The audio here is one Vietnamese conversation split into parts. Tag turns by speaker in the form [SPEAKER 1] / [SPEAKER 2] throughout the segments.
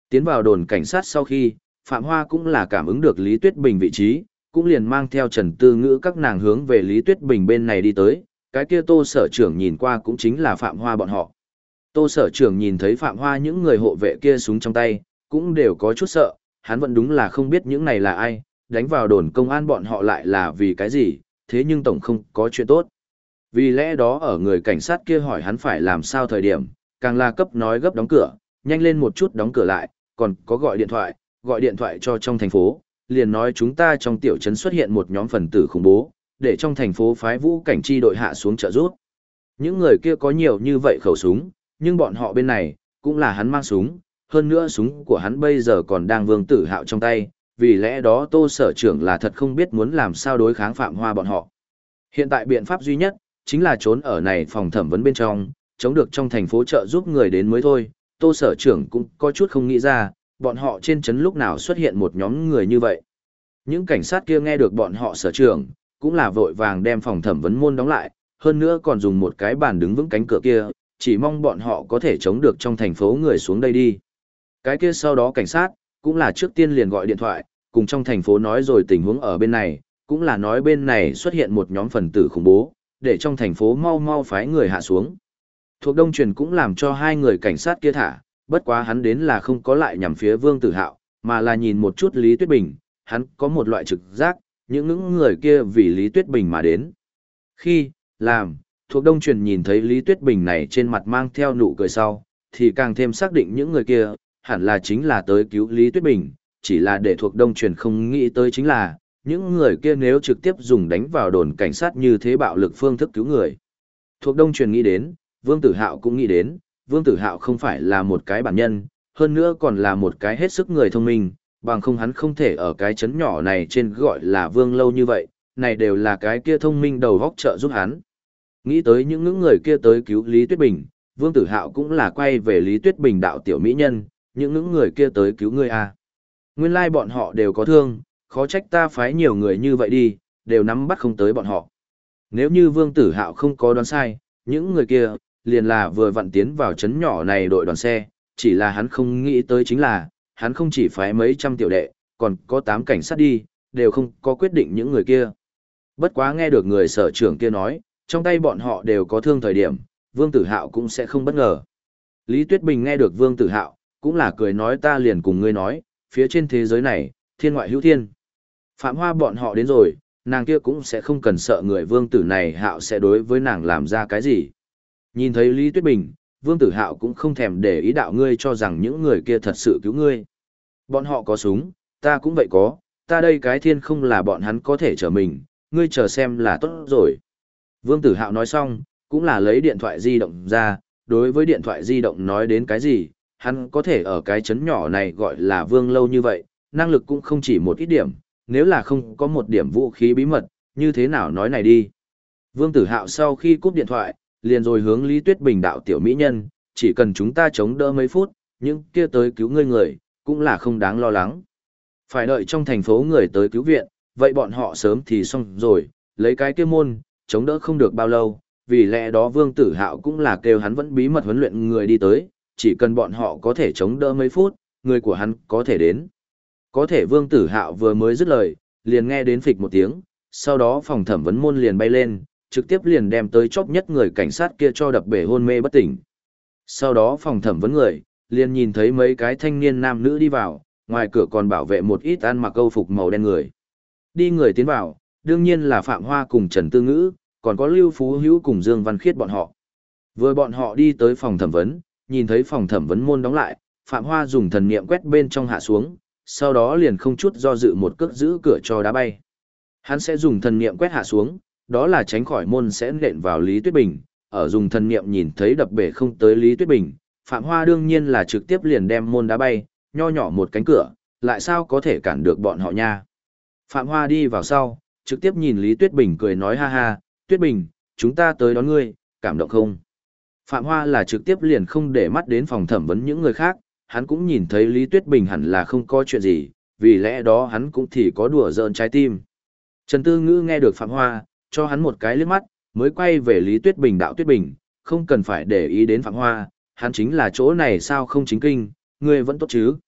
[SPEAKER 1] Tiến vào đồn cảnh sát sau khi, Phạm Hoa cũng là cảm ứng được Lý Tuyết Bình vị trí, cũng liền mang theo Trần Tư Ngữ các nàng hướng về Lý Tuyết Bình bên này đi tới, cái kia Tô sở trưởng nhìn qua cũng chính là Phạm Hoa bọn họ. Tô sở trưởng nhìn thấy Phạm Hoa những người hộ vệ kia súng trong tay, cũng đều có chút sợ, hắn vẫn đúng là không biết những này là ai, đánh vào đồn công an bọn họ lại là vì cái gì, thế nhưng tổng không có chuyện tốt. Vì lẽ đó ở người cảnh sát kia hỏi hắn phải làm sao thời điểm, càng là cấp nói gấp đóng cửa, nhanh lên một chút đóng cửa lại, còn có gọi điện thoại cho trong thành phố, liền nói chúng ta trong tiểu trấn xuất hiện một nhóm phần tử khủng bố, để trong thành phố phái vũ cảnh chi đội hạ xuống trợ giúp. Những người kia có nhiều như vậy khẩu súng, nhưng bọn họ bên này, cũng là hắn mang súng, hơn nữa súng của hắn bây giờ còn đang Vương Tử Hạo trong tay, vì lẽ đó Tô sở trưởng là thật không biết muốn làm sao đối kháng Phạm Hoa bọn họ. Hiện tại biện pháp duy nhất, chính là trốn ở này phòng thẩm vấn bên trong, chống được trong thành phố trợ giúp người đến mới thôi. Tô sở trưởng cũng có chút không nghĩ ra, bọn họ trên trấn lúc nào xuất hiện một nhóm người như vậy. Những cảnh sát kia nghe được bọn họ sở trưởng, cũng là vội vàng đem phòng thẩm vấn môn đóng lại, hơn nữa còn dùng một cái bàn đứng vững cánh cửa kia, chỉ mong bọn họ có thể chống được trong thành phố người xuống đây đi. Cái kia sau đó cảnh sát, cũng là trước tiên liền gọi điện thoại, cùng trong thành phố nói rồi tình huống ở bên này, cũng là nói bên này xuất hiện một nhóm phần tử khủng bố, để trong thành phố mau mau phái người hạ xuống. Thuộc Đông Truyền cũng làm cho hai người cảnh sát kia thả, bất quá hắn đến là không có lại nhằm phía Vương Tử Hạo, mà là nhìn một chút Lý Tuyết Bình, hắn có một loại trực giác, những người kia vì Lý Tuyết Bình mà đến. Khi, Thuộc Đông Truyền nhìn thấy Lý Tuyết Bình này trên mặt mang theo nụ cười sau, thì càng thêm xác định những người kia, hẳn là chính là tới cứu Lý Tuyết Bình, chỉ là để Thuộc Đông Truyền không nghĩ tới chính là, những người kia nếu trực tiếp dùng đánh vào đồn cảnh sát như thế bạo lực phương thức cứu người. Thuộc Đông Truyền nghĩ đến, Vương Tử Hạo cũng nghĩ đến, Vương Tử Hạo không phải là một cái bản nhân, hơn nữa còn là một cái hết sức người thông minh, bằng không hắn không thể ở cái chấn nhỏ này trên gọi là Vương lâu như vậy, này đều là cái kia thông minh đầu góc trợ giúp hắn. Nghĩ tới những người kia tới cứu Lý Tuyết Bình, Vương Tử Hạo cũng là quay về Lý Tuyết Bình đạo tiểu mỹ nhân, những người kia tới cứu ngươi à. Nguyên lai bọn họ đều có thương, khó trách ta phái nhiều người như vậy đi, đều nắm bắt không tới bọn họ. Nếu như Vương Tử Hạo không có đoán sai, những người kia, liền là vừa vặn tiến vào trấn nhỏ này đội đoàn xe, chỉ là hắn không nghĩ tới chính là, hắn không chỉ phái mấy trăm tiểu đệ, còn có 8 cảnh sát đi, đều không có quyết định những người kia. Bất quá nghe được người sở trưởng kia nói, trong tay bọn họ đều có thương thời điểm, Vương Tử Hạo cũng sẽ không bất ngờ. Lý Tuyết Bình nghe được Vương Tử Hạo, cũng là cười nói ta liền cùng ngươi nói, phía trên thế giới này, thiên ngoại hữu thiên. Phạm Hoa bọn họ đến rồi, nàng kia cũng sẽ không cần sợ người Vương Tử này Hạo sẽ đối với nàng làm ra cái gì. Nhìn thấy Lý Tuyết Bình, Vương Tử Hạo cũng không thèm để ý đạo ngươi cho rằng những người kia thật sự cứu ngươi. Bọn họ có súng, ta cũng vậy có, ta đây cái thiên không là bọn hắn có thể chở mình, ngươi chờ xem là tốt rồi. Vương Tử Hạo nói xong, cũng là lấy điện thoại di động ra, đối với điện thoại di động nói đến cái gì, hắn có thể ở cái chấn nhỏ này gọi là Vương lâu như vậy, năng lực cũng không chỉ một ít điểm, nếu là không có một điểm vũ khí bí mật, như thế nào nói này đi. Vương Tử Hạo sau khi cúp điện thoại, liền rồi hướng Lý Tuyết Bình đạo tiểu mỹ nhân, chỉ cần chúng ta chống đỡ mấy phút, những kia tới cứu ngươi người, cũng là không đáng lo lắng. Phải đợi trong thành phố người tới cứu viện, vậy bọn họ sớm thì xong rồi, lấy cái kia môn, chống đỡ không được bao lâu, vì lẽ đó Vương Tử Hạo cũng là kêu hắn vẫn bí mật huấn luyện người đi tới, chỉ cần bọn họ có thể chống đỡ mấy phút, người của hắn có thể đến. Có thể Vương Tử Hạo vừa mới dứt lời, liền nghe đến phịch một tiếng, sau đó phòng thẩm vấn môn liền bay lên, trực tiếp liền đem tới chóp nhất người cảnh sát kia cho đập bể hôn mê bất tỉnh. Sau đó phòng thẩm vấn người, liền nhìn thấy mấy cái thanh niên nam nữ đi vào, ngoài cửa còn bảo vệ một ít ăn mặc câu phục màu đen người. Đi người tiến vào, đương nhiên là Phạm Hoa cùng Trần Tư Ngữ, còn có Lưu Phú Hữu cùng Dương Văn Khiết bọn họ. Vừa bọn họ đi tới phòng thẩm vấn, nhìn thấy phòng thẩm vấn môn đóng lại, Phạm Hoa dùng thần niệm quét bên trong hạ xuống, sau đó liền không chút do dự một cước giữ cửa cho đá bay. Hắn sẽ dùng thần niệm quét hạ xuống, đó là tránh khỏi môn sẽ nện vào Lý Tuyết Bình, ở dùng thần niệm nhìn thấy đập bể không tới Lý Tuyết Bình, Phạm Hoa đương nhiên là trực tiếp liền đem môn đá bay, nho nhỏ một cánh cửa, lại sao có thể cản được bọn họ nha. Phạm Hoa đi vào sau, trực tiếp nhìn Lý Tuyết Bình cười nói ha ha, Tuyết Bình, chúng ta tới đón ngươi, cảm động không? Phạm Hoa là trực tiếp liền không để mắt đến phòng thẩm vấn những người khác, hắn cũng nhìn thấy Lý Tuyết Bình hẳn là không có chuyện gì, vì lẽ đó hắn cũng thì có đùa giỡn trái tim. Trần Tư Ngữ nghe được Phạm Hoa, cho hắn một cái liếc mắt, mới quay về Lý Tuyết Bình đạo Tuyết Bình, không cần phải để ý đến Phạm Hoa, hắn chính là chỗ này sao không chính kinh, ngươi vẫn tốt chứ.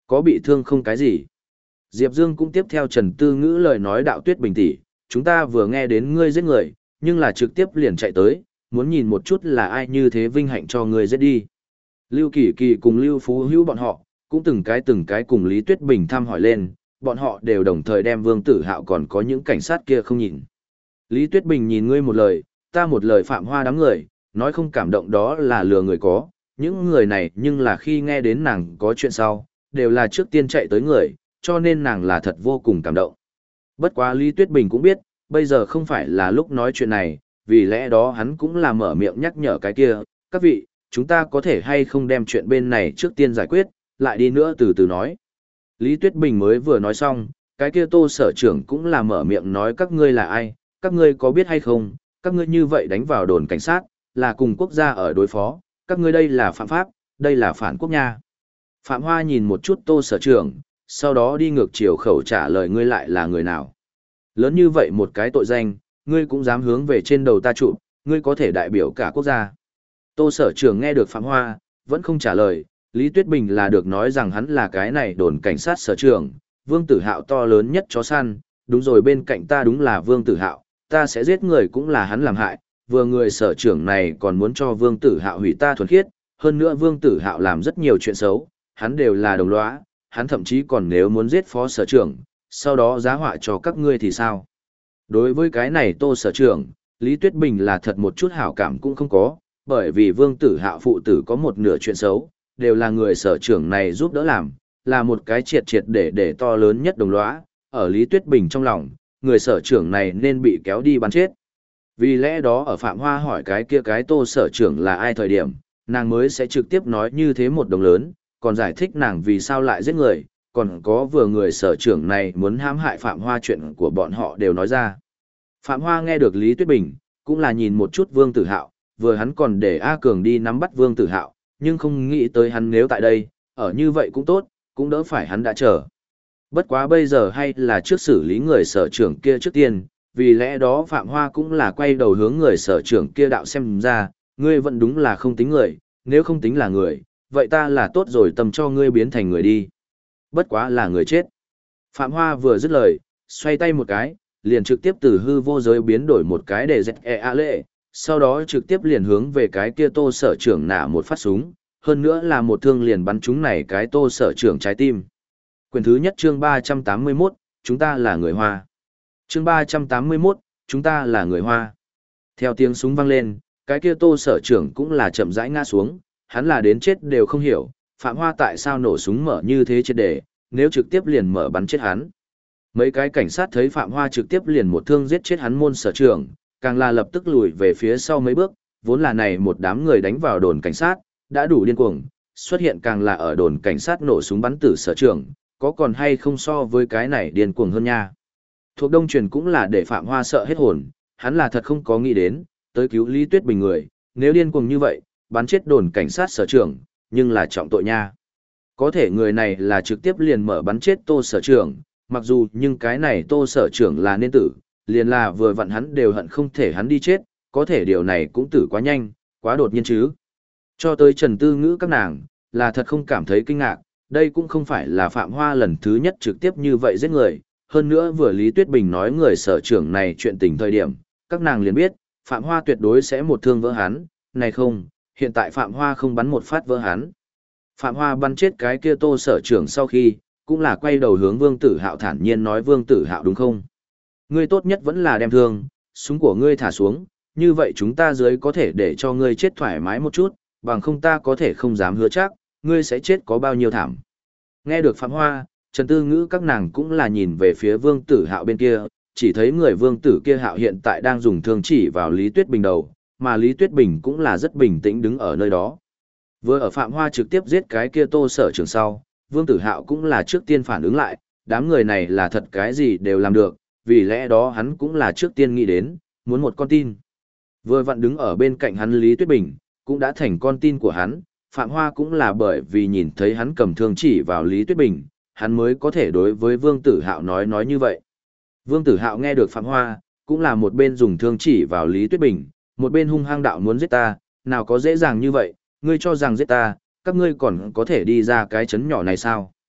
[SPEAKER 1] Có bị thương không cái gì? Diệp Dương cũng tiếp theo Trần Tư Ngữ lời nói đạo Tuyết Bình tỷ, chúng ta vừa nghe đến ngươi giết người, nhưng là trực tiếp liền chạy tới, muốn nhìn một chút là ai như thế vinh hạnh cho ngươi giết đi. Lưu Kỳ Kỳ cùng Lưu Phú Hữu bọn họ, cũng từng cái cùng Lý Tuyết Bình thăm hỏi lên, bọn họ đều đồng thời đem Vương Tử Hạo còn có những cảnh sát kia không nhìn. Lý Tuyết Bình nhìn ngươi một lời, ta một lời Phạm Hoa đám người, nói không cảm động đó là lừa người có, những người này nhưng là khi nghe đến nàng có chuyện sau, đều là trước tiên chạy tới người, cho nên nàng là thật vô cùng cảm động. Bất quá Lý Tuyết Bình cũng biết, bây giờ không phải là lúc nói chuyện này, vì lẽ đó hắn cũng là mở miệng nhắc nhở cái kia, các vị, chúng ta có thể hay không đem chuyện bên này trước tiên giải quyết, lại đi nữa từ từ nói. Lý Tuyết Bình mới vừa nói xong, cái kia Tô sở trưởng cũng là mở miệng nói các ngươi là ai, các ngươi có biết hay không, các ngươi như vậy đánh vào đồn cảnh sát, là cùng quốc gia ở đối phó, các ngươi đây là phạm pháp, đây là phản quốc nha. Phạm Hoa nhìn một chút Tô sở trưởng, sau đó đi ngược chiều khẩu trả lời ngươi lại là người nào. Lớn như vậy một cái tội danh, ngươi cũng dám hướng về trên đầu ta trụ, ngươi có thể đại biểu cả quốc gia. Tô sở trưởng nghe được Phạm Hoa, vẫn không trả lời, Lý Tuyết Bình là được nói rằng hắn là cái này đồn cảnh sát sở trưởng, Vương Tử Hạo to lớn nhất chó săn, đúng rồi bên cạnh ta đúng là Vương Tử Hạo, ta sẽ giết người cũng là hắn làm hại, vừa người sở trưởng này còn muốn cho Vương Tử Hạo hủy ta thuần khiết, hơn nữa Vương Tử Hạo làm rất nhiều chuyện xấu, hắn đều là đồng lõa, hắn thậm chí còn nếu muốn giết phó sở trưởng, sau đó giá họa cho các ngươi thì sao? Đối với cái này Tô sở trưởng, Lý Tuyết Bình là thật một chút hảo cảm cũng không có, bởi vì Vương Tử Hạo phụ tử có một nửa chuyện xấu, đều là người sở trưởng này giúp đỡ làm, là một cái triệt triệt để to lớn nhất đồng lõa, ở Lý Tuyết Bình trong lòng, người sở trưởng này nên bị kéo đi bắn chết. Vì lẽ đó ở Phạm Hoa hỏi cái kia cái Tô sở trưởng là ai thời điểm, nàng mới sẽ trực tiếp nói như thế một đồng lớn, còn giải thích nàng vì sao lại giết người, còn có vừa người sở trưởng này muốn hãm hại Phạm Hoa chuyện của bọn họ đều nói ra. Phạm Hoa nghe được Lý Tuyết Bình, cũng là nhìn một chút Vương Tử Hạo, vừa hắn còn để A Cường đi nắm bắt Vương Tử Hạo, nhưng không nghĩ tới hắn nếu tại đây, ở như vậy cũng tốt, cũng đỡ phải hắn đã chờ. Bất quá bây giờ hay là trước xử lý người sở trưởng kia trước tiên, vì lẽ đó Phạm Hoa cũng là quay đầu hướng người sở trưởng kia đạo xem ra, ngươi vẫn đúng là không tính người, nếu không tính là người, vậy ta là tốt rồi tầm cho ngươi biến thành người đi. Bất quá là người chết. Phạm Hoa vừa dứt lời, xoay tay một cái, liền trực tiếp từ hư vô giới biến đổi một cái để dẹt a lệ, sau đó trực tiếp liền hướng về cái kia Tô sở trưởng nã một phát súng, hơn nữa là một thương liền bắn trúng này cái Tô sở trưởng trái tim. Quyền thứ nhất chương 381, chúng ta là người Hoa. Chương 381, chúng ta là người Hoa. Theo tiếng súng vang lên, cái kia Tô sở trưởng cũng là chậm rãi ngã xuống, hắn là đến chết đều không hiểu, Phạm Hoa tại sao nổ súng mở như thế chết để, nếu trực tiếp liền mở bắn chết hắn. Mấy cái cảnh sát thấy Phạm Hoa trực tiếp liền một thương giết chết hắn môn sở trưởng, càng là lập tức lùi về phía sau mấy bước, vốn là này một đám người đánh vào đồn cảnh sát, đã đủ điên cuồng, xuất hiện càng là ở đồn cảnh sát nổ súng bắn tử sở trưởng, có còn hay không so với cái này điên cuồng hơn nha. Thuộc Đông Truyền cũng là để Phạm Hoa sợ hết hồn, hắn là thật không có nghĩ đến, tới cứu Lý Tuyết Bình người, nếu điên cuồng như vậy, bắn chết đồn cảnh sát sở trưởng, nhưng là trọng tội nha. Có thể người này là trực tiếp liền mở bắn chết Tô sở trưởng, mặc dù nhưng cái này Tô sở trưởng là nên tử, liền là vừa vặn hắn đều hận không thể hắn đi chết, có thể điều này cũng tử quá nhanh, quá đột nhiên chứ. Cho tới Trần Tư Ngữ các nàng, là thật không cảm thấy kinh ngạc, đây cũng không phải là Phạm Hoa lần thứ nhất trực tiếp như vậy giết người, hơn nữa vừa Lý Tuyết Bình nói người sở trưởng này chuyện tình thời điểm, các nàng liền biết, Phạm Hoa tuyệt đối sẽ một thương vỡ hắn, này không, hiện tại Phạm Hoa không bắn một phát vỡ hắn. Phạm Hoa bắn chết cái kia Tô sở trưởng sau khi, cũng là quay đầu hướng Vương Tử Hạo thản nhiên nói Vương Tử Hạo đúng không? Ngươi tốt nhất vẫn là đem thương, súng của ngươi thả xuống, như vậy chúng ta dưới có thể để cho ngươi chết thoải mái một chút, bằng không ta có thể không dám hứa chắc, ngươi sẽ chết có bao nhiêu thảm. Nghe được Phạm Hoa, Trần Tư Ngữ các nàng cũng là nhìn về phía Vương Tử Hạo bên kia, chỉ thấy người Vương Tử kia Hạo hiện tại đang dùng thương chỉ vào Lý Tuyết Bình đầu, mà Lý Tuyết Bình cũng là rất bình tĩnh đứng ở nơi đó. Vừa ở Phạm Hoa trực tiếp giết cái kia Tô sở trưởng sau, Vương Tử Hạo cũng là trước tiên phản ứng lại, đám người này là thật cái gì đều làm được, vì lẽ đó hắn cũng là trước tiên nghĩ đến, muốn một con tin. Vừa vặn đứng ở bên cạnh hắn Lý Tuyết Bình, cũng đã thành con tin của hắn, Phạm Hoa cũng là bởi vì nhìn thấy hắn cầm thương chỉ vào Lý Tuyết Bình, hắn mới có thể đối với Vương Tử Hạo nói như vậy. Vương Tử Hạo nghe được Phạm Hoa, cũng là một bên dùng thương chỉ vào Lý Tuyết Bình, một bên hung hăng đạo muốn giết ta, nào có dễ dàng như vậy, ngươi cho rằng giết ta, các ngươi còn có thể đi ra cái chấn nhỏ này sao?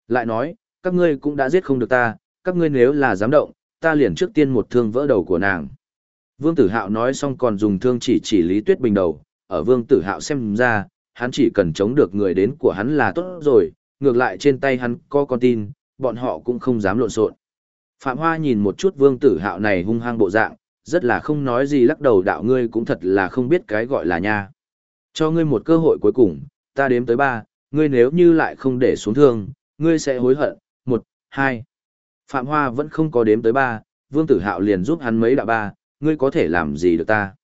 [SPEAKER 1] Lại nói, các ngươi cũng đã giết không được ta, các ngươi nếu là dám động, ta liền trước tiên một thương vỡ đầu của nàng. Vương Tử Hạo nói xong còn dùng thương chỉ chỉ Lý Tuyết Bình đầu, ở Vương Tử Hạo xem ra, hắn chỉ cần chống được người đến của hắn là tốt rồi, ngược lại trên tay hắn có con tin, bọn họ cũng không dám lộn xộn. Phạm Hoa nhìn một chút Vương Tử Hạo này hung hăng bộ dạng, rất là không nói gì, lắc đầu, đạo ngươi cũng thật là không biết cái gọi là nha. Cho ngươi một cơ hội cuối cùng, ta đếm tới 3, ngươi nếu như lại không để xuống thương, ngươi sẽ hối hận. 1, 2. Phạm Hoa vẫn không có đếm tới 3, Vương Tử Hạo liền giúp hắn mấy đạo 3, ngươi có thể làm gì được ta?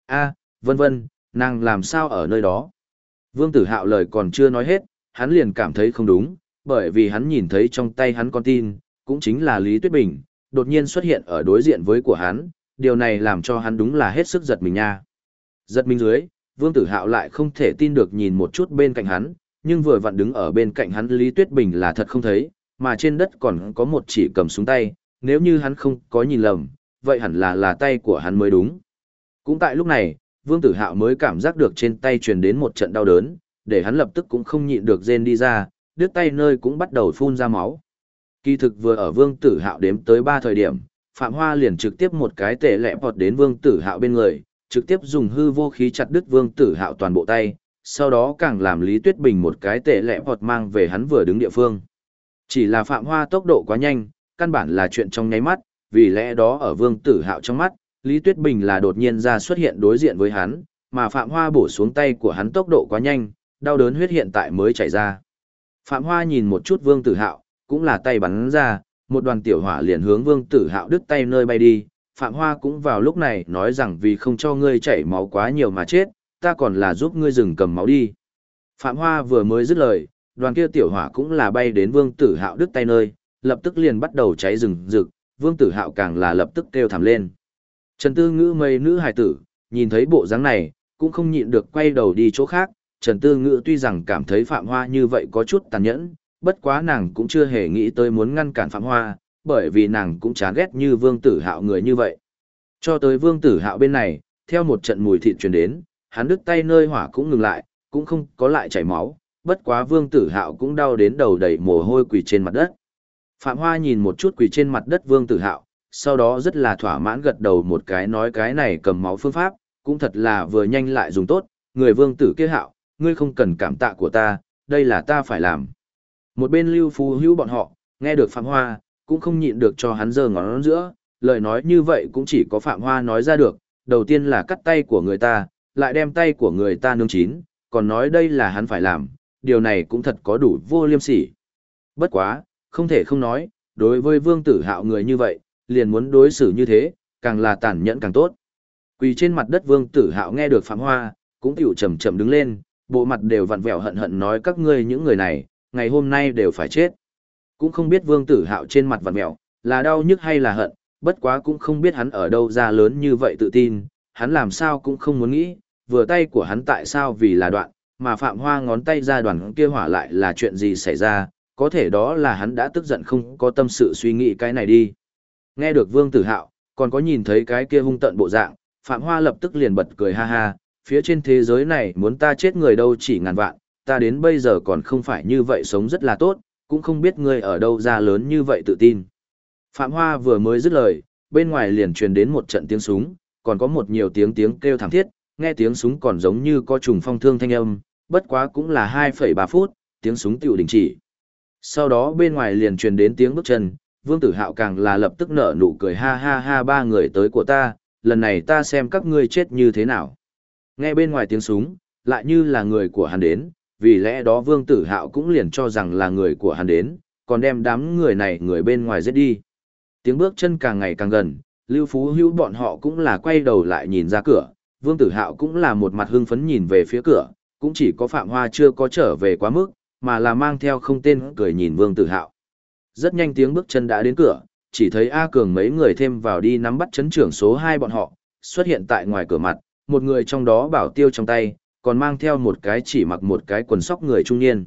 [SPEAKER 1] Vân vân, nàng làm sao ở nơi đó? Vương Tử Hạo lời còn chưa nói hết, hắn liền cảm thấy không đúng, bởi vì hắn nhìn thấy trong tay hắn con tin, cũng chính là Lý Tuyết Bình, đột nhiên xuất hiện ở đối diện với của hắn, điều này làm cho hắn đúng là hết sức giật mình nha. Giật mình dưới, Vương Tử Hạo lại không thể tin được nhìn một chút bên cạnh hắn, nhưng vừa vặn đứng ở bên cạnh hắn Lý Tuyết Bình là thật không thấy, mà trên đất còn có một chỉ cầm súng tay, nếu như hắn không có nhìn lầm, vậy hẳn là tay của hắn mới đúng. Cũng tại lúc này, Vương Tử Hạo mới cảm giác được trên tay truyền đến một trận đau đớn, để hắn lập tức cũng không nhịn được rên đi ra, đứt tay nơi cũng bắt đầu phun ra máu. Kỳ thực vừa ở Vương Tử Hạo đếm tới 3 thời điểm, Phạm Hoa liền trực tiếp một cái tệ lẹ vọt đến Vương Tử Hạo bên người, trực tiếp dùng hư vô khí chặt đứt Vương Tử Hạo toàn bộ tay, sau đó càng làm Lý Tuyết Bình một cái tệ lẹ vọt mang về hắn vừa đứng địa phương. Chỉ là Phạm Hoa tốc độ quá nhanh, căn bản là chuyện trong nháy mắt, vì lẽ đó ở Vương Tử Hạo trong mắt, Lý Tuyết Bình là đột nhiên ra xuất hiện đối diện với hắn, mà Phạm Hoa bổ xuống tay của hắn tốc độ quá nhanh, đau đớn huyết hiện tại mới chảy ra. Phạm Hoa nhìn một chút Vương Tử Hạo, cũng là tay bắn ra, một đoàn tiểu hỏa liền hướng Vương Tử Hạo đứt tay nơi bay đi. Phạm Hoa cũng vào lúc này nói rằng vì không cho ngươi chảy máu quá nhiều mà chết, ta còn là giúp ngươi dừng cầm máu đi. Phạm Hoa vừa mới dứt lời, đoàn kia tiểu hỏa cũng là bay đến Vương Tử Hạo đứt tay nơi, lập tức liền bắt đầu cháy rừng rực, Vương Tử Hạo càng là lập tức kêu thảm lên. Trần Tư Ngữ mây nữ hài tử, nhìn thấy bộ dáng này, cũng không nhịn được quay đầu đi chỗ khác. Trần Tư Ngữ tuy rằng cảm thấy Phạm Hoa như vậy có chút tàn nhẫn, bất quá nàng cũng chưa hề nghĩ tới muốn ngăn cản Phạm Hoa, bởi vì nàng cũng chán ghét như Vương Tử Hạo người như vậy. Cho tới Vương Tử Hạo bên này, theo một trận mùi thịt truyền đến, hắn đứt tay nơi hỏa cũng ngừng lại, cũng không có lại chảy máu, bất quá Vương Tử Hạo cũng đau đến đầu đầy mồ hôi quỳ trên mặt đất. Phạm Hoa nhìn một chút quỳ trên mặt đất Vương Tử Hạo, sau đó rất là thỏa mãn gật đầu một cái, nói cái này cầm máu phương pháp, cũng thật là vừa nhanh lại dùng tốt, người Vương Tử kia Hạo, ngươi không cần cảm tạ của ta, đây là ta phải làm. Một bên Lưu Phú Hữu bọn họ, nghe được Phạm Hoa, cũng không nhịn được cho hắn giơ ngón giữa, lời nói như vậy cũng chỉ có Phạm Hoa nói ra được, đầu tiên là cắt tay của người ta, lại đem tay của người ta nướng chín, còn nói đây là hắn phải làm, điều này cũng thật có đủ vô liêm sỉ. Bất quá, không thể không nói, đối với Vương Tử Hạo người như vậy, liền muốn đối xử như thế, càng là tàn nhẫn càng tốt. Quỳ trên mặt đất Vương Tử Hạo nghe được Phạm Hoa, cũng tiểu chậm chậm đứng lên, bộ mặt đều vặn vẹo hận hận nói các ngươi những người này, ngày hôm nay đều phải chết. Cũng không biết Vương Tử Hạo trên mặt vặn vẹo, là đau nhức hay là hận, bất quá cũng không biết hắn ở đâu ra lớn như vậy tự tin, hắn làm sao cũng không muốn nghĩ, vừa tay của hắn tại sao vì là đoạn, mà Phạm Hoa ngón tay ra đoàn kia hỏa lại là chuyện gì xảy ra, có thể đó là hắn đã tức giận không có tâm sự suy nghĩ cái này đi. Nghe được Vương Tử Hạo, còn có nhìn thấy cái kia hung tận bộ dạng, Phạm Hoa lập tức liền bật cười ha ha, phía trên thế giới này muốn ta chết người đâu chỉ ngàn vạn, ta đến bây giờ còn không phải như vậy sống rất là tốt, cũng không biết ngươi ở đâu ra lớn như vậy tự tin. Phạm Hoa vừa mới dứt lời, bên ngoài liền truyền đến một trận tiếng súng, còn có một nhiều tiếng kêu thảm thiết, nghe tiếng súng còn giống như có trùng phong thương thanh âm, bất quá cũng là 2,3 phút, tiếng súng tiểu đình chỉ. Sau đó bên ngoài liền truyền đến tiếng bước chân, Vương Tử Hạo càng là lập tức nở nụ cười ha ha ha, ba người tới của ta, lần này ta xem các ngươi chết như thế nào. Nghe bên ngoài tiếng súng, lại như là người của hắn đến, vì lẽ đó Vương Tử Hạo cũng liền cho rằng là người của hắn đến, còn đem đám người này người bên ngoài giết đi. Tiếng bước chân càng ngày càng gần, Lưu Phú Hữu bọn họ cũng là quay đầu lại nhìn ra cửa, Vương Tử Hạo cũng là một mặt hưng phấn nhìn về phía cửa, cũng chỉ có Phạm Hoa chưa có trở về quá mức, mà là mang theo không tên cười nhìn Vương Tử Hạo. Rất nhanh tiếng bước chân đã đến cửa, chỉ thấy A Cường mấy người thêm vào đi nắm bắt chấn trưởng số 2 bọn họ, xuất hiện tại ngoài cửa mặt, một người trong đó bảo tiêu trong tay, còn mang theo một cái chỉ mặc một cái quần sóc người trung niên.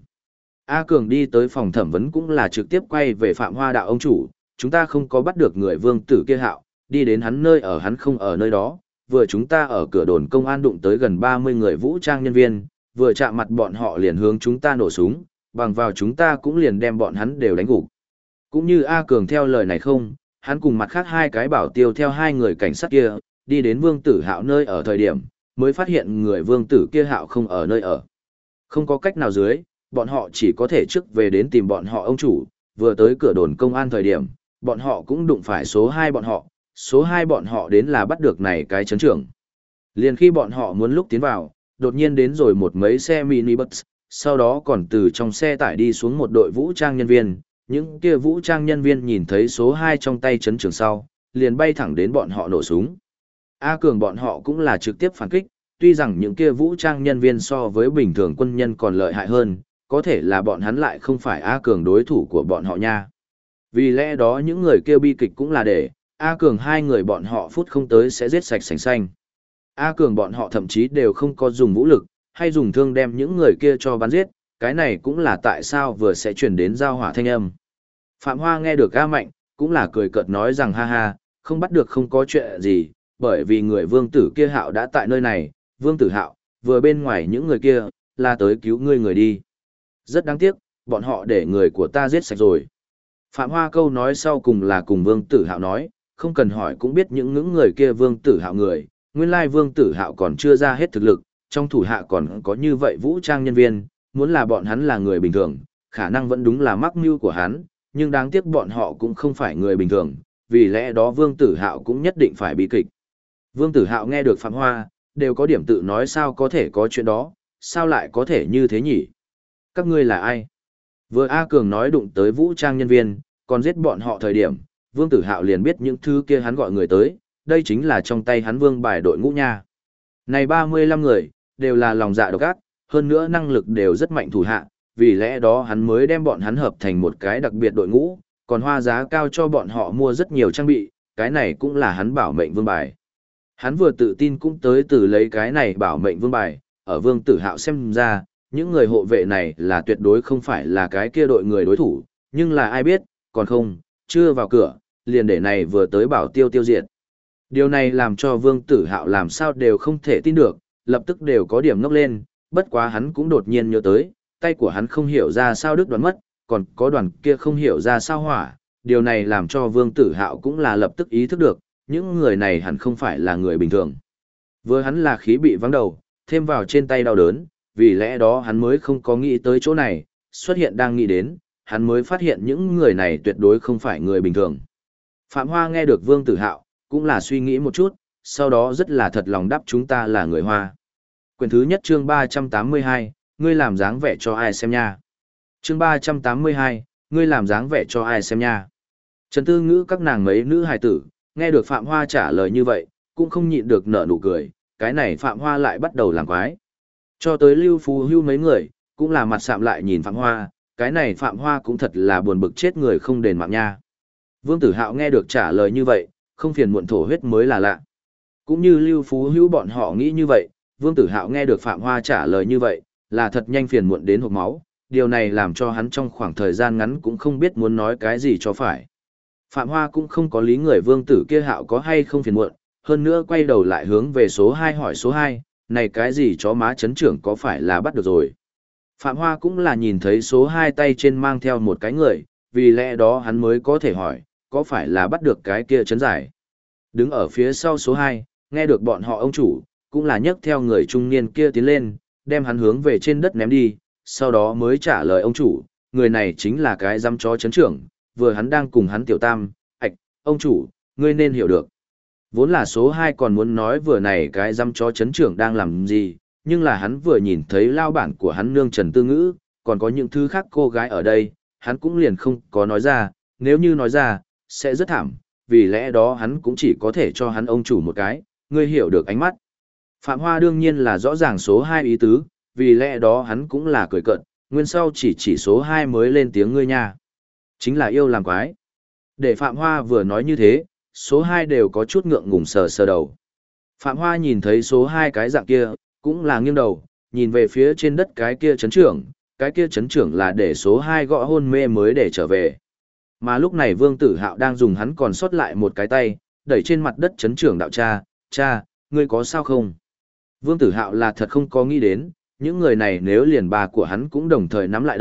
[SPEAKER 1] A Cường đi tới phòng thẩm vấn cũng là trực tiếp quay về Phạm Hoa đạo ông chủ, chúng ta không có bắt được người Vương Tử kia Hạo, đi đến hắn nơi ở hắn không ở nơi đó, vừa chúng ta ở cửa đồn công an đụng tới gần 30 người vũ trang nhân viên, vừa chạm mặt bọn họ liền hướng chúng ta nổ súng, bằng vào chúng ta cũng liền đem bọn hắn đều đánh gục. Cũng như A Cường theo lời này không, hắn cùng mặt khác hai cái bảo tiêu theo hai người cảnh sát kia, đi đến Vương Tử Hạo nơi ở thời điểm, mới phát hiện người Vương Tử kia Hạo không ở nơi ở. Không có cách nào dưới, bọn họ chỉ có thể trước về đến tìm bọn họ ông chủ, vừa tới cửa đồn công an thời điểm, bọn họ cũng đụng phải số 2 bọn họ, số 2 bọn họ đến là bắt được này cái chấn trưởng. Liền khi bọn họ muốn lúc tiến vào, đột nhiên đến rồi một mấy xe mini bus, sau đó còn từ trong xe tải đi xuống một đội vũ trang nhân viên, những kia vũ trang nhân viên nhìn thấy số 2 trong tay chấn trưởng sau, liền bay thẳng đến bọn họ nổ súng. A Cường bọn họ cũng là trực tiếp phản kích, tuy rằng những kia vũ trang nhân viên so với bình thường quân nhân còn lợi hại hơn, có thể là bọn hắn lại không phải A Cường đối thủ của bọn họ nha. Vì lẽ đó những người kia bi kịch cũng là để A Cường hai người bọn họ phút không tới sẽ giết sạch sành xanh. A Cường bọn họ thậm chí đều không có dùng vũ lực, hay dùng thương đem những người kia cho bắn giết, cái này cũng là tại sao vừa sẽ chuyển đến giao hỏa thanh âm. Phạm Hoa nghe được A Mạnh, cũng là cười cợt nói rằng ha ha, không bắt được không có chuyện gì, bởi vì người Vương Tử kia Hạo đã tại nơi này, Vương Tử Hạo, vừa bên ngoài những người kia, là tới cứu ngươi người đi. Rất đáng tiếc, bọn họ để người của ta giết sạch rồi. Phạm Hoa câu nói sau cùng là cùng Vương Tử Hạo nói, không cần hỏi cũng biết những người kia Vương Tử Hạo người, nguyên lai Vương Tử Hạo còn chưa ra hết thực lực, trong thủ hạ còn có như vậy vũ trang nhân viên, muốn là bọn hắn là người bình thường, khả năng vẫn đúng là mắc mưu của hắn, nhưng đáng tiếc bọn họ cũng không phải người bình thường, vì lẽ đó Vương Tử Hạo cũng nhất định phải bị kịch. Vương Tử Hạo nghe được Phạm Hoa, đều có điểm tự nói sao có thể có chuyện đó, sao lại có thể như thế nhỉ? Các ngươi là ai? Vừa A Cường nói đụng tới vũ trang nhân viên, còn giết bọn họ thời điểm, Vương Tử Hạo liền biết những thứ kia hắn gọi người tới, đây chính là trong tay hắn vương bài đội ngũ nha. Này 35 người, đều là lòng dạ độc ác, hơn nữa năng lực đều rất mạnh thủ hạ, vì lẽ đó hắn mới đem bọn hắn hợp thành một cái đặc biệt đội ngũ, còn hoa giá cao cho bọn họ mua rất nhiều trang bị, cái này cũng là hắn bảo mệnh vương bài. Hắn vừa tự tin cũng tới từ lấy cái này bảo mệnh vương bài, ở Vương Tử Hạo xem ra, những người hộ vệ này là tuyệt đối không phải là cái kia đội người đối thủ, nhưng là ai biết, còn không, chưa vào cửa, liền để này vừa tới bảo tiêu tiêu diệt. Điều này làm cho Vương Tử Hạo làm sao đều không thể tin được, lập tức đều có điểm ngốc lên, bất quá hắn cũng đột nhiên nhớ tới, tay của hắn không hiểu ra sao đứt đoạn mất, còn có đoàn kia không hiểu ra sao hỏa, điều này làm cho Vương Tử Hạo cũng là lập tức ý thức được, những người này hẳn không phải là người bình thường. Vừa hắn là khí bị vắng đầu, thêm vào trên tay đau đớn, vì lẽ đó hắn mới không có nghĩ tới chỗ này, xuất hiện đang nghĩ đến, hắn mới phát hiện những người này tuyệt đối không phải người bình thường. Phạm Hoa nghe được Vương Tử Hạo, cũng là suy nghĩ một chút, sau đó rất là thật lòng đáp chúng ta là người Hoa. Quyển thứ nhất chương 382, ngươi làm dáng vẻ cho ai xem nha. Chương 382, ngươi làm dáng vẻ cho ai xem nha. Trần Tư Ngữ các nàng mấy nữ hài tử, nghe được Phạm Hoa trả lời như vậy, cũng không nhịn được nở nụ cười, cái này Phạm Hoa lại bắt đầu làm quái. Cho tới Lưu Phú Hưu mấy người, cũng là mặt sạm lại nhìn Phạm Hoa, cái này Phạm Hoa cũng thật là buồn bực chết người không đền mạng nha. Vương Tử Hạo nghe được trả lời như vậy, không phiền muộn thổ huyết mới là lạ. Cũng như Lưu Phú Hữu bọn họ nghĩ như vậy, Vương Tử Hạo nghe được Phạm Hoa trả lời như vậy, là thật nhanh phiền muộn đến hộc máu, điều này làm cho hắn trong khoảng thời gian ngắn cũng không biết muốn nói cái gì cho phải. Phạm Hoa cũng không có lý người Vương Tử kia Hạo có hay không phiền muộn, hơn nữa quay đầu lại hướng về số 2 hỏi số 2, này cái gì chó má chấn trưởng có phải là bắt được rồi. Phạm Hoa cũng là nhìn thấy số 2 tay trên mang theo một cái người, vì lẽ đó hắn mới có thể hỏi, có phải là bắt được cái kia chấn giải. Đứng ở phía sau số 2, nghe được bọn họ ông chủ, cũng là nhấc theo người trung niên kia tiến lên, đem hắn hướng về trên đất ném đi, sau đó mới trả lời ông chủ, người này chính là cái giám chó chấn trưởng, vừa hắn đang cùng hắn tiểu tam, ông chủ, ngươi nên hiểu được. Vốn là số 2 còn muốn nói vừa này cái giám chó chấn trưởng đang làm gì, nhưng là hắn vừa nhìn thấy lao bản của hắn nương Trần Tư Ngữ, còn có những thứ khác cô gái ở đây, hắn cũng liền không có nói ra, nếu như nói ra, sẽ rất thảm, vì lẽ đó hắn cũng chỉ có thể cho hắn ông chủ một cái, ngươi hiểu được ánh mắt. Phạm Hoa đương nhiên là rõ ràng số 2 ý tứ, vì lẽ đó hắn cũng là cười cợt, nguyên sau chỉ số 2 mới lên tiếng ngươi nha. Chính là yêu làm quái. Để Phạm Hoa vừa nói như thế, số 2 đều có chút ngượng ngùng sờ sờ đầu. Phạm Hoa nhìn thấy số 2 cái dạng kia, cũng là nghiêng đầu, nhìn về phía trên đất cái kia chấn trưởng, cái kia chấn trưởng là để số 2 gõ hôn mê mới để trở về. Mà lúc này Vương Tử Hạo đang dùng hắn còn sót lại một cái tay, đẩy trên mặt đất chấn trưởng đạo cha, ngươi có sao không? Vương Tử Hạo là thật không có nghĩ đến, những người này nếu liền bà của hắn cũng đồng thời nắm lại đây,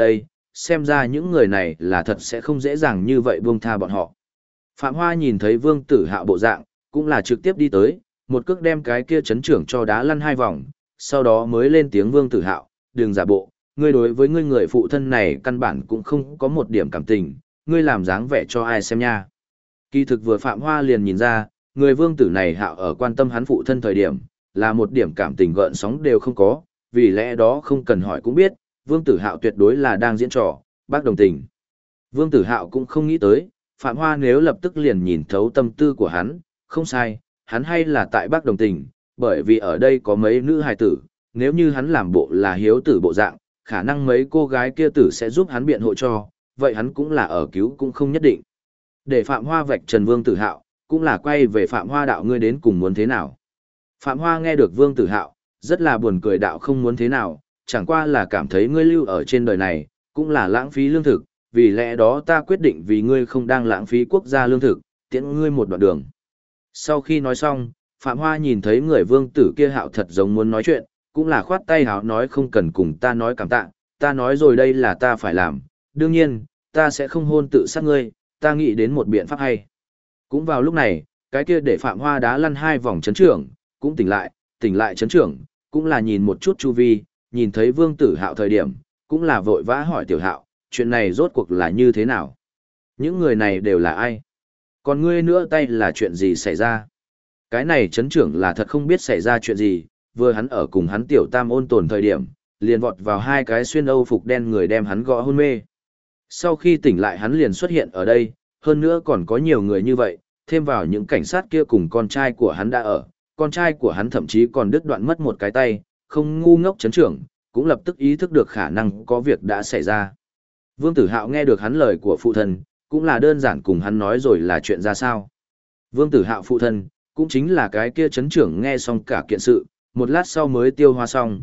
[SPEAKER 1] xem ra những người này là thật sẽ không dễ dàng như vậy buông tha bọn họ. Phạm Hoa nhìn thấy Vương Tử Hạo bộ dạng, cũng là trực tiếp đi tới, một cước đem cái kia chấn trưởng cho đá lăn 2 vòng, sau đó mới lên tiếng Vương Tử Hạo, đừng giả bộ, ngươi đối với ngươi người phụ thân này căn bản cũng không có một điểm cảm tình, ngươi làm dáng vẻ cho ai xem nha. Kỳ thực vừa Phạm Hoa liền nhìn ra, người Vương Tử này Hạo ở quan tâm hắn phụ thân thời điểm, là một điểm cảm tình gợn sóng đều không có, vì lẽ đó không cần hỏi cũng biết, Vương Tử Hạo tuyệt đối là đang diễn trò, bác đồng tình. Vương Tử Hạo cũng không nghĩ tới, Phạm Hoa nếu lập tức liền nhìn thấu tâm tư của hắn, không sai, hắn hay là tại bác đồng tình, bởi vì ở đây có mấy nữ hài tử, nếu như hắn làm bộ là hiếu tử bộ dạng, khả năng mấy cô gái kia tử sẽ giúp hắn biện hộ cho, vậy hắn cũng là ở cứu cũng không nhất định. Để Phạm Hoa vạch trần Vương Tử Hạo, cũng là quay về Phạm Hoa đạo ngươi đến cùng muốn thế nào. Phạm Hoa nghe được Vương Tử Hạo, rất là buồn cười đạo không muốn thế nào, chẳng qua là cảm thấy ngươi lưu ở trên đời này, cũng là lãng phí lương thực, vì lẽ đó ta quyết định vì ngươi không đang lãng phí quốc gia lương thực, tiễn ngươi một đoạn đường. Sau khi nói xong, Phạm Hoa nhìn thấy người Vương Tử kia Hạo thật giống muốn nói chuyện, cũng là khoát tay háo nói không cần cùng ta nói cảm tạ, ta nói rồi đây là ta phải làm, đương nhiên, ta sẽ không hôn tự sát ngươi, ta nghĩ đến một biện pháp hay. Cũng vào lúc này, cái kia để Phạm Hoa đá lăn 2 vòng chấn trưởng, cũng tỉnh lại chấn trưởng, cũng là nhìn một chút chu vi, nhìn thấy Vương Tử Hạo thời điểm, cũng là vội vã hỏi Tiểu Hạo, chuyện này rốt cuộc là như thế nào? Những người này đều là ai? Còn ngươi nữa tay là chuyện gì xảy ra? Cái này chấn trưởng là thật không biết xảy ra chuyện gì, vừa hắn ở cùng hắn Tiểu Tam ôn tồn thời điểm, liền vọt vào 2 cái xuyên Âu phục đen người đem hắn gõ hôn mê. Sau khi tỉnh lại hắn liền xuất hiện ở đây, hơn nữa còn có nhiều người như vậy, thêm vào những cảnh sát kia cùng con trai của hắn đã ở, con trai của hắn thậm chí còn đứt đoạn mất một cái tay, không ngu ngốc chấn trưởng, cũng lập tức ý thức được khả năng có việc đã xảy ra. Vương Tử Hạo nghe được hắn lời của phụ thân, cũng là đơn giản cùng hắn nói rồi là chuyện ra sao. Vương Tử Hạo phụ thân, cũng chính là cái kia chấn trưởng nghe xong cả kiện sự, một lát sau mới tiêu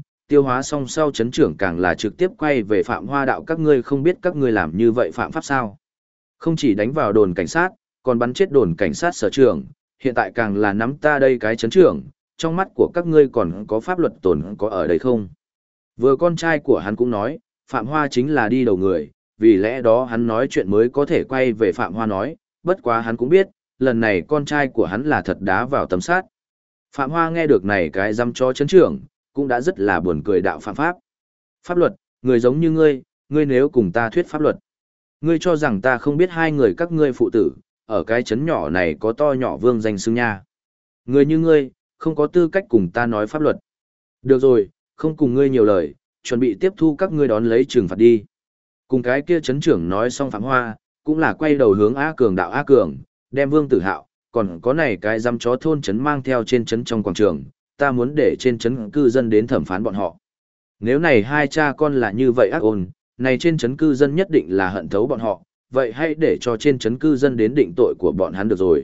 [SPEAKER 1] hóa xong sau chấn trưởng càng là trực tiếp quay về Phạm Hoa đạo các ngươi không biết các ngươi làm như vậy phạm pháp sao. Không chỉ đánh vào đồn cảnh sát, còn bắn chết đồn cảnh sát sở trưởng, hiện tại càng là nắm ta đây cái chấn trưởng, trong mắt của các ngươi còn có pháp luật tồn có ở đây không? Vừa con trai của hắn cũng nói, Phạm Hoa chính là đi đầu người, vì lẽ đó hắn nói chuyện mới có thể quay về Phạm Hoa nói, bất quá hắn cũng biết, lần này con trai của hắn là thật đá vào tấm sát. Phạm Hoa nghe được này cái dăm chó chấn trưởng, cũng đã rất là buồn cười đạo phạm pháp. Pháp luật, người giống như ngươi nếu cùng ta thuyết pháp luật. Ngươi cho rằng ta không biết hai người các ngươi phụ tử, ở cái chấn nhỏ này có to nhỏ vương danh xưng nha. Người như ngươi, không có tư cách cùng ta nói pháp luật. Được rồi, không cùng ngươi nhiều lời, chuẩn bị tiếp thu các ngươi đón lấy trừng phạt đi. Cùng cái kia chấn trưởng nói xong Phạm Hoa, cũng là quay đầu hướng A Cường đạo A Cường, đem Vương Tử Hạo, còn có này cái dăm chó thôn chấn mang theo trên chấn trong quảng trường, ta muốn để trên chấn cư dân đến thẩm phán bọn họ. Nếu này hai cha con là như vậy ác ôn, này trên chấn cư dân nhất định là hận thấu bọn họ, vậy hãy để cho trên chấn cư dân đến định tội của bọn hắn được rồi.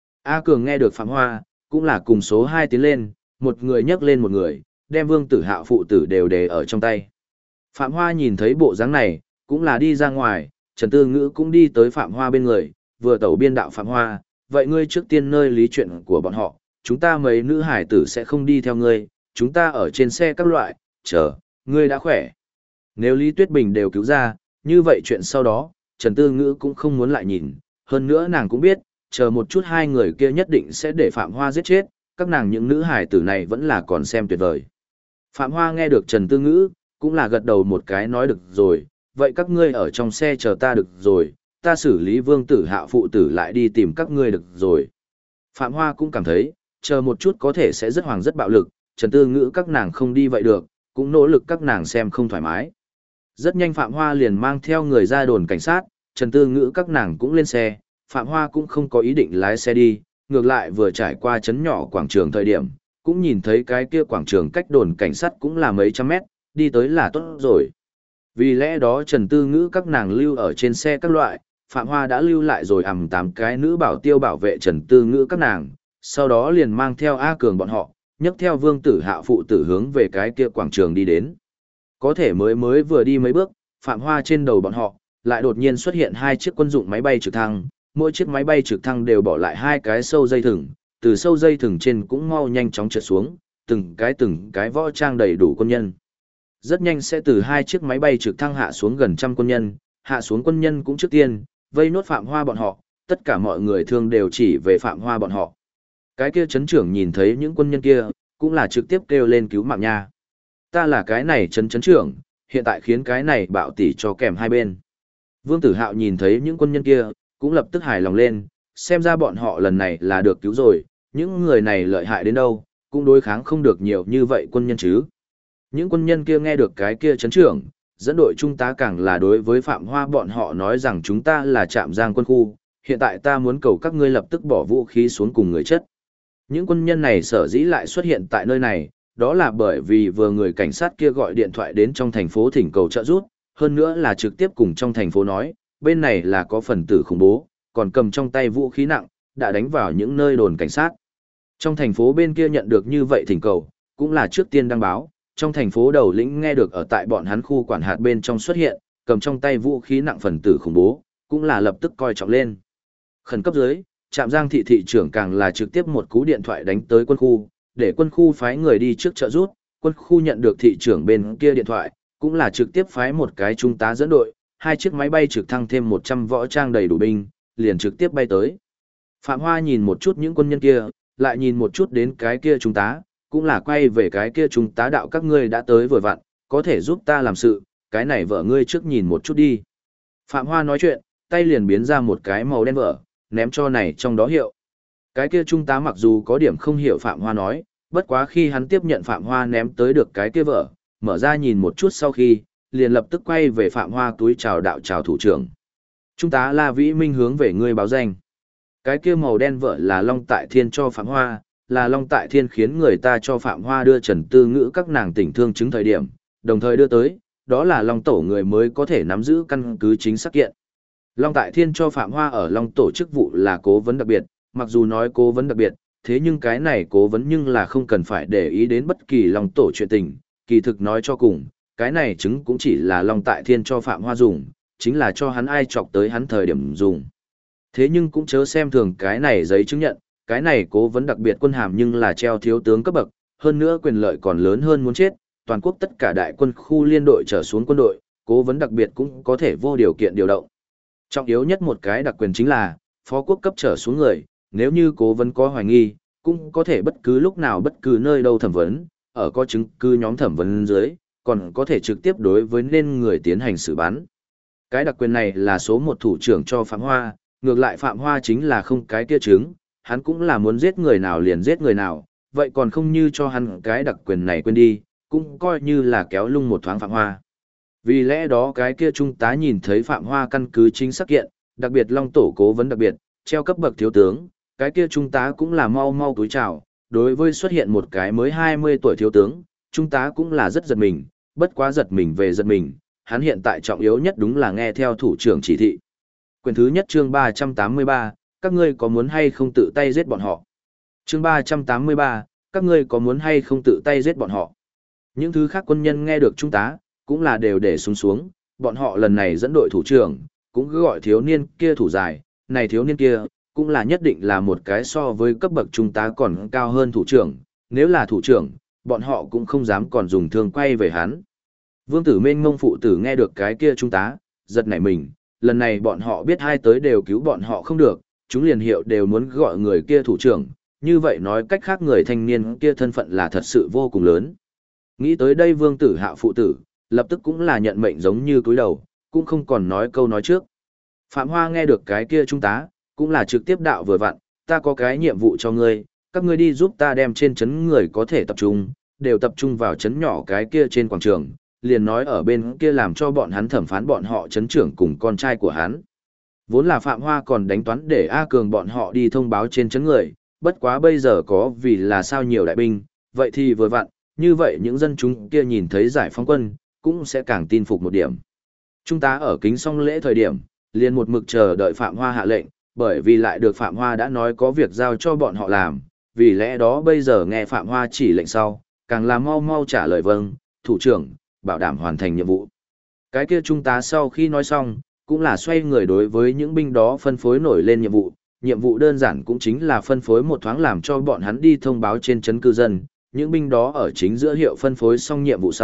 [SPEAKER 1] A Cường nghe được Phạm Hoa, cũng là cùng số 2 tiến lên, một người nhấc lên một người, đem Vương Tử Hạo phụ tử đều đề ở trong tay. Phạm Hoa nhìn thấy bộ dáng này, cũng là đi ra ngoài, Trần Tư Ngữ cũng đi tới Phạm Hoa bên người, vừa tẩu biên đạo Phạm Hoa, vậy ngươi trước tiên nơi lý chuyện của bọn họ, chúng ta mấy nữ hải tử sẽ không đi theo ngươi, chúng ta ở trên xe các loại, chờ, ngươi đã khỏe. Nếu Lý Tuyết Bình đều cứu ra, như vậy chuyện sau đó, Trần Tư Ngữ cũng không muốn lại nhìn, hơn nữa nàng cũng biết, chờ một chút hai người kia nhất định sẽ để Phạm Hoa giết chết, các nàng những nữ hải tử này vẫn là còn xem tuyệt vời. Phạm Hoa nghe được Trần Tư Ngữ, cũng là gật đầu một cái nói được rồi, vậy các ngươi ở trong xe chờ ta được rồi, ta xử lý Vương Tử Hạo phụ tử lại đi tìm các ngươi được rồi. Phạm Hoa cũng cảm thấy, chờ một chút có thể sẽ rất hoàng rất bạo lực, Trần Tư Ngữ các nàng không đi vậy được, cũng nỗ lực các nàng xem không thoải mái. Rất nhanh Phạm Hoa liền mang theo người ra đồn cảnh sát, Trần Tư Ngữ các nàng cũng lên xe, Phạm Hoa cũng không có ý định lái xe đi, ngược lại vừa trải qua trấn nhỏ quảng trường thời điểm, cũng nhìn thấy cái kia quảng trường cách đồn cảnh sát cũng là mấy trăm mét, đi tới là tốt rồi. Vì lẽ đó Trần Tư Ngữ các nàng lưu ở trên xe các loại, Phạm Hoa đã lưu lại rồi 8 cái nữ bảo tiêu bảo vệ Trần Tư Ngữ các nàng, sau đó liền mang theo A Cường bọn họ, nhấc theo Vương Tử Hạo phụ tử hướng về cái kia quảng trường đi đến. Có thể mới vừa đi mấy bước, Phạm Hoa trên đầu bọn họ, lại đột nhiên xuất hiện 2 chiếc quân dụng máy bay trực thăng, mỗi chiếc máy bay trực thăng đều bỏ lại 2 cái sâu dây thừng, từ sâu dây thừng trên cũng mau nhanh chóng trượt xuống, từng cái võ trang đầy đủ quân nhân. rất nhanh sẽ từ 2 chiếc máy bay trực thăng hạ xuống gần trăm quân nhân, hạ xuống quân nhân cũng trước tiên, vây nốt Phạm Hoa bọn họ, tất cả mọi người thương đều chỉ về Phạm Hoa bọn họ. Cái kia trấn trưởng nhìn thấy những quân nhân kia, cũng là trực tiếp kêu lên cứu mạng nha. Ta là cái này trấn trưởng, hiện tại khiến cái này bạo tỷ cho kèm hai bên. Vương Tử Hạo nhìn thấy những quân nhân kia, cũng lập tức hài lòng lên, xem ra bọn họ lần này là được cứu rồi, những người này lợi hại đến đâu, cũng đối kháng không được nhiều như vậy quân nhân chứ. Những quân nhân kia nghe được cái kia trấn trưởng, dẫn đội trung tá càng là đối với Phạm Hoa bọn họ nói rằng chúng ta là Trạm Giang quân khu, hiện tại ta muốn cầu các ngươi lập tức bỏ vũ khí xuống cùng người chất. Những quân nhân này sở dĩ lại xuất hiện tại nơi này, đó là bởi vì vừa người cảnh sát kia gọi điện thoại đến trong thành phố thỉnh cầu trợ giúp, hơn nữa là trực tiếp cùng trong thành phố nói, bên này là có phần tử khủng bố, còn cầm trong tay vũ khí nặng, đã đánh vào những nơi đồn cảnh sát. Trong thành phố bên kia nhận được như vậy thỉnh cầu, cũng là trước tiên đăng báo, trong thành phố đầu lĩnh nghe được ở tại bọn hắn khu quản hạt bên trong xuất hiện, cầm trong tay vũ khí nặng phần tử khủng bố, cũng là lập tức coi trọng lên. Khẩn cấp dưới, Trạm Giang thị thị trưởng càng là trực tiếp một cú điện thoại đánh tới quân khu, để quân khu phái người đi trước trợ giúp, quân khu nhận được thị trưởng bên kia điện thoại, cũng là trực tiếp phái một cái trung tá dẫn đội, 2 chiếc máy bay trực thăng thêm 100 võ trang đầy đủ binh, liền trực tiếp bay tới. Phạm Hoa nhìn một chút những quân nhân kia, lại nhìn một chút đến cái kia trung tá, cũng là quay về cái kia trung tá đạo các ngươi đã tới vừa vặn, có thể giúp ta làm sự, cái này vợ ngươi trước nhìn một chút đi. Phạm Hoa nói chuyện, tay liền biến ra một cái màu đen vợ, ném cho này trong đó hiệu. Cái kia trung tá mặc dù có điểm không hiểu Phạm Hoa nói, bất quá khi hắn tiếp nhận Phạm Hoa ném tới được cái kia vợ, mở ra nhìn một chút sau khi, liền lập tức quay về Phạm Hoa túi chào đạo chào thủ trưởng. Trung tá La Vĩ Minh hướng về ngươi báo danh. Cái kia màu đen vợ là Long Tại Thiên cho Phạm Hoa, là Long Tại Thiên khiến người ta cho Phạm Hoa đưa Trần Tư Ngữ các nàng tỉnh thương chứng thời điểm, đồng thời đưa tới, đó là Long Tổ người mới có thể nắm giữ căn cứ chính xác kiện. Long Tại Thiên cho Phạm Hoa ở Long Tổ chức vụ là cố vấn đặc biệt, mặc dù nói cố vấn đặc biệt, thế nhưng cái này cố vấn nhưng là không cần phải để ý đến bất kỳ Long Tổ chuyện tình, kỳ thực nói cho cùng, cái này chứng cũng chỉ là Long Tại Thiên cho Phạm Hoa dùng, chính là cho hắn ai chọc tới hắn thời điểm dùng. Thế nhưng cũng chớ xem thường cái này giấy chứng nhận, cái này cố vấn đặc biệt quân hàm nhưng là treo thiếu tướng cấp bậc, hơn nữa quyền lợi còn lớn hơn muốn chết, toàn quốc tất cả đại quân khu liên đội trở xuống quân đội, cố vấn đặc biệt cũng có thể vô điều kiện điều động. Trọng yếu nhất một cái đặc quyền chính là, phó quốc cấp trở xuống người, nếu như cố vấn có hoài nghi, cũng có thể bất cứ lúc nào bất cứ nơi đâu thẩm vấn, ở có chứng cứ nhóm thẩm vấn dưới, còn có thể trực tiếp đối với nên người tiến hành xử bắn. Cái đặc quyền này là số 1 thủ trưởng cho Phạm Hoa, ngược lại Phạm Hoa chính là không cái kia chứng, hắn cũng là muốn giết người nào liền giết người nào, vậy còn không như cho hắn cái đặc quyền này quên đi, cũng coi như là kéo lung một thoáng Phạm Hoa. Vì lẽ đó cái kia trung tá nhìn thấy Phạm Hoa căn cứ chính xác kiện, đặc biệt Long Tổ cố vấn đặc biệt, treo cấp bậc thiếu tướng, cái kia trung tá cũng là mau mau túi chào, đối với xuất hiện một cái mới 20 tuổi thiếu tướng, trung tá cũng là rất giật mình, bất quá giật mình về giật mình, hắn hiện tại trọng yếu nhất đúng là nghe theo thủ trưởng chỉ thị. Quyển thứ nhất chương 383, các ngươi có muốn hay không tự tay giết bọn họ? Chương 383, các ngươi có muốn hay không tự tay giết bọn họ? Những thứ khác quân nhân nghe được trung tá, cũng là đều để xuống, bọn họ lần này dẫn đội thủ trưởng, cũng cứ gọi thiếu niên kia thủ dài, này thiếu niên kia, cũng là nhất định là một cái so với cấp bậc trung tá còn cao hơn thủ trưởng, nếu là thủ trưởng, bọn họ cũng không dám còn dùng thương quay về hắn. Vương Tử Mênh Mông phụ tử nghe được cái kia trung tá, giật nảy mình, lần này bọn họ biết hai tới đều cứu bọn họ không được, chúng liền hiệu đều muốn gọi người kia thủ trưởng, như vậy nói cách khác người thanh niên kia thân phận là thật sự vô cùng lớn. Nghĩ tới đây Vương Tử Hạo phụ tử, lập tức cũng là nhận mệnh giống như cúi đầu, cũng không còn nói câu nói trước. Phạm Hoa nghe được cái kia trung tá, cũng là trực tiếp đạo vừa vặn, ta có cái nhiệm vụ cho ngươi, các ngươi đi giúp ta đem trên trấn người có thể tập trung, đều tập trung vào trấn nhỏ cái kia trên quảng trường, liền nói ở bên kia làm cho bọn hắn thẩm phán bọn họ trấn trưởng cùng con trai của hắn. Vốn là Phạm Hoa còn đánh toán để A Cường bọn họ đi thông báo trên trấn người, bất quá bây giờ có vì là sao nhiều đại binh, vậy thì vừa vặn, như vậy những dân chúng kia nhìn thấy giải phóng quân, cũng sẽ càng tin phục một điểm. Chúng ta ở kính xong lễ thời điểm, liền một mực chờ đợi Phạm Hoa hạ lệnh, bởi vì lại được Phạm Hoa đã nói có việc giao cho bọn họ làm, vì lẽ đó bây giờ nghe Phạm Hoa chỉ lệnh sau, càng là mau mau trả lời vâng, thủ trưởng, bảo đảm hoàn thành nhiệm vụ. Cái kia trung tá sau khi nói xong, cũng là xoay người đối với những binh đó phân phối nổi lên nhiệm vụ đơn giản cũng chính là phân phối một thoáng làm cho bọn hắn đi thông báo trên trấn cư dân, những binh đó ở chính giữa hiệu phân phối xong nhiệm vụ sau,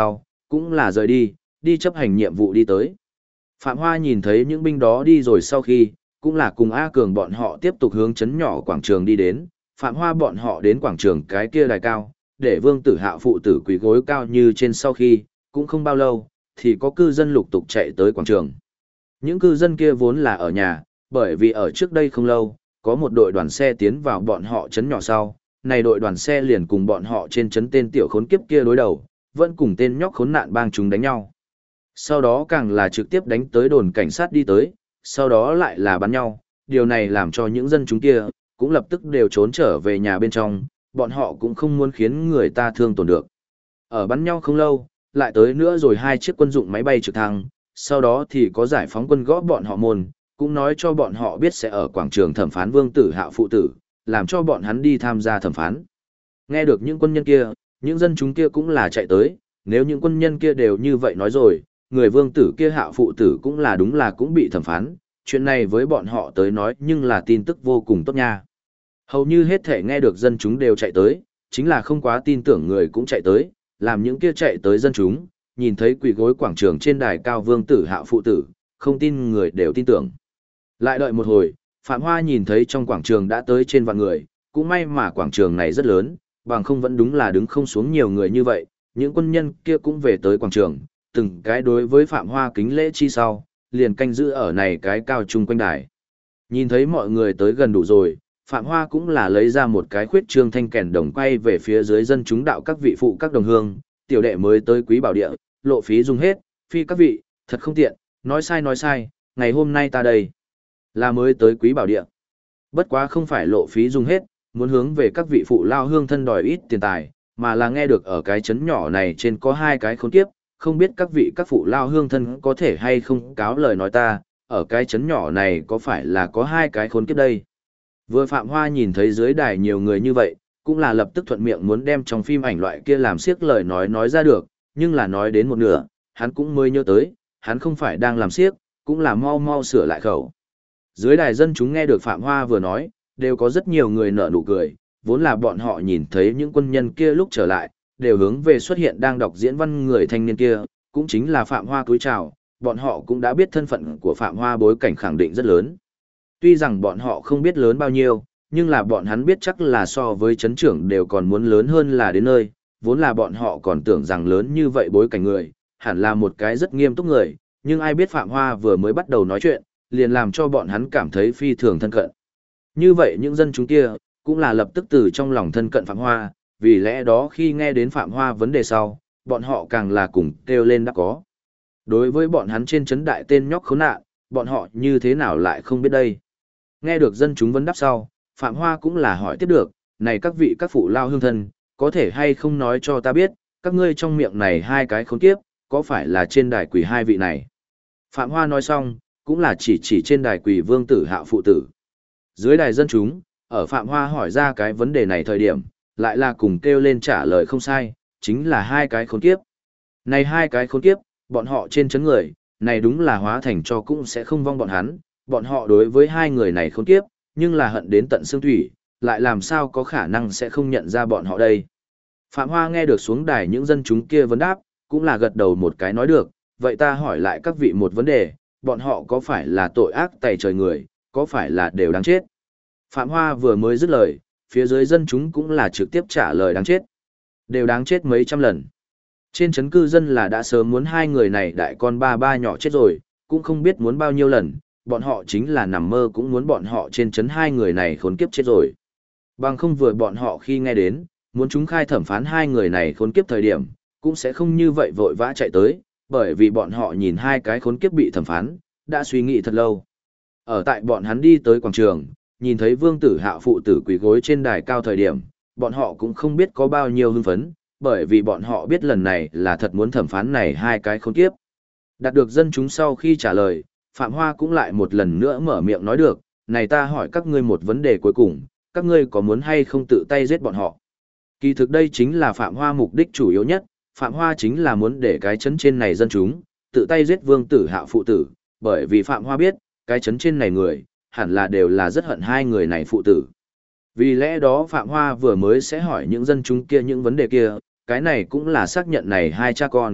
[SPEAKER 1] cũng là rời đi, đi chấp hành nhiệm vụ đi tới. Phạm Hoa nhìn thấy những binh đó đi rồi sau khi, cũng là cùng A Cường bọn họ tiếp tục hướng chấn nhỏ quảng trường đi đến, Phạm Hoa bọn họ đến quảng trường cái kia đài cao, để Vương Tử Hạo phụ tử quỳ gối cao như trên sau khi, cũng không bao lâu, thì có cư dân lục tục chạy tới quảng trường. Những cư dân kia vốn là ở nhà, bởi vì ở trước đây không lâu, có một đội đoàn xe tiến vào bọn họ chấn nhỏ sau, này đội đoàn xe liền cùng bọn họ trên chấn tên tiểu khốn kiếp kia đối đầu, vẫn cùng tên nhóc khốn nạn bang chúng đánh nhau. Sau đó càng là trực tiếp đánh tới đồn cảnh sát đi tới, sau đó lại là bắn nhau, điều này làm cho những dân chúng kia, cũng lập tức đều trốn trở về nhà bên trong, bọn họ cũng không muốn khiến người ta thương tổn được. Ở bắn nhau không lâu, lại tới nữa rồi hai chiếc quân dụng máy bay trực thăng, sau đó thì có giải phóng quân gõ bọn họ môn, cũng nói cho bọn họ biết sẽ ở quảng trường thẩm phán Vương Tử Hạo phụ tử, làm cho bọn hắn đi tham gia thẩm phán. Nghe được những quân nhân kia, những dân chúng kia cũng là chạy tới, nếu những quân nhân kia đều như vậy nói rồi, người Vương Tử kia Hạo phụ tử cũng là đúng là cũng bị thẩm phán, chuyện này với bọn họ tới nói nhưng là tin tức vô cùng tốt nha. Hầu như hết thể nghe được dân chúng đều chạy tới, chính là không quá tin tưởng người cũng chạy tới, làm những kia chạy tới dân chúng, nhìn thấy quỳ gối quảng trường trên đài cao Vương Tử Hạo phụ tử, không tin người đều tin tưởng. Lại đợi một hồi, Phạm Hoa nhìn thấy trong quảng trường đã tới trên vạn người, cũng may mà quảng trường này rất lớn, bằng không vẫn đúng là đứng không xuống nhiều người như vậy, những quân nhân kia cũng về tới quảng trường, từng cái đối với Phạm Hoa kính lễ chi sau, liền canh giữ ở này cái cao trung quanh đài. Nhìn thấy mọi người tới gần đủ rồi, Phạm Hoa cũng là lấy ra một cái khuyết trương thanh kèn đồng quay về phía dưới dân chúng đạo các vị phụ các đồng hương, tiểu đệ mới tới Quý Bảo Địa, lộ phí dùng hết, phi các vị, thật không tiện, nói sai, ngày hôm nay ta đây là mới tới Quý Bảo Địa. Bất quá không phải lộ phí dùng hết, muốn hướng về các vị phụ lao hương thân đòi ít tiền tài, mà là nghe được ở cái trấn nhỏ này trên có hai cái khốn kiếp, không biết các vị các phụ lao hương thân có thể hay không cáo lời nói ta, ở cái trấn nhỏ này có phải là có hai cái khốn kiếp đây. Vừa Phạm Hoa nhìn thấy dưới đài nhiều người như vậy, cũng là lập tức thuận miệng muốn đem trong phim ảnh loại kia làm siếc lời nói ra được, nhưng là nói đến một nửa, hắn cũng mới nhớ tới, hắn không phải đang làm siếc, cũng là mau sửa lại khẩu. Dưới đài dân chúng nghe được Phạm Hoa vừa nói, đều có rất nhiều người nở nụ cười, vốn là bọn họ nhìn thấy những quân nhân kia lúc trở lại, đều hướng về xuất hiện đang đọc diễn văn người thanh niên kia, cũng chính là Phạm Hoa cúi chào, bọn họ cũng đã biết thân phận của Phạm Hoa bối cảnh khẳng định rất lớn. Tuy rằng bọn họ không biết lớn bao nhiêu, nhưng là bọn hắn biết chắc là so với chấn trưởng đều còn muốn lớn hơn là đến nơi, vốn là bọn họ còn tưởng rằng lớn như vậy bối cảnh người, hẳn là một cái rất nghiêm túc người, nhưng ai biết Phạm Hoa vừa mới bắt đầu nói chuyện, liền làm cho bọn hắn cảm thấy phi thường thân cận. Như vậy những dân chúng kia, cũng là lập tức từ trong lòng thân cận Phạm Hoa, vì lẽ đó khi nghe đến Phạm Hoa vấn đề sau, bọn họ càng là cùng kêu lên đã có. Đối với bọn hắn trên chấn đại tên nhóc khốn nạn, bọn họ như thế nào lại không biết đây. Nghe được dân chúng vấn đáp sau, Phạm Hoa cũng là hỏi tiếp được, này các vị các phụ lao hương thân, có thể hay không nói cho ta biết, các ngươi trong miệng này hai cái khốn kiếp, có phải là trên đài quỷ hai vị này? Phạm Hoa nói xong, cũng là chỉ trên đài quỷ Vương Tử Hạo phụ tử. Dưới đài dân chúng, ở Phạm Hoa hỏi ra cái vấn đề này thời điểm, lại là cùng kêu lên trả lời không sai, chính là hai cái khốn kiếp. Này hai cái khốn kiếp, bọn họ trên chấn người, này đúng là hóa thành cho cũng sẽ không vong bọn họ đối với hai người này khốn kiếp, nhưng là hận đến tận xương thủy, lại làm sao có khả năng sẽ không nhận ra bọn họ đây. Phạm Hoa nghe được xuống đài những dân chúng kia vấn đáp, cũng là gật đầu một cái nói được, vậy ta hỏi lại các vị một vấn đề, bọn họ có phải là tội ác tày trời người, có phải là đều đáng chết? Phạm Hoa vừa mới dứt lời, phía dưới dân chúng cũng là trực tiếp trả lời đáng chết. Đều đáng chết mấy trăm lần. Trên chấn cư dân là đã sớm muốn hai người này đại con ba nhỏ chết rồi, cũng không biết muốn bao nhiêu lần, bọn họ chính là nằm mơ cũng muốn bọn họ trên chấn hai người này khốn kiếp chết rồi. Bằng không vừa bọn họ khi nghe đến, muốn chúng khai thẩm phán hai người này khốn kiếp thời điểm, cũng sẽ không như vậy vội vã chạy tới, bởi vì bọn họ nhìn hai cái khốn kiếp bị thẩm phán, đã suy nghĩ thật lâu. Ở tại bọn hắn đi tới quảng trường, nhìn thấy Vương Tử Hạo phụ tử quỳ gối trên đài cao thời điểm, bọn họ cũng không biết có bao nhiêu hưng phấn, bởi vì bọn họ biết lần này là thật muốn thẩm phán này hai cái khốn kiếp. Đạt được dân chúng sau khi trả lời, Phạm Hoa cũng lại một lần nữa mở miệng nói được, này ta hỏi các ngươi một vấn đề cuối cùng, các ngươi có muốn hay không tự tay giết bọn họ? Kỳ thực đây chính là Phạm Hoa mục đích chủ yếu nhất, Phạm Hoa chính là muốn để cái chấn trên này dân chúng, tự tay giết Vương Tử Hạo phụ tử, bởi vì Phạm Hoa biết, cái chấn trên này người, hẳn là đều là rất hận hai người này phụ tử. Vì lẽ đó Phạm Hoa vừa mới sẽ hỏi những dân chúng kia những vấn đề kia, cái này cũng là xác nhận này hai cha con,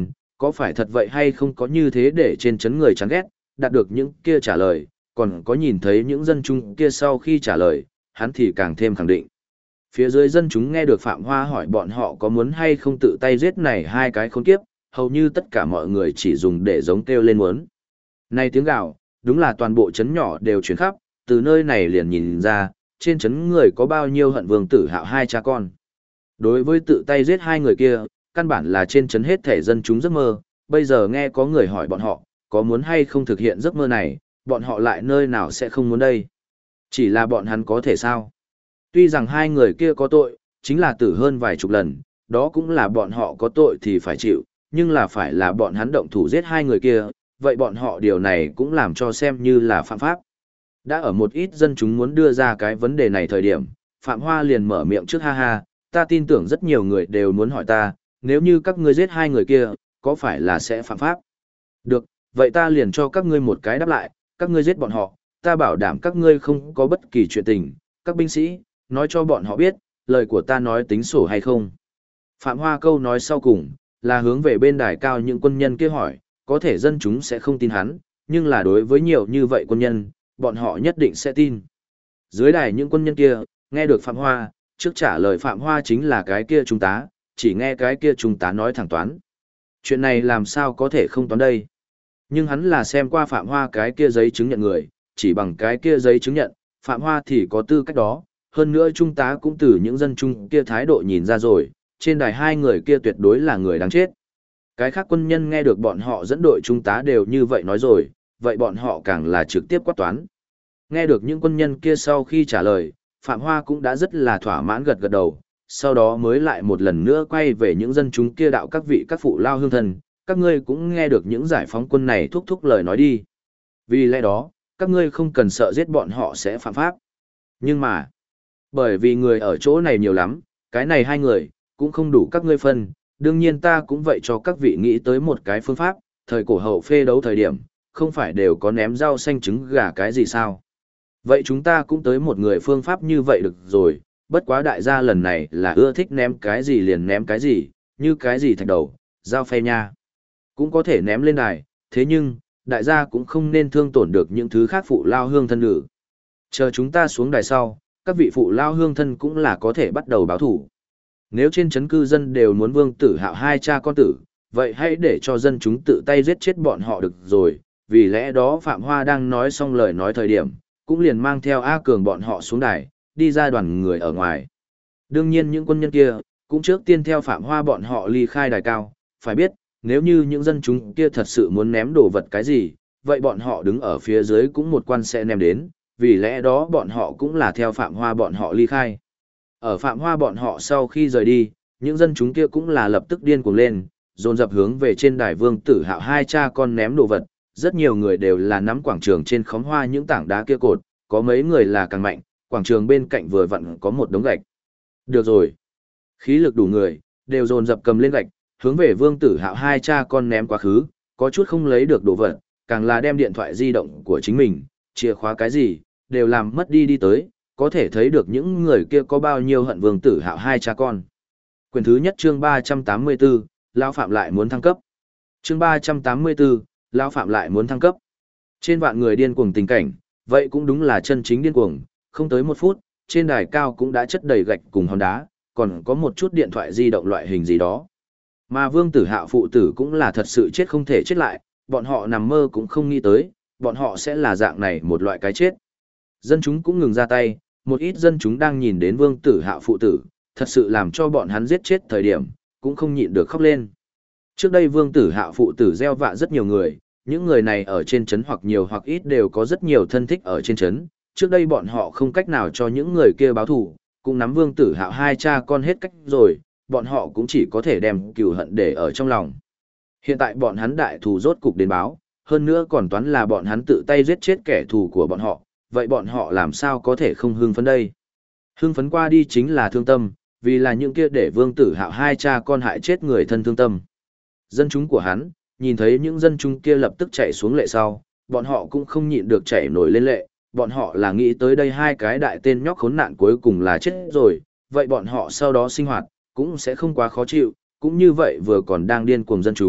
[SPEAKER 1] có phải thật vậy hay không có như thế để trên chấn người chán ghét, đạt được những kia trả lời, còn có nhìn thấy những dân chúng kia sau khi trả lời, hắn thì càng thêm khẳng định. Phía dưới dân chúng nghe được Phạm Hoa hỏi bọn họ có muốn hay không tự tay giết này hai cái khốn kiếp, hầu như tất cả mọi người chỉ dùng để giống kêu lên muốn. Này tiếng gào, đúng là toàn bộ chấn nhỏ đều chuyển khắp, từ nơi này liền nhìn ra, trên chấn người có bao nhiêu hận Vương Tử Hạo hai cha con. Đối với tự tay giết hai người kia, căn bản là trên chấn hết thể dân chúng giấc mơ, bây giờ nghe có người hỏi bọn họ, có muốn hay không thực hiện giấc mơ này, bọn họ lại nơi nào sẽ không muốn đây. Chỉ là bọn hắn có thể sao? Tuy rằng hai người kia có tội, chính là tử hơn vài chục lần, đó cũng là bọn họ có tội thì phải chịu, nhưng là phải là bọn hắn động thủ giết hai người kia, vậy bọn họ điều này cũng làm cho xem như là phạm pháp. Đã ở một ít dân chúng muốn đưa ra cái vấn đề này thời điểm, Phạm Hoa liền mở miệng trước, ha ha, ta tin tưởng rất nhiều người đều muốn hỏi ta, nếu như các ngươi giết hai người kia, có phải là sẽ phạm pháp? Được, vậy ta liền cho các ngươi một cái đáp lại, các ngươi giết bọn họ, ta bảo đảm các ngươi không có bất kỳ chuyện tình, các binh sĩ, nói cho bọn họ biết, lời của ta nói tính sổ hay không. Phạm Hoa câu nói sau cùng, là hướng về bên đài cao những quân nhân kia hỏi, có thể dân chúng sẽ không tin hắn, nhưng là đối với nhiều như vậy quân nhân, bọn họ nhất định sẽ tin. Dưới đài những quân nhân kia, nghe được Phạm Hoa, trước trả lời Phạm Hoa chính là cái kia trung tá, chỉ nghe cái kia trung tá nói thẳng toán. Chuyện này làm sao có thể không toán đây? Nhưng hắn là xem qua Phạm Hoa cái kia giấy chứng nhận người, chỉ bằng cái kia giấy chứng nhận, Phạm Hoa thì có tư cách đó, hơn nữa trung tá cũng từ những dân trung kia thái độ nhìn ra rồi, trên đài hai người kia tuyệt đối là người đáng chết. Cái khác quân nhân nghe được bọn họ dẫn đội trung tá đều như vậy nói rồi, vậy bọn họ càng là trực tiếp quát toán. Nghe được những quân nhân kia sau khi trả lời, Phạm Hoa cũng đã rất là thỏa mãn gật gật đầu, sau đó mới lại một lần nữa quay về những dân chúng kia đạo các vị các phụ lao hương thân, các ngươi cũng nghe được những giải phóng quân này thúc thúc lời nói đi. Vì lẽ đó, các ngươi không cần sợ giết bọn họ sẽ phạm pháp. Nhưng mà, bởi vì người ở chỗ này nhiều lắm, cái này hai người, cũng không đủ các ngươi phân, đương nhiên ta cũng vậy cho các vị nghĩ tới một cái phương pháp, thời cổ hậu phê đấu thời điểm, không phải đều có ném rau xanh trứng gà cái gì sao. Vậy chúng ta cũng tới một người phương pháp như vậy được rồi, bất quá đại gia lần này là ưa thích ném cái gì liền ném cái gì, như cái gì thạch đầu, dao phay nha. Cũng có thể ném lên đài, thế nhưng, đại gia cũng không nên thương tổn được những thứ khác phụ lao hương thân nữ. Chờ chúng ta xuống đài sau, các vị phụ lao hương thân cũng là có thể bắt đầu báo thủ. Nếu trên chấn cư dân đều muốn Vương Tử Hạo hai cha con tử, vậy hãy để cho dân chúng tự tay giết chết bọn họ được rồi, vì lẽ đó Phạm Hoa đang nói xong lời nói thời điểm, cũng liền mang theo A Cường bọn họ xuống đài, đi ra đoàn người ở ngoài. Đương nhiên những quân nhân kia, cũng trước tiên theo Phạm Hoa bọn họ ly khai đài cao, phải biết, nếu như những dân chúng kia thật sự muốn ném đồ vật cái gì, vậy bọn họ đứng ở phía dưới cũng một quan sẽ ném đến, vì lẽ đó bọn họ cũng là theo Phạm Hoa bọn họ ly khai. Ở Phạm Hoa bọn họ sau khi rời đi, những dân chúng kia cũng là lập tức điên cuồng lên, dồn dập hướng về trên đài Vương Tử Hạo hai cha con ném đồ vật, rất nhiều người đều là nắm quảng trường trên khóm hoa những tảng đá kia cột, có mấy người là càng mạnh, quảng trường bên cạnh vừa vặn có một đống gạch. Được rồi. Khí lực đủ người, đều dồn dập cầm lên gạch, hướng về Vương Tử Hạo hai cha con ném quá khứ, có chút không lấy được đồ vật, càng là đem điện thoại di động của chính mình, chìa khóa cái gì, đều làm mất đi đi tới, có thể thấy được những người kia có bao nhiêu hận Vương Tử Hạo hai cha con. Quyển thứ nhất chương 384, Lão Phạm lại muốn thăng cấp. Chương 384, Lão Phạm lại muốn thăng cấp. Trên vạn người điên cuồng tình cảnh, vậy cũng đúng là chân chính điên cuồng, không tới một phút, trên đài cao cũng đã chất đầy gạch cùng hòn đá, còn có một chút điện thoại di động loại hình gì đó. Mà Vương Tử Hạo phụ tử cũng là thật sự chết không thể chết lại, bọn họ nằm mơ cũng không nghĩ tới, bọn họ sẽ là dạng này một loại cái chết. Dân chúng cũng ngừng ra tay, một ít dân chúng đang nhìn đến Vương Tử Hạo phụ tử, thật sự làm cho bọn hắn giết chết thời điểm, cũng không nhịn được khóc lên. Trước đây Vương Tử Hạo phụ tử gieo vạ rất nhiều người, những người này ở trên trấn hoặc nhiều hoặc ít đều có rất nhiều thân thích ở trên trấn. Trước đây bọn họ không cách nào cho những người kia báo thù, cũng nắm Vương Tử Hạo hai cha con hết cách rồi, bọn họ cũng chỉ có thể đem cừu hận để ở trong lòng. Hiện tại bọn hắn đại thù rốt cục đến báo, hơn nữa còn toán là bọn hắn tự tay giết chết kẻ thù của bọn họ, vậy bọn họ làm sao có thể không hưng phấn đây? Hưng phấn qua đi chính là thương tâm, vì là những kia để Vương Tử Hạo hai cha con hại chết người thân thương tâm. Dân chúng của hắn, nhìn thấy những dân chúng kia lập tức chạy xuống lệ sau, bọn họ cũng không nhịn được chạy nổi lên lệ, bọn họ là nghĩ tới đây hai cái đại tên nhóc khốn nạn cuối cùng là chết rồi, vậy bọn họ sau đó sinh hoạt, cũng sẽ không quá khó chịu, cũng như vậy vừa còn đang điên cuồng dân chúng,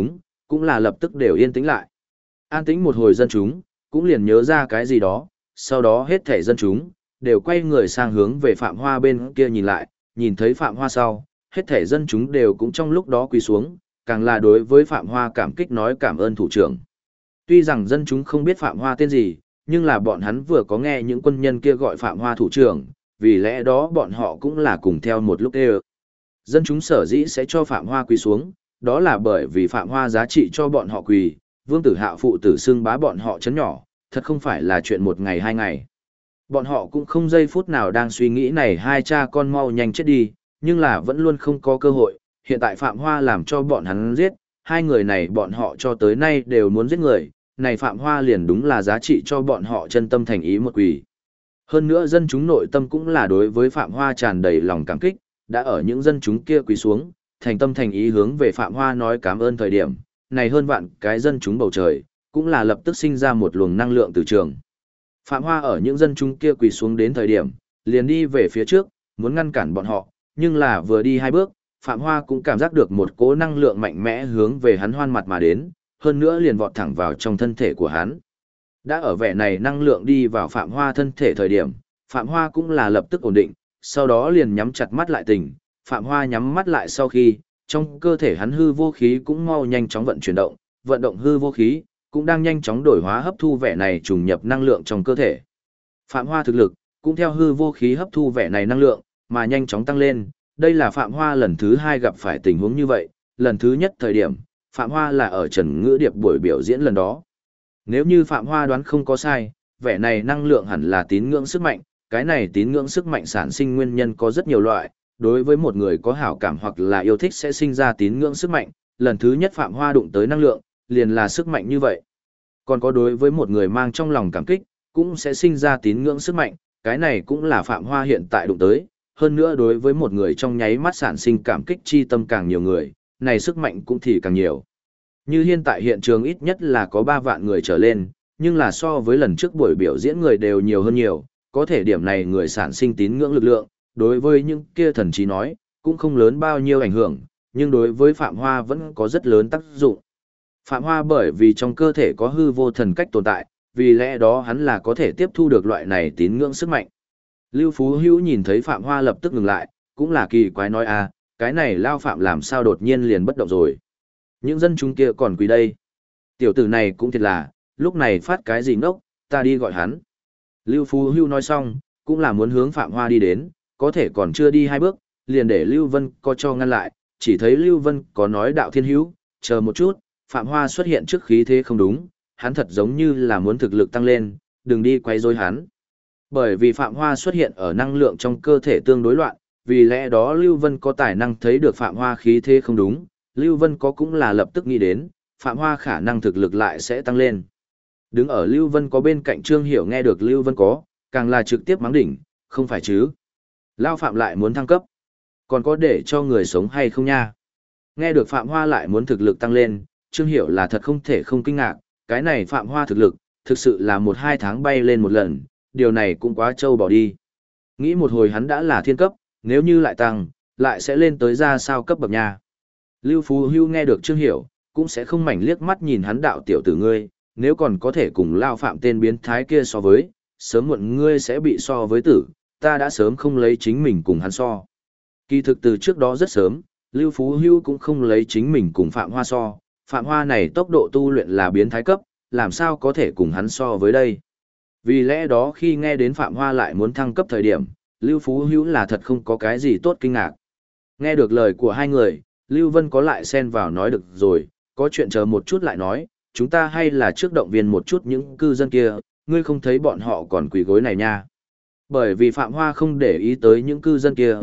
[SPEAKER 1] cũng là lập tức đều yên tĩnh lại. An tĩnh một hồi dân chúng, cũng liền nhớ ra cái gì đó, sau đó hết thảy dân chúng, đều quay người sang hướng về Phạm Hoa bên kia nhìn lại, nhìn thấy Phạm Hoa sau, hết thảy dân chúng đều cũng trong lúc đó quỳ xuống, càng là đối với Phạm Hoa cảm kích nói cảm ơn thủ trưởng. Tuy rằng dân chúng không biết Phạm Hoa tên gì, nhưng là bọn hắn vừa có nghe những quân nhân kia gọi Phạm Hoa thủ trưởng, vì lẽ đó bọn họ cũng là cùng theo một lúc đều. Dân chúng sở dĩ sẽ cho Phạm Hoa quỳ xuống, đó là bởi vì Phạm Hoa giá trị cho bọn họ quỳ, Vương Tử Hạo phụ tử xưng bá bọn họ chấn nhỏ, thật không phải là chuyện một ngày hai ngày. Bọn họ cũng không giây phút nào đang suy nghĩ này hai cha con mau nhanh chết đi, nhưng là vẫn luôn không có cơ hội, hiện tại Phạm Hoa làm cho bọn hắn giết, hai người này bọn họ cho tới nay đều muốn giết người, này Phạm Hoa liền đúng là giá trị cho bọn họ chân tâm thành ý một quỳ. Hơn nữa dân chúng nội tâm cũng là đối với Phạm Hoa tràn đầy lòng cảm kích, đã ở những dân chúng kia quỳ xuống, thành tâm thành ý hướng về Phạm Hoa nói cảm ơn thời điểm, này hơn vạn cái dân chúng bầu trời, cũng là lập tức sinh ra một luồng năng lượng từ trường. Phạm Hoa ở những dân chúng kia quỳ xuống đến thời điểm, liền đi về phía trước, muốn ngăn cản bọn họ, nhưng là vừa đi hai bước, Phạm Hoa cũng cảm giác được một cỗ năng lượng mạnh mẽ hướng về hắn hoan mặt mà đến, hơn nữa liền vọt thẳng vào trong thân thể của hắn. Đã ở vẻ này năng lượng đi vào Phạm Hoa thân thể thời điểm, Phạm Hoa cũng là lập tức ổn định, sau đó liền nhắm chặt mắt lại tỉnh, Phạm Hoa nhắm mắt lại sau khi, trong cơ thể hắn hư vô khí cũng mau nhanh chóng vận động hư vô khí, cũng đang nhanh chóng đổi hóa hấp thu vẻ này trùng nhập năng lượng trong cơ thể. Phạm Hoa thực lực, cũng theo hư vô khí hấp thu vẻ này năng lượng, mà nhanh chóng tăng lên, đây là Phạm Hoa lần thứ hai gặp phải tình huống như vậy, lần thứ nhất thời điểm, Phạm Hoa là ở Trần Ngữ Điệp buổi biểu diễn lần đó. Nếu như Phạm Hoa đoán không có sai, vẻ này năng lượng hẳn là tín ngưỡng sức mạnh, cái này tín ngưỡng sức mạnh sản sinh nguyên nhân có rất nhiều loại, đối với một người có hảo cảm hoặc là yêu thích sẽ sinh ra tín ngưỡng sức mạnh, lần thứ nhất Phạm Hoa đụng tới năng lượng, liền là sức mạnh như vậy. Còn có đối với một người mang trong lòng cảm kích, cũng sẽ sinh ra tín ngưỡng sức mạnh, cái này cũng là Phạm Hoa hiện tại đụng tới, hơn nữa đối với một người trong nháy mắt sản sinh cảm kích chi tâm càng nhiều người, này sức mạnh cũng thì càng nhiều. Như hiện tại hiện trường ít nhất là có 3 vạn người trở lên, nhưng là so với lần trước buổi biểu diễn người đều nhiều hơn nhiều, có thể điểm này người sản sinh tín ngưỡng lực lượng, đối với những kia thần trí nói, cũng không lớn bao nhiêu ảnh hưởng, nhưng đối với Phạm Hoa vẫn có rất lớn tác dụng. Phạm Hoa bởi vì trong cơ thể có hư vô thần cách tồn tại, vì lẽ đó hắn là có thể tiếp thu được loại này tín ngưỡng sức mạnh. Lưu Phú Hữu nhìn thấy Phạm Hoa lập tức ngừng lại, cũng là kỳ quái nói cái này Lao Phạm làm sao đột nhiên liền bất động rồi. Những dân chúng kia còn quỳ đây. Tiểu tử này cũng thiệt là, lúc này phát cái gì ngốc, ta đi gọi hắn. Lưu Phú Hữu nói xong, cũng là muốn hướng Phạm Hoa đi đến, có thể còn chưa đi 2 bước, liền để Lưu Vân có cho ngăn lại, chỉ thấy Lưu Vân có nói đạo thiên hữu, chờ một chút, Phạm Hoa xuất hiện trước khí thế không đúng, hắn thật giống như là muốn thực lực tăng lên, đừng đi quay rối hắn. Bởi vì Phạm Hoa xuất hiện ở năng lượng trong cơ thể tương đối loạn, vì lẽ đó Lưu Vân có tài năng thấy được Phạm Hoa khí thế không đúng, Lưu Vân có cũng là lập tức nghĩ đến, Phạm Hoa khả năng thực lực lại sẽ tăng lên. Đứng ở Lưu Vân có bên cạnh Trương Hiểu nghe được Lưu Vân có, càng là trực tiếp mắng đỉnh, không phải chứ. Lao Phạm lại muốn thăng cấp, còn có để cho người sống hay không nha. Nghe được Phạm Hoa lại muốn thực lực tăng lên, Trương Hiểu là thật không thể không kinh ngạc, cái này Phạm Hoa thực lực, thực sự là 1-2 tháng bay lên một lần, điều này cũng quá trâu bỏ đi. Nghĩ một hồi hắn đã là thiên cấp, nếu như lại tăng, lại sẽ lên tới ra sao cấp bậc nha. Lưu Phú Hưu nghe được Trương Hiểu, cũng sẽ không mảnh liếc mắt nhìn hắn đạo tiểu tử ngươi, nếu còn có thể cùng Lao Phạm tên biến thái kia so với, sớm muộn ngươi sẽ bị so với tử, ta đã sớm không lấy chính mình cùng hắn so. Kỳ thực từ trước đó rất sớm, Lưu Phú Hưu cũng không lấy chính mình cùng Phạm Hoa so, Phạm Hoa này tốc độ tu luyện là biến thái cấp, làm sao có thể cùng hắn so với đây. Vì lẽ đó khi nghe đến Phạm Hoa lại muốn thăng cấp thời điểm, Lưu Phú Hữu là thật không có cái gì tốt kinh ngạc. Nghe được lời của hai người, Lưu Vân có lại xen vào nói được rồi, có chuyện chờ một chút lại nói, chúng ta hay là trước động viên một chút những cư dân kia, ngươi không thấy bọn họ còn quỳ gối này nha. Bởi vì Phạm Hoa không để ý tới những cư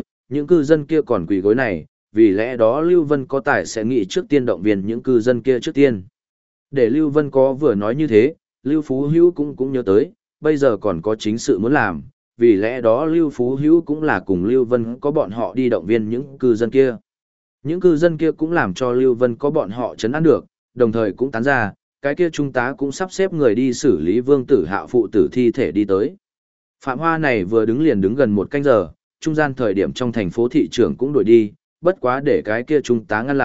[SPEAKER 1] dân kia còn quỳ gối này, vì lẽ đó Lưu Vân có tài sẽ nghĩ trước tiên động viên những cư dân kia trước tiên. Để Lưu Vân có vừa nói như thế, Lưu Phú Hữu cũng nhớ tới, bây giờ còn có chính sự muốn làm, vì lẽ đó Lưu Phú Hữu cũng là cùng Lưu Vân có bọn họ đi động viên những cư dân kia. Những cư dân kia cũng làm cho Lưu Vân có bọn họ chấn an được, đồng thời cũng tán ra, cái kia trung tá cũng sắp xếp người đi xử lý Vương Tử Hạo phụ tử thi thể đi tới. Phạm Hoa này vừa đứng liền đứng gần 1 canh giờ, trung gian thời điểm trong thành phố thị trưởng cũng đuổi đi, bất quá để cái kia trung tá ngăn lại,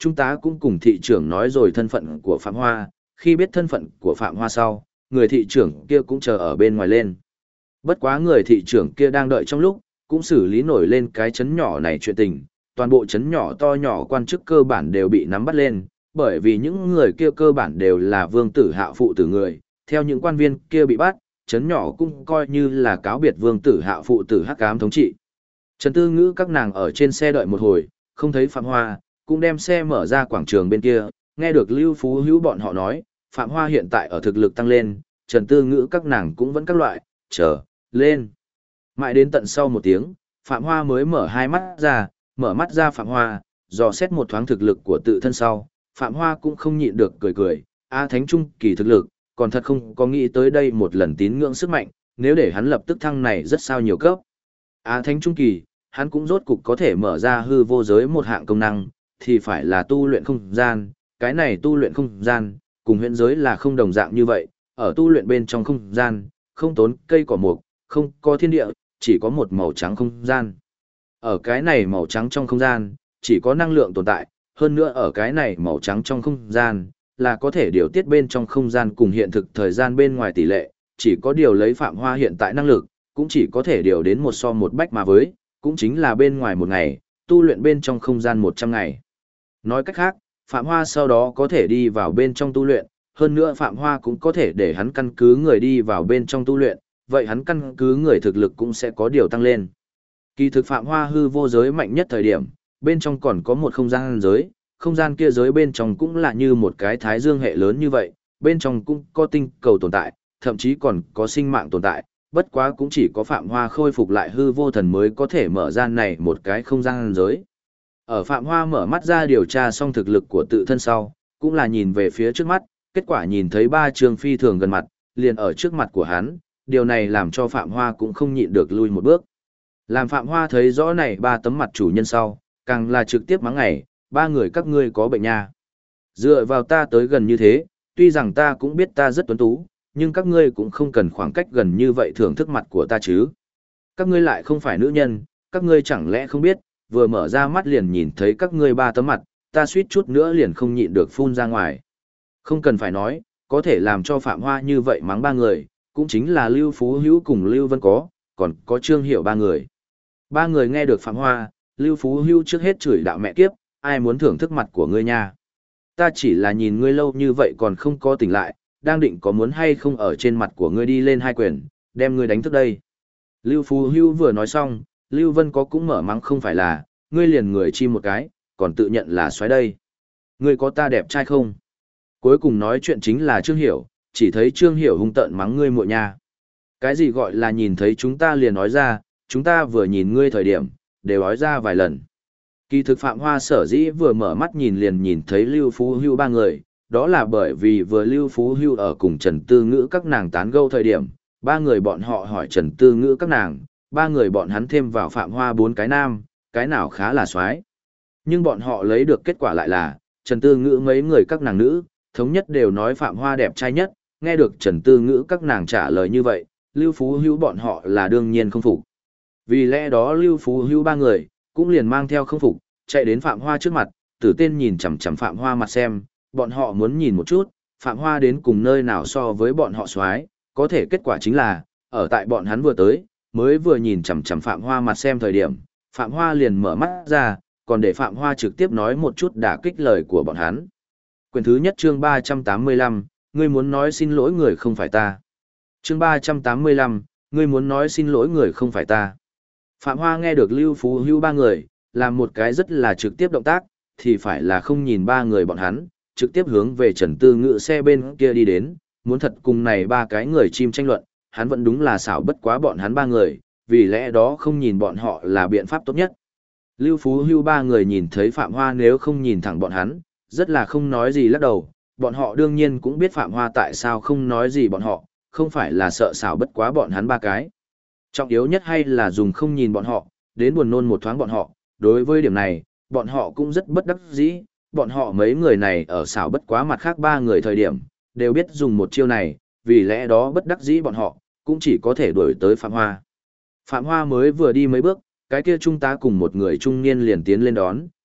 [SPEAKER 1] Chúng ta cũng cùng thị trưởng nói rồi thân phận của Phạm Hoa, khi biết thân phận của Phạm Hoa sau, người thị trưởng kia cũng chờ ở bên ngoài lên. Bất quá người thị trưởng kia đang đợi trong lúc, cũng xử lý nổi lên cái chấn nhỏ này chuyện tình, toàn bộ chấn nhỏ to nhỏ quan chức cơ bản đều bị nắm bắt lên, bởi vì những người kia cơ bản đều là Vương Tử Hạo phụ tử người, theo những quan viên kia bị bắt, chấn nhỏ cũng coi như là cáo biệt Vương Tử Hạo phụ tử hắc ám thống trị. Trần Tư Ngữ các nàng ở trên xe đợi một hồi, không thấy Phạm Hoa, cũng đem xe mở ra quảng trường bên kia, nghe được Lưu Phú Hữu bọn họ nói, Phạm Hoa hiện tại ở thực lực tăng lên, Trần Tư Ngữ các nàng cũng vẫn các loại, chờ, lên. Mãi đến tận sau một tiếng, Phạm Hoa mới mở hai mắt ra, mở mắt ra Phạm Hoa, dò xét một thoáng thực lực của tự thân sau, Phạm Hoa cũng không nhịn được cười cười, A Thánh Trung kỳ thực lực, còn thật không có nghĩ tới đây một lần tín ngưỡng sức mạnh, nếu để hắn lập tức thăng này rất sao nhiều cấp. A Thánh Trung kỳ, hắn cũng rốt cục có thể mở ra hư vô giới một hạng công năng, thì phải là tu luyện không gian, cái này tu luyện không gian, cùng huyễn giới là không đồng dạng như vậy, ở tu luyện bên trong không gian, không tốn cây cỏ mục, không có thiên địa, chỉ có một màu trắng không gian. Ở cái này màu trắng trong không gian, chỉ có năng lượng tồn tại, hơn nữa ở cái này màu trắng trong không gian, là có thể điều tiết bên trong không gian cùng hiện thực thời gian bên ngoài tỷ lệ, chỉ có điều lấy Phạm Hoa hiện tại năng lực, cũng chỉ có thể điều đến một so một bách mà với, cũng chính là bên ngoài một ngày, tu luyện bên trong không gian 100 ngày. Nói cách khác, Phạm Hoa sau đó có thể đi vào bên trong tu luyện, hơn nữa Phạm Hoa cũng có thể để hắn căn cứ người đi vào bên trong tu luyện, vậy hắn căn cứ người thực lực cũng sẽ có điều tăng lên. Kỳ thực Phạm Hoa hư vô giới mạnh nhất thời điểm, bên trong còn có một không gian giới, không gian kia giới bên trong cũng là như một cái thái dương hệ lớn như vậy, bên trong cũng có tinh cầu tồn tại, thậm chí còn có sinh mạng tồn tại, bất quá cũng chỉ có Phạm Hoa khôi phục lại hư vô thần mới có thể mở ra này một cái không gian giới. Ở Phạm Hoa mở mắt ra điều tra xong thực lực của tự thân sau, cũng là nhìn về phía trước mắt, kết quả nhìn thấy ba trường phi thường gần mặt, liền ở trước mặt của hắn, điều này làm cho Phạm Hoa cũng không nhịn được lui một bước. Làm Phạm Hoa thấy rõ này ba tấm mặt chủ nhân sau, càng là trực tiếp mắng ngày, ba người các ngươi có bệnh nha. Dựa vào ta tới gần như thế, tuy rằng ta cũng biết ta rất tuấn tú, nhưng các ngươi cũng không cần khoảng cách gần như vậy thưởng thức mặt của ta chứ. Các ngươi lại không phải nữ nhân, các ngươi chẳng lẽ không biết, vừa mở ra mắt liền nhìn thấy các ngươi ba tấm mặt, ta suýt chút nữa liền không nhịn được phun ra ngoài. Không cần phải nói, có thể làm cho Phạm Hoa như vậy mắng ba người, cũng chính là Lưu Phú Hữu cùng Lưu Vân còn có Trương Hiểu ba người. Ba người nghe được Phạm Hoa, Lưu Phú Hữu trước hết chửi đạo mẹ kiếp, ai muốn thưởng thức mặt của ngươi nha. Ta chỉ là nhìn ngươi lâu như vậy còn không có tỉnh lại, đang định có muốn hay không ở trên mặt của ngươi đi lên hai quyền, đem ngươi đánh thức đây. Lưu Phú Hữu vừa nói xong, Lưu Vân cũng mở mắng không phải là, ngươi liền người chim một cái, còn tự nhận là xoáy đây. Ngươi có ta đẹp trai không? Cuối cùng nói chuyện chính là Trương Hiểu, chỉ thấy Trương Hiểu hung tợn mắng ngươi muội nha. Cái gì gọi là nhìn thấy chúng ta liền nói ra, chúng ta vừa nhìn ngươi thời điểm, đều nói ra vài lần. Kỳ thực Phạm Hoa sở dĩ vừa mở mắt liền nhìn thấy Lưu Phú Hữu ba người, đó là bởi vì vừa Lưu Phú Hữu ở cùng Trần Tư Ngữ các nàng tán gẫu thời điểm, ba người bọn họ hỏi Trần Tư Ngữ các nàng, ba người bọn hắn thêm vào Phạm Hoa bốn cái nam, cái nào khá là xoái. Nhưng bọn họ lấy được kết quả lại là, Trần Tư Ngữ mấy người các nàng nữ, thống nhất đều nói Phạm Hoa đẹp trai nhất, nghe được Trần Tư Ngữ các nàng trả lời như vậy, Lưu Phú Hữu bọn họ là đương nhiên không phục. Vì lẽ đó Lưu Phú Hữu ba người, cũng liền mang theo không phục, chạy đến Phạm Hoa trước mặt, tử tên nhìn chằm chằm Phạm Hoa mặt xem, bọn họ muốn nhìn một chút, Phạm Hoa đến cùng nơi nào so với bọn họ xoái, có thể kết quả chính là, ở tại bọn hắn vừa tới, mới vừa nhìn chằm chằm Phạm Hoa mặt xem thời điểm, Phạm Hoa liền mở mắt ra, còn để Phạm Hoa trực tiếp nói một chút đả kích lời của bọn hắn. Quyển thứ nhất chương 385, ngươi muốn nói xin lỗi người không phải ta. Chương 385, ngươi muốn nói xin lỗi người không phải ta. Phạm Hoa nghe được Lưu Phú Hữu ba người, làm một cái rất là trực tiếp động tác, thì phải là không nhìn ba người bọn hắn, trực tiếp hướng về Trần Tư Ngữ xe bên kia đi đến, muốn thật cùng này ba cái người chim tranh luận, hắn vẫn đúng là xảo bất quá bọn hắn ba người, vì lẽ đó không nhìn bọn họ là biện pháp tốt nhất. Lưu Phú Hữu ba người nhìn thấy Phạm Hoa nếu không nhìn thẳng bọn hắn, rất là không nói gì lắc đầu, bọn họ đương nhiên cũng biết Phạm Hoa tại sao không nói gì bọn họ, không phải là sợ xảo bất quá bọn hắn ba cái. Trọng yếu nhất hay là dùng không nhìn bọn họ, đến buồn nôn một thoáng bọn họ, đối với điểm này, bọn họ cũng rất bất đắc dĩ, bọn họ mấy người này ở xảo bất quá mặt khác ba người thời điểm, đều biết dùng một chiêu này, vì lẽ đó bất đắc dĩ bọn họ, cũng chỉ có thể đuổi tới Phạm Hoa. Phạm Hoa mới vừa đi mấy bước, cái kia trung tá cùng một người trung niên liền tiến lên đón,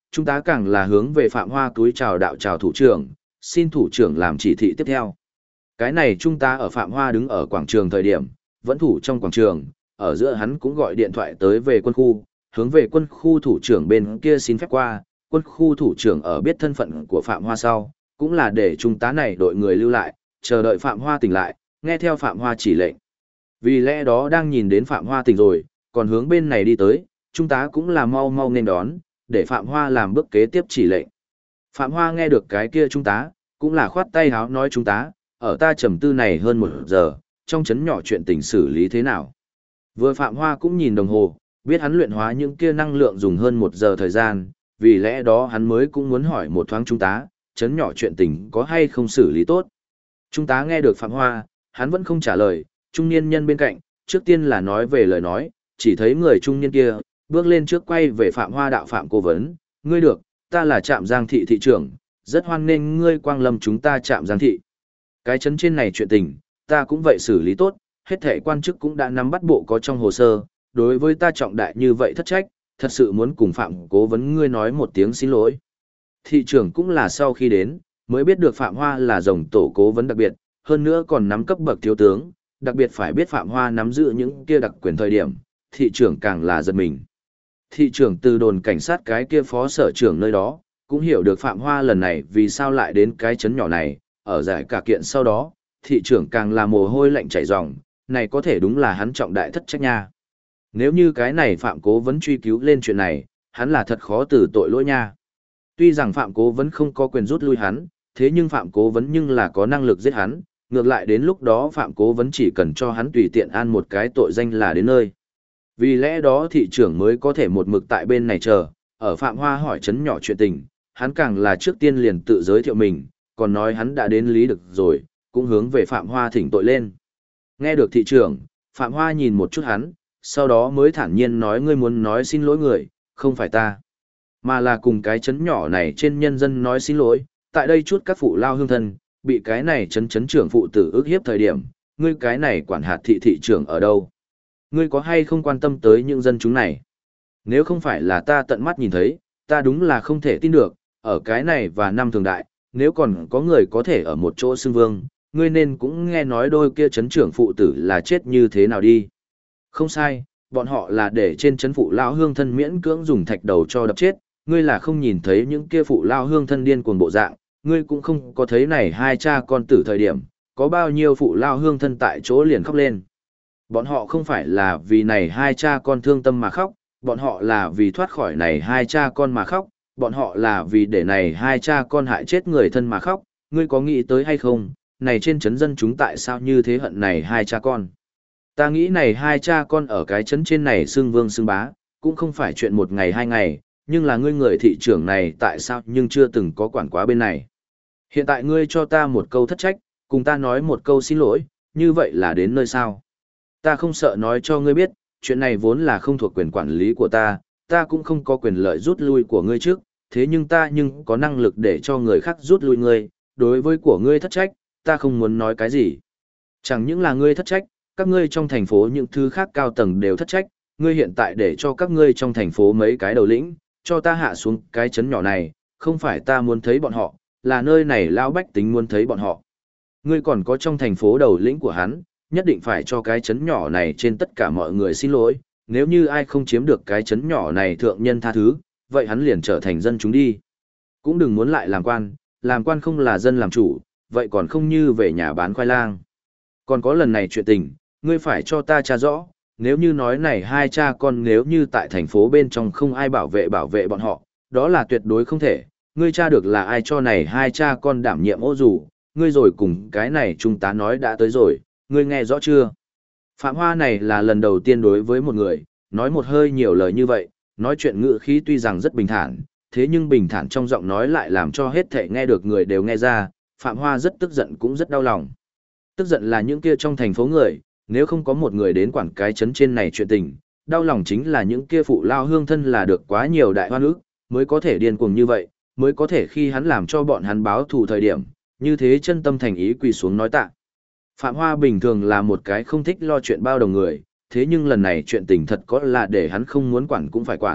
[SPEAKER 1] chúng ta càng là hướng về Phạm Hoa túi chào đạo chào thủ trưởng, xin thủ trưởng làm chỉ thị tiếp theo. Cái này chúng ta ở Phạm Hoa đứng ở quảng trường thời điểm, vẫn thủ trong quảng trường, ở giữa hắn cũng gọi điện thoại tới về quân khu, hướng về quân khu thủ trưởng bên kia xin phép qua, quân khu thủ trưởng ở biết thân phận của Phạm Hoa sau, cũng là để chúng ta này đội người lưu lại, chờ đợi Phạm Hoa tỉnh lại, nghe theo Phạm Hoa chỉ lệnh. Vì lẽ đó đang nhìn đến Phạm Hoa tỉnh rồi, còn hướng bên này đi tới, chúng ta cũng là mau mau nên đón, để Phạm Hoa làm bước kế tiếp chỉ lệnh. Phạm Hoa nghe được cái kia chúng ta, cũng là khoát tay háo nói chúng ta, ở ta trầm tư này hơn 1 giờ, trong chấn nhỏ chuyện tình xử lý thế nào. Vừa Phạm Hoa cũng nhìn đồng hồ, biết hắn luyện hóa những kia năng lượng dùng hơn 1 giờ thời gian, vì lẽ đó hắn mới cũng muốn hỏi một thoáng chúng ta, chấn nhỏ chuyện tình có hay không xử lý tốt. Chúng ta nghe được Phạm Hoa, hắn vẫn không trả lời, trung niên nhân bên cạnh, trước tiên là nói về lời nói, chỉ thấy người trung niên kia, bước lên trước quay về Phạm Hoa đạo Phạm cố vấn, ngươi được, ta là Trạm Giang Thị thị trưởng, rất hoan nghênh ngươi quang lâm chúng ta Trạm Giang Thị. Cái chấn trên này chuyện tình, ta cũng vậy xử lý tốt, hết thảy quan chức cũng đã nắm bắt bộ có trong hồ sơ, đối với ta trọng đại như vậy thất trách, thật sự muốn cùng Phạm cố vấn ngươi nói một tiếng xin lỗi. Thị trưởng cũng là sau khi đến, mới biết được Phạm Hoa là rồng tổ cố vấn đặc biệt, hơn nữa còn nắm cấp bậc thiếu tướng, đặc biệt phải biết Phạm Hoa nắm giữ những kia đặc quyền thời điểm, thị trưởng càng là giật mình. Thị trưởng từ đồn cảnh sát cái kia phó sở trưởng nơi đó, cũng hiểu được Phạm Hoa lần này vì sao lại đến cái chấn nhỏ này, ở giải cả kiện sau đó, thị trưởng càng là mồ hôi lạnh chảy ròng, này có thể đúng là hắn trọng đại thất trách nha. Nếu như cái này Phạm cố vấn truy cứu lên chuyện này, hắn là thật khó từ tội lỗi nha. Tuy rằng Phạm cố vấn không có quyền rút lui hắn, thế nhưng Phạm cố vấn nhưng là có năng lực giết hắn, ngược lại đến lúc đó Phạm cố vấn chỉ cần cho hắn tùy tiện an một cái tội danh là đến nơi. Vì lẽ đó thị trưởng mới có thể một mực tại bên này chờ, ở Phạm Hoa hỏi chấn nhỏ chuyện tình, hắn càng là trước tiên liền tự giới thiệu mình, còn nói hắn đã đến lý được rồi, cũng hướng về Phạm Hoa thỉnh tội lên. Nghe được thị trưởng, Phạm Hoa nhìn một chút hắn, sau đó mới thản nhiên nói ngươi muốn nói xin lỗi người, không phải ta, mà là cùng cái chấn nhỏ này trên nhân dân nói xin lỗi, tại đây chút các phụ lao hương thân, bị cái này chấn trưởng phụ tử ức hiếp thời điểm, ngươi cái này quản hạt thị trưởng ở đâu? Ngươi có hay không quan tâm tới những dân chúng này? Nếu không phải là ta tận mắt nhìn thấy, ta đúng là không thể tin được, ở cái này và năm thường đại, nếu còn có người có thể ở một chỗ xưng vương, ngươi nên cũng nghe nói đôi kia chấn trưởng phụ tử là chết như thế nào đi. Không sai, bọn họ là để trên chấn phụ lao hương thân miễn cưỡng dùng thạch đầu cho đập chết, ngươi là không nhìn thấy những kia phụ lao hương thân điên cuồng bộ dạng, ngươi cũng không có thấy này hai cha con tử thời điểm, có bao nhiêu phụ lao hương thân tại chỗ liền khóc lên. Bọn họ không phải là vì này hai cha con thương tâm mà khóc, bọn họ là vì thoát khỏi này hai cha con mà khóc, bọn họ là vì để này hai cha con hại chết người thân mà khóc, ngươi có nghĩ tới hay không, này trên chấn dân chúng tại sao như thế hận này hai cha con. Ta nghĩ này hai cha con ở cái chấn trên này xưng vương xưng bá, cũng không phải chuyện một ngày hai ngày, nhưng là ngươi người thị trưởng này tại sao nhưng chưa từng có quản quá bên này. Hiện tại ngươi cho ta một câu thất trách, cùng ta nói một câu xin lỗi, như vậy là đến nơi sao. Ta không sợ nói cho ngươi biết, chuyện này vốn là không thuộc quyền quản lý của ta cũng không có quyền lợi rút lui của ngươi trước, thế nhưng ta nhưng có năng lực để cho người khác rút lui ngươi, đối với của ngươi thất trách, ta không muốn nói cái gì. Chẳng những là ngươi thất trách, các ngươi trong thành phố những thứ khác cao tầng đều thất trách, ngươi hiện tại để cho các ngươi trong thành phố mấy cái đầu lĩnh, cho ta hạ xuống cái chấn nhỏ này, không phải ta muốn thấy bọn họ, là nơi này lao bách tính muốn thấy bọn họ. Ngươi còn có trong thành phố đầu lĩnh của hắn, nhất định phải cho cái chấn nhỏ này trên tất cả mọi người xin lỗi, nếu như ai không chiếm được cái chấn nhỏ này thượng nhân tha thứ, vậy hắn liền trở thành dân chúng đi. Cũng đừng muốn lại làm quan không là dân làm chủ, vậy còn không như về nhà bán khoai lang. Còn có lần này chuyện tình, ngươi phải cho ta tra rõ, nếu như nói này hai cha con nếu như tại thành phố bên trong không ai bảo vệ bọn họ, đó là tuyệt đối không thể, ngươi tra được là ai cho này hai cha con đảm nhiệm ô dù, ngươi rồi cùng cái này trung tá nói đã tới rồi, ngươi nghe rõ chưa? Phạm Hoa này là lần đầu tiên đối với một người, nói một hơi nhiều lời như vậy, nói chuyện ngữ khí tuy rằng rất bình thản, thế nhưng bình thản trong giọng nói lại làm cho hết thảy nghe được người đều nghe ra, Phạm Hoa rất tức giận cũng rất đau lòng. Tức giận là những kia trong thành phố người, nếu không có một người đến quản cái chấn trên này chuyện tình, đau lòng chính là những kia phụ lao hương thân là được quá nhiều đại hoan ức, mới có thể điên cuồng như vậy, mới có thể khi hắn làm cho bọn hắn báo thù thời điểm, như thế chân tâm thành ý quỳ xuống nói tạ. Phạm Hoa bình thường là một cái không thích lo chuyện bao đồng người, thế nhưng lần này chuyện tình thật có là để hắn không muốn quản cũng phải quản,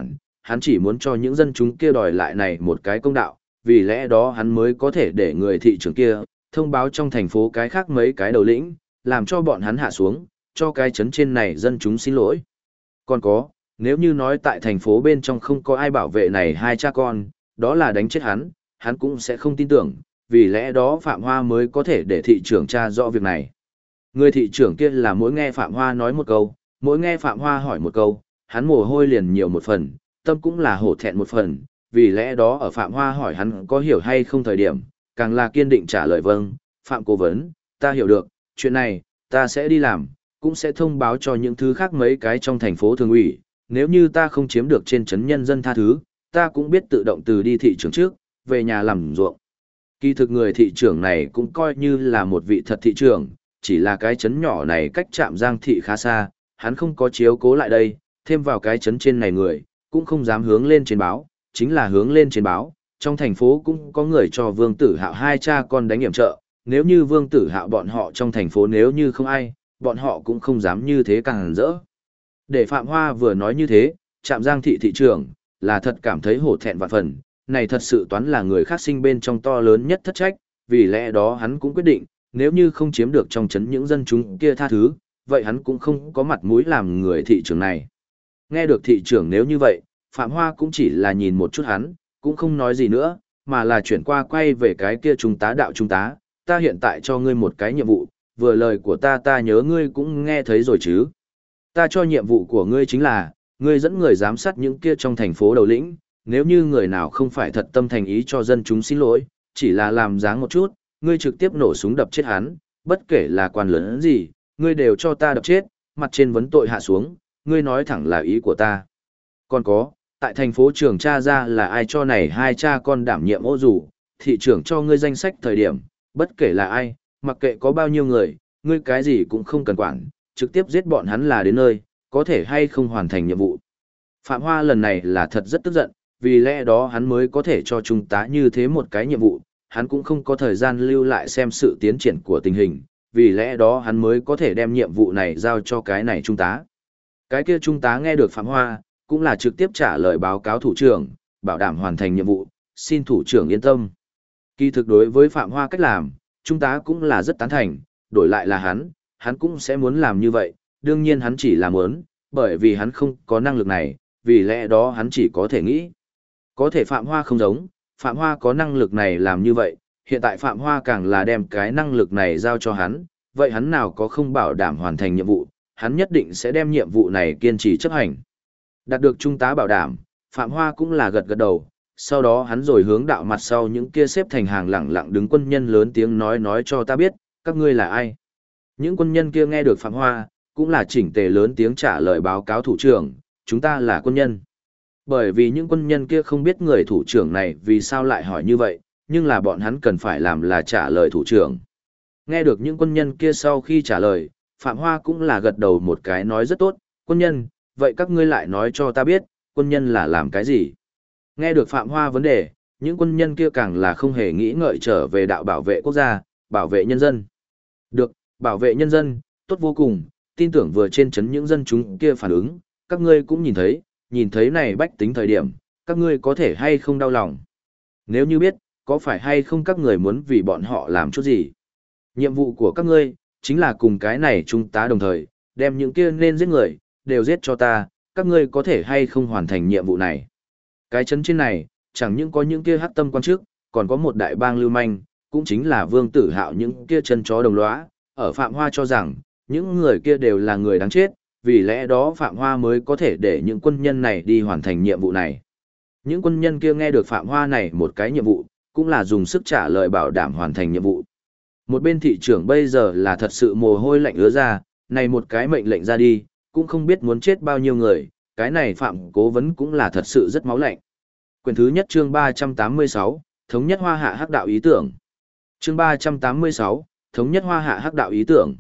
[SPEAKER 1] hắn chỉ muốn cho những dân chúng kia đòi lại này một cái công đạo, vì lẽ đó hắn mới có thể để người thị trưởng kia thông báo trong thành phố cái khác mấy cái đầu lĩnh, làm cho bọn hắn hạ xuống, cho cái trấn trên này dân chúng xin lỗi. Còn có, nếu như nói tại thành phố bên trong không có ai bảo vệ này hai cha con, đó là đánh chết hắn cũng sẽ không tin tưởng, vì lẽ đó Phạm Hoa mới có thể để thị trưởng tra rõ việc này. Người thị trưởng kia là mỗi nghe Phạm Hoa nói một câu, mỗi nghe Phạm Hoa hỏi một câu, hắn mồ hôi liền nhiều một phần, tâm cũng là hổ thẹn một phần, vì lẽ đó ở Phạm Hoa hỏi hắn có hiểu hay không thời điểm, càng là kiên định trả lời vâng, Phạm cố vấn, ta hiểu được, chuyện này, ta sẽ đi làm, cũng sẽ thông báo cho những thứ khác mấy cái trong thành phố thường ủy, nếu như ta không chiếm được trên trấn nhân dân tha thứ, ta cũng biết tự động từ đi thị trưởng trước, về nhà làm ruộng. Kỳ thực người thị trưởng này cũng coi như là một vị thật thị trưởng, chỉ là cái trấn nhỏ này cách trạm Giang thị khá xa, hắn không có chiếu cố lại đây, thêm vào cái trấn trên này người, cũng không dám hướng lên trên báo, chính là hướng lên trên báo, trong thành phố cũng có người cho Vương Tử Hạo hai cha con đánh hiểm trợ, nếu như Vương Tử Hạo bọn họ trong thành phố nếu như không ai, bọn họ cũng không dám như thế càng rỡ. Để Phạm Hoa vừa nói như thế, trạm Giang thị thị trưởng, là thật cảm thấy hổ thẹn vạn phần, này thật sự toán là người khác sinh bên trong to lớn nhất thất trách, vì lẽ đó hắn cũng quyết định, nếu như không chiếm được trong chấn những dân chúng kia tha thứ, vậy hắn cũng không có mặt mũi làm người thị trưởng này. Nghe được thị trưởng nếu như vậy, Phạm Hoa cũng chỉ là nhìn một chút hắn, cũng không nói gì nữa, mà là chuyển qua quay về cái kia trung tá đạo trung tá, ta hiện tại cho ngươi một cái nhiệm vụ, vừa lời của ta nhớ ngươi cũng nghe thấy rồi chứ. Ta cho nhiệm vụ của ngươi chính là, ngươi dẫn người giám sát những kia trong thành phố đầu lĩnh, nếu như người nào không phải thật tâm thành ý cho dân chúng xin lỗi, chỉ là làm dáng một chút, ngươi trực tiếp nổ súng đập chết hắn, bất kể là quan lớn gì, ngươi đều cho ta đập chết, mặt trên vấn tội hạ xuống, ngươi nói thẳng là ý của ta. Còn có, tại thành phố trưởng tra ra là ai cho này hai cha con đảm nhiệm ô dù, thị trưởng cho ngươi danh sách thời điểm, bất kể là ai, mặc kệ có bao nhiêu người, ngươi cái gì cũng không cần quản, trực tiếp giết bọn hắn là đến nơi, có thể hay không hoàn thành nhiệm vụ. Phạm Hoa lần này là thật rất tức giận, vì lẽ đó hắn mới có thể cho trung tá như thế một cái nhiệm vụ, hắn cũng không có thời gian lưu lại xem sự tiến triển của tình hình, vì lẽ đó hắn mới có thể đem nhiệm vụ này giao cho cái này trung tá. Cái kia trung tá nghe được Phạm Hoa, cũng là trực tiếp trả lời báo cáo thủ trưởng, bảo đảm hoàn thành nhiệm vụ, xin thủ trưởng yên tâm. Kỳ thực đối với Phạm Hoa cách làm, trung tá cũng là rất tán thành, đổi lại là hắn cũng sẽ muốn làm như vậy, đương nhiên hắn chỉ là muốn, bởi vì hắn không có năng lực này, vì lẽ đó hắn chỉ có thể nghĩ. Có thể Phạm Hoa không giống, Phạm Hoa có năng lực này làm như vậy, hiện tại Phạm Hoa càng là đem cái năng lực này giao cho hắn, vậy hắn nào có không bảo đảm hoàn thành nhiệm vụ, hắn nhất định sẽ đem nhiệm vụ này kiên trì chấp hành. Đạt được trung tá bảo đảm, Phạm Hoa cũng là gật gật đầu, sau đó hắn rồi hướng đạo mặt sau những kia xếp thành hàng lẳng lặng đứng quân nhân lớn tiếng nói cho ta biết, các ngươi là ai. Những quân nhân kia nghe được Phạm Hoa, cũng là chỉnh tề lớn tiếng trả lời báo cáo thủ trưởng, chúng ta là quân nhân. Bởi vì những quân nhân kia không biết người thủ trưởng này vì sao lại hỏi như vậy, nhưng là bọn hắn cần phải làm là trả lời thủ trưởng. Nghe được những quân nhân kia sau khi trả lời, Phạm Hoa cũng là gật đầu một cái nói rất tốt, quân nhân, vậy các ngươi lại nói cho ta biết, quân nhân là làm cái gì? Nghe được Phạm Hoa vấn đề, những quân nhân kia càng là không hề nghĩ ngợi trở về đạo bảo vệ quốc gia, bảo vệ nhân dân. Được, bảo vệ nhân dân, tốt vô cùng, tin tưởng vừa trên chấn những dân chúng kia phản ứng, các ngươi cũng nhìn thấy này bách tính thời điểm, các ngươi có thể hay không đau lòng. Nếu như biết, có phải hay không các người muốn vì bọn họ làm chút gì? Nhiệm vụ của các ngươi, chính là cùng cái này trung tá đồng thời, đem những kia nên giết người, đều giết cho ta, các ngươi có thể hay không hoàn thành nhiệm vụ này. Cái chấn trên này, chẳng những có những kia hắc tâm quan chức, còn có một đại bang lưu manh, cũng chính là Vương Tử Hạo những kia chân chó đồng lõa, ở Phạm Hoa cho rằng, những người kia đều là người đáng chết, vì lẽ đó Phạm Hoa mới có thể để những quân nhân này đi hoàn thành nhiệm vụ này. Những quân nhân kia nghe được Phạm Hoa này một cái nhiệm vụ, cũng là dùng sức trả lời bảo đảm hoàn thành nhiệm vụ. Một bên thị trưởng bây giờ là thật sự mồ hôi lạnh ứa ra, này một cái mệnh lệnh ra đi, cũng không biết muốn chết bao nhiêu người, cái này Phạm cố vấn cũng là thật sự rất máu lạnh. Quyển thứ nhất chương 386, Thống nhất Hoa Hạ hắc đạo ý tưởng. Chương 386, Thống nhất Hoa Hạ hắc đạo ý tưởng.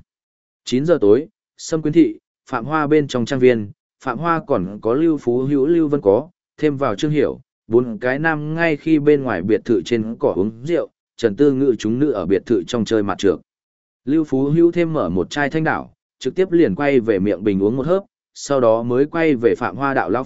[SPEAKER 1] 9 giờ tối, Sâm Quyến thị, Phạm Hoa bên trong trang viên, Phạm Hoa còn có Lưu Phú Hữu Lưu Vân có, thêm vào Trương Hiểu, bốn cái nam ngay khi bên ngoài biệt thự trên cỏ uống rượu, Trần Tư Ngự chúng nữ ở biệt thự trong chơi mặt trược. Lưu Phú Hữu thêm mở một chai thanh đảo, trực tiếp liền quay về miệng bình uống một hớp, sau đó mới quay về Phạm Hoa đạo lão Phạm,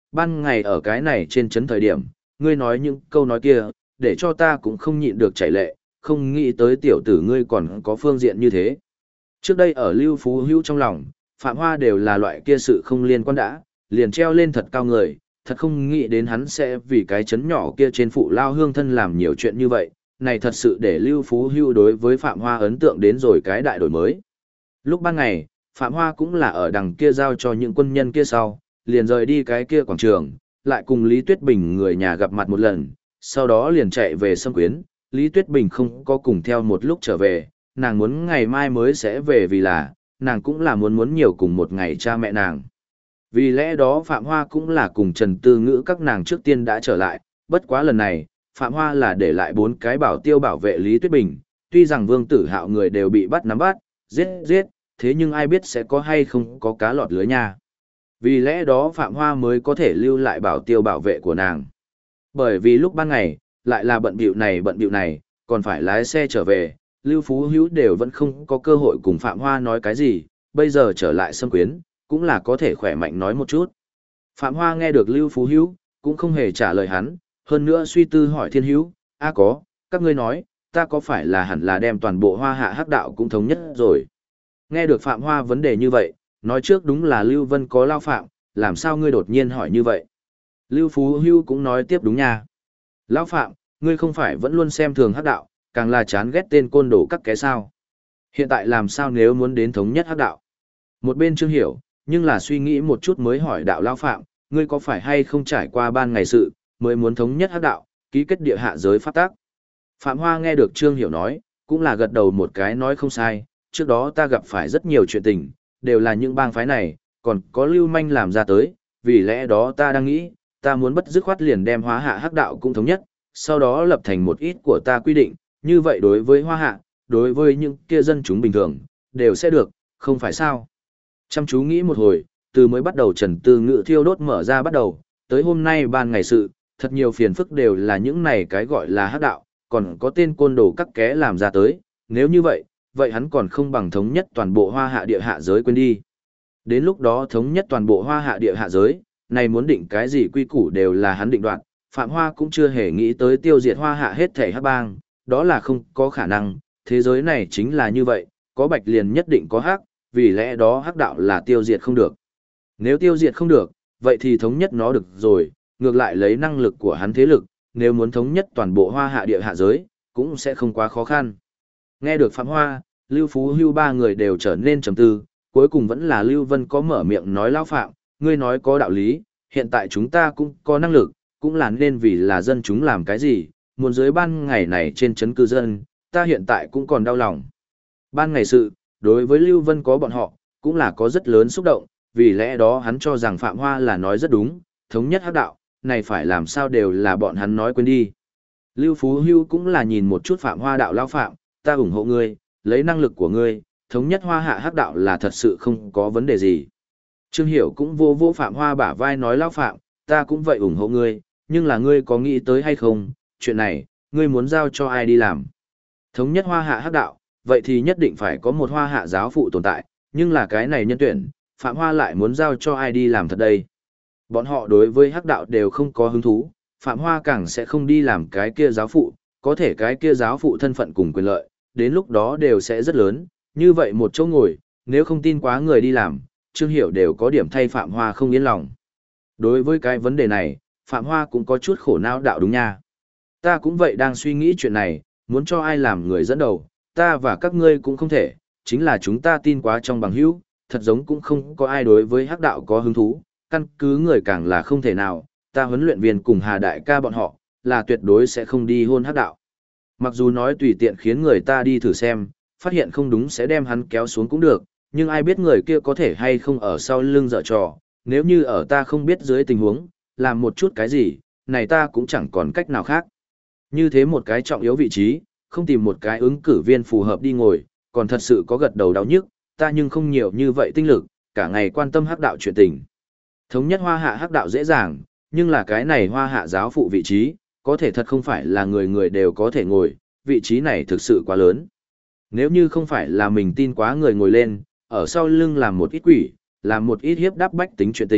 [SPEAKER 1] ban ngày ở cái này trên chấn thời điểm, ngươi nói những câu nói kia, để cho ta cũng không nhịn được chảy lệ, không nghĩ tới tiểu tử ngươi còn có phương diện như thế. Trước đây ở Lưu Phú Hữu trong lòng, Phạm Hoa đều là loại kia sự không liên quan đã, liền treo lên thật cao người, thật không nghĩ đến hắn sẽ vì cái chấn nhỏ kia trên phụ lao hương thân làm nhiều chuyện như vậy, này thật sự để Lưu Phú Hữu đối với Phạm Hoa ấn tượng đến rồi cái đại đổi mới. Lúc ban ngày, Phạm Hoa cũng là ở đằng kia giao cho những quân nhân kia sau, liền rời đi cái kia quảng trường, lại cùng Lý Tuyết Bình người nhà gặp mặt một lần, sau đó liền chạy về Sâm Quyến, Lý Tuyết Bình không có cùng theo một lúc trở về, nàng muốn ngày mai mới sẽ về vì là, nàng cũng là muốn nhiều cùng một ngày cha mẹ nàng. Vì lẽ đó Phạm Hoa cũng là cùng Trần Tư Ngữ các nàng trước tiên đã trở lại, bất quá lần này, Phạm Hoa là để lại 4 cái bảo tiêu bảo vệ Lý Tuyết Bình, tuy rằng Vương Tử Hạo người đều bị bắt nắm bắt, giết, thế nhưng ai biết sẽ có hay không có cá lọt lưới nha. Vì lẽ đó Phạm Hoa mới có thể lưu lại bảo tiêu bảo vệ của nàng. Bởi vì lúc ban ngày, lại là bận bịu này, còn phải lái xe trở về, Lưu Phú Hữu đều vẫn không có cơ hội cùng Phạm Hoa nói cái gì, bây giờ trở lại Sâm Quyến, cũng là có thể khỏe mạnh nói một chút. Phạm Hoa nghe được Lưu Phú Hữu, cũng không hề trả lời hắn, hơn nữa suy tư hỏi Thiên Hữu, có, các ngươi nói, ta có phải là hẳn là đem toàn bộ Hoa Hạ hắc đạo cũng thống nhất rồi. Nghe được Phạm Hoa vấn đề như vậy, nói trước đúng là Lưu Vân có lao phạm, làm sao ngươi đột nhiên hỏi như vậy. Lưu Phú Hữu cũng nói tiếp đúng nha. Lão phạm, ngươi không phải vẫn luôn xem thường hắc đạo, càng là chán ghét tên côn đồ các cái sao. Hiện tại làm sao nếu muốn đến thống nhất hắc đạo? Một bên Trương Hiểu, nhưng là suy nghĩ một chút mới hỏi đạo Lão phạm, ngươi có phải hay không trải qua ban ngày sự, mới muốn thống nhất hắc đạo, ký kết địa hạ giới pháp tác. Phạm Hoa nghe được Trương Hiểu nói, cũng là gật đầu một cái nói không sai, trước đó ta gặp phải rất nhiều chuyện tình, đều là những bang phái này, còn có lưu manh làm ra tới, vì lẽ đó ta đang nghĩ, ta muốn bất dứt khoát liền đem Hoa Hạ hắc đạo cũng thống nhất, sau đó lập thành một ít của ta quy định, như vậy đối với Hoa Hạ, đối với những kia dân chúng bình thường, đều sẽ được, không phải sao. Chăm chú nghĩ một hồi, từ mới bắt đầu Trần Tư Ngữ thiêu đốt mở ra bắt đầu, tới hôm nay ban ngày sự, thật nhiều phiền phức đều là những này cái gọi là hắc đạo, còn có tên côn đồ các ké làm ra tới, nếu như vậy, vậy hắn còn không bằng thống nhất toàn bộ Hoa Hạ địa hạ giới quên đi. Đến lúc đó thống nhất toàn bộ Hoa Hạ địa hạ giới, này muốn định cái gì quy củ đều là hắn định đoạt, Phạm Hoa cũng chưa hề nghĩ tới tiêu diệt Hoa Hạ hết thể hắc bang, đó là không có khả năng, thế giới này chính là như vậy, có bạch liền nhất định có hắc, vì lẽ đó hắc đạo là tiêu diệt không được. Nếu tiêu diệt không được, vậy thì thống nhất nó được rồi, ngược lại lấy năng lực của hắn thế lực, nếu muốn thống nhất toàn bộ Hoa Hạ địa hạ giới, cũng sẽ không quá khó khăn. Nghe được Phạm Hoa, Lưu Phú Hưu ba người đều trở nên trầm tư, cuối cùng vẫn là Lưu Vân có mở miệng nói Lão Phạm, ngươi nói có đạo lý, hiện tại chúng ta cũng có năng lực, cũng là nên vì là dân chúng làm cái gì, muốn dưới ban ngày này trên trấn cư dân, ta hiện tại cũng còn đau lòng. Ban ngày sự, đối với Lưu Vân có bọn họ, cũng là có rất lớn xúc động, vì lẽ đó hắn cho rằng Phạm Hoa là nói rất đúng, thống nhất hắc đạo, này phải làm sao đều là bọn hắn nói quên đi. Lưu Phú Hưu cũng là nhìn một chút Phạm Hoa đạo Lão Phạm, ta ủng hộ ngươi, lấy năng lực của ngươi, thống nhất Hoa Hạ hắc đạo là thật sự không có vấn đề gì. Trương Hiểu cũng vô vô Phạm Hoa bả vai nói Lão Phạm, ta cũng vậy ủng hộ ngươi, nhưng là ngươi có nghĩ tới hay không, chuyện này, ngươi muốn giao cho ai đi làm. Thống nhất Hoa Hạ hắc đạo, vậy thì nhất định phải có một Hoa Hạ giáo phụ tồn tại, nhưng là cái này nhân tuyển, Phạm Hoa lại muốn giao cho ai đi làm thật đây. Bọn họ đối với hắc đạo đều không có hứng thú, Phạm Hoa càng sẽ không đi làm cái kia giáo phụ, có thể cái kia giáo phụ thân phận cùng quyền lợi, đến lúc đó đều sẽ rất lớn, như vậy một chỗ ngồi, nếu không tin quá người đi làm, Trương Hiểu đều có điểm thay Phạm Hoa không yên lòng. Đối với cái vấn đề này, Phạm Hoa cũng có chút khổ não đạo đúng nha. Ta cũng vậy đang suy nghĩ chuyện này, muốn cho ai làm người dẫn đầu, ta và các ngươi cũng không thể, chính là chúng ta tin quá trong bằng hữu, thật giống cũng không có ai đối với hắc đạo có hứng thú, căn cứ người càng là không thể nào, ta huấn luyện viên cùng Hà Đại ca bọn họ, là tuyệt đối sẽ không đi hôn hắc đạo. Mặc dù nói tùy tiện khiến người ta đi thử xem, phát hiện không đúng sẽ đem hắn kéo xuống cũng được, nhưng ai biết người kia có thể hay không ở sau lưng dở trò, nếu như ở ta không biết dưới tình huống, làm một chút cái gì, này ta cũng chẳng còn cách nào khác. Như thế một cái trọng yếu vị trí, không tìm một cái ứng cử viên phù hợp đi ngồi, còn thật sự có gật đầu đau nhức, ta nhưng không nhiều như vậy tinh lực, cả ngày quan tâm hắc đạo chuyện tình. Thống nhất Hoa Hạ hắc đạo dễ dàng, nhưng là cái này Hoa Hạ giáo phụ vị trí, có thể thật không phải là người người đều có thể ngồi, vị trí này thực sự quá lớn. Nếu như không phải là mình tin quá người ngồi lên, ở sau lưng làm một ít quỷ, làm một ít hiếp đáp bách tính chuyện tình,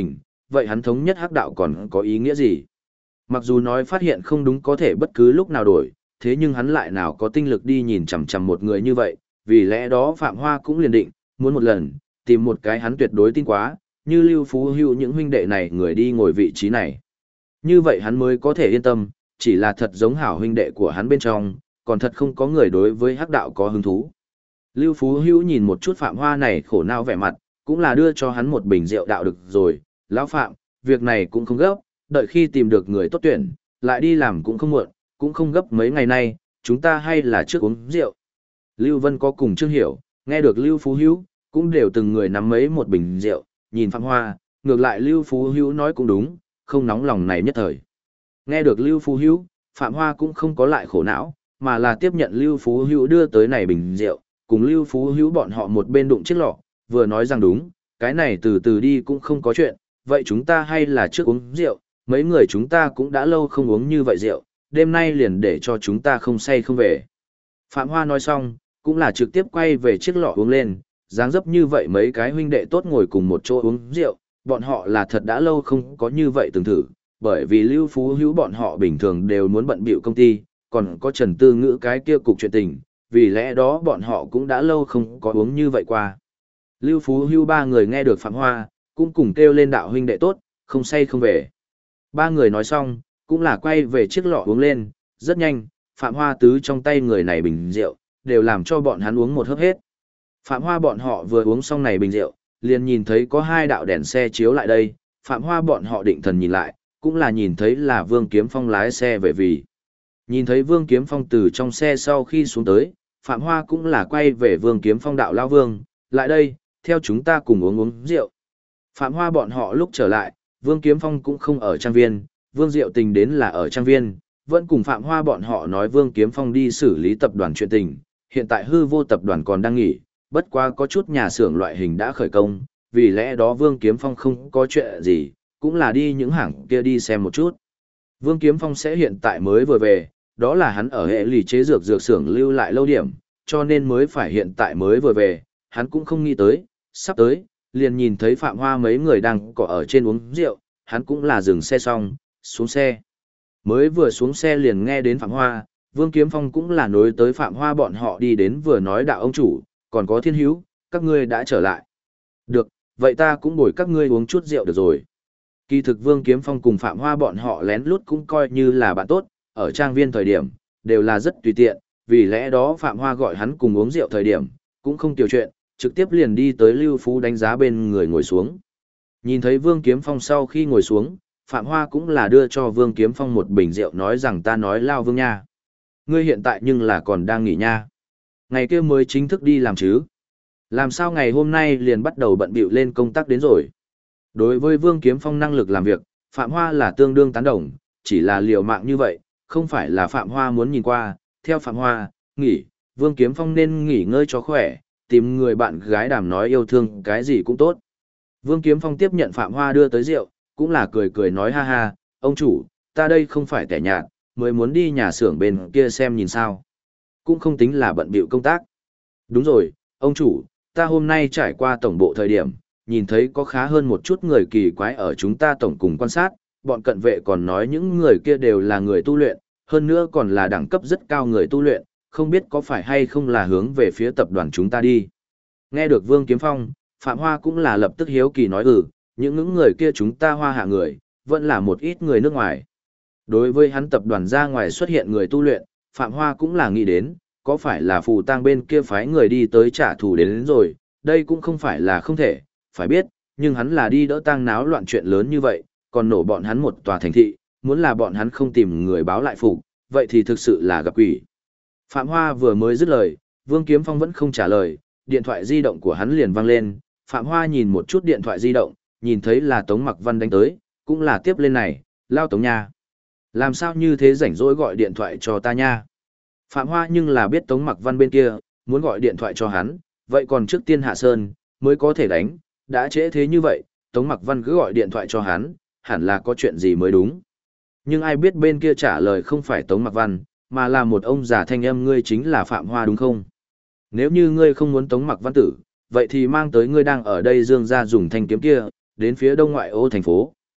[SPEAKER 1] vậy hắn thống nhất hắc đạo còn có ý nghĩa gì? Mặc dù nói phát hiện không đúng có thể bất cứ lúc nào đổi, thế nhưng hắn lại nào có tinh lực đi nhìn chằm chằm một người như vậy, vì lẽ đó Phạm Hoa cũng liền định, muốn một lần, tìm một cái hắn tuyệt đối tin quá, như Lưu Phú Hữu những huynh đệ này người đi ngồi vị trí này. Như vậy hắn mới có thể yên tâm, chỉ là thật giống hảo huynh đệ của hắn bên trong, còn thật không có người đối với hắc đạo có hứng thú. Lưu Phú Hữu nhìn một chút Phạm Hoa này khổ não vẻ mặt, cũng là đưa cho hắn một bình rượu đạo được rồi, lão Phạm, việc này cũng không gấp, đợi khi tìm được người tốt tuyển, lại đi làm cũng không muộn, cũng không gấp mấy ngày nay, chúng ta hay là trước uống rượu. Lưu Vân có cùng Trương Hiểu, nghe được Lưu Phú Hữu, cũng đều từng người nắm mấy một bình rượu, nhìn Phạm Hoa, ngược lại Lưu Phú Hữu nói cũng đúng, không nóng lòng này nhất thời. Nghe được Lưu Phú Hữu, Phạm Hoa cũng không có lại khổ não, mà là tiếp nhận Lưu Phú Hữu đưa tới này bình rượu, cùng Lưu Phú Hữu bọn họ một bên đụng chiếc lọ, vừa nói rằng đúng, cái này từ từ đi cũng không có chuyện, vậy chúng ta hay là trước uống rượu, mấy người chúng ta cũng đã lâu không uống như vậy rượu, đêm nay liền để cho chúng ta không say không về. Phạm Hoa nói xong, cũng là trực tiếp quay về chiếc lọ uống lên, dáng dấp như vậy mấy cái huynh đệ tốt ngồi cùng một chỗ uống rượu, bọn họ là thật đã lâu không có như vậy từng thử, bởi vì Lưu Phú Hữu bọn họ bình thường đều muốn bận bịu công ty, còn có Trần Tư Ngữ cái kia cục chuyện tình, vì lẽ đó bọn họ cũng đã lâu không có uống như vậy qua. Lưu Phú Hữu ba người nghe được Phạm Hoa, cũng cùng kêu lên đạo huynh đệ tốt, không say không về. Ba người nói xong, cũng là quay về chiếc lọ uống lên, rất nhanh, Phạm Hoa tứ trong tay người này bình rượu, đều làm cho bọn hắn uống một hớp hết. Phạm Hoa bọn họ vừa uống xong này bình rượu, liền nhìn thấy có hai đạo đèn xe chiếu lại đây, Phạm Hoa bọn họ định thần nhìn lại, cũng là nhìn thấy là Vương Kiếm Phong lái xe về vì. Nhìn thấy Vương Kiếm Phong từ trong xe sau khi xuống tới, Phạm Hoa cũng là quay về Vương Kiếm Phong đạo lao Vương, lại đây, theo chúng ta cùng uống rượu. Phạm Hoa bọn họ lúc trở lại, Vương Kiếm Phong cũng không ở trang viên, Vương Diệu Tình đến là ở trang viên, vẫn cùng Phạm Hoa bọn họ nói Vương Kiếm Phong đi xử lý tập đoàn chuyện tình, hiện tại hư vô tập đoàn còn đang nghỉ, bất quá có chút nhà xưởng loại hình đã khởi công, vì lẽ đó Vương Kiếm Phong không có chuyện gì, cũng là đi những hàng kia đi xem một chút. Vương Kiếm Phong sẽ hiện tại mới vừa về, đó là hắn ở hệ lì chế dược xưởng lưu lại lâu điểm, cho nên mới phải hiện tại mới vừa về, hắn cũng không nghĩ tới, sắp tới, liền nhìn thấy Phạm Hoa mấy người đang có ở trên uống rượu, hắn cũng là dừng xe xong, xuống xe. Mới vừa xuống xe liền nghe đến Phạm Hoa, Vương Kiếm Phong cũng là nối tới Phạm Hoa bọn họ đi đến vừa nói đạo ông chủ, còn có Thiên Hữu, các ngươi đã trở lại. Được, vậy ta cũng bồi các ngươi uống chút rượu được rồi. Kỳ thực Vương Kiếm Phong cùng Phạm Hoa bọn họ lén lút cũng coi như là bạn tốt, ở trang viên thời điểm, đều là rất tùy tiện, vì lẽ đó Phạm Hoa gọi hắn cùng uống rượu thời điểm, cũng không tiểu chuyện, trực tiếp liền đi tới Lưu Phú đánh giá bên người ngồi xuống. Nhìn thấy Vương Kiếm Phong sau khi ngồi xuống, Phạm Hoa cũng là đưa cho Vương Kiếm Phong một bình rượu nói rằng ta nói lao Vương nha. Ngươi hiện tại nhưng là còn đang nghỉ nha. Ngày kia mới chính thức đi làm chứ. Làm sao ngày hôm nay liền bắt đầu bận bịu lên công tác đến rồi. Đối với Vương Kiếm Phong năng lực làm việc, Phạm Hoa là tương đương tán đồng, chỉ là liều mạng như vậy, không phải là Phạm Hoa muốn nhìn qua, theo Phạm Hoa, nghỉ, Vương Kiếm Phong nên nghỉ ngơi cho khỏe, tìm người bạn gái đàm nói yêu thương cái gì cũng tốt. Vương Kiếm Phong tiếp nhận Phạm Hoa đưa tới rượu, cũng là cười cười nói ha ha, ông chủ, ta đây không phải tẻ nhạt, mới muốn đi nhà xưởng bên kia xem nhìn sao. Cũng không tính là bận bịu công tác. Đúng rồi, ông chủ, ta hôm nay trải qua tổng bộ thời điểm, nhìn thấy có khá hơn một chút người kỳ quái ở chúng ta tổng cùng quan sát, bọn cận vệ còn nói những người kia đều là người tu luyện, hơn nữa còn là đẳng cấp rất cao người tu luyện, không biết có phải hay không là hướng về phía tập đoàn chúng ta đi. Nghe được Vương Kiếm Phong, Phạm Hoa cũng là lập tức hiếu kỳ nói những người kia chúng ta Hoa hạ người, vẫn là một ít người nước ngoài. Đối với hắn tập đoàn ra ngoài xuất hiện người tu luyện, Phạm Hoa cũng là nghĩ đến, có phải là phù tang bên kia phái người đi tới trả thù đến rồi, đây cũng không phải là không thể, phải biết, nhưng hắn là đi đỡ tang náo loạn chuyện lớn như vậy, còn nổ bọn hắn một tòa thành thị, muốn là bọn hắn không tìm người báo lại phục, vậy thì thực sự là gặp quỷ. Phạm Hoa vừa mới dứt lời, Vương Kiếm Phong vẫn không trả lời, điện thoại di động của hắn liền vang lên, Phạm Hoa nhìn một chút điện thoại di động, nhìn thấy là Tống Mặc Văn đánh tới, cũng là tiếp lên này, lao Tống nha. Làm sao như thế rảnh rỗi gọi điện thoại cho ta nha. Phạm Hoa nhưng là biết Tống Mặc Văn bên kia, muốn gọi điện thoại cho hắn, vậy còn trước tiên hạ sơn, mới có thể đánh, đã trễ thế như vậy, Tống Mặc Văn cứ gọi điện thoại cho hắn, hẳn là có chuyện gì mới đúng. Nhưng ai biết bên kia trả lời không phải Tống Mặc Văn, mà là một ông già thanh âm ngươi chính là Phạm Hoa đúng không? Nếu như ngươi không muốn Tống Mặc Văn tử, vậy thì mang tới ngươi đang ở đây dương ra dùng thanh kiếm kia, đến phía đông ngoại ô thành phố,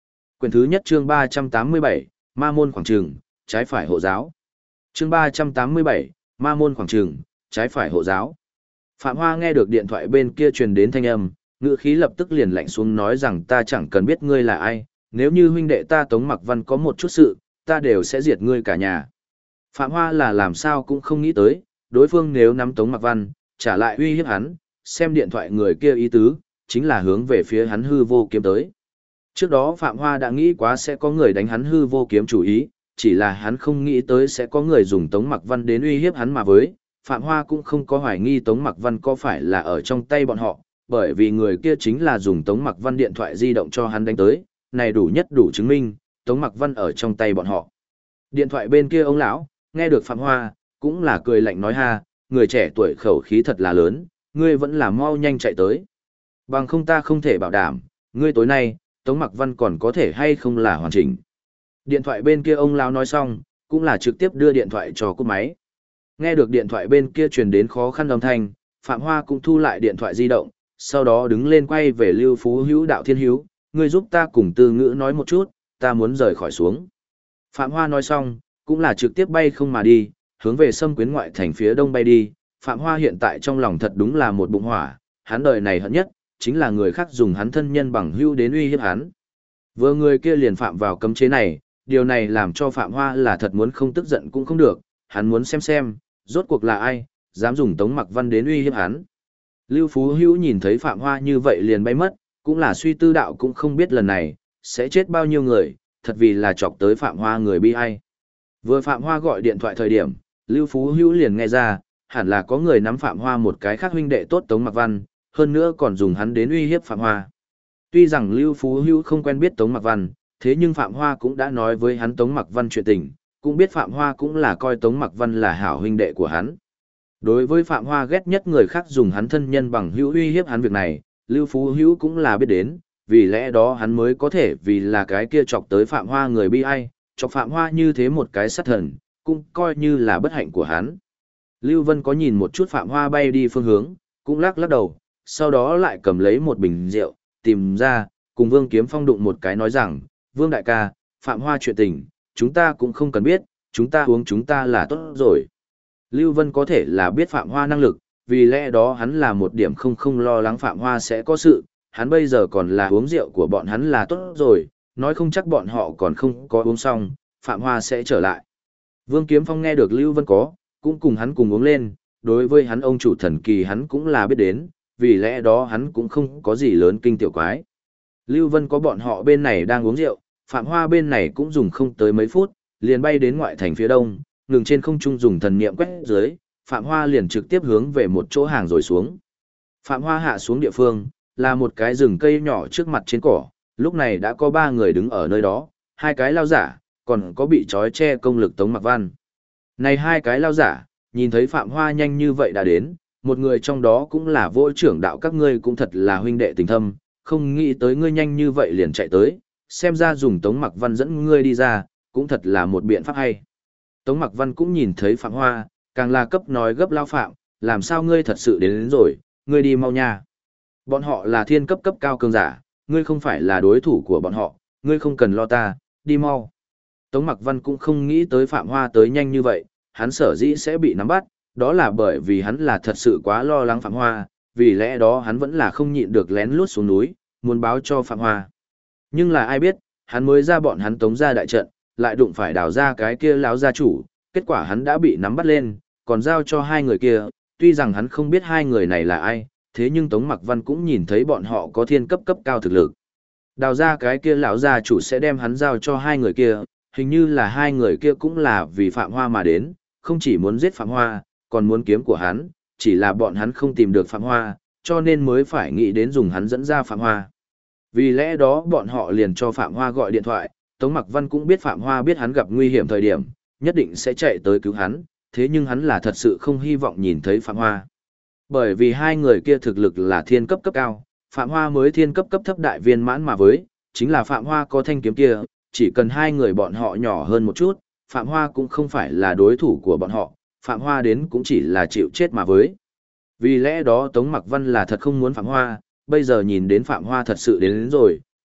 [SPEAKER 1] Quyển thứ nhất chương 387, Ma môn khoảng trường, trái phải hộ giáo. Chương 387, Ma môn khoảng trường, trái phải hộ giáo. Phạm Hoa nghe được điện thoại bên kia truyền đến thanh âm, ngữ khí lập tức liền lạnh xuống nói rằng ta chẳng cần biết ngươi là ai, nếu như huynh đệ ta Tống Mặc Văn có một chút sự, ta đều sẽ diệt ngươi cả nhà. Phạm Hoa là làm sao cũng không nghĩ tới, đối phương nếu nắm Tống Mặc Văn, trả lại uy hiếp hắn, xem điện thoại người kia ý tứ, chính là hướng về phía hắn hư vô kiếm tới. Trước đó Phạm Hoa đã nghĩ quá sẽ có người đánh hắn hư vô kiếm chủ ý, chỉ là hắn không nghĩ tới sẽ có người dùng Tống Mặc Văn đến uy hiếp hắn mà với. Phạm Hoa cũng không có hoài nghi Tống Mặc Văn có phải là ở trong tay bọn họ, bởi vì người kia chính là dùng Tống Mặc Văn điện thoại di động cho hắn đánh tới, này đủ nhất đủ chứng minh, Tống Mặc Văn ở trong tay bọn họ. Điện thoại bên kia ông lão, nghe được Phạm Hoa, cũng là cười lạnh nói ha, người trẻ tuổi khẩu khí thật là lớn, ngươi vẫn là mau nhanh chạy tới. Bằng không ta không thể bảo đảm, ngươi tối nay, Tống Mặc Văn còn có thể hay không là hoàn chỉnh. Điện thoại bên kia ông lão nói xong, cũng là trực tiếp đưa điện thoại cho cúp máy. Nghe được điện thoại bên kia truyền đến khó khăn âm thanh, Phạm Hoa cũng thu lại điện thoại di động, sau đó đứng lên quay về Lưu Phú Hữu Đạo Thiên Hữu, ngươi giúp ta cùng Tư Ngữ nói một chút, ta muốn rời khỏi xuống. Phạm Hoa nói xong, cũng là trực tiếp bay không mà đi, hướng về Sâm Quyến ngoại thành phía đông bay đi. Phạm Hoa hiện tại trong lòng thật đúng là một bụng hỏa, hắn đời này hận nhất, chính là người khác dùng hắn thân nhân bằng hữu đến uy hiếp hắn. Vừa người kia liền phạm vào cấm chế này, điều này làm cho Phạm Hoa là thật muốn không tức giận cũng không được, hắn muốn xem, rốt cuộc là ai, dám dùng Tống Mặc Văn đến uy hiếp hắn. Lưu Phú Hữu nhìn thấy Phạm Hoa như vậy liền bay mất, cũng là suy tư đạo cũng không biết lần này, sẽ chết bao nhiêu người, thật vì là chọc tới Phạm Hoa người bi ai. Vừa Phạm Hoa gọi điện thoại thời điểm, Lưu Phú Hữu liền nghe ra, hẳn là có người nắm Phạm Hoa một cái khác huynh đệ tốt Tống Mặc Văn, hơn nữa còn dùng hắn đến uy hiếp Phạm Hoa. Tuy rằng Lưu Phú Hữu không quen biết Tống Mặc Văn, thế nhưng Phạm Hoa cũng đã nói với hắn Tống Mặc Văn chuyện tình, cũng biết Phạm Hoa cũng là coi Tống Mặc Văn là hảo huynh đệ của hắn. Đối với Phạm Hoa ghét nhất người khác dùng hắn thân nhân bằng hữu uy hiếp hắn việc này, Lưu Phú Hữu cũng là biết đến, vì lẽ đó hắn mới có thể vì là cái kia chọc tới Phạm Hoa người bi ai, chọc Phạm Hoa như thế một cái sát thần, cũng coi như là bất hạnh của hắn. Lưu Vân có nhìn một chút Phạm Hoa bay đi phương hướng, cũng lắc lắc đầu, sau đó lại cầm lấy một bình rượu, tìm ra, cùng Vương Kiếm Phong đụng một cái nói rằng, Vương đại ca, Phạm Hoa chuyện tình, chúng ta cũng không cần biết, chúng ta uống chúng ta là tốt rồi. Lưu Vân có thể là biết Phạm Hoa năng lực, vì lẽ đó hắn là một điểm không lo lắng Phạm Hoa sẽ có sự, hắn bây giờ còn là uống rượu của bọn hắn là tốt rồi, nói không chắc bọn họ còn không có uống xong, Phạm Hoa sẽ trở lại. Vương Kiếm Phong nghe được Lưu Vân có, cũng cùng hắn cùng uống lên, đối với hắn ông chủ thần kỳ hắn cũng là biết đến, vì lẽ đó hắn cũng không có gì lớn kinh tiểu quái. Lưu Vân có bọn họ bên này đang uống rượu, Phạm Hoa bên này cũng dùng không tới mấy phút, liền bay đến ngoại thành phía đông, ngừng trên không trung dùng thần niệm quét dưới, Phạm Hoa liền trực tiếp hướng về một chỗ hàng rồi xuống. Phạm Hoa hạ xuống địa phương, là một cái rừng cây nhỏ trước mặt trên cỏ, lúc này đã có 3 người đứng ở nơi đó, 2 cái lao giả, còn có bị trói che công lực Tống Mặc Văn. Này 2 cái lao giả, nhìn thấy Phạm Hoa nhanh như vậy đã đến, một người trong đó cũng là vô trưởng đạo các ngươi cũng thật là huynh đệ tình thâm, không nghĩ tới ngươi nhanh như vậy liền chạy tới, xem ra dùng Tống Mặc Văn dẫn ngươi đi ra, cũng thật là một biện pháp hay. Tống Mặc Văn cũng nhìn thấy Phạm Hoa, càng là cấp nói gấp lao phạm, làm sao ngươi thật sự đến rồi, ngươi đi mau nha. Bọn họ là thiên cấp cấp cao cường giả, ngươi không phải là đối thủ của bọn họ, ngươi không cần lo ta, đi mau. Tống Mặc Văn cũng không nghĩ tới Phạm Hoa tới nhanh như vậy, hắn sở dĩ sẽ bị nắm bắt, đó là bởi vì hắn là thật sự quá lo lắng Phạm Hoa, vì lẽ đó hắn vẫn là không nhịn được lén lút xuống núi, muốn báo cho Phạm Hoa. Nhưng là ai biết, hắn mới ra bọn hắn Tống ra đại trận, lại đụng phải đào ra cái kia lão gia chủ, kết quả hắn đã bị nắm bắt lên, còn giao cho 2 người kia, tuy rằng hắn không biết 2 người này là ai, thế nhưng Tống Mặc Văn cũng nhìn thấy bọn họ có thiên cấp cấp cao thực lực. Đào ra cái kia lão gia chủ sẽ đem hắn giao cho 2 người kia, hình như là 2 người kia cũng là vì Phạm Hoa mà đến, không chỉ muốn giết Phạm Hoa, còn muốn kiếm của hắn, chỉ là bọn hắn không tìm được Phạm Hoa, cho nên mới phải nghĩ đến dùng hắn dẫn ra Phạm Hoa. Vì lẽ đó bọn họ liền cho Phạm Hoa gọi điện thoại, Tống Mặc Văn cũng biết Phạm Hoa biết hắn gặp nguy hiểm thời điểm, nhất định sẽ chạy tới cứu hắn, thế nhưng hắn là thật sự không hy vọng nhìn thấy Phạm Hoa. Bởi vì 2 người kia thực lực là thiên cấp cấp cao, Phạm Hoa mới thiên cấp cấp thấp đại viên mãn mà với, chính là Phạm Hoa có thanh kiếm kia, chỉ cần 2 người bọn họ nhỏ hơn một chút, Phạm Hoa cũng không phải là đối thủ của bọn họ, Phạm Hoa đến cũng chỉ là chịu chết mà với. Vì lẽ đó Tống Mặc Văn là thật không muốn Phạm Hoa, bây giờ nhìn đến Phạm Hoa thật sự đến rồi,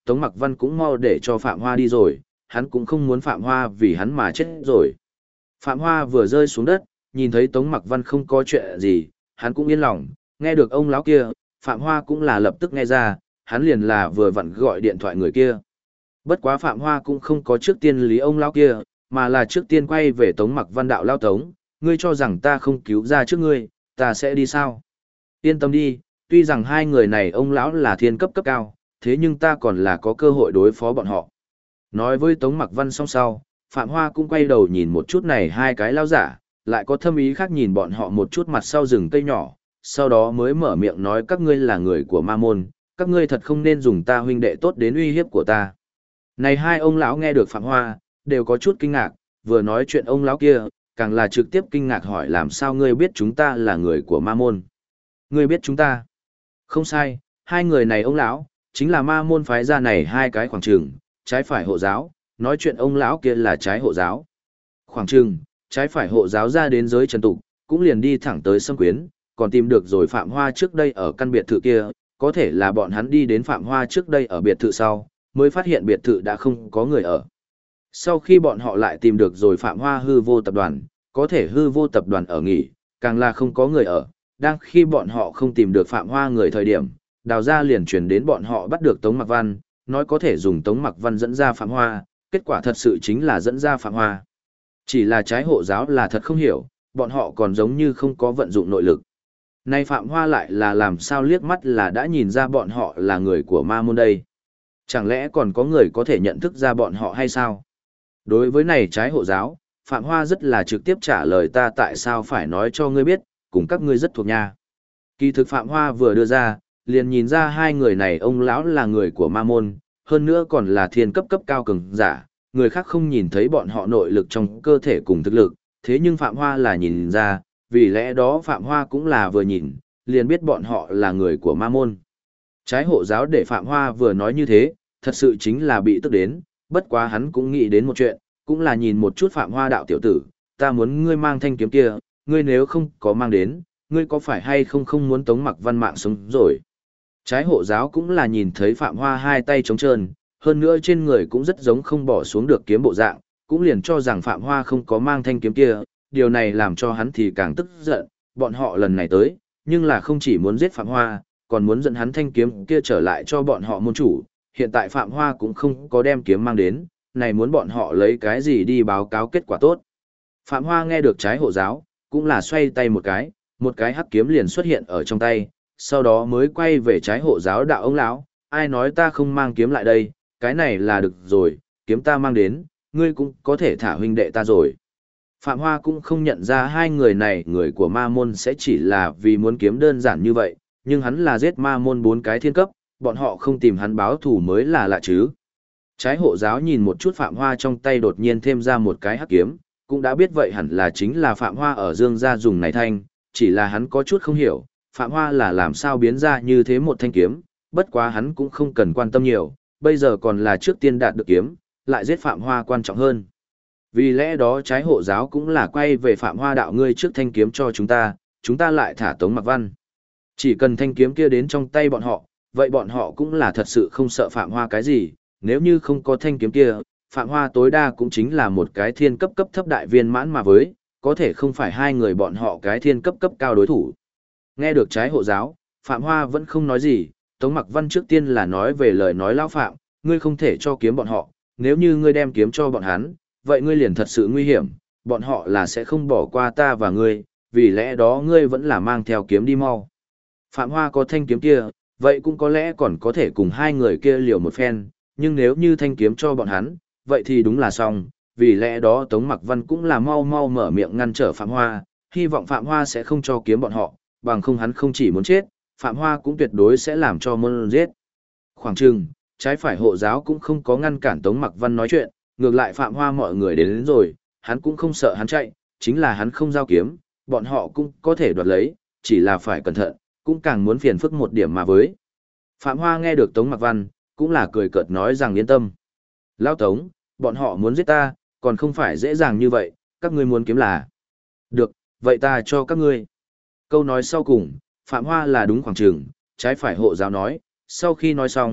[SPEAKER 1] Tống Mặc Văn cũng mau để cho Phạm Hoa đi rồi, hắn cũng không muốn Phạm Hoa vì hắn mà chết rồi. Phạm Hoa vừa rơi xuống đất, nhìn thấy Tống Mặc Văn không có chuyện gì, hắn cũng yên lòng, nghe được ông lão kia, Phạm Hoa cũng là lập tức nghe ra, hắn liền là vừa vặn gọi điện thoại người kia. Bất quá Phạm Hoa cũng không có trước tiên lý ông lão kia, mà là trước tiên quay về Tống Mặc Văn đạo lao Tống, ngươi cho rằng ta không cứu ra trước ngươi, ta sẽ đi sao? Yên tâm đi, tuy rằng hai người này ông lão là thiên cấp cấp cao, thế nhưng ta còn là có cơ hội đối phó bọn họ. Nói với Tống Mặc Văn xong sau, Phạm Hoa cũng quay đầu nhìn một chút này hai cái lao giả, lại có thâm ý khác nhìn bọn họ một chút mặt sau rừng cây nhỏ, sau đó mới mở miệng nói các ngươi là người của ma môn, các ngươi thật không nên dùng ta huynh đệ tốt đến uy hiếp của ta. Này hai ông lão nghe được Phạm Hoa, đều có chút kinh ngạc, vừa nói chuyện ông lão kia, càng là trực tiếp kinh ngạc hỏi làm sao ngươi biết chúng ta là người của ma môn. Ngươi biết chúng ta? Không sai, hai người này ông lão, chính là ma môn phái ra này hai cái khoảng trường, trái phải hộ giáo, nói chuyện ông lão kia là trái hộ giáo. Khoảng trường, trái phải hộ giáo ra đến giới trần tục, cũng liền đi thẳng tới Sâm Quyến, còn tìm được rồi Phạm Hoa trước đây ở căn biệt thự kia, có thể là bọn hắn đi đến Phạm Hoa trước đây ở biệt thự sau, mới phát hiện biệt thự đã không có người ở. Sau khi bọn họ lại tìm được rồi Phạm Hoa hư vô tập đoàn, có thể hư vô tập đoàn ở nghỉ, càng là không có người ở, đang khi bọn họ không tìm được Phạm Hoa người thời điểm, đào ra liền truyền đến bọn họ bắt được Tống Mặc Văn, nói có thể dùng Tống Mặc Văn dẫn ra Phạm Hoa, kết quả thật sự chính là dẫn ra Phạm Hoa. Chỉ là trái hộ giáo là thật không hiểu, bọn họ còn giống như không có vận dụng nội lực. Nay Phạm Hoa lại là làm sao liếc mắt là đã nhìn ra bọn họ là người của ma môn đây. Chẳng lẽ còn có người có thể nhận thức ra bọn họ hay sao? Đối với này trái hộ giáo, Phạm Hoa rất là trực tiếp trả lời ta tại sao phải nói cho ngươi biết, cùng các ngươi rất thuộc nha. Kỳ thực Phạm Hoa vừa đưa ra, liền nhìn ra hai người này ông lão là người của ma môn, hơn nữa còn là thiên cấp cấp cao cường giả, người khác không nhìn thấy bọn họ nội lực trong cơ thể cùng thực lực, thế nhưng Phạm Hoa là nhìn ra, vì lẽ đó Phạm Hoa cũng là vừa nhìn, liền biết bọn họ là người của ma môn. Trái hộ giáo để Phạm Hoa vừa nói như thế, thật sự chính là bị tức đến, bất quá hắn cũng nghĩ đến một chuyện, cũng là nhìn một chút Phạm Hoa đạo tiểu tử, ta muốn ngươi mang thanh kiếm kia, ngươi nếu không có mang đến, ngươi có phải hay không muốn Tống Mặc Văn mạng sống rồi. Trái hộ giáo cũng là nhìn thấy Phạm Hoa hai tay trống trơn, hơn nữa trên người cũng rất giống không bỏ xuống được kiếm bộ dạng, cũng liền cho rằng Phạm Hoa không có mang thanh kiếm kia, điều này làm cho hắn thì càng tức giận, bọn họ lần này tới, nhưng là không chỉ muốn giết Phạm Hoa, còn muốn dẫn hắn thanh kiếm kia trở lại cho bọn họ môn chủ, hiện tại Phạm Hoa cũng không có đem kiếm mang đến, này muốn bọn họ lấy cái gì đi báo cáo kết quả tốt. Phạm Hoa nghe được trái hộ giáo, cũng là xoay tay một cái hắc kiếm liền xuất hiện ở trong tay, sau đó mới quay về trái hộ giáo đạo ông lão, ai nói ta không mang kiếm lại đây, cái này là được rồi, kiếm ta mang đến, ngươi cũng có thể thả huynh đệ ta rồi. Phạm Hoa cũng không nhận ra hai người này người của ma môn sẽ chỉ là vì muốn kiếm đơn giản như vậy, nhưng hắn là giết ma môn 4 cái thiên cấp, bọn họ không tìm hắn báo thù mới là lạ chứ. Trái hộ giáo nhìn một chút Phạm Hoa trong tay đột nhiên thêm ra một cái hắc kiếm, cũng đã biết vậy hẳn là chính là Phạm Hoa ở dương gia dùng này thanh, chỉ là hắn có chút không hiểu, Phạm Hoa là làm sao biến ra như thế một thanh kiếm, bất quá hắn cũng không cần quan tâm nhiều, bây giờ còn là trước tiên đạt được kiếm, lại giết Phạm Hoa quan trọng hơn. Vì lẽ đó trái hộ giáo cũng là quay về Phạm Hoa đạo ngươi trước thanh kiếm cho chúng ta lại thả Tống Mặc Văn. Chỉ cần thanh kiếm kia đến trong tay bọn họ, vậy bọn họ cũng là thật sự không sợ Phạm Hoa cái gì, nếu như không có thanh kiếm kia, Phạm Hoa tối đa cũng chính là một cái thiên cấp cấp thấp đại viên mãn mà với, có thể không phải hai người bọn họ cái thiên cấp cấp cao đối thủ. Nghe được trái hộ giáo, Phạm Hoa vẫn không nói gì, Tống Mặc Văn trước tiên là nói về lời nói lão Phạm, ngươi không thể cho kiếm bọn họ, nếu như ngươi đem kiếm cho bọn hắn, vậy ngươi liền thật sự nguy hiểm, bọn họ là sẽ không bỏ qua ta và ngươi, vì lẽ đó ngươi vẫn là mang theo kiếm đi mau. Phạm Hoa có thanh kiếm kia, vậy cũng có lẽ còn có thể cùng hai người kia liều một phen, nhưng nếu như thanh kiếm cho bọn hắn, vậy thì đúng là xong, vì lẽ đó Tống Mặc Văn cũng là mau mau mở miệng ngăn trở Phạm Hoa, hy vọng Phạm Hoa sẽ không cho kiếm bọn họ, bằng không hắn không chỉ muốn chết, Phạm Hoa cũng tuyệt đối sẽ làm cho môn giết. Khoảng chừng, trái phải hộ giáo cũng không có ngăn cản Tống Mặc Văn nói chuyện, ngược lại Phạm Hoa mọi người đến rồi, hắn cũng không sợ hắn chạy, chính là hắn không giao kiếm, bọn họ cũng có thể đoạt lấy, chỉ là phải cẩn thận, cũng càng muốn phiền phức một điểm mà với. Phạm Hoa nghe được Tống Mặc Văn, cũng là cười cợt nói rằng yên tâm. Lão Tống, bọn họ muốn giết ta, còn không phải dễ dàng như vậy, các ngươi muốn kiếm là. Được, vậy ta cho các ngươi. Câu nói sau cùng, Phạm Hoa là đúng khoảng trường, trái phải hộ giáo nói, sau khi nói xong,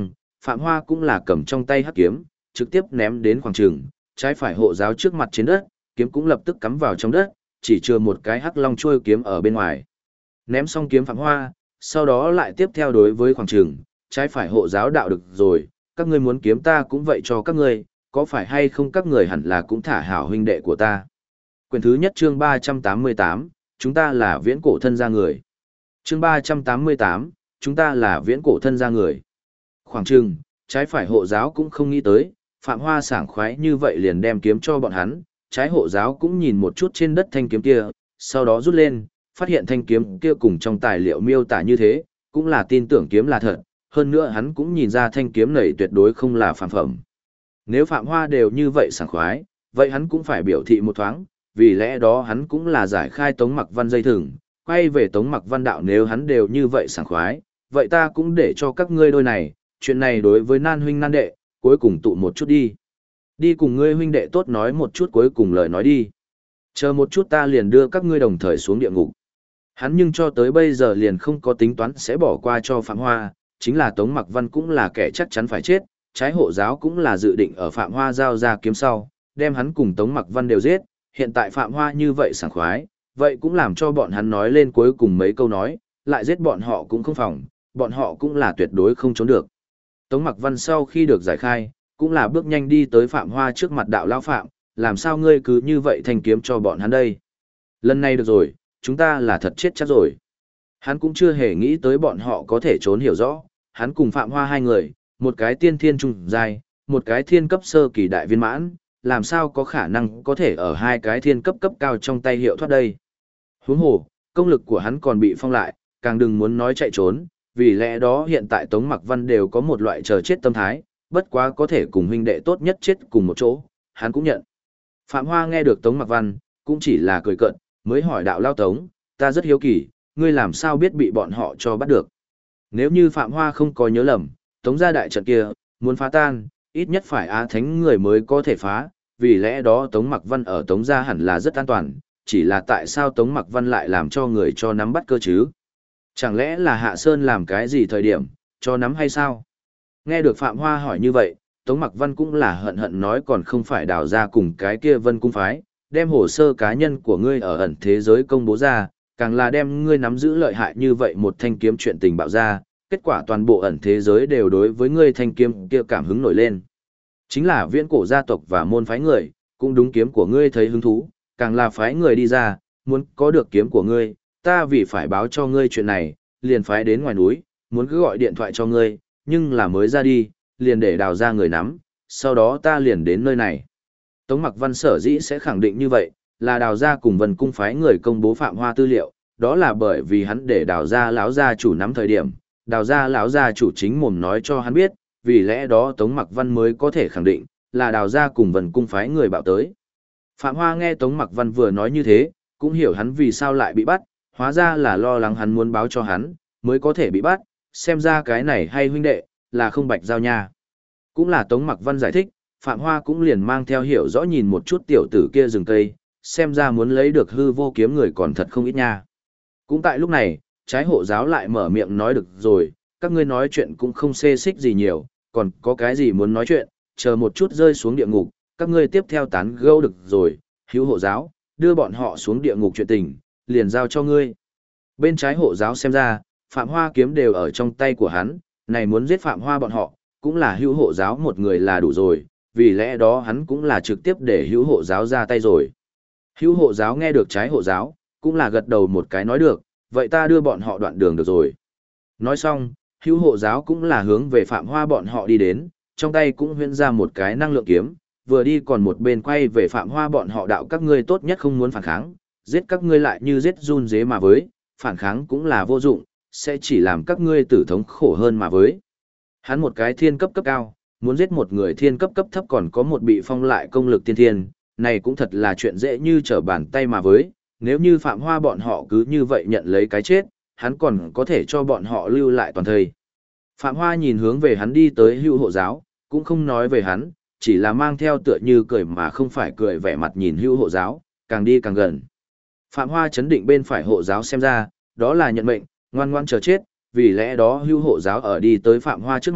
[SPEAKER 1] Phạm Hoa cũng là cầm trong tay hắc kiếm, trực tiếp ném đến khoảng trường, trái phải hộ giáo trước mặt trên đất, kiếm cũng lập tức cắm vào trong đất, chỉ chừa một cái hắc long chuôi kiếm ở bên ngoài. Ném xong kiếm Phạm Hoa, sau đó lại tiếp theo đối với khoảng trường, trái phải hộ giáo đạo được rồi, các ngươi muốn kiếm ta cũng vậy cho các ngươi, có phải hay không các người hẳn là cũng thả hảo huynh đệ của ta. Quyển thứ nhất chương 388, chúng ta là viễn cổ thân gia người. Chương 388, chúng ta là viễn cổ thân gia người. Khoảng chừng, trái phải hộ giáo cũng không nghĩ tới, Phạm Hoa sảng khoái như vậy liền đem kiếm cho bọn hắn, trái hộ giáo cũng nhìn một chút trên đất thanh kiếm kia, sau đó rút lên, phát hiện thanh kiếm kia cùng trong tài liệu miêu tả như thế, cũng là tin tưởng kiếm là thật, hơn nữa hắn cũng nhìn ra thanh kiếm này tuyệt đối không là phàm phẩm. Nếu Phạm Hoa đều như vậy sảng khoái, vậy hắn cũng phải biểu thị một thoáng, vì lẽ đó hắn cũng là giải khai Tống Mặc Văn dây thừng, quay về Tống Mặc Văn đạo nếu hắn đều như vậy sảng khoái, vậy ta cũng để cho các ngươi đôi này, chuyện này đối với nan huynh nan đệ, cuối cùng tụ một chút đi. Đi cùng ngươi huynh đệ tốt nói một chút cuối cùng lời nói đi. Chờ một chút ta liền đưa các ngươi đồng thời xuống địa ngục. Hắn nhưng cho tới bây giờ liền không có tính toán sẽ bỏ qua cho Phạm Hoa, chính là Tống Mặc Văn cũng là kẻ chắc chắn phải chết, trái hộ giáo cũng là dự định ở Phạm Hoa giao ra kiếm sau, đem hắn cùng Tống Mặc Văn đều giết, hiện tại Phạm Hoa như vậy sảng khoái, vậy cũng làm cho bọn hắn nói lên cuối cùng mấy câu nói, lại giết bọn họ cũng không phòng, bọn họ cũng là tuyệt đối không trốn được. Tống Mặc Văn sau khi được giải khai, cũng là bước nhanh đi tới Phạm Hoa trước mặt đạo lão Phạm, làm sao ngươi cứ như vậy thanh kiếm cho bọn hắn đây? Lần này được rồi, chúng ta là thật chết chắc rồi. Hắn cũng chưa hề nghĩ tới bọn họ có thể trốn hiểu rõ, hắn cùng Phạm Hoa hai người, một cái tiên thiên trung giai, một cái thiên cấp sơ kỳ đại viên mãn, làm sao có khả năng có thể ở hai cái thiên cấp cấp cao trong tay hiệu thoát đây. Huống hồ, công lực của hắn còn bị phong lại, càng đừng muốn nói chạy trốn, vì lẽ đó hiện tại Tống Mặc Văn đều có một loại chờ chết tâm thái, bất quá có thể cùng huynh đệ tốt nhất chết cùng một chỗ, hắn cũng nhận. Phạm Hoa nghe được Tống Mặc Văn, cũng chỉ là cười cợt, mới hỏi đạo lao Tống, ta rất hiếu kỳ, ngươi làm sao biết bị bọn họ cho bắt được. Nếu như Phạm Hoa không có nhớ lầm, Tống gia đại trận kia, muốn phá tan, ít nhất phải Á Thánh người mới có thể phá, vì lẽ đó Tống Mặc Văn ở Tống gia hẳn là rất an toàn, chỉ là tại sao Tống Mặc Văn lại làm cho người cho nắm bắt cơ chứ? Chẳng lẽ là Hạ Sơn làm cái gì thời điểm, cho nắm hay sao? Nghe được Phạm Hoa hỏi như vậy, Tống Mặc Văn cũng là hận hận nói còn không phải đào ra cùng cái kia Vân Cung phái, đem hồ sơ cá nhân của ngươi ở ẩn thế giới công bố ra, càng là đem ngươi nắm giữ lợi hại như vậy một thanh kiếm chuyện tình bạo ra, kết quả toàn bộ ẩn thế giới đều đối với ngươi thanh kiếm kia cảm hứng nổi lên. Chính là viễn cổ gia tộc và môn phái người, cũng đúng kiếm của ngươi thấy hứng thú, càng là phái người đi ra, muốn có được kiếm của ngươi, ta vì phải báo cho ngươi chuyện này, liền phái đến ngoài núi, muốn cứ gọi điện thoại cho ngươi, nhưng là mới ra đi, liền để đào ra người nắm, sau đó ta liền đến nơi này. Tống Mặc Văn sở dĩ sẽ khẳng định như vậy, là đào ra cùng Vân Cung phái người công bố Phạm Hoa tư liệu, đó là bởi vì hắn để đào ra lão gia chủ nắm thời điểm, đào ra lão gia chủ chính mồm nói cho hắn biết, vì lẽ đó Tống Mặc Văn mới có thể khẳng định, là đào ra cùng Vân Cung phái người bảo tới. Phạm Hoa nghe Tống Mặc Văn vừa nói như thế, cũng hiểu hắn vì sao lại bị bắt, hóa ra là lo lắng hắn muốn báo cho hắn, mới có thể bị bắt, xem ra cái này hay huynh đệ, là không bạch giao nha. Cũng là Tống Mặc Văn giải thích, Phạm Hoa cũng liền mang theo hiểu rõ nhìn một chút tiểu tử kia rừng cây, xem ra muốn lấy được hư vô kiếm người còn thật không ít nha. Cũng tại lúc này, trái hộ giáo lại mở miệng nói được rồi, các ngươi nói chuyện cũng không xê xích gì nhiều, còn có cái gì muốn nói chuyện, chờ một chút rơi xuống địa ngục, các ngươi tiếp theo tán gẫu được rồi, hữu hộ giáo, đưa bọn họ xuống địa ngục chuyện tình, liền giao cho ngươi. Bên trái hộ giáo xem ra, Phạm Hoa kiếm đều ở trong tay của hắn, này muốn giết Phạm Hoa bọn họ, cũng là hữu hộ giáo một người là đủ rồi, vì lẽ đó hắn cũng là trực tiếp để hữu hộ giáo ra tay rồi. Hữu hộ giáo nghe được trái hộ giáo, cũng là gật đầu một cái nói được, vậy ta đưa bọn họ đoạn đường được rồi. Nói xong, hữu hộ giáo cũng là hướng về Phạm Hoa bọn họ đi đến, trong tay cũng huyễn ra một cái năng lượng kiếm, vừa đi còn một bên quay về Phạm Hoa bọn họ đạo các ngươi tốt nhất không muốn phản kháng, giết các ngươi lại như giết run dế mà với, phản kháng cũng là vô dụng, sẽ chỉ làm các ngươi tử thống khổ hơn mà với. Hắn một cái thiên cấp cấp cao, muốn giết một người thiên cấp cấp thấp còn có một bị phong lại công lực tiên thiên, này cũng thật là chuyện dễ như trở bàn tay mà với, nếu như Phạm Hoa bọn họ cứ như vậy nhận lấy cái chết, hắn còn có thể cho bọn họ lưu lại toàn thời. Phạm Hoa nhìn hướng về hắn đi tới hữu hộ giáo, cũng không nói về hắn, chỉ là mang theo tựa như cười mà không phải cười vẻ mặt nhìn hữu hộ giáo, càng đi càng gần. Phạm Hoa chấn định bên phải hộ giáo xem ra, đó là nhận mệnh, ngoan ngoan chờ chết, vì lẽ đó hữu hộ giáo ở đi tới Phạm Hoa trước mặt,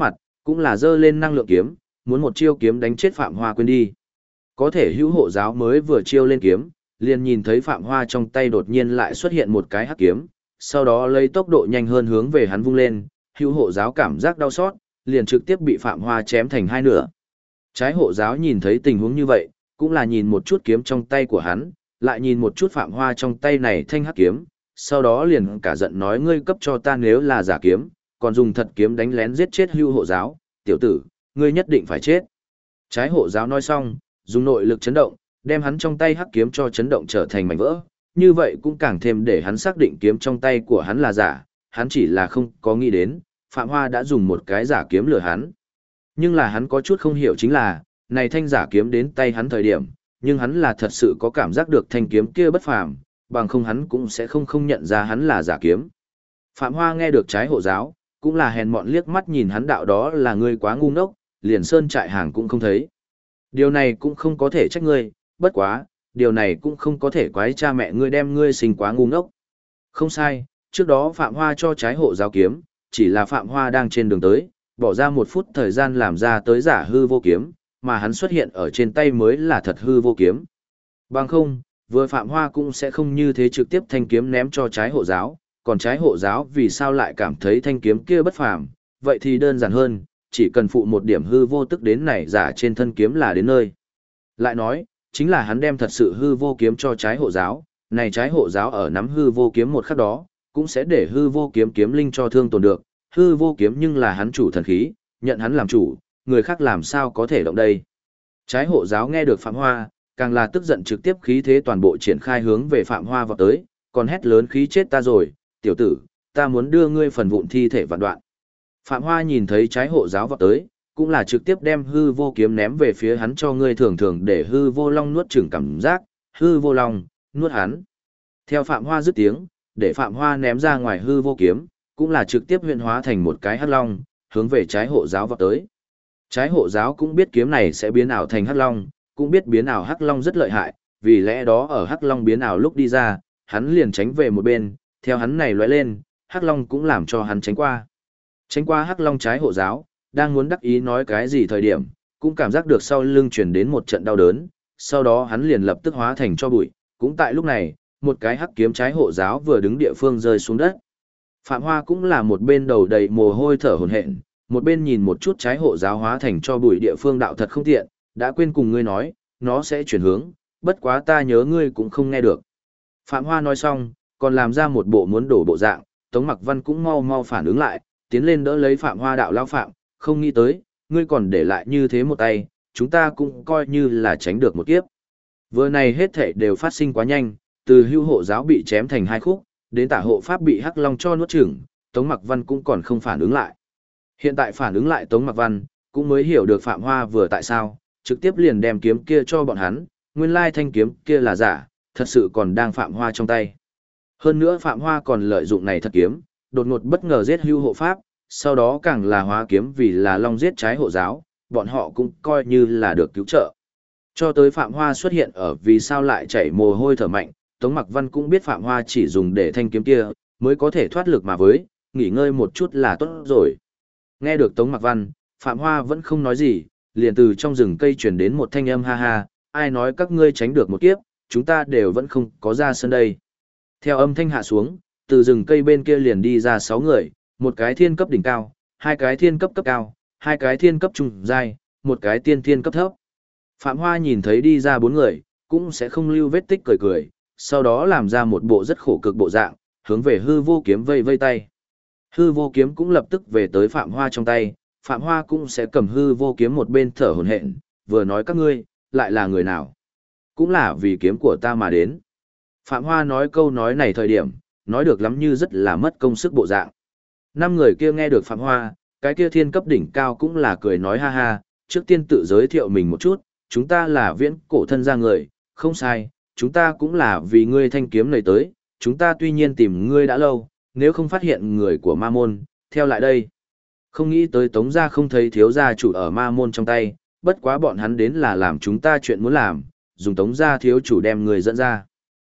[SPEAKER 1] cũng là giơ lên năng lượng kiếm, muốn một chiêu kiếm đánh chết Phạm Hoa quên đi. Có thể hữu hộ giáo mới vừa chiêu lên kiếm, liền nhìn thấy Phạm Hoa trong tay đột nhiên lại xuất hiện một cái hắc kiếm, sau đó lấy tốc độ nhanh hơn hướng về hắn vung lên, hữu hộ giáo cảm giác đau xót, liền trực tiếp bị Phạm Hoa chém thành hai nửa. Trái hộ giáo nhìn thấy tình huống như vậy, cũng là nhìn một chút kiếm trong tay của hắn, lại nhìn một chút Phạm Hoa trong tay này thanh hắc kiếm, sau đó liền cả giận nói ngươi cấp cho ta nếu là giả kiếm, còn dùng thật kiếm đánh lén giết chết hưu hộ giáo, tiểu tử, ngươi nhất định phải chết. Trái hộ giáo nói xong, dùng nội lực chấn động, đem hắn trong tay hắc kiếm cho chấn động trở thành mảnh vỡ, như vậy cũng càng thêm để hắn xác định kiếm trong tay của hắn là giả, hắn chỉ là không có nghĩ đến, Phạm Hoa đã dùng một cái giả kiếm lừa hắn. Nhưng là hắn có chút không hiểu chính là, này thanh giả kiếm đến tay hắn thời điểm, nhưng hắn là thật sự có cảm giác được thanh kiếm kia bất phàm, bằng không hắn cũng sẽ không nhận ra hắn là giả kiếm. Phạm Hoa nghe được trái hộ giáo, cũng là hèn mọn liếc mắt nhìn hắn đạo đó là ngươi quá ngu ngốc, liền sơn trại hàng cũng không thấy. Điều này cũng không có thể trách ngươi, bất quá, điều này cũng không có thể quái cha mẹ ngươi đem ngươi sinh quá ngu ngốc. Không sai, trước đó Phạm Hoa cho trái hộ giáo kiếm, chỉ là Phạm Hoa đang trên đường tới, bỏ ra 1 phút thời gian làm ra tới giả hư vô kiếm, mà hắn xuất hiện ở trên tay mới là thật hư vô kiếm. Bằng không, vừa Phạm Hoa cũng sẽ không như thế trực tiếp thanh kiếm ném cho trái hộ giáo, còn trái hộ giáo vì sao lại cảm thấy thanh kiếm kia bất phàm, vậy thì đơn giản hơn, chỉ cần phụ một điểm hư vô tức đến này giả trên thân kiếm là đến nơi. Lại nói, chính là hắn đem thật sự hư vô kiếm cho trái hộ giáo, này trái hộ giáo ở nắm hư vô kiếm một khắc đó, cũng sẽ để hư vô kiếm kiếm linh cho thương tổn được, hư vô kiếm nhưng là hắn chủ thần khí, nhận hắn làm chủ, người khác làm sao có thể động đây. Trái hộ giáo nghe được Phạm Hoa, càng là tức giận trực tiếp khí thế toàn bộ triển khai hướng về Phạm Hoa vào tới, còn hét lớn khí chết ta rồi, tiểu tử, ta muốn đưa ngươi phần vụn thi thể vạn đoạn. Phạm Hoa nhìn thấy trái hộ giáo vào tới, cũng là trực tiếp đem hư vô kiếm ném về phía hắn cho ngươi thường thường để hư vô long nuốt chửng cảm giác, hư vô long, nuốt hắn. Theo Phạm Hoa dứt tiếng, để Phạm Hoa ném ra ngoài hư vô kiếm, cũng là trực tiếp huyện hóa thành một cái hắc long, hướng về trái hộ giáo vào tới. Trái hộ giáo cũng biết kiếm này sẽ biến ảo thành hắc long, cũng biết biến ảo hắc long rất lợi hại, vì lẽ đó ở hắc long biến ảo lúc đi ra, hắn liền tránh về một bên, theo hắn này lóe lên, hắc long cũng làm cho hắn tránh qua. Tránh qua hắc long trái hộ giáo, đang muốn đắc ý nói cái gì thời điểm, cũng cảm giác được sau lưng truyền đến một trận đau đớn, sau đó hắn liền lập tức hóa thành cho bụi, cũng tại lúc này, một cái hắc kiếm trái hộ giáo vừa đứng địa phương rơi xuống đất. Phạm Hoa cũng là một bên đầu đầy mồ hôi thở hổn hển, một bên nhìn một chút trái hộ giáo hóa thành cho bụi địa phương đạo thật không tiện, đã quên cùng ngươi nói, nó sẽ chuyển hướng, bất quá ta nhớ ngươi cũng không nghe được. Phạm Hoa nói xong, còn làm ra một bộ muốn đổ bộ dạng, Tống Mặc Văn cũng mau mau phản ứng lại, tiến lên đỡ lấy Phạm Hoa đạo lão Phạm, không nghĩ tới, ngươi còn để lại như thế một tay, chúng ta cũng coi như là tránh được một kiếp. Vừa này hết thảy đều phát sinh quá nhanh, từ hưu hộ giáo bị chém thành 2 khúc, đến tả hộ pháp bị hắc long cho nuốt chửng, Tống Mặc Văn cũng còn không phản ứng lại. Hiện tại phản ứng lại Tống Mặc Văn, cũng mới hiểu được Phạm Hoa vừa tại sao, trực tiếp liền đem kiếm kia cho bọn hắn, nguyên lai thanh kiếm kia là giả, thật sự còn đang Phạm Hoa trong tay. Hơn nữa Phạm Hoa còn lợi dụng này thật kiếm, đột ngột bất ngờ giết hưu hộ pháp, sau đó càng là hóa kiếm vì là long giết trái hộ giáo, bọn họ cũng coi như là được cứu trợ. Cho tới Phạm Hoa xuất hiện ở vì sao lại chảy mồ hôi thở mạnh, Tống Mặc Văn cũng biết Phạm Hoa chỉ dùng để thanh kiếm kia, mới có thể thoát lực mà với, nghỉ ngơi một chút là tốt rồi. Nghe được Tống Mặc Văn, Phạm Hoa vẫn không nói gì, liền từ trong rừng cây truyền đến một thanh âm ha ha, ai nói các ngươi tránh được một kiếp, chúng ta đều vẫn không có ra sân đây. Theo âm thanh hạ xuống, từ rừng cây bên kia liền đi ra 6 người, một cái thiên cấp đỉnh cao, 2 cái thiên cấp cấp cao, 2 cái thiên cấp trung giai, một cái tiên thiên cấp thấp. Phạm Hoa nhìn thấy đi ra 4 người, cũng sẽ không lưu vết tích cười cười, sau đó làm ra một bộ rất khổ cực bộ dạng, hướng về hư vô kiếm vây vây tay. Hư vô kiếm cũng lập tức về tới Phạm Hoa trong tay, Phạm Hoa cũng sẽ cầm hư vô kiếm một bên thở hổn hển, vừa nói các ngươi, lại là người nào? Cũng là vì kiếm của ta mà đến. Phạm Hoa nói câu nói này thời điểm, nói được lắm như rất là mất công sức bộ dạng. 5 người kia nghe được Phạm Hoa, cái kia thiên cấp đỉnh cao cũng là cười nói ha ha, trước tiên tự giới thiệu mình một chút, chúng ta là viễn cổ thân gia người, không sai, chúng ta cũng là vì ngươi thanh kiếm này tới, chúng ta tuy nhiên tìm ngươi đã lâu, nếu không phát hiện người của ma môn, theo lại đây. Không nghĩ tới Tống gia không thấy thiếu gia chủ ở ma môn trong tay, bất quá bọn hắn đến là làm chúng ta chuyện muốn làm, dùng Tống gia thiếu chủ đem người dẫn ra.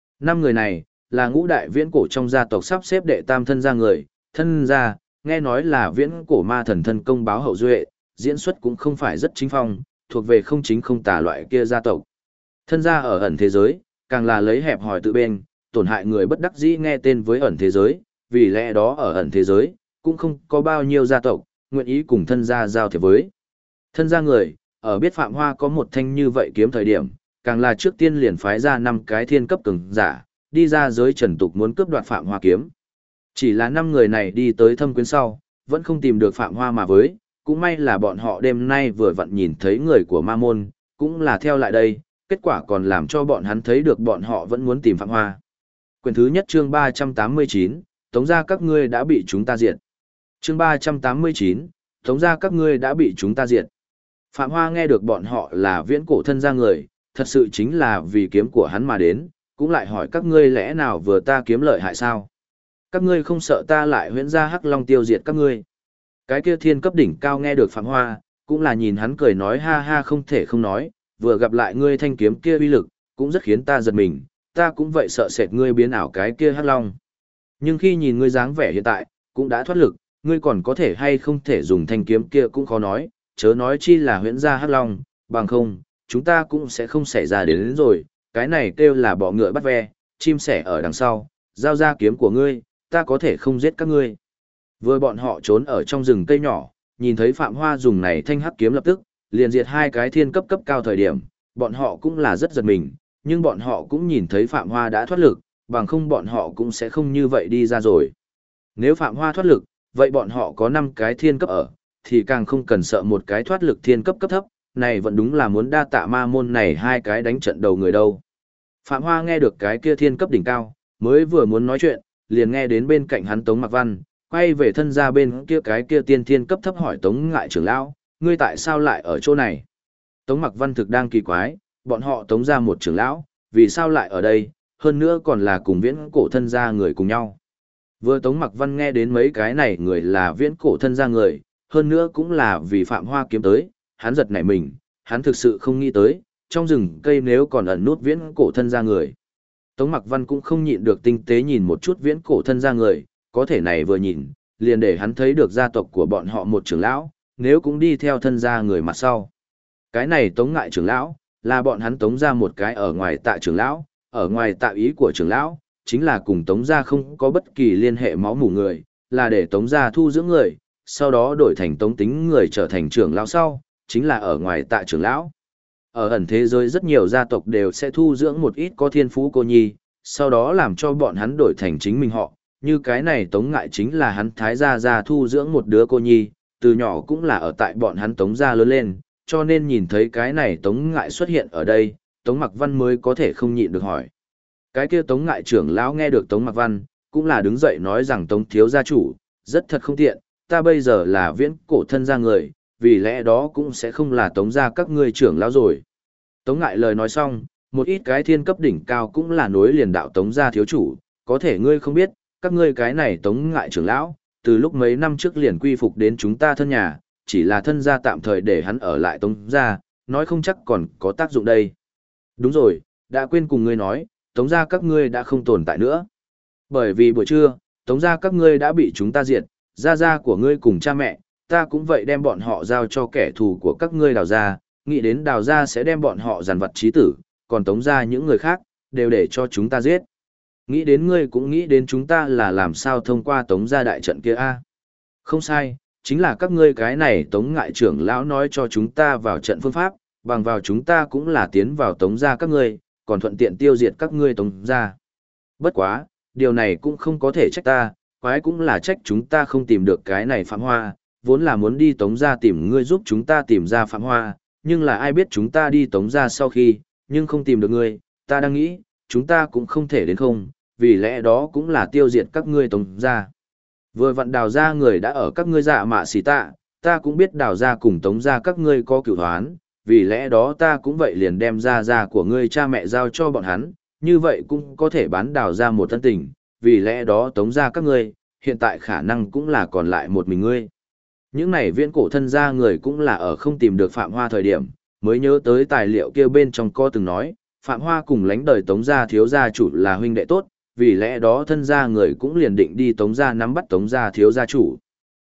[SPEAKER 1] 5 người này, là ngũ đại viễn cổ trong gia tộc sắp xếp đệ tam thân gia người, thân gia, nghe nói là viễn cổ ma thần thân công báo hậu duệ, diễn xuất cũng không phải rất chính phong, thuộc về không chính không tà loại kia gia tộc. Thân gia ở ẩn thế giới, càng là lấy hẹp hòi tự bên, tổn hại người bất đắc dĩ nghe tên với ẩn thế giới, vì lẽ đó ở ẩn thế giới, cũng không có bao nhiêu gia tộc, nguyện ý cùng thân gia giao thiệp với. Thân gia người, ở biết Phạm Hoa có một thanh như vậy kiếm thời điểm, càng là trước tiên liền phái ra 5 cái thiên cấp cường giả, đi ra giới trần tục muốn cướp đoạt Phạm Hoa kiếm. Chỉ là 5 người này đi tới Thâm Quyến sau, vẫn không tìm được Phạm Hoa mà với, cũng may là bọn họ đêm nay vừa vặn nhìn thấy người của Ma Môn, cũng là theo lại đây, kết quả còn làm cho bọn hắn thấy được bọn họ vẫn muốn tìm Phạm Hoa. Quyển thứ nhất chương 389, Tống gia các ngươi đã bị chúng ta diệt. Chương 389, Tống gia các ngươi đã bị chúng ta diệt. Phạm Hoa nghe được bọn họ là viễn cổ thân gia người, thật sự chính là vì kiếm của hắn mà đến, cũng lại hỏi các ngươi lẽ nào vừa ta kiếm lợi hại sao? Các ngươi không sợ ta lại huyễn ra Hắc Long tiêu diệt các ngươi. Cái kia thiên cấp đỉnh cao nghe được Phạm Hoa, cũng là nhìn hắn cười nói ha ha không thể không nói, vừa gặp lại ngươi thanh kiếm kia uy lực, cũng rất khiến ta giật mình, ta cũng vậy sợ sệt ngươi biến ảo cái kia Hắc Long. Nhưng khi nhìn ngươi dáng vẻ hiện tại, cũng đã thoát lực, ngươi còn có thể hay không thể dùng thanh kiếm kia cũng khó nói, chớ nói chi là huyễn ra Hắc Long, bằng không, chúng ta cũng sẽ không xảy ra đến rồi, cái này kêu là bọ ngựa bắt ve, chim sẻ ở đằng sau, giao ra kiếm của ngươi, ta có thể không giết các ngươi. Vừa bọn họ trốn ở trong rừng cây nhỏ, nhìn thấy Phạm Hoa dùng này thanh hắc kiếm lập tức, liền diệt 2 cái thiên cấp cấp cao thời điểm, bọn họ cũng là rất giật mình, nhưng bọn họ cũng nhìn thấy Phạm Hoa đã thoát lực, bằng không bọn họ cũng sẽ không như vậy đi ra rồi. Nếu Phạm Hoa thoát lực, vậy bọn họ có 5 cái thiên cấp ở, thì càng không cần sợ một cái thoát lực thiên cấp cấp thấp, này vẫn đúng là muốn đa tạ Ma Môn này 2 cái đánh trận đầu người đâu. Phạm Hoa nghe được cái kia thiên cấp đỉnh cao, mới vừa muốn nói chuyện, liền nghe đến bên cạnh hắn Tống Mặc Văn, quay về thân ra bên kia cái kia tiên thiên cấp thấp hỏi Tống Ngại trưởng lão, ngươi tại sao lại ở chỗ này? Tống Mặc Văn thực đang kỳ quái, bọn họ Tống ra một trưởng lão, vì sao lại ở đây, hơn nữa còn là cùng viễn cổ thân gia người cùng nhau. Vừa Tống Mặc Văn nghe đến mấy cái này người là viễn cổ thân gia người, hơn nữa cũng là vì Phạm Hoa kiếm tới, hắn giật nảy mình, hắn thực sự không nghĩ tới, trong rừng cây nếu còn ẩn nút viễn cổ thân gia người. Tống Mặc Văn cũng không nhịn được tinh tế nhìn một chút viễn cổ thân gia người, có thể này vừa nhìn, liền để hắn thấy được gia tộc của bọn họ một trưởng lão, nếu cũng đi theo thân gia người mặt sau. Cái này Tống Ngại trưởng lão, là bọn hắn Tống ra một cái ở ngoài tạ trưởng lão, ở ngoài tạ ý của trưởng lão, chính là cùng Tống gia không có bất kỳ liên hệ máu mủ người, là để Tống gia thu dưỡng người, sau đó đổi thành Tống tính người trở thành trưởng lão sau, chính là ở ngoài tạ trưởng lão. Ở ẩn thế giới rất nhiều gia tộc đều sẽ thu dưỡng một ít có thiên phú cô nhi, sau đó làm cho bọn hắn đổi thành chính mình họ, như cái này Tống Ngại chính là hắn thái gia thu dưỡng một đứa cô nhi, từ nhỏ cũng là ở tại bọn hắn Tống gia lớn lên, cho nên nhìn thấy cái này Tống Ngại xuất hiện ở đây, Tống Mặc Văn mới có thể không nhịn được hỏi. Cái kia Tống Ngại trưởng lão nghe được Tống Mặc Văn, cũng là đứng dậy nói rằng Tống thiếu gia chủ, rất thật không tiện, ta bây giờ là viễn cổ thân gia người, vì lẽ đó cũng sẽ không là Tống gia các ngươi trưởng lão rồi. Tống Ngại lời nói xong, một ít cái thiên cấp đỉnh cao cũng là nối liền đạo Tống gia thiếu chủ, có thể ngươi không biết, các ngươi cái này Tống Ngại trưởng lão, từ lúc mấy năm trước liền quy phục đến chúng ta thân nhà, chỉ là thân gia tạm thời để hắn ở lại Tống gia, nói không chắc còn có tác dụng đây. Đúng rồi, đã quên cùng ngươi nói, Tống gia các ngươi đã không tồn tại nữa. Bởi vì buổi trưa, Tống gia các ngươi đã bị chúng ta diệt, gia của ngươi cùng cha mẹ, ta cũng vậy đem bọn họ giao cho kẻ thù của các ngươi Đào gia, nghĩ đến Đào gia sẽ đem bọn họ giàn vật chí tử, còn Tống gia những người khác, đều để cho chúng ta giết. Nghĩ đến ngươi cũng nghĩ đến chúng ta là làm sao thông qua Tống gia đại trận kia a? Không sai, chính là các ngươi cái này Tống Ngại trưởng lão nói cho chúng ta vào trận phương pháp, bằng vào chúng ta cũng là tiến vào Tống gia các ngươi, còn thuận tiện tiêu diệt các ngươi Tống gia. Bất quá, điều này cũng không có thể trách ta, quái cũng là trách chúng ta không tìm được cái này Phạm Hoa, vốn là muốn đi Tống gia tìm ngươi giúp chúng ta tìm ra Phạm Hoa, nhưng là ai biết chúng ta đi Tống gia sau khi, nhưng không tìm được ngươi, ta đang nghĩ, chúng ta cũng không thể đến không, vì lẽ đó cũng là tiêu diệt các ngươi Tống gia. Vừa vặn Đào gia người đã ở các ngươi dạ mạ xỉ tạ, ta cũng biết Đào gia cùng Tống gia các ngươi có cửu hoán, vì lẽ đó ta cũng vậy liền đem gia của ngươi cha mẹ giao cho bọn hắn, như vậy cũng có thể bán Đào gia một thân tình, vì lẽ đó Tống gia các ngươi, hiện tại khả năng cũng là còn lại một mình ngươi. Những này viễn cổ thân gia người cũng là ở không tìm được Phạm Hoa thời điểm, mới nhớ tới tài liệu kia bên trong có từng nói, Phạm Hoa cùng lánh đời Tống gia thiếu gia chủ là huynh đệ tốt, vì lẽ đó thân gia người cũng liền định đi Tống gia nắm bắt Tống gia thiếu gia chủ.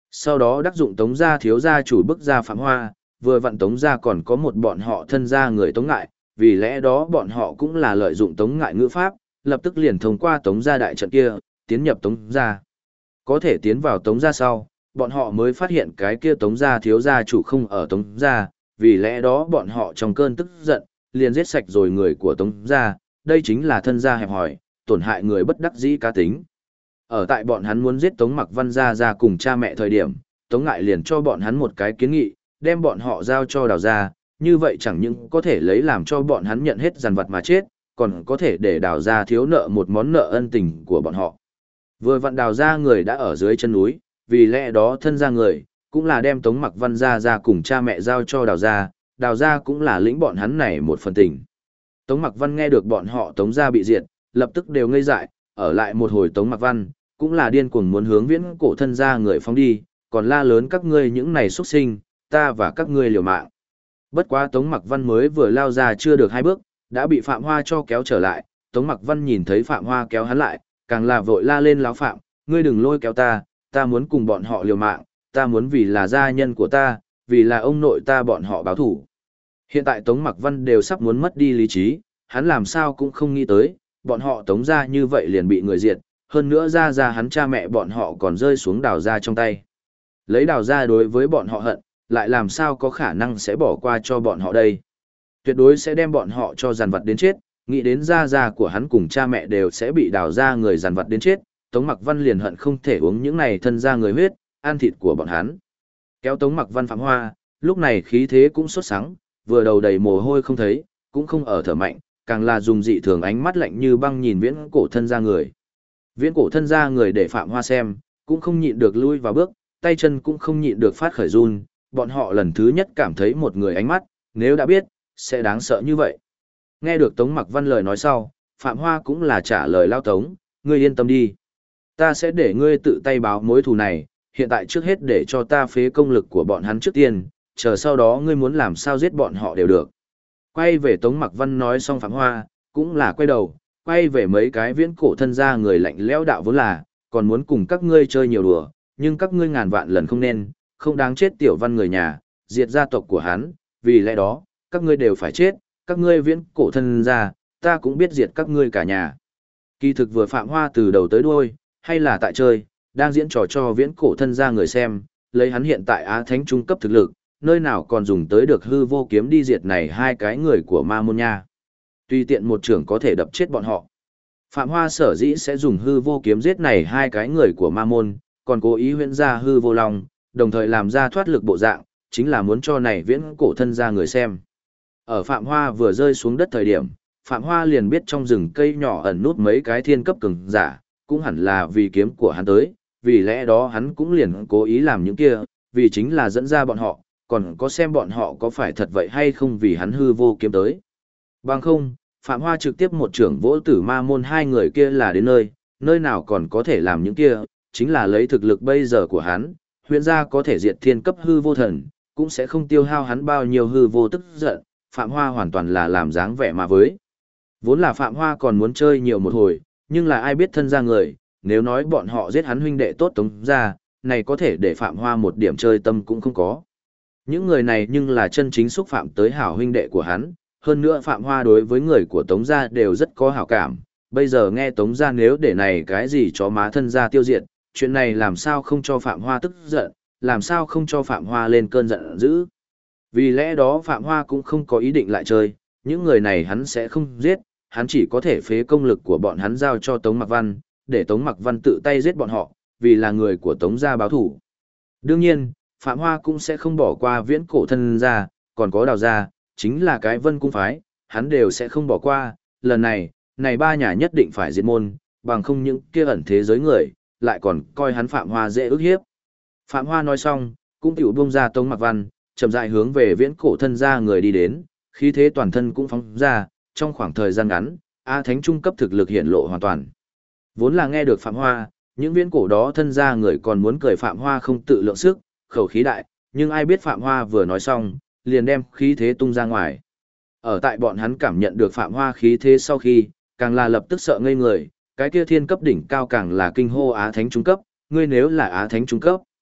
[SPEAKER 1] Sau đó đắc dụng Tống gia thiếu gia chủ bức ra Phạm Hoa, vừa vặn Tống gia còn có một bọn họ thân gia người Tống Ngại, vì lẽ đó bọn họ cũng là lợi dụng Tống Ngại ngữ pháp, lập tức liền thông qua Tống gia đại trận kia, tiến nhập Tống gia. Có thể tiến vào Tống gia sau, bọn họ mới phát hiện cái kia Tống gia thiếu gia chủ không ở Tống gia, vì lẽ đó bọn họ trong cơn tức giận, liền giết sạch rồi người của Tống gia, đây chính là thân gia hẹp hòi, tổn hại người bất đắc dĩ cá tính. Ở tại bọn hắn muốn giết Tống Mặc Văn ra cùng cha mẹ thời điểm, Tống Ngại liền cho bọn hắn một cái kiến nghị, đem bọn họ giao cho Đào gia, như vậy chẳng những có thể lấy làm cho bọn hắn nhận hết dằn vặt mà chết, còn có thể để Đào gia thiếu nợ một món nợ ân tình của bọn họ. Vừa vặn Đào gia người đã ở dưới chân núi, vì lẽ đó thân gia người, cũng là đem Tống Mặc Văn ra cùng cha mẹ giao cho Đào gia cũng là lĩnh bọn hắn này một phần tình. Tống Mặc Văn nghe được bọn họ Tống gia bị diệt, lập tức đều ngây dại, ở lại một hồi Tống Mặc Văn, cũng là điên cuồng muốn hướng viễn cổ thân gia người phóng đi, còn la lớn các ngươi những này xuất sinh, ta và các ngươi liều mạng. Bất quá Tống Mặc Văn mới vừa lao ra chưa được 2 bước, đã bị Phạm Hoa cho kéo trở lại, Tống Mặc Văn nhìn thấy Phạm Hoa kéo hắn lại, càng là vội la lên láo Phạm, ngươi đừng lôi kéo ta muốn cùng bọn họ liều mạng, ta muốn vì là gia nhân của ta, vì là ông nội ta bọn họ báo thủ. Hiện tại Tống Mặc Văn đều sắp muốn mất đi lý trí, hắn làm sao cũng không nghĩ tới, bọn họ Tống gia như vậy liền bị người diệt, hơn nữa ra hắn cha mẹ bọn họ còn rơi xuống Đào gia trong tay. Lấy Đào gia đối với bọn họ hận, lại làm sao có khả năng sẽ bỏ qua cho bọn họ đây. Tuyệt đối sẽ đem bọn họ cho giàn vật đến chết, nghĩ đến gia của hắn cùng cha mẹ đều sẽ bị Đào gia người giàn vật đến chết, Tống Mặc Văn liền hận không thể uống những này thân gia người huyết, ăn thịt của bọn hắn. Kéo Tống Mặc Văn Phạm Hoa, lúc này khí thế cũng sốt sắng, vừa đầu đầy mồ hôi không thấy, cũng không ở thở mạnh, càng là dùng dị thường ánh mắt lạnh như băng nhìn viễn cổ thân gia người. Viễn cổ thân gia người để Phạm Hoa xem, cũng không nhịn được lui vào bước, tay chân cũng không nhịn được phát khởi run, bọn họ lần thứ nhất cảm thấy một người ánh mắt, nếu đã biết, sẽ đáng sợ như vậy. Nghe được Tống Mặc Văn lời nói sau, Phạm Hoa cũng là trả lời lao Tống, ngươi yên tâm đi. Ta sẽ để ngươi tự tay báo mối thù này, hiện tại trước hết để cho ta phế công lực của bọn hắn trước tiên, chờ sau đó ngươi muốn làm sao giết bọn họ đều được. Quay về Tống Mặc Văn nói xong Phạm Hoa, cũng là quay đầu, quay về mấy cái viễn cổ thân gia người lạnh lẽo đạo vốn là, còn muốn cùng các ngươi chơi nhiều đùa, nhưng các ngươi ngàn vạn lần không nên, không đáng chết tiểu văn người nhà, diệt gia tộc của hắn, vì lẽ đó, các ngươi đều phải chết, các ngươi viễn cổ thân gia, ta cũng biết diệt các ngươi cả nhà. Kỳ thực vừa Phạm Hoa từ đầu tới đuôi, hay là tại chơi, đang diễn trò cho viễn cổ thân gia người xem, lấy hắn hiện tại Á Thánh trung cấp thực lực, nơi nào còn dùng tới được hư vô kiếm đi diệt này 2 cái người của Ma Môn nha. Tùy tiện một trưởng có thể đập chết bọn họ. Phạm Hoa sở dĩ sẽ dùng hư vô kiếm giết này 2 cái người của Ma Môn, còn cố ý huyễn ra hư vô long, đồng thời làm ra thoát lực bộ dạng, chính là muốn cho này viễn cổ thân gia người xem. Ở Phạm Hoa vừa rơi xuống đất thời điểm, Phạm Hoa liền biết trong rừng cây nhỏ ẩn nút mấy cái thiên cấp cường giả, cũng hẳn là vì kiếm của hắn tới, vì lẽ đó hắn cũng liền cố ý làm những kia, vì chính là dẫn ra bọn họ, còn có xem bọn họ có phải thật vậy hay không vì hắn hư vô kiếm tới. Bằng không, Phạm Hoa trực tiếp một trưởng vỗ tử Ma Môn 2 người kia là đến nơi nào còn có thể làm những kia, chính là lấy thực lực bây giờ của hắn, huyện gia có thể diệt thiên cấp hư vô thần, cũng sẽ không tiêu hao hắn bao nhiêu hư vô tức giận, Phạm Hoa hoàn toàn là làm dáng vẻ mà với. Vốn là Phạm Hoa còn muốn chơi nhiều một hồi, nhưng là ai biết thân gia người, nếu nói bọn họ giết hắn huynh đệ tốt Tống gia, này có thể để Phạm Hoa một điểm chơi tâm cũng không có. Những người này nhưng là chân chính xúc phạm tới hảo huynh đệ của hắn, hơn nữa Phạm Hoa đối với người của Tống gia đều rất có hảo cảm, bây giờ nghe Tống gia nếu để này cái gì chó má thân gia tiêu diệt, chuyện này làm sao không cho Phạm Hoa tức giận, làm sao không cho Phạm Hoa lên cơn giận dữ. Vì lẽ đó Phạm Hoa cũng không có ý định lại chơi, những người này hắn sẽ không giết, hắn chỉ có thể phế công lực của bọn hắn giao cho Tống Mặc Văn, để Tống Mặc Văn tự tay giết bọn họ, vì là người của Tống gia báo thủ. Đương nhiên, Phạm Hoa cũng sẽ không bỏ qua viễn cổ thân gia, còn có Đào gia, chính là cái Vân Cung phái, hắn đều sẽ không bỏ qua, lần này, này 3 nhà nhất định phải diệt môn, bằng không những kia ẩn thế giới người, lại còn coi hắn Phạm Hoa dễ ức hiếp. Phạm Hoa nói xong, cũng tiểu buông ra Tống Mặc Văn, chậm rãi hướng về viễn cổ thân gia người đi đến, khí thế toàn thân cũng phóng ra, trong khoảng thời gian ngắn, A Thánh trung cấp thực lực hiện lộ hoàn toàn. Vốn là nghe được Phạm Hoa, những viễn cổ đó thân gia người còn muốn cười Phạm Hoa không tự lượng sức, khẩu khí đại, nhưng ai biết Phạm Hoa vừa nói xong, liền đem khí thế tung ra ngoài. Ở tại bọn hắn cảm nhận được Phạm Hoa khí thế sau khi, càng là lập tức sợ ngây người, cái kia thiên cấp đỉnh cao càng là kinh hô Á Thánh trung cấp, ngươi nếu là Á Thánh trung cấp.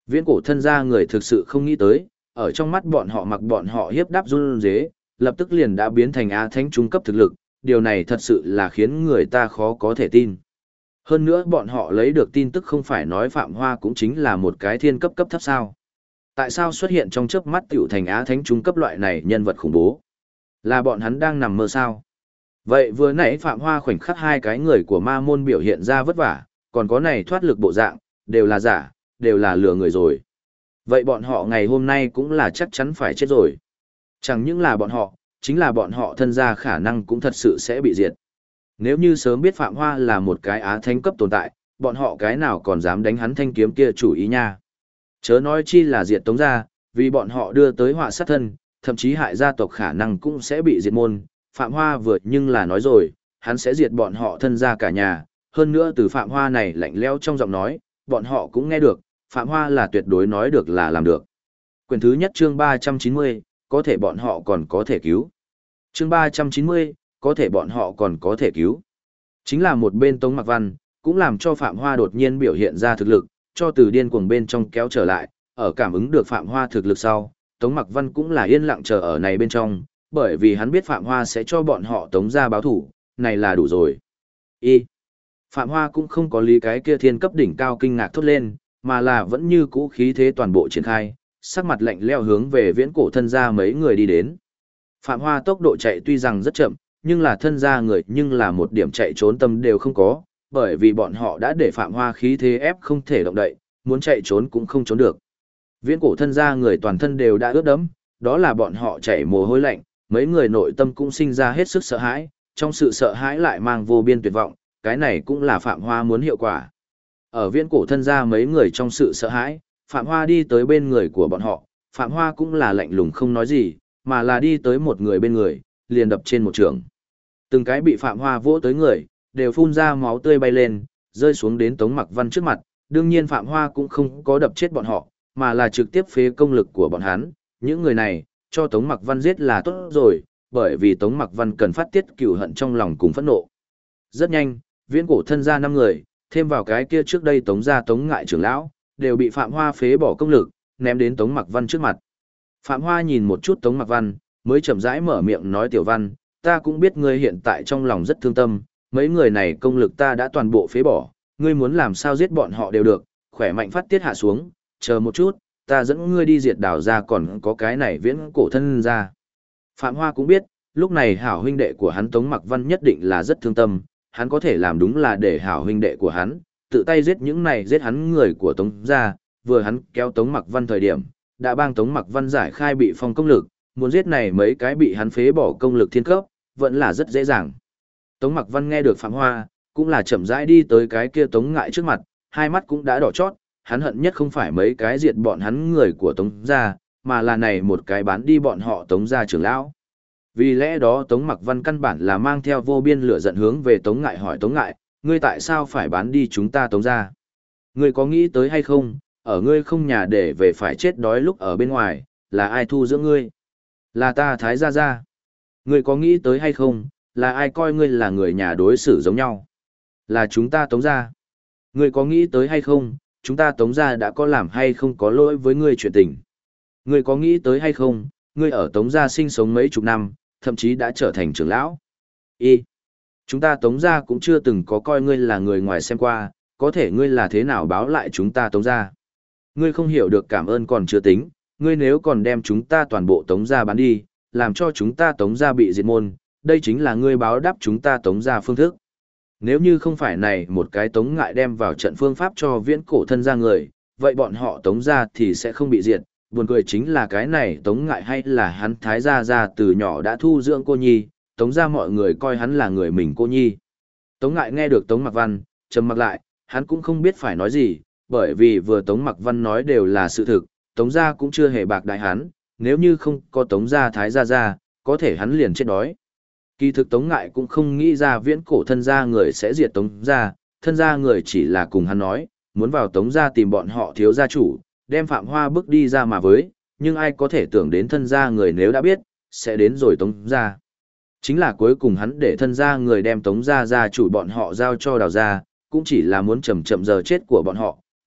[SPEAKER 1] Viễn cổ thân gia người thực sự không nghĩ tới, ở trong mắt bọn họ mặc bọn họ hiếp đáp run rế, lập tức liền đã biến thành Á Thánh trung cấp thực lực, điều này thật sự là khiến người ta khó có thể tin. Hơn nữa bọn họ lấy được tin tức không phải nói Phạm Hoa cũng chính là một cái thiên cấp cấp thấp sao. Tại sao xuất hiện trong chớp mắt tiểu thành Á Thánh trung cấp loại này nhân vật khủng bố? Là bọn hắn đang nằm mơ sao? Vậy vừa nãy Phạm Hoa khoảnh khắc hai cái người của ma môn biểu hiện ra vất vả, còn có này thoát lực bộ dạng, đều là giả, đều là lừa người rồi. Vậy bọn họ ngày hôm nay cũng là chắc chắn phải chết rồi. Chẳng những là bọn họ, chính là bọn họ thân gia khả năng cũng thật sự sẽ bị diệt. Nếu như sớm biết Phạm Hoa là một cái Á Thánh cấp tồn tại, bọn họ cái nào còn dám đánh hắn thanh kiếm kia chủ ý nha. Chớ nói chi là diệt Tống gia, vì bọn họ đưa tới họa sát thân, thậm chí hại gia tộc khả năng cũng sẽ bị diệt môn. Phạm Hoa vừa nhưng là nói rồi, hắn sẽ diệt bọn họ thân gia cả nhà. Hơn nữa từ Phạm Hoa này lạnh lẽo trong giọng nói, bọn họ cũng nghe được, Phạm Hoa là tuyệt đối nói được là làm được. Quyển thứ nhất chương 390, có thể bọn họ còn có thể cứu. Chương 390, có thể bọn họ còn có thể cứu. Chính là một bên Tống Mặc Văn, cũng làm cho Phạm Hoa đột nhiên biểu hiện ra thực lực, cho từ điên cuồng bên trong kéo trở lại, ở cảm ứng được Phạm Hoa thực lực sau, Tống Mặc Văn cũng là yên lặng chờ ở này bên trong, bởi vì hắn biết Phạm Hoa sẽ cho bọn họ Tống gia báo thủ, này là đủ rồi. Phạm Hoa cũng không có lý cái kia thiên cấp đỉnh cao kinh ngạc thốt lên, mà là vẫn như cũ khí thế toàn bộ triển khai, sắc mặt lạnh lẽo hướng về viễn cổ thân gia mấy người đi đến. Phạm Hoa tốc độ chạy tuy rằng rất chậm, nhưng là thân gia người nhưng là một điểm chạy trốn tâm đều không có, bởi vì bọn họ đã để Phạm Hoa khí thế ép không thể động đậy, muốn chạy trốn cũng không trốn được. Viễn cổ thân gia người toàn thân đều đã ướt đẫm, đó là bọn họ chảy mồ hôi lạnh, mấy người nội tâm cũng sinh ra hết sức sợ hãi, trong sự sợ hãi lại mang vô biên tuyệt vọng, cái này cũng là Phạm Hoa muốn hiệu quả. Ở viễn cổ thân gia mấy người trong sự sợ hãi, Phạm Hoa đi tới bên người của bọn họ, Phạm Hoa cũng là lạnh lùng không nói gì, mà là đi tới một người bên người, liền đập trên một trường. Từng cái bị Phạm Hoa vỗ tới người, đều phun ra máu tươi bay lên, rơi xuống đến Tống Mặc Văn trước mặt, đương nhiên Phạm Hoa cũng không có đập chết bọn họ, mà là trực tiếp phế công lực của bọn hắn, những người này, cho Tống Mặc Văn giết là tốt rồi, bởi vì Tống Mặc Văn cần phát tiết cừu hận trong lòng cùng phẫn nộ. Rất nhanh, viễn cổ thân gia 5 người, thêm vào cái kia trước đây Tống gia Tống Ngại trưởng lão, đều bị Phạm Hoa phế bỏ công lực, ném đến Tống Mặc Văn trước mặt. Phạm Hoa nhìn một chút Tống Mặc Văn, mới chậm rãi mở miệng nói Tiểu Văn, ta cũng biết ngươi hiện tại trong lòng rất thương tâm, mấy người này công lực ta đã toàn bộ phế bỏ, ngươi muốn làm sao giết bọn họ đều được, khỏe mạnh phát tiết hạ xuống, chờ một chút, ta dẫn ngươi đi diệt đảo ra còn có cái này viễn cổ thân ra. Phạm Hoa cũng biết, lúc này hảo huynh đệ của hắn Tống Mặc Văn nhất định là rất thương tâm, hắn có thể làm đúng là để hảo huynh đệ của hắn, tự tay giết những này giết hắn người của Tống ra, vừa hắn kéo Tống Mặc Văn thời điểm, đã bang Tống Mặc Văn giải khai bị phong công lực, muốn giết này mấy cái bị hắn phế bỏ công lực thiên cấp, vẫn là rất dễ dàng. Tống Mặc Văn nghe được Phạm Hoa, cũng là chậm rãi đi tới cái kia Tống Ngại trước mặt, hai mắt cũng đã đỏ chót, hắn hận nhất không phải mấy cái diệt bọn hắn người của Tống gia, mà là này một cái bán đi bọn họ Tống gia trưởng lão. Vì lẽ đó Tống Mặc Văn căn bản là mang theo vô biên lửa giận hướng về Tống Ngại hỏi Tống Ngại, ngươi tại sao phải bán đi chúng ta Tống gia? Ngươi có nghĩ tới hay không, ở ngươi không nhà để về phải chết đói lúc ở bên ngoài, là ai thu dưỡng ngươi? Là ta Thái gia gia. Ngươi có nghĩ tới hay không, là ai coi ngươi là người nhà đối xử giống nhau? Là chúng ta Tống gia. Ngươi có nghĩ tới hay không, chúng ta Tống gia đã có làm hay không có lỗi với ngươi chuyện tình? Ngươi có nghĩ tới hay không, ngươi ở Tống gia sinh sống mấy chục năm, thậm chí đã trở thành trưởng lão? Chúng ta Tống gia cũng chưa từng có coi ngươi là người ngoài xem qua, có thể ngươi là thế nào báo lại chúng ta Tống gia? Ngươi không hiểu được cảm ơn còn chưa tính, ngươi nếu còn đem chúng ta toàn bộ Tống gia bán đi, làm cho chúng ta Tống gia bị diệt môn, đây chính là ngươi báo đáp chúng ta Tống gia phương thức. Nếu như không phải này một cái Tống Ngại đem vào trận phương pháp cho viễn cổ thân gia người, vậy bọn họ Tống gia thì sẽ không bị diệt. Buồn cười chính là cái này Tống Ngại hay là hắn Thái gia gia từ nhỏ đã thu dưỡng cô nhi, Tống gia mọi người coi hắn là người mình cô nhi. Tống Ngại nghe được Tống Mặc Văn, trầm mặc lại, hắn cũng không biết phải nói gì, bởi vì vừa Tống Mặc Văn nói đều là sự thực, Tống gia cũng chưa hề bạc đại hắn, nếu như không có Tống gia Thái gia gia, có thể hắn liền chết đói. Kỳ thực Tống Ngại cũng không nghĩ ra viễn cổ thân gia người sẽ diệt Tống gia, thân gia người chỉ là cùng hắn nói, muốn vào Tống gia tìm bọn họ thiếu gia chủ, đem Phạm Hoa bước đi ra mà với, nhưng ai có thể tưởng đến thân gia người nếu đã biết, sẽ đến rồi Tống gia. Chính là cuối cùng hắn để thân gia người đem Tống gia gia chủ bọn họ giao cho Đào gia, cũng chỉ là muốn chậm chậm giờ chết của bọn họ,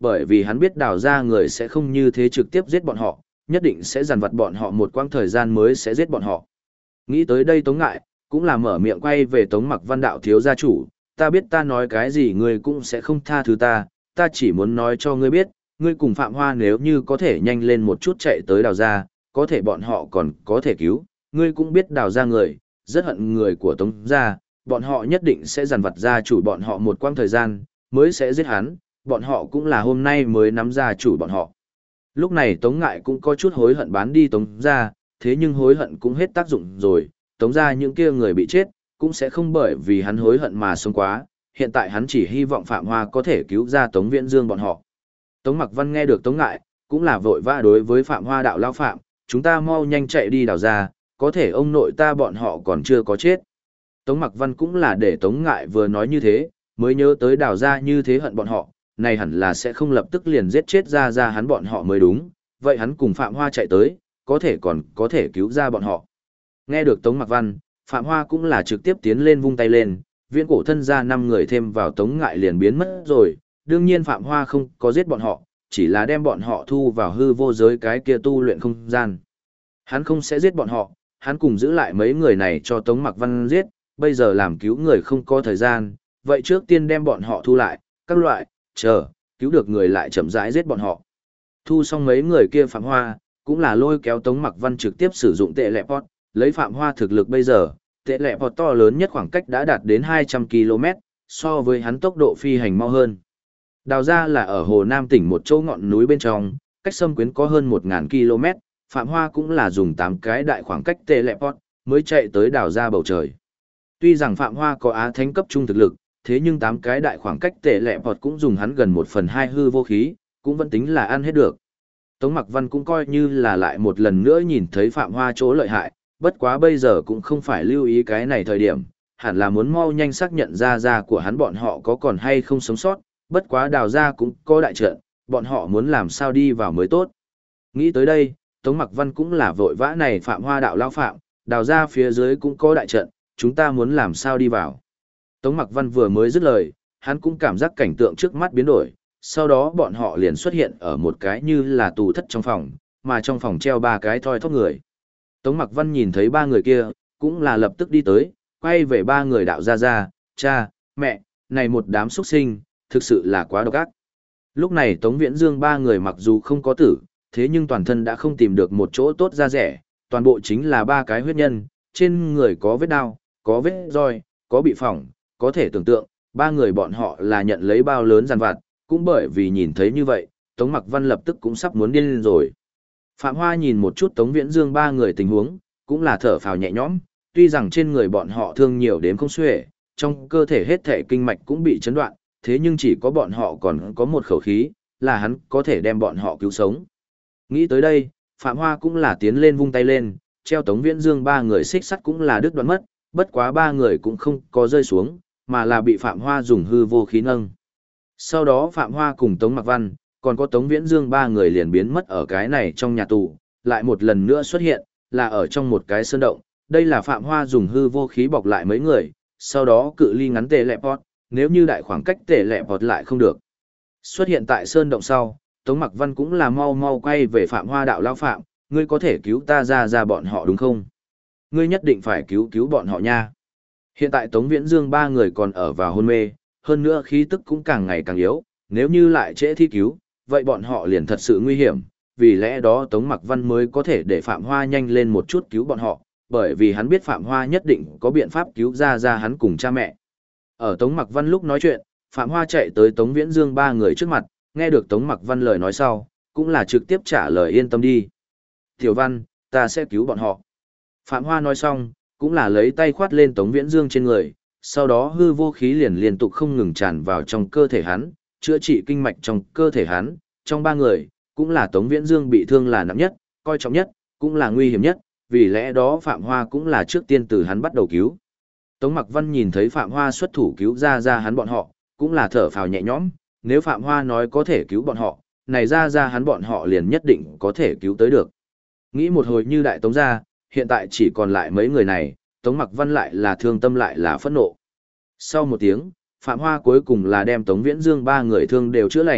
[SPEAKER 1] bởi vì hắn biết Đào gia người sẽ không như thế trực tiếp giết bọn họ, nhất định sẽ dằn vặt bọn họ một quãng thời gian mới sẽ giết bọn họ. Nghĩ tới đây Tống Ngại, cũng là mở miệng quay về Tống Mặc Văn đạo thiếu gia chủ, ta biết ta nói cái gì ngươi cũng sẽ không tha thứ ta chỉ muốn nói cho ngươi biết, ngươi cùng Phạm Hoa nếu như có thể nhanh lên một chút chạy tới Đào gia, có thể bọn họ còn có thể cứu, ngươi cũng biết Đào gia người, rất hận người của Tống gia, bọn họ nhất định sẽ dằn vặt gia chủ bọn họ một quãng thời gian, mới sẽ giết hắn, bọn họ cũng là hôm nay mới nắm gia chủ bọn họ. Lúc này Tống Ngại cũng có chút hối hận bán đi Tống gia, thế nhưng hối hận cũng hết tác dụng rồi, Tống gia những kia người bị chết, cũng sẽ không bởi vì hắn hối hận mà sống quá, hiện tại hắn chỉ hy vọng Phạm Hoa có thể cứu ra Tống Viễn Dương bọn họ. Tống Mặc Văn nghe được Tống Ngại, cũng là vội vã đối với Phạm Hoa đạo lao Phạm, chúng ta mau nhanh chạy đi Đào gia, có thể ông nội ta bọn họ còn chưa có chết. Tống Mặc Văn cũng là để Tống Ngại vừa nói như thế, mới nhớ tới Đào gia như thế hận bọn họ, này hẳn là sẽ không lập tức liền giết chết ra hắn bọn họ mới đúng, vậy hắn cùng Phạm Hoa chạy tới, còn có thể cứu ra bọn họ. Nghe được Tống Mặc Văn, Phạm Hoa cũng là trực tiếp tiến lên vung tay lên, viễn cổ thân ra 5 người thêm vào Tống Ngại liền biến mất rồi, đương nhiên Phạm Hoa không có giết bọn họ, chỉ là đem bọn họ thu vào hư vô giới cái kia tu luyện không gian. Hắn không sẽ giết bọn họ, hắn cùng giữ lại mấy người này cho Tống Mặc Văn giết, bây giờ làm cứu người không có thời gian, vậy trước tiên đem bọn họ thu lại, các loại, chờ, cứu được người lại chậm rãi giết bọn họ. Thu xong mấy người kia Phạm Hoa, cũng là lôi kéo Tống Mặc Văn trực tiếp sử dụng tệ lẹ pot, lấy Phạm Hoa thực lực bây giờ, tệ lẹ pot to lớn nhất khoảng cách đã đạt đến 200 km, so với hắn tốc độ phi hành mau hơn. Đào gia là ở Hồ Nam tỉnh một chỗ ngọn núi bên trong, cách Sâm Quyến có hơn 1000 km, Phạm Hoa cũng là dùng 8 cái đại khoảng cách tệ lẹ pot mới chạy tới đào gia bầu trời. Tuy rằng Phạm Hoa có Á Thánh cấp trung thực lực, thế nhưng 8 cái đại khoảng cách tệ lẹ pot cũng dùng hắn gần 1/2 hư vô khí, cũng vẫn tính là ăn hết được. Tống Mặc Văn cũng coi như là lại một lần nữa nhìn thấy Phạm Hoa chỗ lợi hại, bất quá bây giờ cũng không phải lưu ý cái này thời điểm, hẳn là muốn mau nhanh xác nhận ra của hắn bọn họ có còn hay không sống sót, bất quá đào ra cũng có đại trận, bọn họ muốn làm sao đi vào mới tốt. Nghĩ tới đây, Tống Mặc Văn cũng là vội vã này Phạm Hoa đạo lao Phạm, đào ra phía dưới cũng có đại trận, chúng ta muốn làm sao đi vào. Tống Mặc Văn vừa mới dứt lời, hắn cũng cảm giác cảnh tượng trước mắt biến đổi, sau đó bọn họ liền xuất hiện ở một cái như là tù thất trong phòng, mà trong phòng treo 3 cái thoi thóp người. Tống Mặc Văn nhìn thấy 3 người kia, cũng là lập tức đi tới, quay về 3 người đạo ra, cha, mẹ, này một đám xuất sinh, thực sự là quá độc ác. Lúc này Tống Viễn Dương 3 người mặc dù không có tử, thế nhưng toàn thân đã không tìm được một chỗ tốt ra rẻ, toàn bộ chính là 3 cái huyết nhân, trên người có vết đao, có vết roi, có bị phỏng, có thể tưởng tượng, 3 người bọn họ là nhận lấy bao lớn giàn vặt, cũng bởi vì nhìn thấy như vậy, Tống Mặc Văn lập tức cũng sắp muốn điên lên rồi. Phạm Hoa nhìn một chút Tống Viễn Dương 3 người tình huống, cũng là thở phào nhẹ nhõm, tuy rằng trên người bọn họ thương nhiều đến không xuể, trong cơ thể hết thể kinh mạch cũng bị chấn đoạn, thế nhưng chỉ có bọn họ còn có một khẩu khí, là hắn có thể đem bọn họ cứu sống. Nghĩ tới đây, Phạm Hoa cũng là tiến lên vung tay lên, treo Tống Viễn Dương 3 người xích sắt cũng là đứt đoạn mất, bất quá 3 người cũng không có rơi xuống, mà là bị Phạm Hoa dùng hư vô khí nâng. Sau đó Phạm Hoa cùng Tống Mặc Văn, còn có Tống Viễn Dương 3 người liền biến mất ở cái này trong nhà tù, lại một lần nữa xuất hiện, là ở trong một cái sơn động. Đây là Phạm Hoa dùng hư vô khí bọc lại mấy người, sau đó cự ly ngắn tệ lẹ pot, nếu như đại khoảng cách tệ lẹ pot lại không được. Xuất hiện tại sơn động sau, Tống Mặc Văn cũng là mau mau quay về Phạm Hoa đạo lao Phạm, ngươi có thể cứu ta ra bọn họ đúng không? Ngươi nhất định phải cứu bọn họ nha. Hiện tại Tống Viễn Dương 3 người còn ở vào hôn mê, hơn nữa khí tức cũng càng ngày càng yếu, nếu như lại trễ thi cứu, vậy bọn họ liền thật sự nguy hiểm, vì lẽ đó Tống Mặc Văn mới có thể để Phạm Hoa nhanh lên một chút cứu bọn họ, bởi vì hắn biết Phạm Hoa nhất định có biện pháp cứu ra hắn cùng cha mẹ. Ở Tống Mặc Văn lúc nói chuyện, Phạm Hoa chạy tới Tống Viễn Dương 3 người trước mặt, nghe được Tống Mặc Văn lời nói sau, cũng là trực tiếp trả lời yên tâm đi. Tiểu Văn, ta sẽ cứu bọn họ. Phạm Hoa nói xong, cũng là lấy tay khoát lên Tống Viễn Dương trên người, sau đó hư vô khí liền liên tục không ngừng tràn vào trong cơ thể hắn, chữa trị kinh mạch trong cơ thể hắn, trong 3 người, cũng là Tống Viễn Dương bị thương là nặng nhất, coi trọng nhất, cũng là nguy hiểm nhất, vì lẽ đó Phạm Hoa cũng là trước tiên từ hắn bắt đầu cứu. Tống Mặc Văn nhìn thấy Phạm Hoa xuất thủ cứu ra hắn bọn họ, cũng là thở phào nhẹ nhõm, nếu Phạm Hoa nói có thể cứu bọn họ, này ra hắn bọn họ liền nhất định có thể cứu tới được. Nghĩ một hồi như đại Tống gia, hiện tại chỉ còn lại mấy người này, Tống Mặc Văn lại là thương tâm lại là phẫn nộ. Sau một tiếng, Phạm Hoa cuối cùng là đem Tống Viễn Dương 3 người thương đều chữa lành,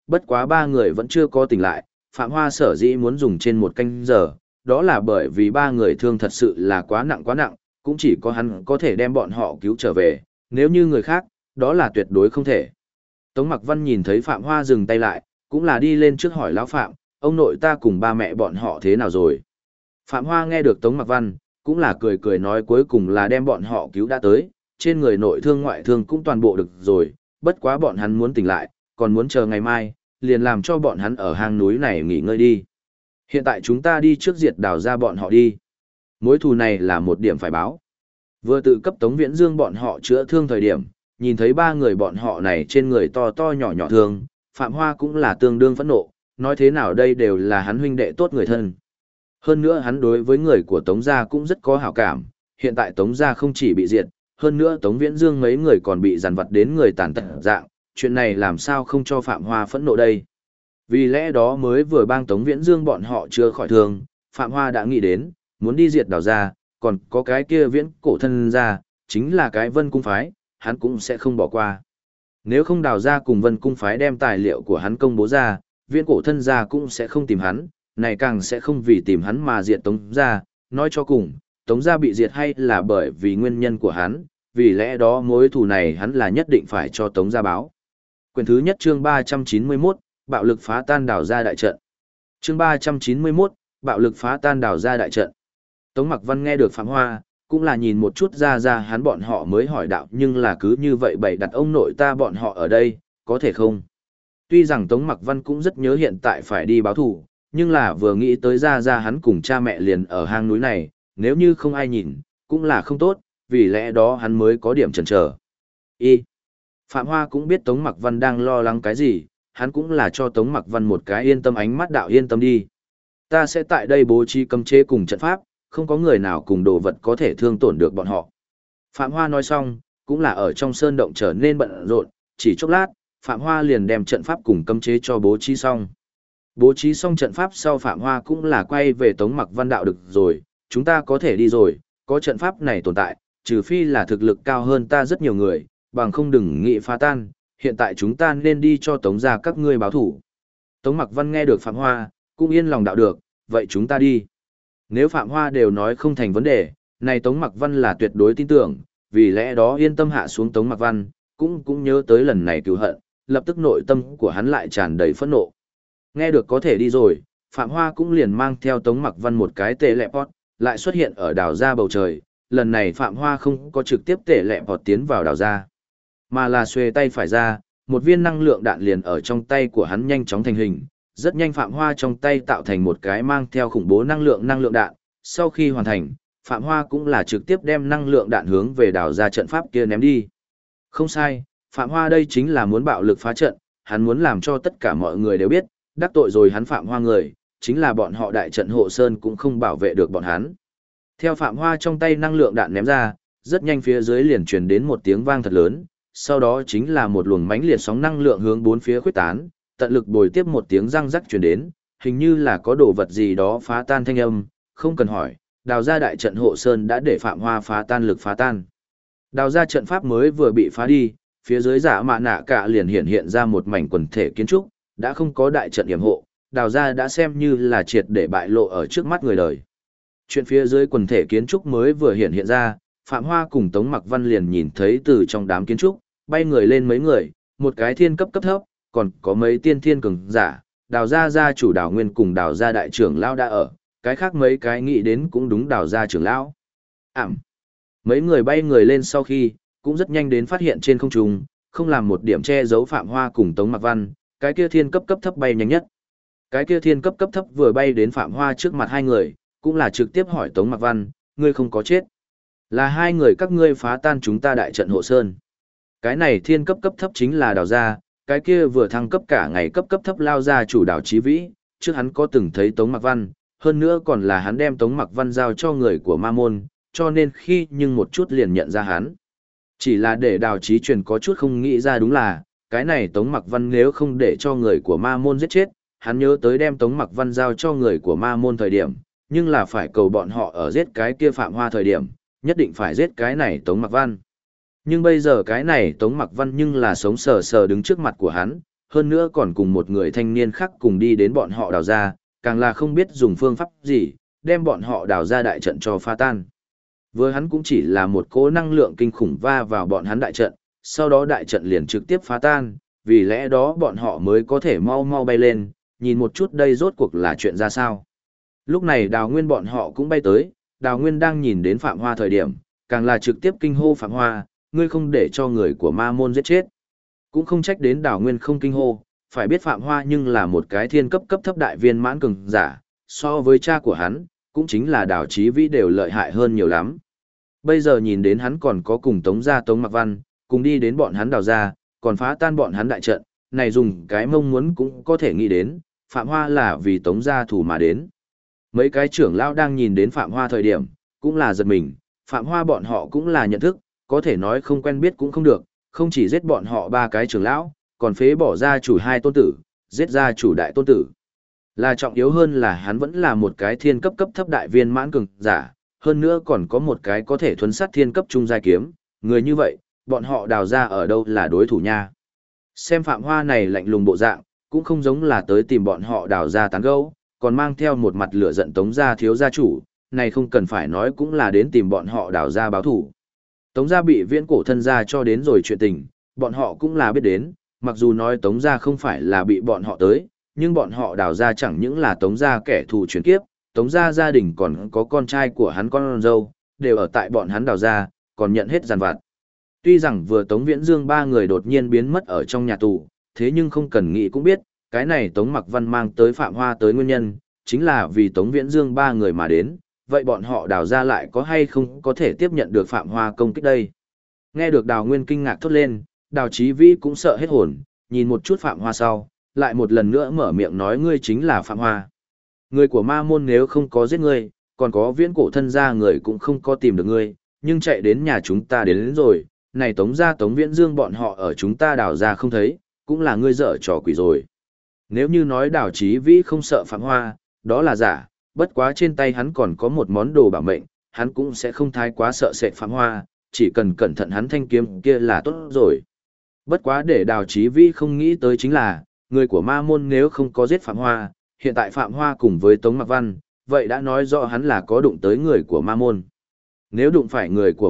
[SPEAKER 1] bất quá ba người vẫn chưa có tỉnh lại, Phạm Hoa sở dĩ muốn dùng trên một canh giờ, đó là bởi vì ba người thương thật sự là quá nặng, cũng chỉ có hắn có thể đem bọn họ cứu trở về, nếu như người khác, đó là tuyệt đối không thể. Tống Mặc Văn nhìn thấy Phạm Hoa dừng tay lại, cũng là đi lên trước hỏi lão Phạm, ông nội ta cùng ba mẹ bọn họ thế nào rồi. Phạm Hoa nghe được Tống Mặc Văn, cũng là cười cười nói cuối cùng là đem bọn họ cứu đã tới, trên người nội thương ngoại thương cũng toàn bộ được rồi, bất quá bọn hắn muốn tỉnh lại, còn muốn chờ ngày mai, liền làm cho bọn hắn ở hang núi này nghỉ ngơi đi. Hiện tại chúng ta đi trước diệt đào ra bọn họ đi. Mối thù này là một điểm phải báo. Vừa tự cấp Tống Viễn Dương bọn họ chữa thương thời điểm, nhìn thấy ba người bọn họ này trên người to to nhỏ nhỏ thương, Phạm Hoa cũng là tương đương phẫn nộ, nói thế nào đây đều là hắn huynh đệ tốt người thân. Hơn nữa hắn đối với người của Tống gia cũng rất có hảo cảm, hiện tại Tống gia không chỉ bị diệt, hơn nữa Tống Viễn Dương mấy người còn bị dằn vặt đến người tàn tật dạng, chuyện này làm sao không cho Phạm Hoa phẫn nộ đây. Vì lẽ đó mới vừa bang Tống Viễn Dương bọn họ chưa khỏi thương, Phạm Hoa đã nghĩ đến, muốn đi diệt đào gia, còn có cái kia viễn cổ thân gia, chính là cái Vân Cung Phái, hắn cũng sẽ không bỏ qua. Nếu không đào gia cùng Vân Cung Phái đem tài liệu của hắn công bố ra, viễn cổ thân gia cũng sẽ không tìm hắn, này càng sẽ không vì tìm hắn mà diệt Tống gia, nói cho cùng, Tống gia bị diệt hay là bởi vì nguyên nhân của hắn, vì lẽ đó mối thù này hắn là nhất định phải cho Tống gia báo. Quyển thứ nhất chương 391, bạo lực phá tan đào gia đại trận. Chương 391, bạo lực phá tan đào gia đại trận. Tống Mặc Văn nghe được Phạm Hoa, cũng là nhìn một chút ra hắn bọn họ mới hỏi đạo nhưng là cứ như vậy bày đặt ông nội ta bọn họ ở đây, có thể không? Tuy rằng Tống Mặc Văn cũng rất nhớ hiện tại phải đi báo thù, nhưng là vừa nghĩ tới ra hắn cùng cha mẹ liền ở hang núi này, nếu như không ai nhìn, cũng là không tốt, vì lẽ đó hắn mới có điểm chần chờ. Phạm Hoa cũng biết Tống Mặc Văn đang lo lắng cái gì, hắn cũng là cho Tống Mặc Văn một cái yên tâm ánh mắt đạo yên tâm đi. Ta sẽ tại đây bố trí cấm chế cùng trận pháp, không có người nào cùng đồ vật có thể thương tổn được bọn họ. Phạm Hoa nói xong, cũng là ở trong sơn động trở nên bận rộn, chỉ chốc lát, Phạm Hoa liền đem trận pháp cùng cấm chế cho bố trí xong. Bố trí xong trận pháp sau Phạm Hoa cũng là quay về Tống Mặc Văn đạo được rồi, chúng ta có thể đi rồi, có trận pháp này tồn tại, trừ phi là thực lực cao hơn ta rất nhiều người, bằng không đừng nghĩ phá tan, hiện tại chúng ta nên đi cho Tống gia các ngươi báo thủ. Tống Mặc Văn nghe được Phạm Hoa, cũng yên lòng đạo được, vậy chúng ta đi. Nếu Phạm Hoa đều nói không thành vấn đề, này Tống Mặc Văn là tuyệt đối tin tưởng, vì lẽ đó yên tâm hạ xuống Tống Mặc Văn, cũng nhớ tới lần này cứu hận, lập tức nội tâm của hắn lại tràn đầy phẫn nộ. Nghe được có thể đi rồi, Phạm Hoa cũng liền mang theo Tống Mặc Văn một cái tệ lẹ pot, lại xuất hiện ở đào ra bầu trời, lần này Phạm Hoa không có trực tiếp tệ lẹ pot tiến vào đào ra, mà là xuề tay phải ra, một viên năng lượng đạn liền ở trong tay của hắn nhanh chóng thành hình. Rất nhanh Phạm Hoa trong tay tạo thành một cái mang theo khủng bố năng lượng đạn, sau khi hoàn thành, Phạm Hoa cũng là trực tiếp đem năng lượng đạn hướng về đào ra trận pháp kia ném đi. Không sai, Phạm Hoa đây chính là muốn bạo lực phá trận, hắn muốn làm cho tất cả mọi người đều biết, đắc tội rồi hắn Phạm Hoa người, chính là bọn họ đại trận hộ sơn cũng không bảo vệ được bọn hắn. Theo Phạm Hoa trong tay năng lượng đạn ném ra, rất nhanh phía dưới liền truyền đến một tiếng vang thật lớn, sau đó chính là một luồng mãnh liệt sóng năng lượng hướng bốn phía khuếch tán, tận lực bồi tiếp một tiếng răng rắc truyền đến, hình như là có đồ vật gì đó phá tan thanh âm, không cần hỏi, đào ra đại trận hộ sơn đã để Phạm Hoa phá tan lực phá tan. Đào ra trận pháp mới vừa bị phá đi, phía dưới giả mạ nạ cả liền hiện ra một mảnh quần thể kiến trúc, đã không có đại trận yểm hộ, đào ra đã xem như là triệt để bại lộ ở trước mắt người đời. Chuyện phía dưới quần thể kiến trúc mới vừa hiện ra, Phạm Hoa cùng Tống Mặc Văn liền nhìn thấy từ trong đám kiến trúc, bay người lên mấy người, một cái thiên cấp thấp, còn có mấy tiên thiên cường giả, đào gia gia chủ đào nguyên cùng đào gia đại trưởng lão đã ở, cái khác mấy cái nghĩ đến cũng đúng đào gia trưởng lão. Mấy người bay người lên sau khi, cũng rất nhanh đến phát hiện trên không trung, không làm một điểm che giấu Phạm Hoa cùng Tống Mặc Văn, cái kia thiên cấp thấp bay nhanh nhất. Cái kia thiên cấp thấp vừa bay đến Phạm Hoa trước mặt hai người, cũng là trực tiếp hỏi Tống Mặc Văn, ngươi không có chết. Là hai người các ngươi phá tan chúng ta đại trận hộ sơn. Cái này thiên cấp thấp chính là đào gia, cái kia vừa thăng cấp cả ngày cấp thấp lao ra chủ đảo Chí Vĩ, trước hắn có từng thấy Tống Mặc Văn, hơn nữa còn là hắn đem Tống Mặc Văn giao cho người của Ma Môn, cho nên khi nhưng một chút liền nhận ra hắn. Chỉ là để Đào Chí Truyền có chút không nghĩ ra đúng là, cái này Tống Mặc Văn nếu không để cho người của Ma Môn giết chết, hắn nhớ tới đem Tống Mặc Văn giao cho người của Ma Môn thời điểm, nhưng là phải cầu bọn họ ở giết cái kia Phạm Hoa thời điểm, nhất định phải giết cái này Tống Mặc Văn. Nhưng bây giờ cái này Tống Mặc Văn nhưng là sống sờ sờ đứng trước mặt của hắn, hơn nữa còn cùng một người thanh niên khác cùng đi đến bọn họ đào ra, càng là không biết dùng phương pháp gì, đem bọn họ đào ra đại trận cho phá tan. Với hắn cũng chỉ là một cỗ năng lượng kinh khủng va vào bọn hắn đại trận, sau đó đại trận liền trực tiếp phá tan, vì lẽ đó bọn họ mới có thể mau mau bay lên, nhìn một chút đây rốt cuộc là chuyện ra sao. Lúc này Đào Nguyên bọn họ cũng bay tới, Đào Nguyên đang nhìn đến Phạm Hoa thời điểm, càng là trực tiếp kinh hô Phạm Hoa, ngươi không để cho người của ma môn giết chết. Cũng không trách đến Đào Nguyên không kinh hô, phải biết Phạm Hoa nhưng là một cái thiên cấp cấp thấp đại viên mãn cường giả, so với cha của hắn, cũng chính là Đào Chí Vĩ đều lợi hại hơn nhiều lắm. Bây giờ nhìn đến hắn còn có cùng Tống gia Tống Mặc Văn, cùng đi đến bọn hắn đào ra, còn phá tan bọn hắn đại trận, này dùng cái mong muốn cũng có thể nghĩ đến, Phạm Hoa là vì Tống gia thủ mà đến. Mấy cái trưởng lão đang nhìn đến Phạm Hoa thời điểm, cũng là giật mình, Phạm Hoa bọn họ cũng là nhận thức, có thể nói không quen biết cũng không được, không chỉ giết bọn họ ba cái trưởng lão, còn phế bỏ gia chủ hai tôn tử, giết gia chủ đại tôn tử. Là trọng yếu hơn là hắn vẫn là một cái thiên cấp cấp thấp đại viên mãn cường giả, hơn nữa còn có một cái có thể thuấn sát thiên cấp trung giai kiếm, người như vậy, bọn họ đào ra ở đâu là đối thủ nha. Xem Phạm Hoa này lạnh lùng bộ dạng, cũng không giống là tới tìm bọn họ đào ra tán gẫu, còn mang theo một mặt lửa giận Tống gia thiếu gia chủ, này không cần phải nói cũng là đến tìm bọn họ đào ra báo thủ. Tống gia bị viễn cổ thân gia cho đến rồi chuyện tình, bọn họ cũng là biết đến, mặc dù nói Tống gia không phải là bị bọn họ tới, nhưng bọn họ đào ra chẳng những là Tống gia kẻ thù chuyển kiếp, Tống gia gia đình còn có con trai của hắn con dâu, đều ở tại bọn hắn đào ra, còn nhận hết giàn vặt. Tuy rằng vừa Tống Viễn Dương ba người đột nhiên biến mất ở trong nhà tù, thế nhưng không cần nghĩ cũng biết, cái này Tống Mặc Văn mang tới Phạm Hoa tới nguyên nhân, chính là vì Tống Viễn Dương ba người mà đến, vậy bọn họ đào ra lại có hay không có thể tiếp nhận được Phạm Hoa công kích đây. Nghe được Đào Nguyên kinh ngạc thốt lên, Đào Chí Vĩ cũng sợ hết hồn, nhìn một chút Phạm Hoa sau, lại một lần nữa mở miệng nói ngươi chính là Phạm Hoa. Người của ma môn nếu không có giết ngươi, còn có viễn cổ thân gia người cũng không có tìm được ngươi, nhưng chạy đến nhà chúng ta đến rồi, này Tống gia Tống Viễn Dương bọn họ ở chúng ta đào ra không thấy, cũng là ngươi dở trò quỷ rồi. Nếu như nói Đào Chí Vĩ không sợ Phạm Hoa, đó là giả, bất quá trên tay hắn còn có một món đồ bảo mệnh, hắn cũng sẽ không thái quá sợ sệt Phạm Hoa, chỉ cần cẩn thận hắn thanh kiếm kia là tốt rồi. Bất quá để Đào Chí Vĩ không nghĩ tới chính là, người của ma môn nếu không có giết Phạm Hoa, hiện tại Phạm Hoa cùng với Tống Mặc Văn, vậy đã nói rõ hắn là có đụng tới người của ma môn. Nếu đụng phải người của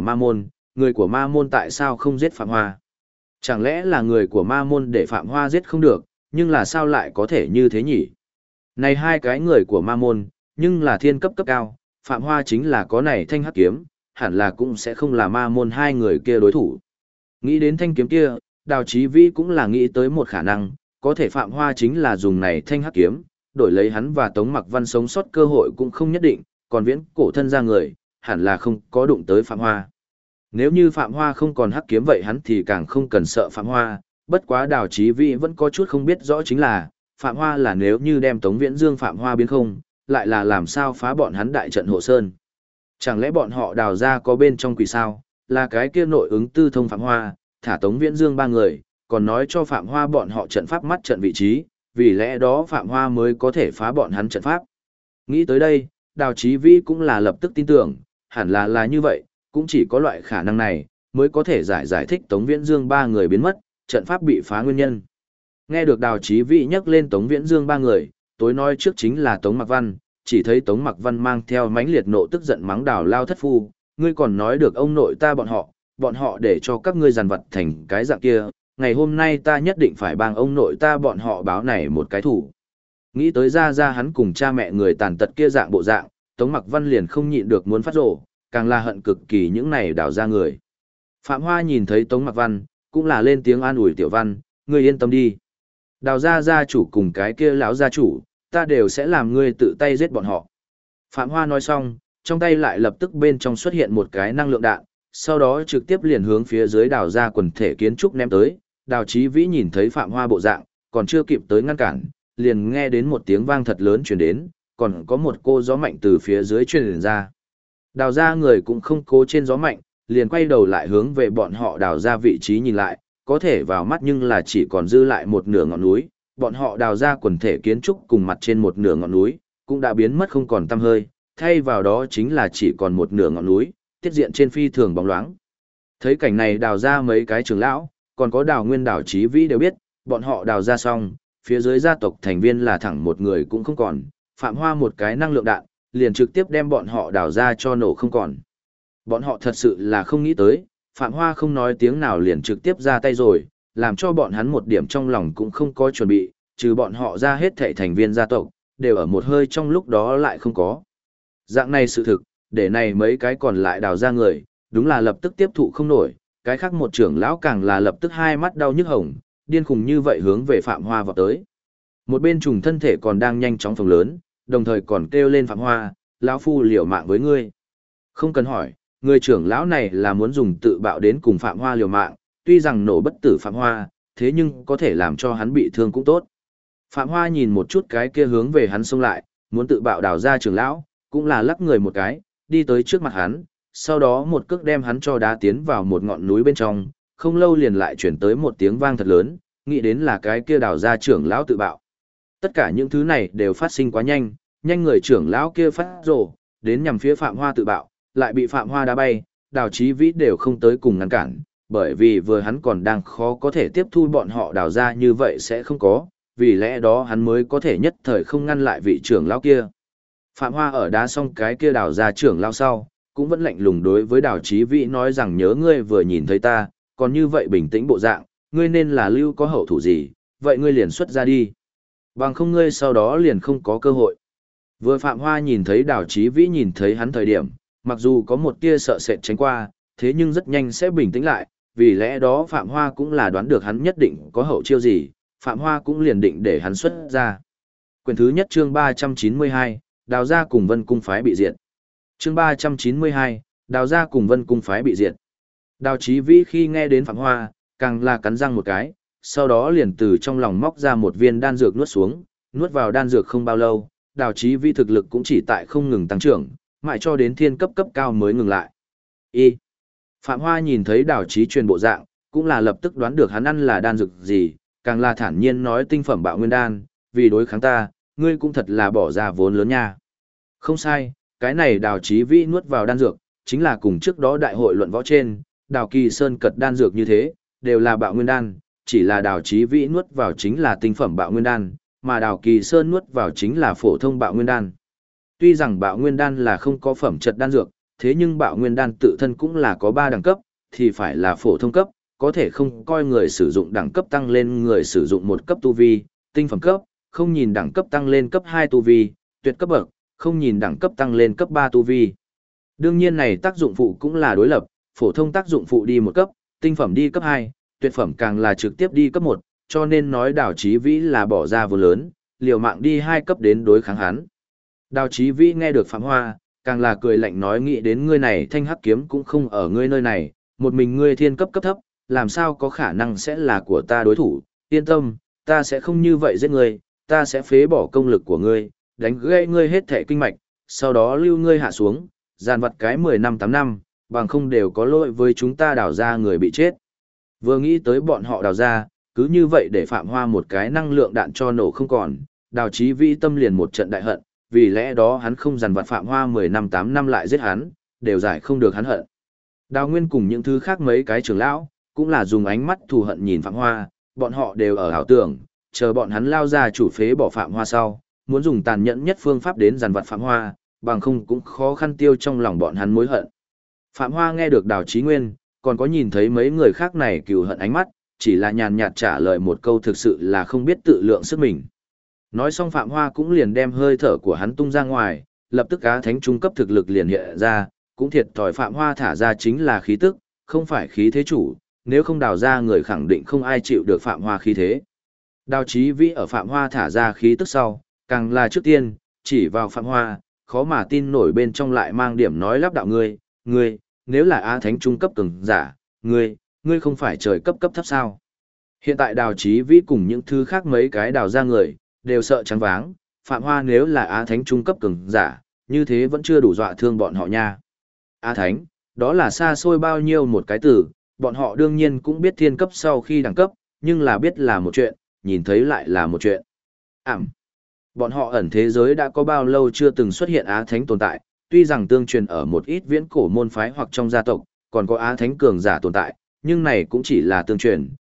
[SPEAKER 1] ma môn tại sao không giết Phạm Hoa? Chẳng lẽ là người của ma môn để Phạm Hoa giết không được, nhưng là sao lại có thể như thế nhỉ? Này hai cái người của ma môn, nhưng là thiên cấp cấp cao, Phạm Hoa chính là có này thanh hắc kiếm, hẳn là cũng sẽ không là ma môn hai người kia đối thủ. Nghĩ đến thanh kiếm kia, Đào Chí Vĩ cũng là nghĩ tới một khả năng, có thể Phạm Hoa chính là dùng này thanh hắc kiếm, đổi lấy hắn và Tống Mặc Văn sống sót cơ hội cũng không nhất định, còn viễn cổ thân ra người, hẳn là không có đụng tới Phạm Hoa. Nếu như Phạm Hoa không còn hắc kiếm vậy hắn thì càng không cần sợ Phạm Hoa, bất quá Đào Chí Vĩ vẫn có chút không biết rõ chính là, Phạm Hoa là nếu như đem Tống Viễn Dương Phạm Hoa biến không, lại là làm sao phá bọn hắn đại trận hộ sơn. Chẳng lẽ bọn họ đào ra có bên trong quỷ sao, là cái kia nội ứng tư thông Phạm Hoa, thả Tống Viễn Dương ba người, còn nói cho Phạm Hoa bọn họ trận pháp mắt trận vị trí, vì lẽ đó Phạm Hoa mới có thể phá bọn hắn trận pháp. Nghĩ tới đây, Đào Chí Vĩ cũng là lập tức tin tưởng, hẳn là như vậy, cũng chỉ có loại khả năng này, mới có thể giải thích Tống Viễn Dương ba người biến mất, trận pháp bị phá nguyên nhân. Nghe được Đào Chí Vĩ nhắc lên Tống Viễn Dương ba người, tối nói trước chính là Tống Mặc Văn, chỉ thấy Tống Mặc Văn mang theo mãnh liệt nộ tức giận mắng Đào Lao thất phu, ngươi còn nói được ông nội ta bọn họ để cho các ngươi giàn vật thành cái dạng kia, ngày hôm nay ta nhất định phải bằng ông nội ta bọn họ báo này một cái thủ. Nghĩ tới ra hắn cùng cha mẹ người tàn tật kia dạng bộ dạng, Tống Mặc Văn liền không nhịn được muốn phát rồ, càng là hận cực kỳ những này đào ra người. Phạm Hoa nhìn thấy Tống Mặc Văn, cũng là lên tiếng an ủi Tiểu Văn, ngươi yên tâm đi. Đào gia gia chủ cùng cái kia lão gia chủ, ta đều sẽ làm ngươi tự tay giết bọn họ. Phạm Hoa nói xong, trong tay lại lập tức bên trong xuất hiện một cái năng lượng đạn, sau đó trực tiếp liền hướng phía dưới đào gia quần thể kiến trúc ném tới. Đào Chí Vĩ nhìn thấy Phạm Hoa bộ dạng, còn chưa kịp tới ngăn cản, liền nghe đến một tiếng vang thật lớn truyền đến, còn có một cô gió mạnh từ phía dưới truyền ra. Đào gia người cũng không cố trên gió mạnh, liền quay đầu lại hướng về bọn họ đào ra vị trí nhìn lại, có thể vào mắt nhưng là chỉ còn dư lại một nửa ngọn núi, bọn họ đào ra quần thể kiến trúc cùng mặt trên một nửa ngọn núi, cũng đã biến mất không còn tăm hơi, thay vào đó chính là chỉ còn một nửa ngọn núi, tiết diện trên phi thường bóng loáng. Thấy cảnh này đào ra mấy cái trưởng lão, còn có Đào Nguyên Đào Chí Vĩ đều biết, Bọn họ đào ra xong, phía dưới gia tộc thành viên là thẳng một người cũng không còn, Phạm Hoa một cái năng lượng đạn, liền trực tiếp đem bọn họ đào ra cho nổ không còn. Bọn họ thật sự là không nghĩ tới, Phạm Hoa không nói tiếng nào liền trực tiếp ra tay rồi, làm cho bọn hắn một điểm trong lòng cũng không có chuẩn bị, trừ bọn họ ra hết thảy thành viên gia tộc, đều ở một hơi trong lúc đó lại không có. Dạng này sự thực, để này mấy cái còn lại đào ra người, đúng là lập tức tiếp thụ không nổi, cái khác một trưởng lão càng là lập tức hai mắt đau nhức hồng, điên khùng như vậy hướng về Phạm Hoa vào tới. Một bên trùng thân thể còn đang nhanh chóng phồng lớn, đồng thời còn kêu lên Phạm Hoa, lão phu liều mạng với ngươi. Không cần hỏi, người trưởng lão này là muốn dùng tự bạo đến cùng Phạm Hoa liều mạng, tuy rằng nổ bất tử Phạm Hoa, thế nhưng có thể làm cho hắn bị thương cũng tốt. Phạm Hoa nhìn một chút cái kia hướng về hắn xông lại, muốn tự bạo đào ra trưởng lão, cũng là lắc người một cái, đi tới trước mặt hắn, sau đó một cước đem hắn cho đá tiến vào một ngọn núi bên trong, không lâu liền lại chuyển tới một tiếng vang thật lớn, nghĩ đến là cái kia đào ra trưởng lão tự bạo. Tất cả những thứ này đều phát sinh quá nhanh, nhanh người trưởng lão kia phát rồ, đến nhằm phía Phạm Hoa tự bạo, lại bị Phạm Hoa đá bay, Đào Chí Vĩ đều không tới cùng ngăn cản, bởi vì vừa hắn còn đang khó có thể tiếp thu bọn họ đào ra như vậy sẽ không có, vì lẽ đó hắn mới có thể nhất thời không ngăn lại vị trưởng lão kia. Phạm Hoa ở đá xong cái kia đào ra trưởng lão sau, cũng vẫn lạnh lùng đối với Đào Chí Vĩ nói rằng nhớ ngươi vừa nhìn thấy ta, còn như vậy bình tĩnh bộ dạng, ngươi nên là lưu có hậu thủ gì, vậy ngươi liền xuất ra đi. Bằng không ngươi sau đó liền không có cơ hội. Vừa Phạm Hoa nhìn thấy Đào Chí Vĩ nhìn thấy hắn thời điểm, mặc dù có một tia sợ sệt tránh qua, thế nhưng rất nhanh sẽ bình tĩnh lại, vì lẽ đó Phạm Hoa cũng là đoán được hắn nhất định có hậu chiêu gì, Phạm Hoa cũng liền định để hắn xuất ra. Quyển thứ nhất chương 392, Đào gia cùng Vân Cung phái bị diệt. Chương 392, Đào gia cùng Vân Cung phái bị diệt. Đào Chí Vĩ khi nghe đến Phạm Hoa, càng là cắn răng một cái, sau đó liền từ trong lòng móc ra một viên đan dược nuốt xuống, nuốt vào đan dược không bao lâu, Đào Chí Vĩ thực lực cũng chỉ tại không ngừng tăng trưởng, mãi cho đến thiên cấp cấp cao mới ngừng lại. Y. Phạm Hoa nhìn thấy Đào Chí truyền bộ dạng, cũng là lập tức đoán được hắn ăn là đan dược gì, càng là thản nhiên nói tinh phẩm bạo nguyên đan, vì đối kháng ta, ngươi cũng thật là bỏ ra vốn lớn nha. Không sai, cái này Đào Chí Vĩ nuốt vào đan dược, chính là cùng trước đó đại hội luận võ trên, Đào Kỳ Sơn cật đan dược như thế, đều là bạo nguyên đan, chỉ là Đào Chí Vĩ nuốt vào chính là tinh phẩm bạo nguyên đan, mà Đào Kỳ Sơn nuốt vào chính là phổ thông bạo nguyên đan. Tuy rằng bạo nguyên đan là không có phẩm chất đan dược, thế nhưng bạo nguyên đan tự thân cũng là có 3 đẳng cấp, thì phải là phổ thông cấp, có thể không coi người sử dụng đẳng cấp tăng lên người sử dụng một cấp tu vi, tinh phẩm cấp, không nhìn đẳng cấp tăng lên cấp 2 tu vi, tuyệt cấp bậc, không nhìn đẳng cấp tăng lên cấp 3 tu vi. Đương nhiên này tác dụng phụ cũng là đối lập, phổ thông tác dụng phụ đi một cấp, tinh phẩm đi cấp 2, tuyệt phẩm càng là trực tiếp đi cấp 1, cho nên nói Đào Chí Vĩ là bỏ ra vô lớn, liều mạng đi 2 cấp đến đối kháng hắn. Đào Chí Vĩ nghe được Phạm Hoa, càng là cười lạnh nói nghĩ đến ngươi này thanh hắc kiếm cũng không ở ngươi nơi này, một mình ngươi thiên cấp cấp thấp, làm sao có khả năng sẽ là của ta đối thủ, yên tâm, ta sẽ không như vậy giết ngươi, ta sẽ phế bỏ công lực của ngươi, đánh gãy ngươi hết thể kinh mạch, sau đó lưu ngươi hạ xuống, giàn vật cái 10 năm 8 năm, bằng không đều có lỗi với chúng ta đào ra người bị chết. Vừa nghĩ tới bọn họ đào ra, cứ như vậy để Phạm Hoa một cái năng lượng đạn cho nổ không còn, Đào Chí Vĩ tâm liền một trận đại hận, vì lẽ đó hắn không dằn vặt Phạm Hoa 10 năm 8 năm lại giết hắn, đều giải không được hắn hận. Đào Nguyên cùng những thứ khác mấy cái trưởng lão, cũng là dùng ánh mắt thù hận nhìn Phạm Hoa, bọn họ đều ở ảo tưởng, chờ bọn hắn lao ra chủ phế bỏ Phạm Hoa sau, muốn dùng tàn nhẫn nhất phương pháp đến dằn vặt Phạm Hoa, bằng không cũng khó khăn tiêu trong lòng bọn hắn mối hận. Phạm Hoa nghe được Đào Chí Nguyên, còn có nhìn thấy mấy người khác này cừu hận ánh mắt, chỉ là nhàn nhạt trả lời một câu thực sự là không biết tự lượng sức mình. Nói xong Phạm Hoa cũng liền đem hơi thở của hắn tung ra ngoài, lập tức Á Thánh trung cấp thực lực liền hiện ra, cũng thiệt thòi Phạm Hoa thả ra chính là khí tức, không phải khí thế chủ, nếu không đào ra người khẳng định không ai chịu được Phạm Hoa khí thế. Đào Chí Vĩ ở Phạm Hoa thả ra khí tức sau, càng là trước tiên, chỉ vào Phạm Hoa, khó mà tin nổi bên trong lại mang điểm nói lắp đạo ngươi, nếu là Á Thánh trung cấp cường giả, ngươi không phải trời cấp cấp thấp sao. Hiện tại Đào Chí Vĩ cùng những thứ khác mấy cái đào ra người, đều sợ trắng váng, Phạm Hoa nếu là Á Thánh trung cấp cường giả, như thế vẫn chưa đủ dọa thương bọn họ nha. Á Thánh, đó là xa xôi bao nhiêu một cái từ, bọn họ đương nhiên cũng biết thiên cấp sau khi đẳng cấp, nhưng là biết là một chuyện, nhìn thấy lại là một chuyện. Bọn họ ẩn thế giới đã có bao lâu chưa từng xuất hiện Á Thánh tồn tại, tuy rằng tương truyền ở một ít viễn cổ môn phái hoặc trong gia tộc, còn có Á Thánh cường giả tồn tại, nhưng này cũng chỉ là tương truyền,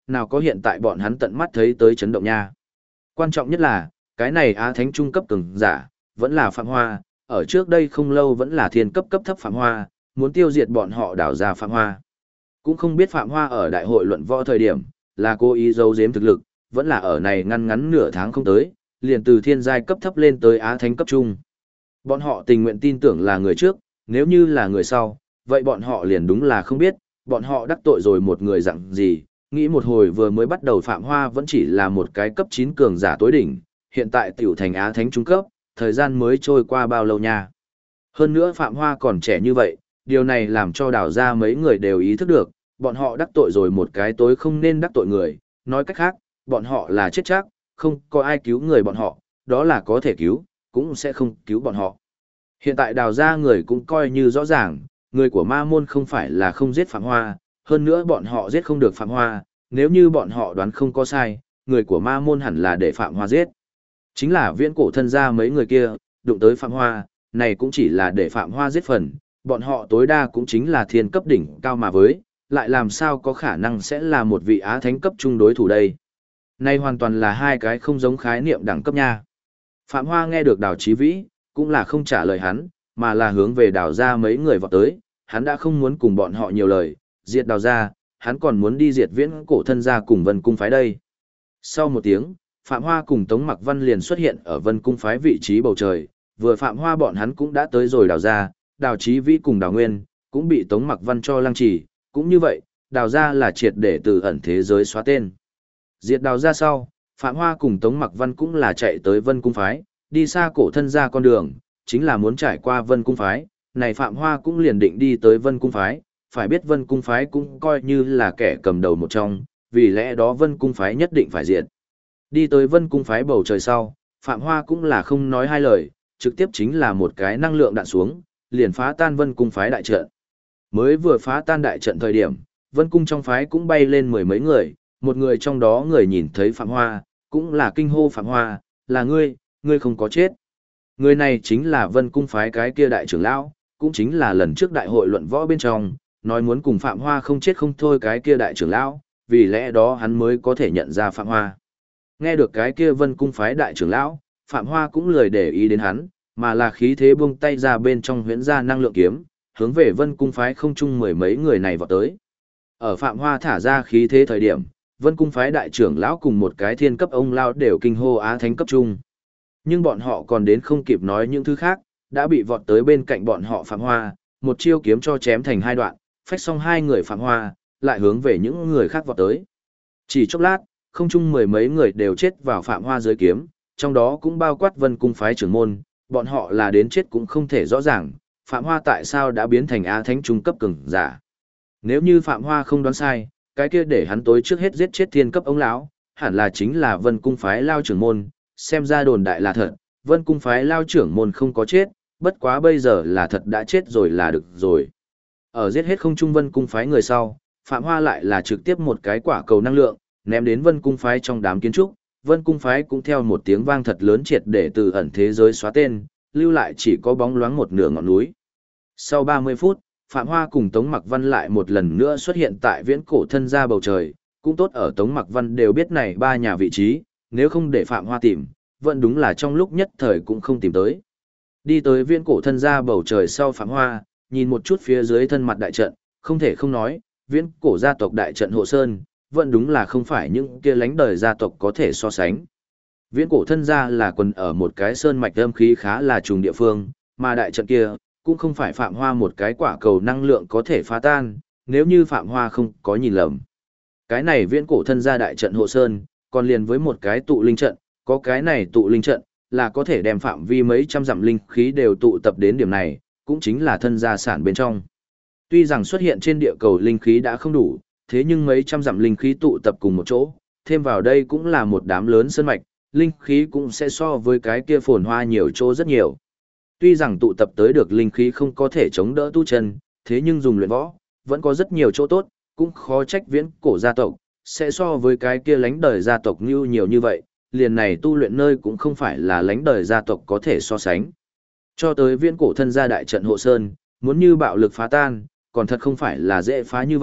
[SPEAKER 1] nào có hiện tại bọn hắn tận mắt thấy tới chấn động nha. Quan trọng nhất là, cái này Á Thánh trung cấp cường giả, vẫn là Phạm Hoa, ở trước đây không lâu vẫn là thiên cấp cấp thấp Phạm Hoa, muốn tiêu diệt bọn họ đảo ra Phạm Hoa. Cũng không biết Phạm Hoa ở đại hội luận võ thời điểm, là cố ý giấu giếm thực lực, vẫn là ở này ngăn ngắn nửa tháng không tới, liền từ thiên giai cấp thấp lên tới Á Thánh cấp trung. Bọn họ tình nguyện tin tưởng là người trước, nếu như là người sau, vậy bọn họ liền đúng là không biết, bọn họ đắc tội rồi một người dặn gì, nghĩ một hồi vừa mới bắt đầu Phạm Hoa vẫn chỉ là một cái cấp 9 cường giả tối đỉnh, hiện tại tiểu thành Á Thánh trung cấp, thời gian mới trôi qua bao lâu nha. Hơn nữa Phạm Hoa còn trẻ như vậy, điều này làm cho đào ra mấy người đều ý thức được, bọn họ đắc tội rồi một cái tối không nên đắc tội người, nói cách khác, bọn họ là chết chắc, không có ai cứu người bọn họ, đó là có thể cứu, cũng sẽ không cứu bọn họ. Hiện tại đào ra người cũng coi như rõ ràng, người của ma môn không phải là không giết Phạm Hoa, hơn nữa bọn họ giết không được Phạm Hoa, nếu như bọn họ đoán không có sai, người của ma môn hẳn là để Phạm Hoa giết. Chính là viễn cổ thân gia mấy người kia, đụng tới Phạm Hoa, này cũng chỉ là để Phạm Hoa giết phần, bọn họ tối đa cũng chính là thiên cấp đỉnh cao mà với, lại làm sao có khả năng sẽ là một vị Á Thánh cấp trung đối thủ đây. Này hoàn toàn là hai cái không giống khái niệm đẳng cấp nha. Phạm Hoa nghe được Đào Chí Vĩ, cũng là không trả lời hắn, mà là hướng về Đào ra mấy người vọt tới, hắn đã không muốn cùng bọn họ nhiều lời, diệt Đào ra, hắn còn muốn đi diệt viễn cổ thân gia cùng Vân Cung phái đây. Sau một tiếng, Phạm Hoa cùng Tống Mặc Văn liền xuất hiện ở Vân Cung phái vị trí bầu trời, vừa Phạm Hoa bọn hắn cũng đã tới rồi Đào ra, Đào Chí Vĩ cùng Đào Nguyên, cũng bị Tống Mặc Văn cho lăng trì, cũng như vậy, Đào ra là triệt để từ ẩn thế giới xóa tên. Diệt Đào ra sau, Phạm Hoa cùng Tống Mặc Văn cũng là chạy tới Vân Cung phái, đi xa cổ thân gia con đường, chính là muốn trải qua Vân Cung phái, này Phạm Hoa cũng liền định đi tới Vân Cung phái, phải biết Vân Cung phái cũng coi như là kẻ cầm đầu một trong, vì lẽ đó Vân Cung phái nhất định phải diệt. Đi tới Vân Cung phái bầu trời sau, Phạm Hoa cũng là không nói hai lời, trực tiếp chính là một cái năng lượng đạn xuống, liền phá tan Vân Cung phái đại trận. Mới vừa phá tan đại trận thời điểm, Vân Cung trong phái cũng bay lên mười mấy người, một người trong đó người nhìn thấy Phạm Hoa, cũng là kinh hô Phạm Hoa, là ngươi không có chết. Người này chính là Vân Cung phái cái kia đại trưởng lão, cũng chính là lần trước đại hội luận võ bên trong, nói muốn cùng Phạm Hoa không chết không thôi cái kia đại trưởng lão, vì lẽ đó hắn mới có thể nhận ra Phạm Hoa. Nghe được cái kia Vân Cung phái đại trưởng lão, Phạm Hoa cũng lười để ý đến hắn, mà là khí thế buông tay ra bên trong huyễn ra năng lượng kiếm, hướng về Vân Cung phái không chung mười mấy người này vọt tới. Ở Phạm Hoa thả ra khí thế thời điểm, Vân Cung phái đại trưởng lão cùng một cái thiên cấp ông lao đều kinh hô Á Thánh cấp trung. Nhưng bọn họ còn đến không kịp nói những thứ khác, đã bị vọt tới bên cạnh bọn họ Phạm Hoa, một chiêu kiếm cho chém thành hai đoạn, phách xong hai người Phạm Hoa, lại hướng về những người khác vọt tới. Chỉ chốc lát, không chung mười mấy người đều chết vào Phạm Hoa dưới kiếm, trong đó cũng bao quát Vân Cung phái trưởng môn, bọn họ là đến chết cũng không thể rõ ràng, Phạm Hoa tại sao đã biến thành Á Thánh trung cấp cường giả. Nếu như Phạm Hoa không đoán sai, cái kia để hắn tối trước hết giết chết thiên cấp ông lão, hẳn là chính là Vân Cung phái lao trưởng môn, xem ra đồn đại là thật, Vân Cung phái lao trưởng môn không có chết, bất quá bây giờ là thật đã chết rồi là được rồi. Ở giết hết không trung Vân Cung phái người sau, Phạm Hoa lại là trực tiếp một cái quả cầu năng lượng, ném đến Vân Cung phái trong đám kiến trúc, Vân Cung phái cũng theo một tiếng vang thật lớn triệt để từ ẩn thế giới xóa tên, lưu lại chỉ có bóng loáng một nửa ngọn núi. Sau 30 phút, Phạm Hoa cùng Tống Mặc Văn lại một lần nữa xuất hiện tại viễn cổ thân gia bầu trời, cũng tốt ở Tống Mặc Văn đều biết này ba nhà vị trí, nếu không để Phạm Hoa tìm, vẫn đúng là trong lúc nhất thời cũng không tìm tới. Đi tới viễn cổ thân gia bầu trời sau Phạm Hoa, nhìn một chút phía dưới thân mặt đại trận, không thể không nói, viễn cổ gia tộc đại trận hộ sơn, vẫn đúng là không phải những kia lánh đời gia tộc có thể so sánh. Viễn cổ thân gia là quần ở một cái sơn mạch âm khí khá là trùng địa phương, mà đại trận kia, cũng không phải Phạm Hoa một cái quả cầu năng lượng có thể phá tan, nếu như Phạm Hoa không có nhìn lầm. Cái này viễn cổ thân gia đại trận hộ sơn, còn liền với một cái tụ linh trận, có cái này tụ linh trận, là có thể đem phạm vi mấy trăm dặm linh khí đều tụ tập đến điểm này, cũng chính là thân gia sản bên trong. Tuy rằng xuất hiện trên địa cầu linh khí đã không đủ, thế nhưng mấy trăm dặm linh khí tụ tập cùng một chỗ, thêm vào đây cũng là một đám lớn sơn mạch, linh khí cũng sẽ so với cái kia phồn hoa nhiều chỗ rất nhiều. Tuy rằng tụ tập tới được linh khí không có thể chống đỡ tu chân, thế nhưng dùng luyện võ, vẫn có rất nhiều chỗ tốt, cũng khó trách viễn cổ gia tộc, sẽ so với cái kia lánh đời gia tộc như nhiều như vậy, liền này tu luyện nơi cũng không phải là lánh đời gia tộc có thể so sánh. Cho tới viễn cổ thân gia đại trận hộ sơn, muốn như bạo lực phá tan, còn thật không phải là dễ phá như vậy,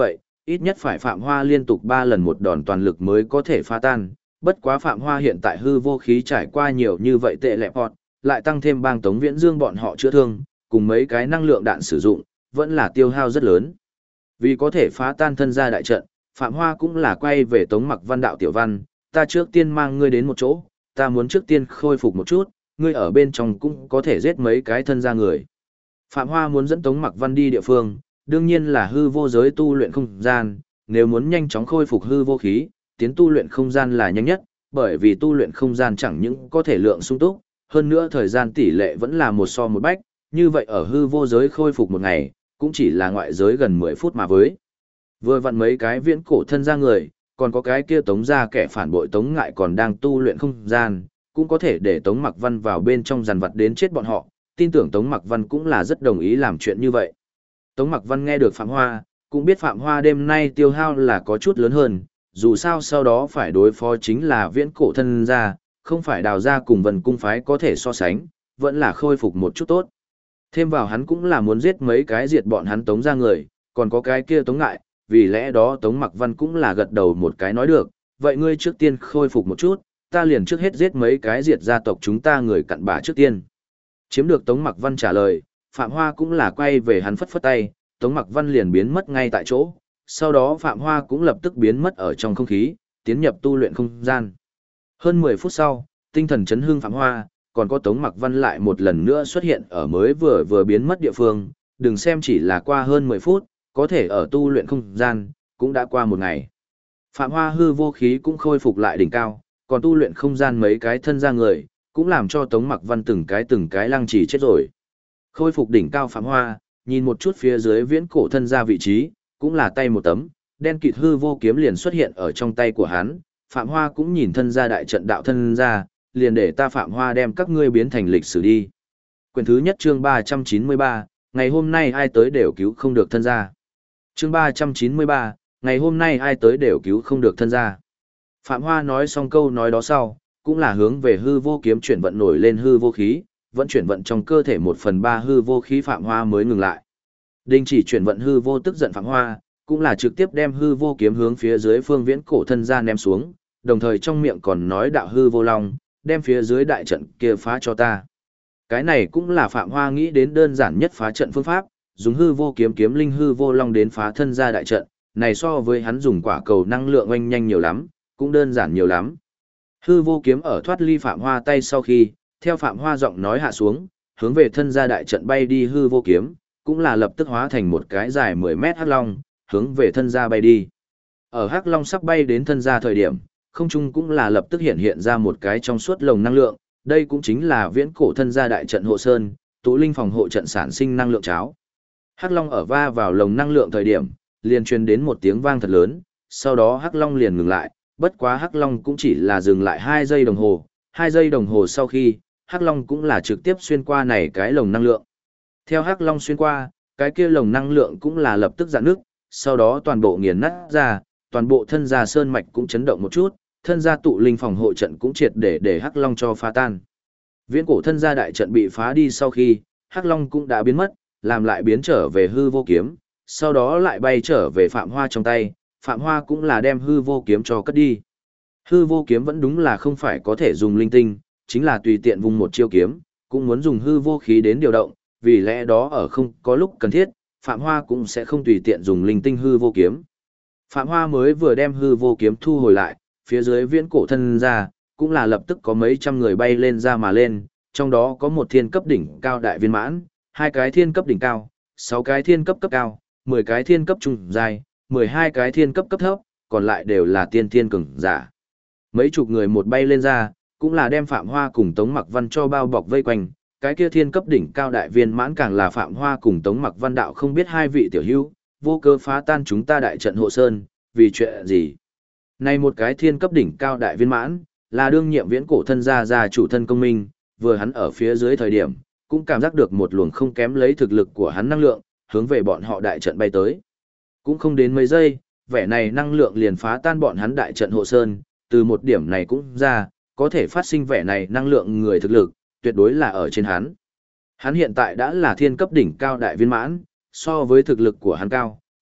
[SPEAKER 1] ít nhất phải Phạm Hoa liên tục 3 lần một đòn toàn lực mới có thể phá tan. Bất quá Phạm Hoa hiện tại hư vô khí trải qua nhiều như vậy tệ lẹ bọt, lại tăng thêm bang Tống Viễn Dương bọn họ chữa thương, cùng mấy cái năng lượng đạn sử dụng, vẫn là tiêu hao rất lớn. Vì có thể phá tan thân gia đại trận, Phạm Hoa cũng là quay về Tống Mặc Văn đạo tiểu văn, ta trước tiên mang ngươi đến một chỗ, ta muốn trước tiên khôi phục một chút, ngươi ở bên trong cũng có thể giết mấy cái thân gia người. Phạm Hoa muốn dẫn Tống Mặc Văn đi địa phương, đương nhiên là hư vô giới tu luyện không gian, nếu muốn nhanh chóng khôi phục hư vô khí, tiến tu luyện không gian là nhanh nhất, bởi vì tu luyện không gian chẳng những có thể lượng sung túc, hơn nữa thời gian tỷ lệ vẫn là 1:100, như vậy ở hư vô giới khôi phục một ngày, cũng chỉ là ngoại giới gần 10 phút mà với. Vừa vặn mấy cái viễn cổ thân gia người, còn có cái kia Tống gia kẻ phản bội Tống Ngại còn đang tu luyện không gian, cũng có thể để Tống Mặc Văn vào bên trong giàn vật đến chết bọn họ, tin tưởng Tống Mặc Văn cũng là rất đồng ý làm chuyện như vậy. Tống Mặc Văn nghe được Phạm Hoa, cũng biết Phạm Hoa đêm nay tiêu hao là có chút lớn hơn, dù sao sau đó phải đối phó chính là viễn cổ thân gia, không phải Đào gia cùng Vân cung phái có thể so sánh, vẫn là khôi phục một chút tốt. Thêm vào hắn cũng là muốn giết mấy cái diệt bọn hắn Tống gia người, còn có cái kia Tống Ngại, vì lẽ đó Tống Mặc Văn cũng là gật đầu một cái nói được, vậy ngươi trước tiên khôi phục một chút, ta liền trước hết giết mấy cái diệt gia tộc chúng ta người cặn bã trước tiên. Chiếm được Tống Mặc Văn trả lời, Phạm Hoa cũng là quay về hắn phất phất tay, Tống Mặc Văn liền biến mất ngay tại chỗ, sau đó Phạm Hoa cũng lập tức biến mất ở trong không khí, tiến nhập tu luyện không gian. Hơn 10 phút sau, tinh thần chấn hưng Phạm Hoa, còn có Tống Mặc Văn lại một lần nữa xuất hiện ở mới vừa biến mất địa phương, đừng xem chỉ là qua hơn 10 phút, có thể ở tu luyện không gian, cũng đã qua một ngày. Phạm Hoa hư vô khí cũng khôi phục lại đỉnh cao, còn tu luyện không gian mấy cái thân ra người, cũng làm cho Tống Mặc Văn từng cái lăng trì chết rồi. Khôi phục đỉnh cao Phạm Hoa, nhìn một chút phía dưới viễn cổ thân ra vị trí, cũng là tay một tấm, đen kịt hư vô kiếm liền xuất hiện ở trong tay của hắn. Phạm Hoa cũng nhìn thân ra đại trận đạo thân ra, liền để ta Phạm Hoa đem các ngươi biến thành lịch sử đi. Quyển thứ nhất chương 393, ngày hôm nay ai tới đều cứu không được thân ra. Chương 393, ngày hôm nay ai tới đều cứu không được thân ra. Phạm Hoa nói xong câu nói đó sau, cũng là hướng về hư vô kiếm chuyển vận nổi lên hư vô khí, vẫn chuyển vận trong cơ thể 1/3 hư vô khí Phạm Hoa mới ngừng lại. Đình chỉ chuyển vận hư vô tức giận Phạm Hoa, cũng là trực tiếp đem hư vô kiếm hướng phía dưới phương viễn cổ thân ra ném xuống, đồng thời trong miệng còn nói đạo hư vô long, đem phía dưới đại trận kia phá cho ta. Cái này cũng là Phạm Hoa nghĩ đến đơn giản nhất phá trận phương pháp, dùng hư vô kiếm kiếm linh hư vô long đến phá thân ra đại trận, này so với hắn dùng quả cầu năng lượng oanh nhanh nhiều lắm, cũng đơn giản nhiều lắm. Hư vô kiếm ở thoát ly Phạm Hoa tay sau khi, theo Phạm Hoa giọng nói hạ xuống, hướng về thân ra đại trận bay đi hư vô kiếm, cũng là lập tức hóa thành một cái dài 10 mét hắc long, hướng về thân ra bay đi. Ở hắc long sắp bay đến thân ra thời điểm, không trung cũng là lập tức hiện ra một cái trong suốt lồng năng lượng, đây cũng chính là viễn cổ thân gia đại trận hộ sơn, tụ linh phòng hộ trận sản sinh năng lượng cháo. Hắc long ở va vào lồng năng lượng thời điểm, liền truyền đến một tiếng vang thật lớn, sau đó hắc long liền ngừng lại, bất quá hắc long cũng chỉ là dừng lại 2 giây đồng hồ, 2 giây đồng hồ sau khi, hắc long cũng là trực tiếp xuyên qua này cái lồng năng lượng. Theo hắc long xuyên qua, cái kia lồng năng lượng cũng là lập tức rạn nước, sau đó toàn bộ nghiền nát ra, toàn bộ thân gia sơn mạch cũng chấn động một chút, thân gia tụ linh phòng hộ trận cũng triệt để hắc long cho phá tan. Viễn cổ thân gia đại trận bị phá đi sau khi, hắc long cũng đã biến mất, làm lại biến trở về hư vô kiếm, sau đó lại bay trở về Phạm Hoa trong tay, Phạm Hoa cũng là đem hư vô kiếm cho cất đi. Hư vô kiếm vẫn đúng là không phải có thể dùng linh tinh, chính là tùy tiện vùng một chiêu kiếm, cũng muốn dùng hư vô khí đến điều động, vì lẽ đó ở không có lúc cần thiết, Phạm Hoa cũng sẽ không tùy tiện dùng linh tinh hư vô kiếm. Phạm Hoa mới vừa đem hư vô kiếm thu hồi lại, phía dưới viễn cổ thân ra, cũng là lập tức có mấy trăm người bay lên ra mà lên, trong đó có một thiên cấp đỉnh cao đại viên mãn, 2 cái thiên cấp đỉnh cao, 6 cái thiên cấp cấp cao, 10 cái thiên cấp trung dài, 12 cái thiên cấp cấp thấp, còn lại đều là tiên thiên cường giả. Mấy chục người một bay lên ra, cũng là đem Phạm Hoa cùng Tống Mặc Văn cho bao bọc vây quanh, cái kia thiên cấp đỉnh cao đại viên mãn càng là Phạm Hoa cùng Tống Mặc Văn đạo không biết hai vị tiểu hữu, vô cơ phá tan chúng ta đại trận hộ sơn, vì chuyện gì? Này một cái thiên cấp đỉnh cao đại viên mãn, là đương nhiệm viễn cổ thân gia chủ thân công minh, vừa hắn ở phía dưới thời điểm, cũng cảm giác được một luồng không kém lấy thực lực của hắn năng lượng, hướng về bọn họ đại trận bay tới. Cũng không đến mấy giây, vẻ này năng lượng liền phá tan bọn hắn đại trận hộ sơn, từ một điểm này cũng ra, có thể phát sinh vẻ này năng lượng người thực lực, tuyệt đối là ở trên hắn. Hắn hiện tại đã là thiên cấp đỉnh cao đại viên mãn, so với thực lực của hắn cao,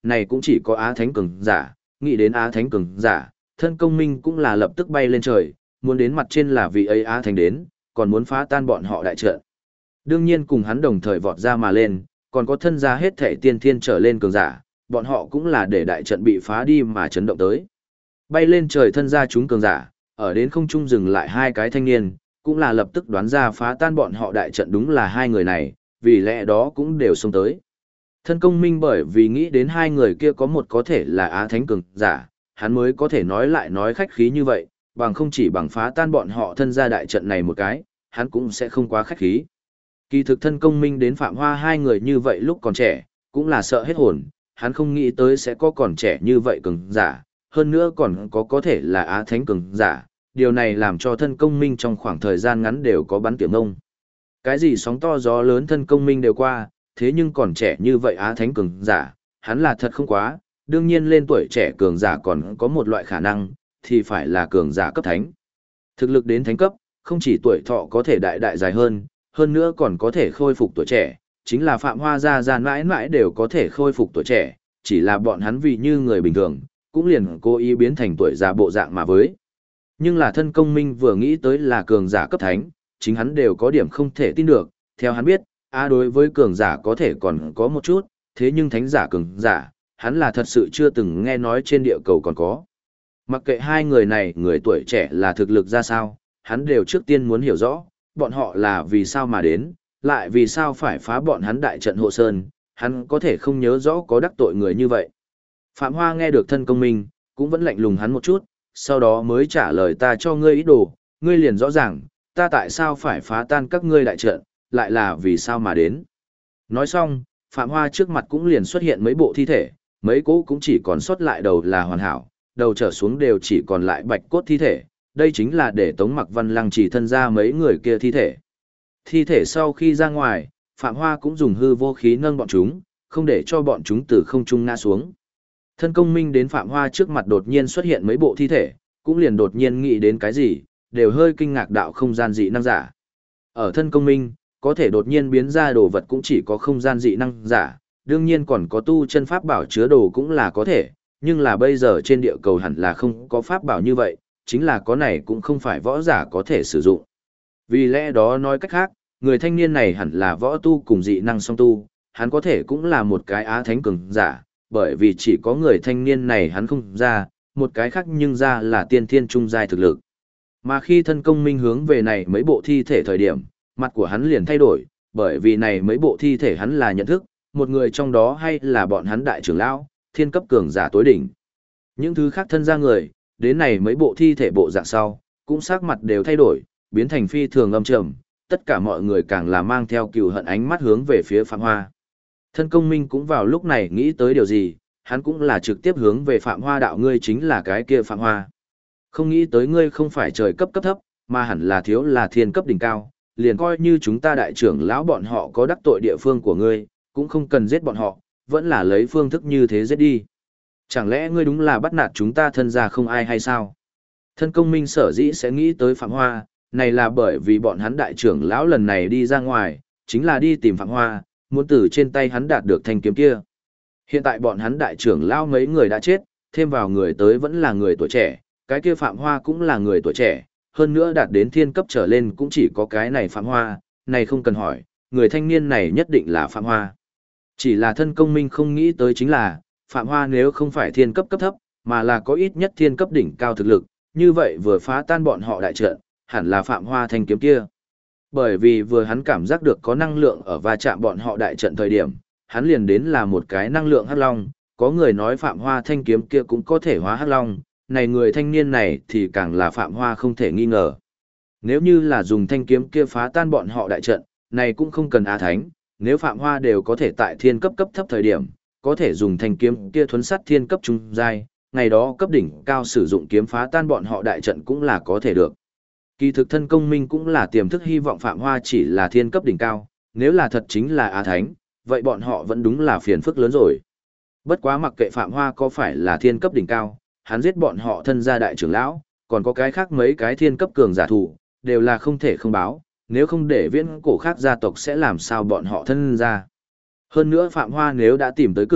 [SPEAKER 1] này cũng chỉ có Á Thánh cường giả, nghĩ đến Á Thánh cường giả, thân công minh cũng là lập tức bay lên trời, muốn đến mặt trên là vị ấy Á Thánh đến, còn muốn phá tan bọn họ đại trận. Đương nhiên cùng hắn đồng thời vọt ra mà lên, còn có thân gia hết thể tiên thiên trở lên cường giả, bọn họ cũng là để đại trận bị phá đi mà chấn động tới. Bay lên trời thân gia chúng cường giả, ở đến không trung dừng lại hai cái thanh niên, cũng là lập tức đoán ra phá tan bọn họ đại trận đúng là hai người này, vì lẽ đó cũng đều xông tới. Thân công minh bởi vì nghĩ đến hai người kia có một có thể là Á Thánh cường giả, hắn mới có thể nói lại nói khách khí như vậy, bằng không chỉ bằng phá tan bọn họ thân gia đại trận này một cái, hắn cũng sẽ không quá khách khí. Kỳ thực thân công minh đến Phạm Hoa hai người như vậy lúc còn trẻ, cũng là sợ hết hồn, hắn không nghĩ tới sẽ có còn trẻ như vậy cường giả, hơn nữa còn có thể là Á Thánh cường giả, điều này làm cho thân công minh trong khoảng thời gian ngắn đều có bắn tiệm ngông. Cái gì sóng to gió lớn thân công minh đều qua, thế nhưng còn trẻ như vậy Á Thánh cường giả, hắn là thật không quá, đương nhiên lên tuổi trẻ cường giả còn có một loại khả năng, thì phải là cường giả cấp thánh. Thực lực đến thánh cấp, không chỉ tuổi thọ có thể đại đại dài hơn nữa còn có thể khôi phục tuổi trẻ, chính là Phạm Hoa gia mãi mãi đều có thể khôi phục tuổi trẻ, chỉ là bọn hắn vì như người bình thường, cũng liền cố ý biến thành tuổi già bộ dạng mà với. Nhưng là thân công minh vừa nghĩ tới là cường giả cấp thánh, chính hắn đều có điểm không thể tin được, theo hắn biết, đối với cường giả có thể còn có một chút, thế nhưng thánh giả cường giả, hắn là thật sự chưa từng nghe nói trên địa cầu còn có. Mặc kệ hai người này người tuổi trẻ là thực lực ra sao, hắn đều trước tiên muốn hiểu rõ, bọn họ là vì sao mà đến, lại vì sao phải phá bọn hắn đại trận hộ sơn, hắn có thể không nhớ rõ có đắc tội người như vậy. Phạm Hoa nghe được thân công minh, cũng vẫn lạnh lùng hắn một chút, sau đó mới trả lời ta cho ngươi ý đồ, ngươi liền rõ ràng, ta tại sao phải phá tan các ngươi đại trận, lại là vì sao mà đến. Nói xong, Phạm Hoa trước mặt cũng liền xuất hiện mấy bộ thi thể, mấy cỗ cũng chỉ còn sót lại đầu là hoàn hảo, đầu trở xuống đều chỉ còn lại bạch cốt thi thể, đây chính là để Tống Mặc Văn Lăng chỉ thân ra mấy người kia thi thể. Thi thể sau khi ra ngoài, Phạm Hoa cũng dùng hư vô khí nâng bọn chúng, không để cho bọn chúng từ không trung ngã xuống. Thân công minh đến Phạm Hoa trước mặt đột nhiên xuất hiện mấy bộ thi thể, cũng liền đột nhiên nghĩ đến cái gì, đều hơi kinh ngạc đạo không gian dị năng giả. Ở thân công minh, có thể đột nhiên biến ra đồ vật cũng chỉ có không gian dị năng giả, đương nhiên còn có tu chân pháp bảo chứa đồ cũng là có thể, nhưng là bây giờ trên địa cầu hẳn là không có pháp bảo như vậy, chính là có này cũng không phải võ giả có thể sử dụng. Vì lẽ đó nói cách khác, người thanh niên này hẳn là võ tu cùng dị năng song tu, hắn có thể cũng là một cái Á Thánh cường giả, bởi vì chỉ có người thanh niên này hắn không ra, một cái khác nhưng ra là tiên thiên trung giai thực lực. Mà khi thân công minh hướng về này mấy bộ thi thể thời điểm, mặt của hắn liền thay đổi, bởi vì này mấy bộ thi thể hắn là nhận thức, một người trong đó hay là bọn hắn đại trưởng lão, thiên cấp cường giả tối đỉnh. Những thứ khác thân ra người, đến này mấy bộ thi thể bộ dạng sau, cũng sắc mặt đều thay đổi, biến thành phi thường âm trầm, tất cả mọi người càng là mang theo cừu hận ánh mắt hướng về phía Phạm Hoa. Thân công minh cũng vào lúc này nghĩ tới điều gì, hắn cũng là trực tiếp hướng về Phạm Hoa đạo ngươi chính là cái kia Phạm Hoa. Không nghĩ tới ngươi không phải trời cấp cấp thấp, mà hẳn là thiếu là thiên cấp đỉnh cao, liền coi như chúng ta đại trưởng lão bọn họ có đắc tội địa phương của ngươi, cũng không cần giết bọn họ, vẫn là lấy phương thức như thế giết đi. Chẳng lẽ ngươi đúng là bắt nạt chúng ta thân gia không ai hay sao? Thân công minh sở dĩ sẽ nghĩ tới Phạm Hoa, này là bởi vì bọn hắn đại trưởng lão lần này đi ra ngoài, chính là đi tìm Phạm Hoa, muốn từ trên tay hắn đạt được thanh kiếm kia. Hiện tại bọn hắn đại trưởng lão mấy người đã chết, thêm vào người tới vẫn là người tuổi trẻ, cái kia Phạm Hoa cũng là người tuổi trẻ, hơn nữa đạt đến thiên cấp trở lên cũng chỉ có cái này Phạm Hoa, này không cần hỏi, người thanh niên này nhất định là Phạm Hoa. Chỉ là thân công minh không nghĩ tới chính là, Phạm Hoa nếu không phải thiên cấp cấp thấp, mà là có ít nhất thiên cấp đỉnh cao thực lực, như vậy vừa phá tan bọn họ đại trận, hẳn là Phạm Hoa thanh kiếm kia. Bởi vì vừa hắn cảm giác được có năng lượng ở va chạm bọn họ đại trận thời điểm, hắn liền đến là một cái năng lượng hắc long, có người nói Phạm Hoa thanh kiếm kia cũng có thể hóa hắc long, này người thanh niên này thì càng là Phạm Hoa không thể nghi ngờ. Nếu như là dùng thanh kiếm kia phá tan bọn họ đại trận, này cũng không cần Á Thánh, nếu Phạm Hoa đều có thể tại thiên cấp cấp thấp thời điểm, có thể dùng thanh kiếm kia thuấn sát thiên cấp trung giai, ngày đó cấp đỉnh cao sử dụng kiếm phá tan bọn họ đại trận cũng là có thể được. Kỳ thực thân công minh cũng là tiềm thức hy vọng Phạm Hoa chỉ là thiên cấp đỉnh cao, nếu là thật chính là Á Thánh, vậy bọn họ vẫn đúng là phiền phức lớn rồi. Bất quá mặc kệ Phạm Hoa có phải là thiên cấp đỉnh cao, hắn giết bọn họ thân gia đại trưởng lão, còn có cái khác mấy cái thiên cấp cường giả thủ, đều là không thể không báo, nếu không để viễn cổ khác gia tộc sẽ làm sao bọn họ thân gia. Hơn nữa Phạm Hoa nếu đã tìm tới cửa,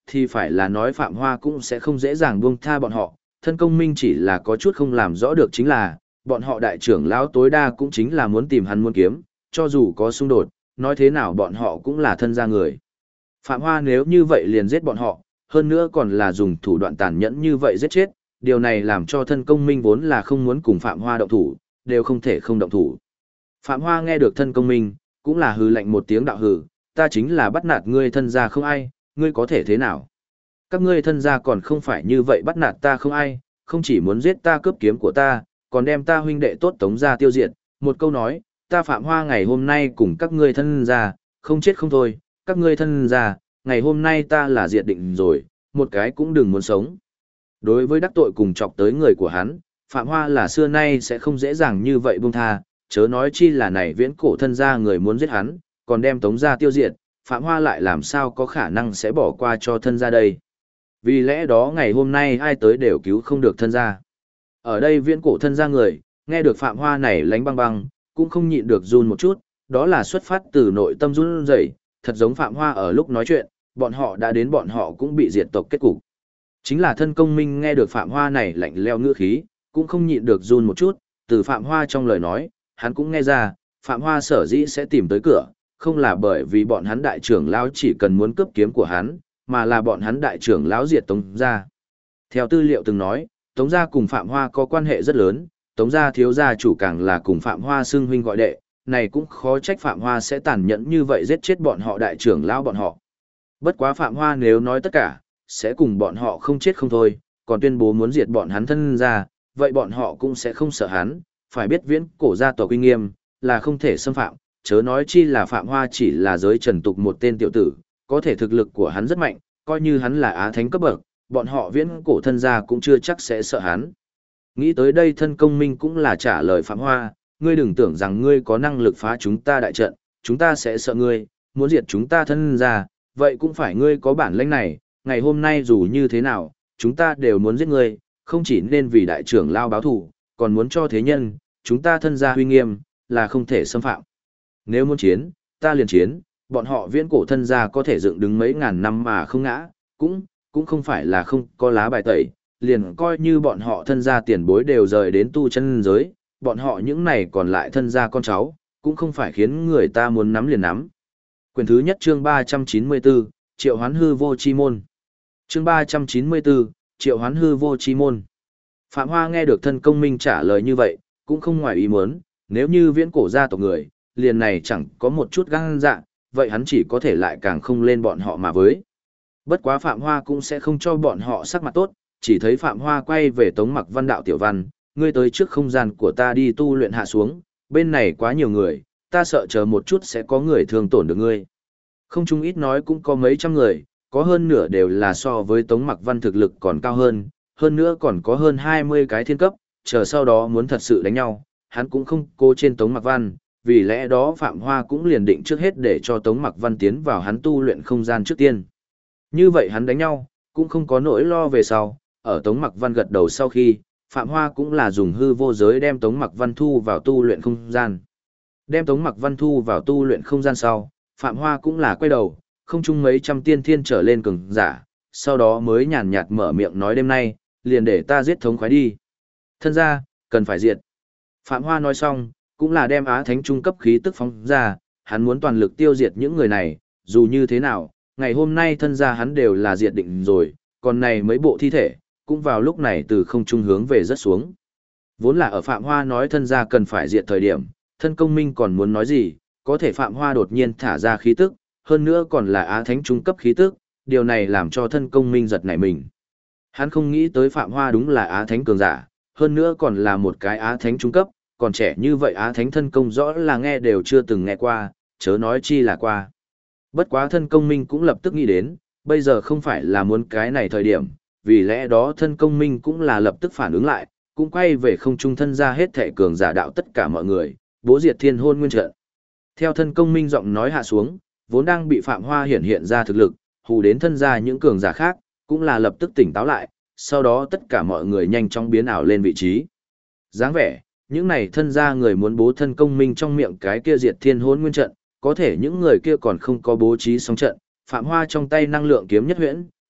[SPEAKER 1] thì phải là nói Phạm Hoa cũng sẽ không dễ dàng buông tha bọn họ, thân công minh chỉ là có chút không làm rõ được chính là, bọn họ đại trưởng lão tối đa cũng chính là muốn tìm hắn muốn kiếm, cho dù có xung đột, nói thế nào bọn họ cũng là thân gia người. Phạm Hoa nếu như vậy liền giết bọn họ, hơn nữa còn là dùng thủ đoạn tàn nhẫn như vậy giết chết, điều này làm cho thân công minh vốn là không muốn cùng Phạm Hoa động thủ, đều không thể không động thủ. Phạm Hoa nghe được thân công minh, cũng là hừ lạnh một tiếng đạo hừ, ta chính là bắt nạt ngươi thân gia không ai, ngươi có thể thế nào? Các ngươi thân gia còn không phải như vậy bắt nạt ta không ai, không chỉ muốn giết ta cướp kiếm của ta, còn đem ta huynh đệ tốt Tống gia tiêu diệt, một câu nói, ta Phạm Hoa ngày hôm nay cùng các ngươi thân gia, không chết không thôi, các ngươi thân gia, ngày hôm nay ta là diệt định rồi, một cái cũng đừng muốn sống. Đối với đắc tội cùng chọc tới người của hắn, Phạm Hoa là xưa nay sẽ không dễ dàng như vậy buông tha, chớ nói chi là này viễn cổ thân gia người muốn giết hắn, còn đem Tống gia tiêu diệt, Phạm Hoa lại làm sao có khả năng sẽ bỏ qua cho thân gia đây. Vì lẽ đó ngày hôm nay ai tới đều cứu không được thân gia. Ở đây viễn cổ thân gia người, nghe được Phạm Hoa này lánh băng băng, cũng không nhịn được run một chút, đó là xuất phát từ nội tâm run rẩy, thật giống Phạm Hoa ở lúc nói chuyện, bọn họ đã đến bọn họ cũng bị diệt tộc kết cục. Chính là thân công minh nghe được Phạm Hoa này lạnh leo ngữ khí, cũng không nhịn được run một chút, từ Phạm Hoa trong lời nói, hắn cũng nghe ra, Phạm Hoa sở dĩ sẽ tìm tới cửa, không là bởi vì bọn hắn đại trưởng lão chỉ cần muốn cướp kiếm của hắn, mà là bọn hắn đại trưởng lão diệt Tống gia. Theo tư liệu từng nói, Tống gia cùng Phạm Hoa có quan hệ rất lớn, Tống gia thiếu gia chủ càng là cùng Phạm Hoa xưng huynh gọi đệ, này cũng khó trách Phạm Hoa sẽ tàn nhẫn như vậy giết chết bọn họ đại trưởng lão bọn họ. Bất quá Phạm Hoa nếu nói tất cả, sẽ cùng bọn họ không chết không thôi, còn tuyên bố muốn diệt bọn hắn thân gia, vậy bọn họ cũng sẽ không sợ hắn, phải biết viễn cổ gia tộc uy nghiêm, là không thể xâm phạm, chớ nói chi là Phạm Hoa chỉ là giới trần tục một tên tiểu tử, có thể thực lực của hắn rất mạnh, coi như hắn là á thánh cấp bậc, bọn họ viễn cổ thân gia cũng chưa chắc sẽ sợ hắn. Nghĩ tới đây thân công minh cũng là trả lời Phạm Hoa, ngươi đừng tưởng rằng ngươi có năng lực phá chúng ta đại trận, chúng ta sẽ sợ ngươi, muốn diệt chúng ta thân gia, vậy cũng phải ngươi có bản lĩnh này, ngày hôm nay dù như thế nào, chúng ta đều muốn giết ngươi, không chỉ nên vì đại trưởng lao báo thù, còn muốn cho thế nhân, chúng ta thân gia huy nghiêm, là không thể xâm phạm. Nếu muốn chiến, ta liền chiến, bọn họ viễn cổ thân gia có thể dựng đứng mấy ngàn năm mà không ngã, cũng không phải là không có lá bài tẩy, liền coi như bọn họ thân gia tiền bối đều rời đến tu chân giới, bọn họ những này còn lại thân gia con cháu, cũng không phải khiến người ta muốn nắm liền nắm. Quyền thứ nhất chương 394, Triệu Hoán Hư Vô Chi Môn. Chương 394, Triệu Hoán Hư Vô Chi Môn. Phạm Hoa nghe được thân công minh trả lời như vậy, cũng không ngoài ý muốn, nếu như viễn cổ gia tộc người, liền này chẳng có một chút gan dạ, vậy hắn chỉ có thể lại càng không lên bọn họ mà với. Bất quá Phạm Hoa cũng sẽ không cho bọn họ sắc mặt tốt, chỉ thấy Phạm Hoa quay về Tống Mặc Văn đạo tiểu văn, ngươi tới trước không gian của ta đi tu luyện hạ xuống, bên này quá nhiều người, ta sợ chờ một chút sẽ có người thương tổn được ngươi. Không chung ít nói cũng có mấy trăm người, có hơn nửa đều là so với Tống Mặc Văn thực lực còn cao hơn nữa còn có hơn 20 cái thiên cấp, chờ sau đó muốn thật sự đánh nhau, hắn cũng không cố trên Tống Mặc Văn, vì lẽ đó Phạm Hoa cũng liền định trước hết để cho Tống Mặc Văn tiến vào hắn tu luyện không gian trước tiên. Như vậy hắn đánh nhau, cũng không có nỗi lo về sau, ở Tống Mặc Văn gật đầu sau khi, Phạm Hoa cũng là dùng hư vô giới đem Tống Mặc Văn thu vào tu luyện không gian. Đem Tống Mặc Văn thu vào tu luyện không gian sau, Phạm Hoa cũng là quay đầu, không chung mấy trăm tiên thiên trở lên cường giả, sau đó mới nhàn nhạt mở miệng nói đêm nay, liền để ta giết thống khoái đi. Thân ra, cần phải diệt. Phạm Hoa nói xong, cũng là đem Á Thánh trung cấp khí tức phóng ra, hắn muốn toàn lực tiêu diệt những người này, dù như thế nào, ngày hôm nay thân gia hắn đều là diệt định rồi, còn này mấy bộ thi thể, cũng vào lúc này từ không trung hướng về rất xuống. Vốn là ở Phạm Hoa nói thân gia cần phải diệt thời điểm, thân công minh còn muốn nói gì, có thể Phạm Hoa đột nhiên thả ra khí tức, hơn nữa còn là Á Thánh trung cấp khí tức, điều này làm cho thân công minh giật nảy mình. Hắn không nghĩ tới Phạm Hoa đúng là Á Thánh cường giả, hơn nữa còn là một cái Á Thánh trung cấp, còn trẻ như vậy Á Thánh thân công rõ là nghe đều chưa từng nghe qua, chớ nói chi là qua. Bất quá thân công minh cũng lập tức nghĩ đến, bây giờ không phải là muốn cái này thời điểm, vì lẽ đó thân công minh cũng là lập tức phản ứng lại, cũng quay về không trung thân ra hết thể cường giả đạo tất cả mọi người, bố diệt thiên hôn nguyên trận. Theo thân công minh giọng nói hạ xuống, vốn đang bị Phạm Hoa hiển hiện ra thực lực, hù đến thân ra những cường giả khác, cũng là lập tức tỉnh táo lại, sau đó tất cả mọi người nhanh chóng biến ảo lên vị trí. Dáng vẻ, những này thân ra người muốn bố thân công minh trong miệng cái kia diệt thiên hôn nguyên trận, có thể những người kia còn không có bố trí xong trận, Phạm Hoa trong tay năng lượng kiếm nhất huyễn,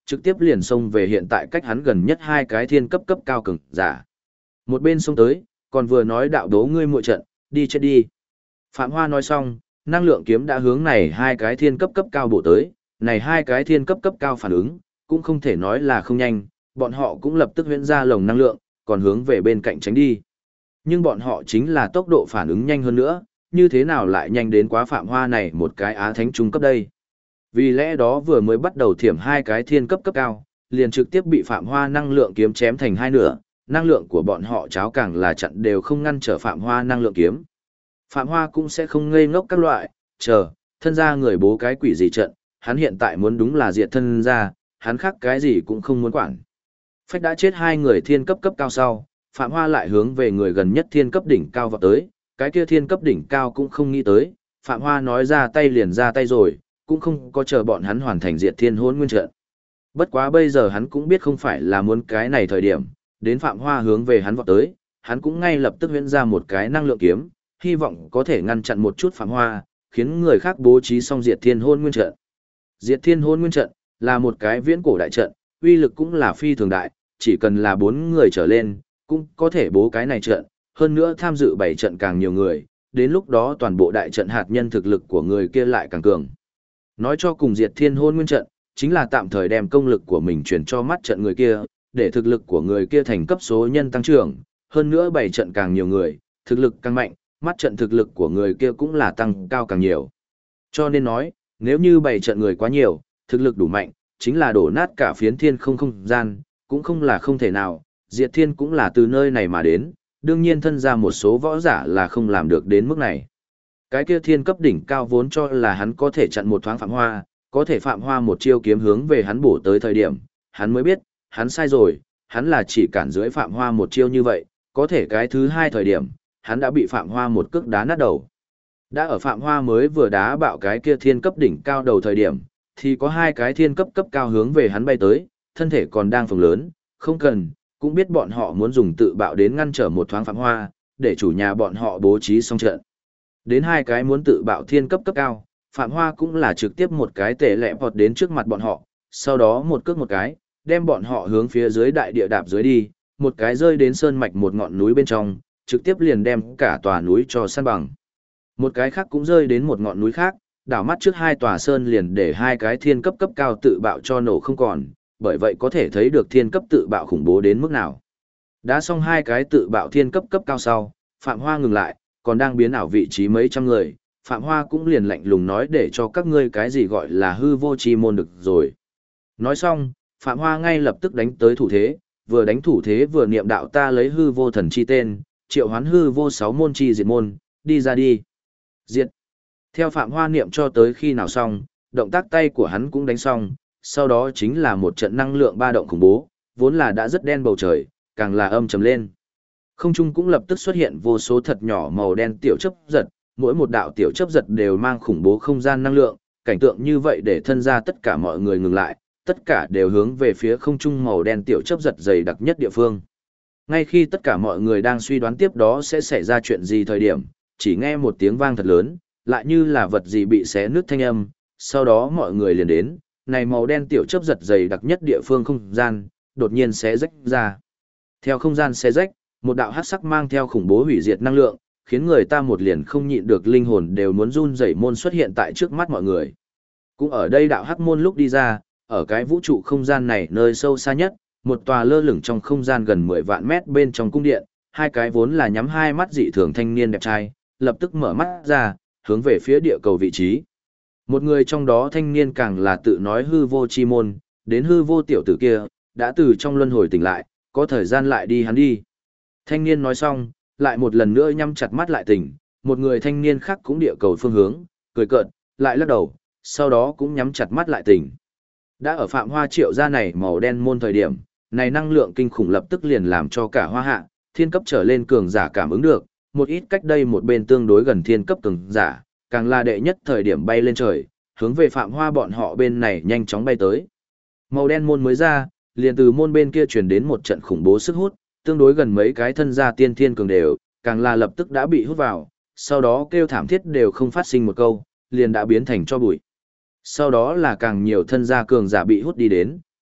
[SPEAKER 1] trực tiếp liền xông về hiện tại cách hắn gần nhất hai cái thiên cấp cấp cao cường giả. Một bên xông tới, còn vừa nói đạo đố ngươi muội trận, đi chết đi. Phạm Hoa nói xong, năng lượng kiếm đã hướng này hai cái thiên cấp cấp cao bổ tới, này hai cái thiên cấp cấp cao phản ứng, cũng không thể nói là không nhanh, bọn họ cũng lập tức huyễn ra lồng năng lượng, còn hướng về bên cạnh tránh đi. Nhưng bọn họ chính là tốc độ phản ứng nhanh hơn nữa, như thế nào lại nhanh đến quá Phạm Hoa này một cái á thánh trung cấp đây. Vì lẽ đó vừa mới bắt đầu thiểm hai cái thiên cấp cấp cao, liền trực tiếp bị Phạm Hoa năng lượng kiếm chém thành hai nửa, năng lượng của bọn họ cháo càng là chặn đều không ngăn trở Phạm Hoa năng lượng kiếm. Phạm Hoa cũng sẽ không ngây ngốc các loại, chờ, thân ra người bố cái quỷ gì trận, hắn hiện tại muốn đúng là diệt thân ra, hắn khác cái gì cũng không muốn quản. Phách đã chết hai người thiên cấp cấp cao sau, Phạm Hoa lại hướng về người gần nhất thiên cấp đỉnh cao vào tới, cái kia thiên cấp đỉnh cao cũng không nghĩ tới, Phạm Hoa nói ra tay liền ra tay rồi, cũng không có chờ bọn hắn hoàn thành diệt thiên hôn nguyên trận. Bất quá bây giờ hắn cũng biết không phải là muốn cái này thời điểm, đến Phạm Hoa hướng về hắn vọt tới, hắn cũng ngay lập tức huyễn ra một cái năng lượng kiếm, hy vọng có thể ngăn chặn một chút Phạm Hoa, khiến người khác bố trí xong diệt thiên hôn nguyên trận. Diệt thiên hôn nguyên trận là một cái viễn cổ đại trận, uy lực cũng là phi thường đại, chỉ cần là 4 người trở lên, cũng có thể bố cái này trận, hơn nữa tham dự 7 trận càng nhiều người, đến lúc đó toàn bộ đại trận hạt nhân thực lực của người kia lại càng cường. Nói cho cùng diệt thiên hôn nguyên trận, chính là tạm thời đem công lực của mình truyền cho mắt trận người kia, để thực lực của người kia thành cấp số nhân tăng trưởng, hơn nữa 7 trận càng nhiều người, thực lực càng mạnh, mắt trận thực lực của người kia cũng là tăng cao càng nhiều. Cho nên nói, nếu như 7 trận người quá nhiều, thực lực đủ mạnh, chính là đổ nát cả phiến thiên không gian, cũng không là không thể nào, diệt thiên cũng là từ nơi này mà đến, đương nhiên thân ra một số võ giả là không làm được đến mức này. Cái kia thiên cấp đỉnh cao vốn cho là hắn có thể chặn một thoáng Phạm Hoa, có thể Phạm Hoa một chiêu kiếm hướng về hắn bổ tới thời điểm, hắn mới biết, hắn sai rồi, hắn là chỉ cản dưới Phạm Hoa một chiêu như vậy, có thể cái thứ hai thời điểm, hắn đã bị Phạm Hoa một cước đá nát đầu. Đã ở Phạm Hoa mới vừa đá bạo cái kia thiên cấp đỉnh cao đầu thời điểm, thì có hai cái thiên cấp cấp cao hướng về hắn bay tới, thân thể còn đang phồng lớn, không cần, cũng biết bọn họ muốn dùng tự bạo đến ngăn trở một thoáng Phạm Hoa, để chủ nhà bọn họ bố trí xong trận. Đến hai cái muốn tự bạo thiên cấp cấp cao, Phạm Hoa cũng là trực tiếp một cái tệ lẹ vọt đến trước mặt bọn họ, sau đó một cước một cái, đem bọn họ hướng phía dưới đại địa đạp dưới đi, một cái rơi đến sơn mạch một ngọn núi bên trong, trực tiếp liền đem cả tòa núi cho san bằng. Một cái khác cũng rơi đến một ngọn núi khác, đảo mắt trước hai tòa sơn liền để hai cái thiên cấp cấp cao tự bạo cho nổ không còn, bởi vậy có thể thấy được thiên cấp tự bạo khủng bố đến mức nào. Đã xong hai cái tự bạo thiên cấp cấp cao sau, Phạm Hoa ngừng lại, còn đang biến ảo vị trí mấy trăm người, Phạm Hoa cũng liền lạnh lùng nói để cho các ngươi cái gì gọi là hư vô chi môn được rồi. Nói xong, Phạm Hoa ngay lập tức đánh tới thủ thế, vừa đánh thủ thế vừa niệm đạo ta lấy hư vô thần chi tên, triệu hoán hư vô 6 môn chi diệt môn, đi ra đi. Diệt. Theo Phạm Hoa niệm cho tới khi nào xong, động tác tay của hắn cũng đánh xong, sau đó chính là một trận năng lượng ba động khủng bố, vốn là đã rất đen bầu trời, càng là âm trầm lên. Không trung cũng lập tức xuất hiện vô số thật nhỏ màu đen tiểu chớp giật, mỗi một đạo tiểu chớp giật đều mang khủng bố không gian năng lượng, cảnh tượng như vậy để thân ra tất cả mọi người ngừng lại, tất cả đều hướng về phía không trung màu đen tiểu chớp giật dày đặc nhất địa phương. Ngay khi tất cả mọi người đang suy đoán tiếp đó sẽ xảy ra chuyện gì thời điểm, chỉ nghe một tiếng vang thật lớn, lại như là vật gì bị xé nứt thanh âm, sau đó mọi người liền đến, này màu đen tiểu chớp giật dày đặc nhất địa phương không gian, đột nhiên xé rách ra. Theo không gian xé rách, một đạo hắc sắc mang theo khủng bố hủy diệt năng lượng, khiến người ta một liền không nhịn được linh hồn đều muốn run rẩy môn xuất hiện tại trước mắt mọi người. Cũng ở đây đạo hắc môn lúc đi ra, ở cái vũ trụ không gian này nơi sâu xa nhất, một tòa lơ lửng trong không gian gần 10 vạn mét bên trong cung điện, hai cái vốn là nhắm hai mắt dị thường thanh niên đẹp trai, lập tức mở mắt ra, hướng về phía địa cầu vị trí. Một người trong đó thanh niên càng là tự nói hư vô chi môn, đến hư vô tiểu tử kia, đã từ trong luân hồi tỉnh lại, có thời gian lại đi hắn đi. Thanh niên nói xong, lại một lần nữa nhắm chặt mắt lại tỉnh, một người thanh niên khác cũng địa cầu phương hướng, cười cợt, lại lắc đầu, sau đó cũng nhắm chặt mắt lại tỉnh. Đã ở Phạm Hoa triệu ra này màu đen môn thời điểm, này năng lượng kinh khủng lập tức liền làm cho cả Hoa Hạ, thiên cấp trở lên cường giả cảm ứng được, một ít cách đây một bên tương đối gần thiên cấp cường giả, càng là đệ nhất thời điểm bay lên trời, hướng về Phạm Hoa bọn họ bên này nhanh chóng bay tới. Màu đen môn mới ra, liền từ môn bên kia truyền đến một trận khủng bố sức hút, tương đối gần mấy cái thân gia tiên thiên cường đều, càng là lập tức đã bị hút vào, sau đó kêu thảm thiết đều không phát sinh một câu, liền đã biến thành cho bụi. Sau đó là càng nhiều thân gia cường giả bị hút đi đến,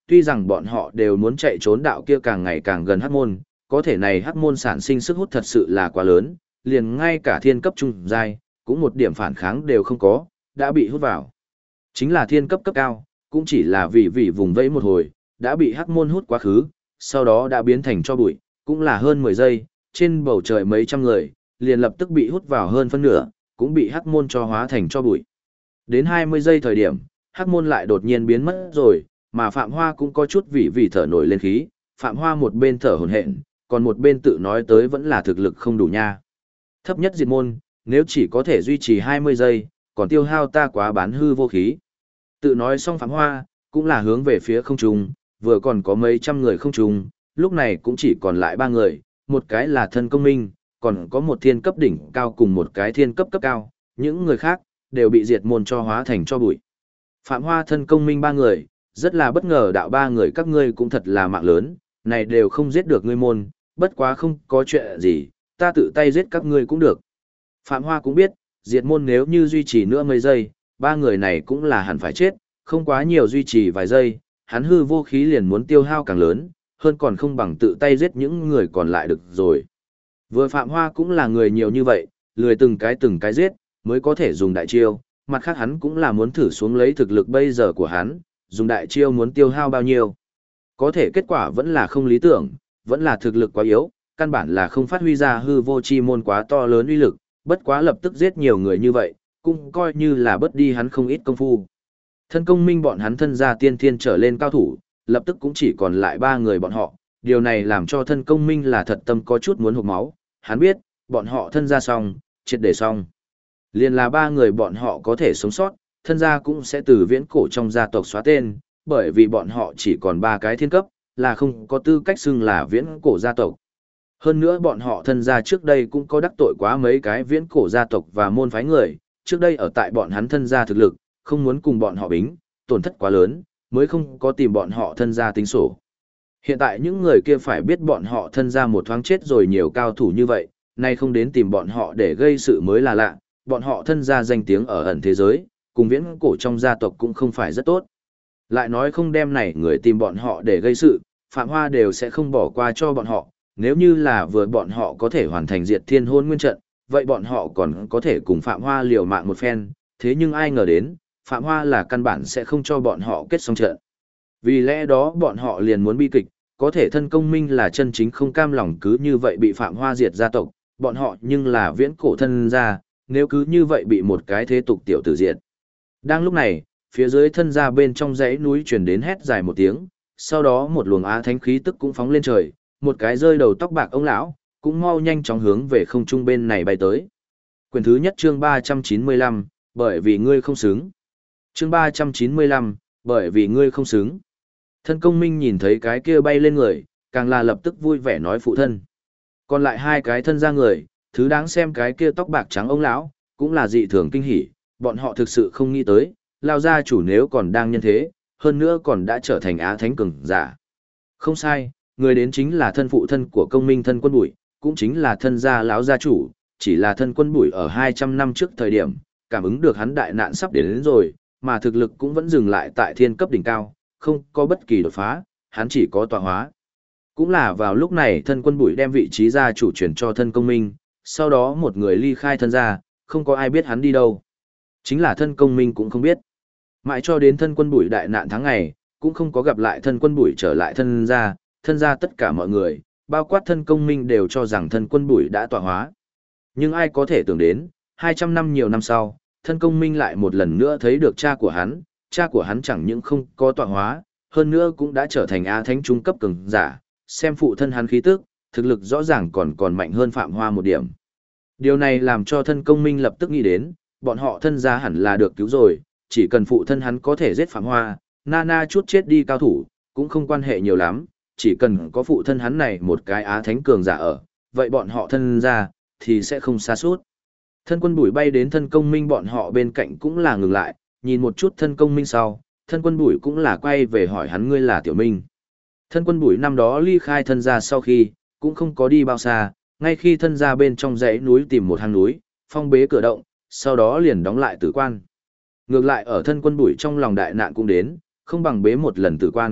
[SPEAKER 1] tuy rằng bọn họ đều muốn chạy trốn đạo kia càng ngày càng gần hắc môn, có thể này hắc môn sản sinh sức hút thật sự là quá lớn, liền ngay cả thiên cấp trung giai, cũng một điểm phản kháng đều không có, đã bị hút vào. Chính là thiên cấp cấp cao, cũng chỉ là vì vùng vẫy một hồi, đã bị hắc môn hút quá khứ, sau đó đã biến thành cho bụi, cũng là hơn 10 giây, trên bầu trời mấy trăm người, liền lập tức bị hút vào hơn phân nửa, cũng bị hắc môn cho hóa thành cho bụi. Đến 20 giây thời điểm, hắc môn lại đột nhiên biến mất rồi, mà Phạm Hoa cũng có chút vì thở nổi lên khí, Phạm Hoa một bên thở hổn hển, còn một bên tự nói tới vẫn là thực lực không đủ nha. Thấp nhất diệt môn, nếu chỉ có thể duy trì 20 giây, còn tiêu hao ta quá bán hư vô khí. Tự nói xong Phạm Hoa, cũng là hướng về phía không trung, vừa còn có mấy trăm người không trung, lúc này cũng chỉ còn lại 3 người, một cái là thân công minh, còn có một thiên cấp đỉnh cao cùng một cái thiên cấp cấp cao, những người khác đều bị diệt môn cho hóa thành cho bụi. Phạm Hoa thân công minh 3 người, rất là bất ngờ đạo 3 người các ngươi cũng thật là mạng lớn, này đều không giết được ngươi môn, bất quá không có chuyện gì, ta tự tay giết các ngươi cũng được. Phạm Hoa cũng biết, diệt môn nếu như duy trì nữa mấy giây, 3 người này cũng là hẳn phải chết, không quá nhiều duy trì vài giây, hắn hư vô khí liền muốn tiêu hao càng lớn, hơn còn không bằng tự tay giết những người còn lại được rồi. Vừa Phạm Hoa cũng là người nhiều như vậy, lười từng cái giết, mới có thể dùng đại chiêu, mặt khác hắn cũng là muốn thử xuống lấy thực lực bây giờ của hắn, dùng đại chiêu muốn tiêu hao bao nhiêu. Có thể kết quả vẫn là không lý tưởng, vẫn là thực lực quá yếu, căn bản là không phát huy ra hư vô chi môn quá to lớn uy lực, bất quá lập tức giết nhiều người như vậy, cũng coi như là bớt đi hắn không ít công phu. Thân công minh bọn hắn thân gia tiên thiên trở lên cao thủ, lập tức cũng chỉ còn lại 3 người bọn họ, điều này làm cho thân công minh là thật tâm có chút muốn hụt máu, hắn biết, bọn họ thân gia xong, triệt để xong. Liền là 3 người bọn họ có thể sống sót, thân gia cũng sẽ từ viễn cổ trong gia tộc xóa tên, bởi vì bọn họ chỉ còn 3 cái thiên cấp, là không có tư cách xưng là viễn cổ gia tộc. Hơn nữa bọn họ thân gia trước đây cũng có đắc tội quá mấy cái viễn cổ gia tộc và môn phái người, trước đây ở tại bọn hắn thân gia thực lực, không muốn cùng bọn họ bính, tổn thất quá lớn, mới không có tìm bọn họ thân gia tính sổ. Hiện tại những người kia phải biết bọn họ thân gia một thoáng chết rồi nhiều cao thủ như vậy, nay không đến tìm bọn họ để gây sự mới là lạ, bọn họ thân gia danh tiếng ở ẩn thế giới, cùng viễn cổ trong gia tộc cũng không phải rất tốt. Lại nói không đem này người tìm bọn họ để gây sự, Phạm Hoa đều sẽ không bỏ qua cho bọn họ, nếu như là vừa bọn họ có thể hoàn thành diệt thiên hôn nguyên trận, vậy bọn họ còn có thể cùng Phạm Hoa liều mạng một phen, thế nhưng ai ngờ đến, Phạm Hoa là căn bản sẽ không cho bọn họ kết xong trận. Vì lẽ đó bọn họ liền muốn bi kịch, có thể thân công minh là chân chính không cam lòng cứ như vậy bị Phạm Hoa diệt gia tộc, bọn họ nhưng là viễn cổ thân gia, nếu cứ như vậy bị một cái thế tục tiểu tử diệt. Đang lúc này, phía dưới thân gia bên trong dãy núi truyền đến hét dài một tiếng, sau đó một luồng á thánh khí tức cũng phóng lên trời, một cái rơi đầu tóc bạc ông lão cũng mau nhanh chóng hướng về không trung bên này bay tới. Quyển thứ nhất chương 395, bởi vì ngươi không xứng. Chương 395, bởi vì ngươi không xứng. Thân công minh nhìn thấy cái kia bay lên người, càng là lập tức vui vẻ nói phụ thân. Còn lại 2 cái thân gia người, thứ đáng xem cái kia tóc bạc trắng ông lão, cũng là dị thường kinh hỉ, bọn họ thực sự không nghĩ tới, lao gia chủ nếu còn đang nhân thế, hơn nữa còn đã trở thành á thánh cường giả. Không sai, người đến chính là thân phụ thân của công minh thân quân bụi, cũng chính là thân gia lão gia chủ, chỉ là thân quân bụi ở 200 năm trước thời điểm, cảm ứng được hắn đại nạn sắp đến rồi, mà thực lực cũng vẫn dừng lại tại thiên cấp đỉnh cao, không có bất kỳ đột phá, hắn chỉ có tọa hóa. Cũng là vào lúc này thân quân bụi đem vị trí gia chủ chuyển cho thân công minh, sau đó một người ly khai thân gia, không có ai biết hắn đi đâu. Chính là thân công minh cũng không biết. Mãi cho đến thân quân bụi đại nạn tháng ngày, cũng không có gặp lại thân quân bụi trở lại thân gia tất cả mọi người, bao quát thân công minh đều cho rằng thân quân bụi đã tọa hóa. Nhưng ai có thể tưởng đến, 200 năm nhiều năm sau, thân công minh lại một lần nữa thấy được cha của hắn chẳng những không có tọa hóa, hơn nữa cũng đã trở thành á thánh trung cấp cường giả, xem phụ thân hắn khí tức, thực lực rõ ràng còn mạnh hơn Phạm Hoa một điểm. Điều này làm cho thân công minh lập tức nghĩ đến, bọn họ thân gia hẳn là được cứu rồi, chỉ cần phụ thân hắn có thể giết Phạm Hoa, Nana chút chết đi cao thủ, cũng không quan hệ nhiều lắm, chỉ cần có phụ thân hắn này một cái á thánh cường giả ở, vậy bọn họ thân gia thì sẽ không xa suốt. Thân quân bụi bay đến thân công minh bọn họ bên cạnh cũng là ngừng lại, nhìn một chút thân công minh sau, thân quân bụi cũng là quay về hỏi hắn ngươi là tiểu minh. Thân quân bụi năm đó ly khai thân gia sau khi, cũng không có đi bao xa, ngay khi thân gia bên trong dãy núi tìm một hang núi, phong bế cửa động, sau đó liền đóng lại tử quan. Ngược lại ở thân quân bụi trong lòng đại nạn cũng đến, không bằng bế một lần tử quan,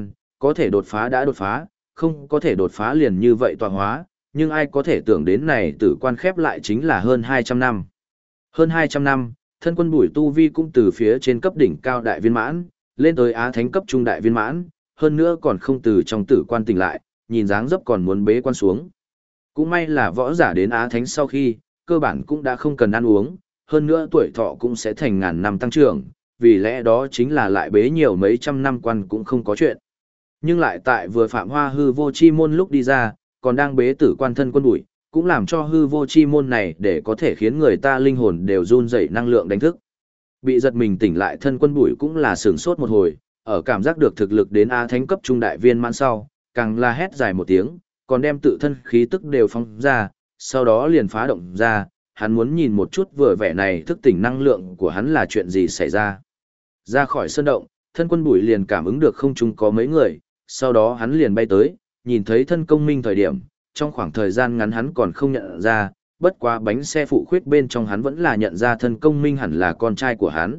[SPEAKER 1] có thể đột phá đã đột phá, không có thể đột phá liền như vậy tọa hóa, nhưng ai có thể tưởng đến này tử quan khép lại chính là hơn 200 năm. Hơn 200 năm, thân quân Bùi tu vi cũng từ phía trên cấp đỉnh cao đại viên mãn, lên tới Á Thánh cấp trung đại viên mãn, hơn nữa còn không từ trong tử quan tỉnh lại, nhìn dáng dấp còn muốn bế quan xuống. Cũng may là võ giả đến Á Thánh sau khi, cơ bản cũng đã không cần ăn uống, hơn nữa tuổi thọ cũng sẽ thành ngàn năm tăng trưởng, vì lẽ đó chính là lại bế nhiều mấy trăm năm quan cũng không có chuyện. Nhưng lại tại vừa Phạm Hoa hư vô chi môn lúc đi ra, còn đang bế tử quan thân quân Bùi, cũng làm cho hư vô chi môn này để có thể khiến người ta linh hồn đều run dậy năng lượng đánh thức. Bị giật mình tỉnh lại thân quân Bùi cũng là sửng sốt một hồi, ở cảm giác được thực lực đến Á Thánh cấp trung đại viên mãn sau, càng là hét dài một tiếng, còn đem tự thân khí tức đều phóng ra, sau đó liền phá động ra, hắn muốn nhìn một chút vừa vẻ này thức tỉnh năng lượng của hắn là chuyện gì xảy ra. Ra khỏi sơn động, thân quân Bùi liền cảm ứng được không trung có mấy người, sau đó hắn liền bay tới, nhìn thấy thân công minh thời điểm, trong khoảng thời gian ngắn hắn còn không nhận ra, bất quá bánh xe phụ khuyết bên trong hắn vẫn là nhận ra thân công minh hẳn là con trai của hắn.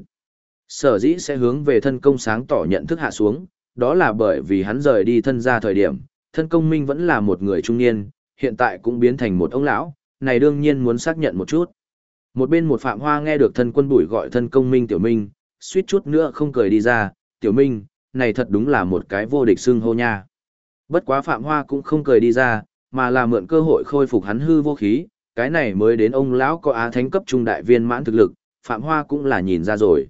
[SPEAKER 1] Sở dĩ sẽ hướng về thân công sáng tỏ nhận thức hạ xuống, đó là bởi vì hắn rời đi thân ra thời điểm, thân công minh vẫn là một người trung niên, hiện tại cũng biến thành một ông lão, này đương nhiên muốn xác nhận một chút. Một bên một Phạm Hoa nghe được thân quân Bùi gọi thân công minh tiểu minh, suýt chút nữa không cười đi ra, tiểu minh, này thật đúng là một cái vô địch xưng hô nha. Bất quá Phạm Hoa cũng không cười đi ra, mà là mượn cơ hội khôi phục hắn hư vô khí, cái này mới đến ông lão có Á Thánh cấp trung đại viên mãn thực lực, Phạm Hoa cũng là nhìn ra rồi.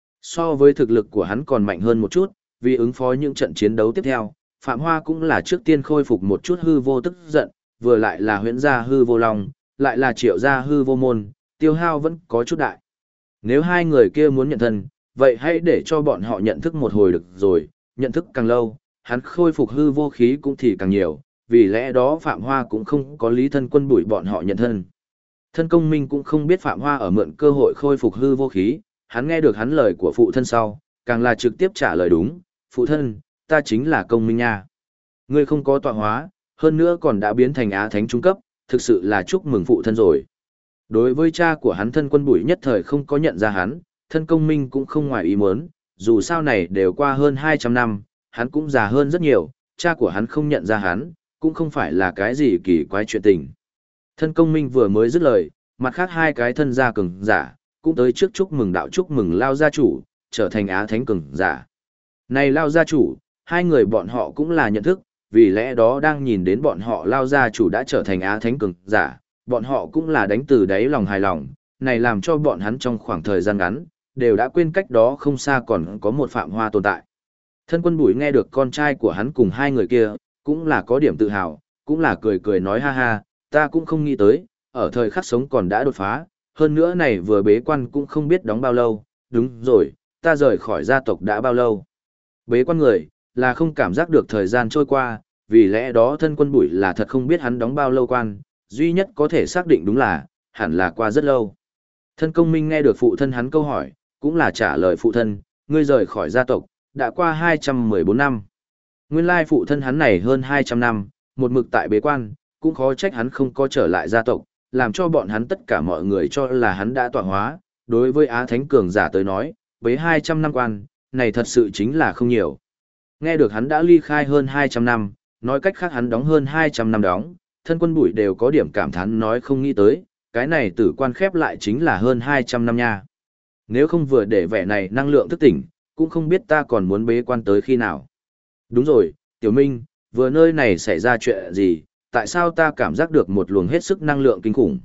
[SPEAKER 1] So với thực lực của hắn còn mạnh hơn một chút, vì ứng phó những trận chiến đấu tiếp theo, Phạm Hoa cũng là trước tiên khôi phục một chút hư vô tức giận, vừa lại là huyễn gia hư vô long, lại là triệu gia hư vô môn, tiêu hao vẫn có chút đại. Nếu hai người kia muốn nhận thân, vậy hãy để cho bọn họ nhận thức một hồi được rồi, nhận thức càng lâu, hắn khôi phục hư vô khí cũng thì càng nhiều, vì lẽ đó Phạm Hoa cũng không có lý thân quân Bùi bọn họ nhận thân. Thân công minh cũng không biết Phạm Hoa ở mượn cơ hội khôi phục hư vô khí, hắn nghe được hắn lời của phụ thân sau, càng là trực tiếp trả lời đúng, phụ thân, ta chính là công minh nha. Ngươi không có tọa hóa, hơn nữa còn đã biến thành Á Thánh trung cấp, thực sự là chúc mừng phụ thân rồi. Đối với cha của hắn thân quân Bùi nhất thời không có nhận ra hắn, thân công minh cũng không ngoài ý muốn, dù sao này đều qua hơn 200 năm, hắn cũng già hơn rất nhiều, cha của hắn không nhận ra hắn, cũng không phải là cái gì kỳ quái chuyện tình. Thân công minh vừa mới dứt lời, mặt khác hai cái thân gia cường giả, cũng tới trước chúc mừng đạo chúc mừng Lao gia chủ, trở thành Á Thánh cường giả. Này Lao gia chủ, hai người bọn họ cũng là nhận thức, vì lẽ đó đang nhìn đến bọn họ Lao gia chủ đã trở thành Á Thánh cường giả, bọn họ cũng là đánh từ đáy lòng hài lòng, này làm cho bọn hắn trong khoảng thời gian ngắn, đều đã quên cách đó không xa còn có một Phạm Hoa tồn tại. Thân quân Bùi nghe được con trai của hắn cùng hai người kia, cũng là có điểm tự hào, cũng là cười cười nói ha ha, ta cũng không nghĩ tới, ở thời khắc sống còn đã đột phá, hơn nữa này vừa bế quan cũng không biết đóng bao lâu, đúng rồi, ta rời khỏi gia tộc đã bao lâu. Bế quan người, là không cảm giác được thời gian trôi qua, vì lẽ đó thân quân Bùi là thật không biết hắn đóng bao lâu quan, duy nhất có thể xác định đúng là, hẳn là qua rất lâu. Thân công minh nghe được phụ thân hắn câu hỏi, cũng là trả lời phụ thân, ngươi rời khỏi gia tộc, đã qua 214 năm. Nguyên lai phụ thân hắn này hơn 200 năm, một mực tại bế quan, cũng khó trách hắn không có trở lại gia tộc, làm cho bọn hắn tất cả mọi người cho là hắn đã tọa hóa. Đối với Á Thánh cường giả tới nói, với 200 năm quan, này thật sự chính là không nhiều. Nghe được hắn đã ly khai hơn 200 năm, nói cách khác hắn đóng hơn 200 năm đóng, thân quân Bùi đều có điểm cảm thán nói không nghĩ tới, cái này tử quan khép lại chính là hơn 200 năm nha. Nếu không vừa để vẻ này năng lượng thức tỉnh, cũng không biết ta còn muốn bế quan tới khi nào. Đúng rồi, Tiểu Minh, vừa nơi này xảy ra chuyện gì, tại sao ta cảm giác được một luồng hết sức năng lượng kinh khủng?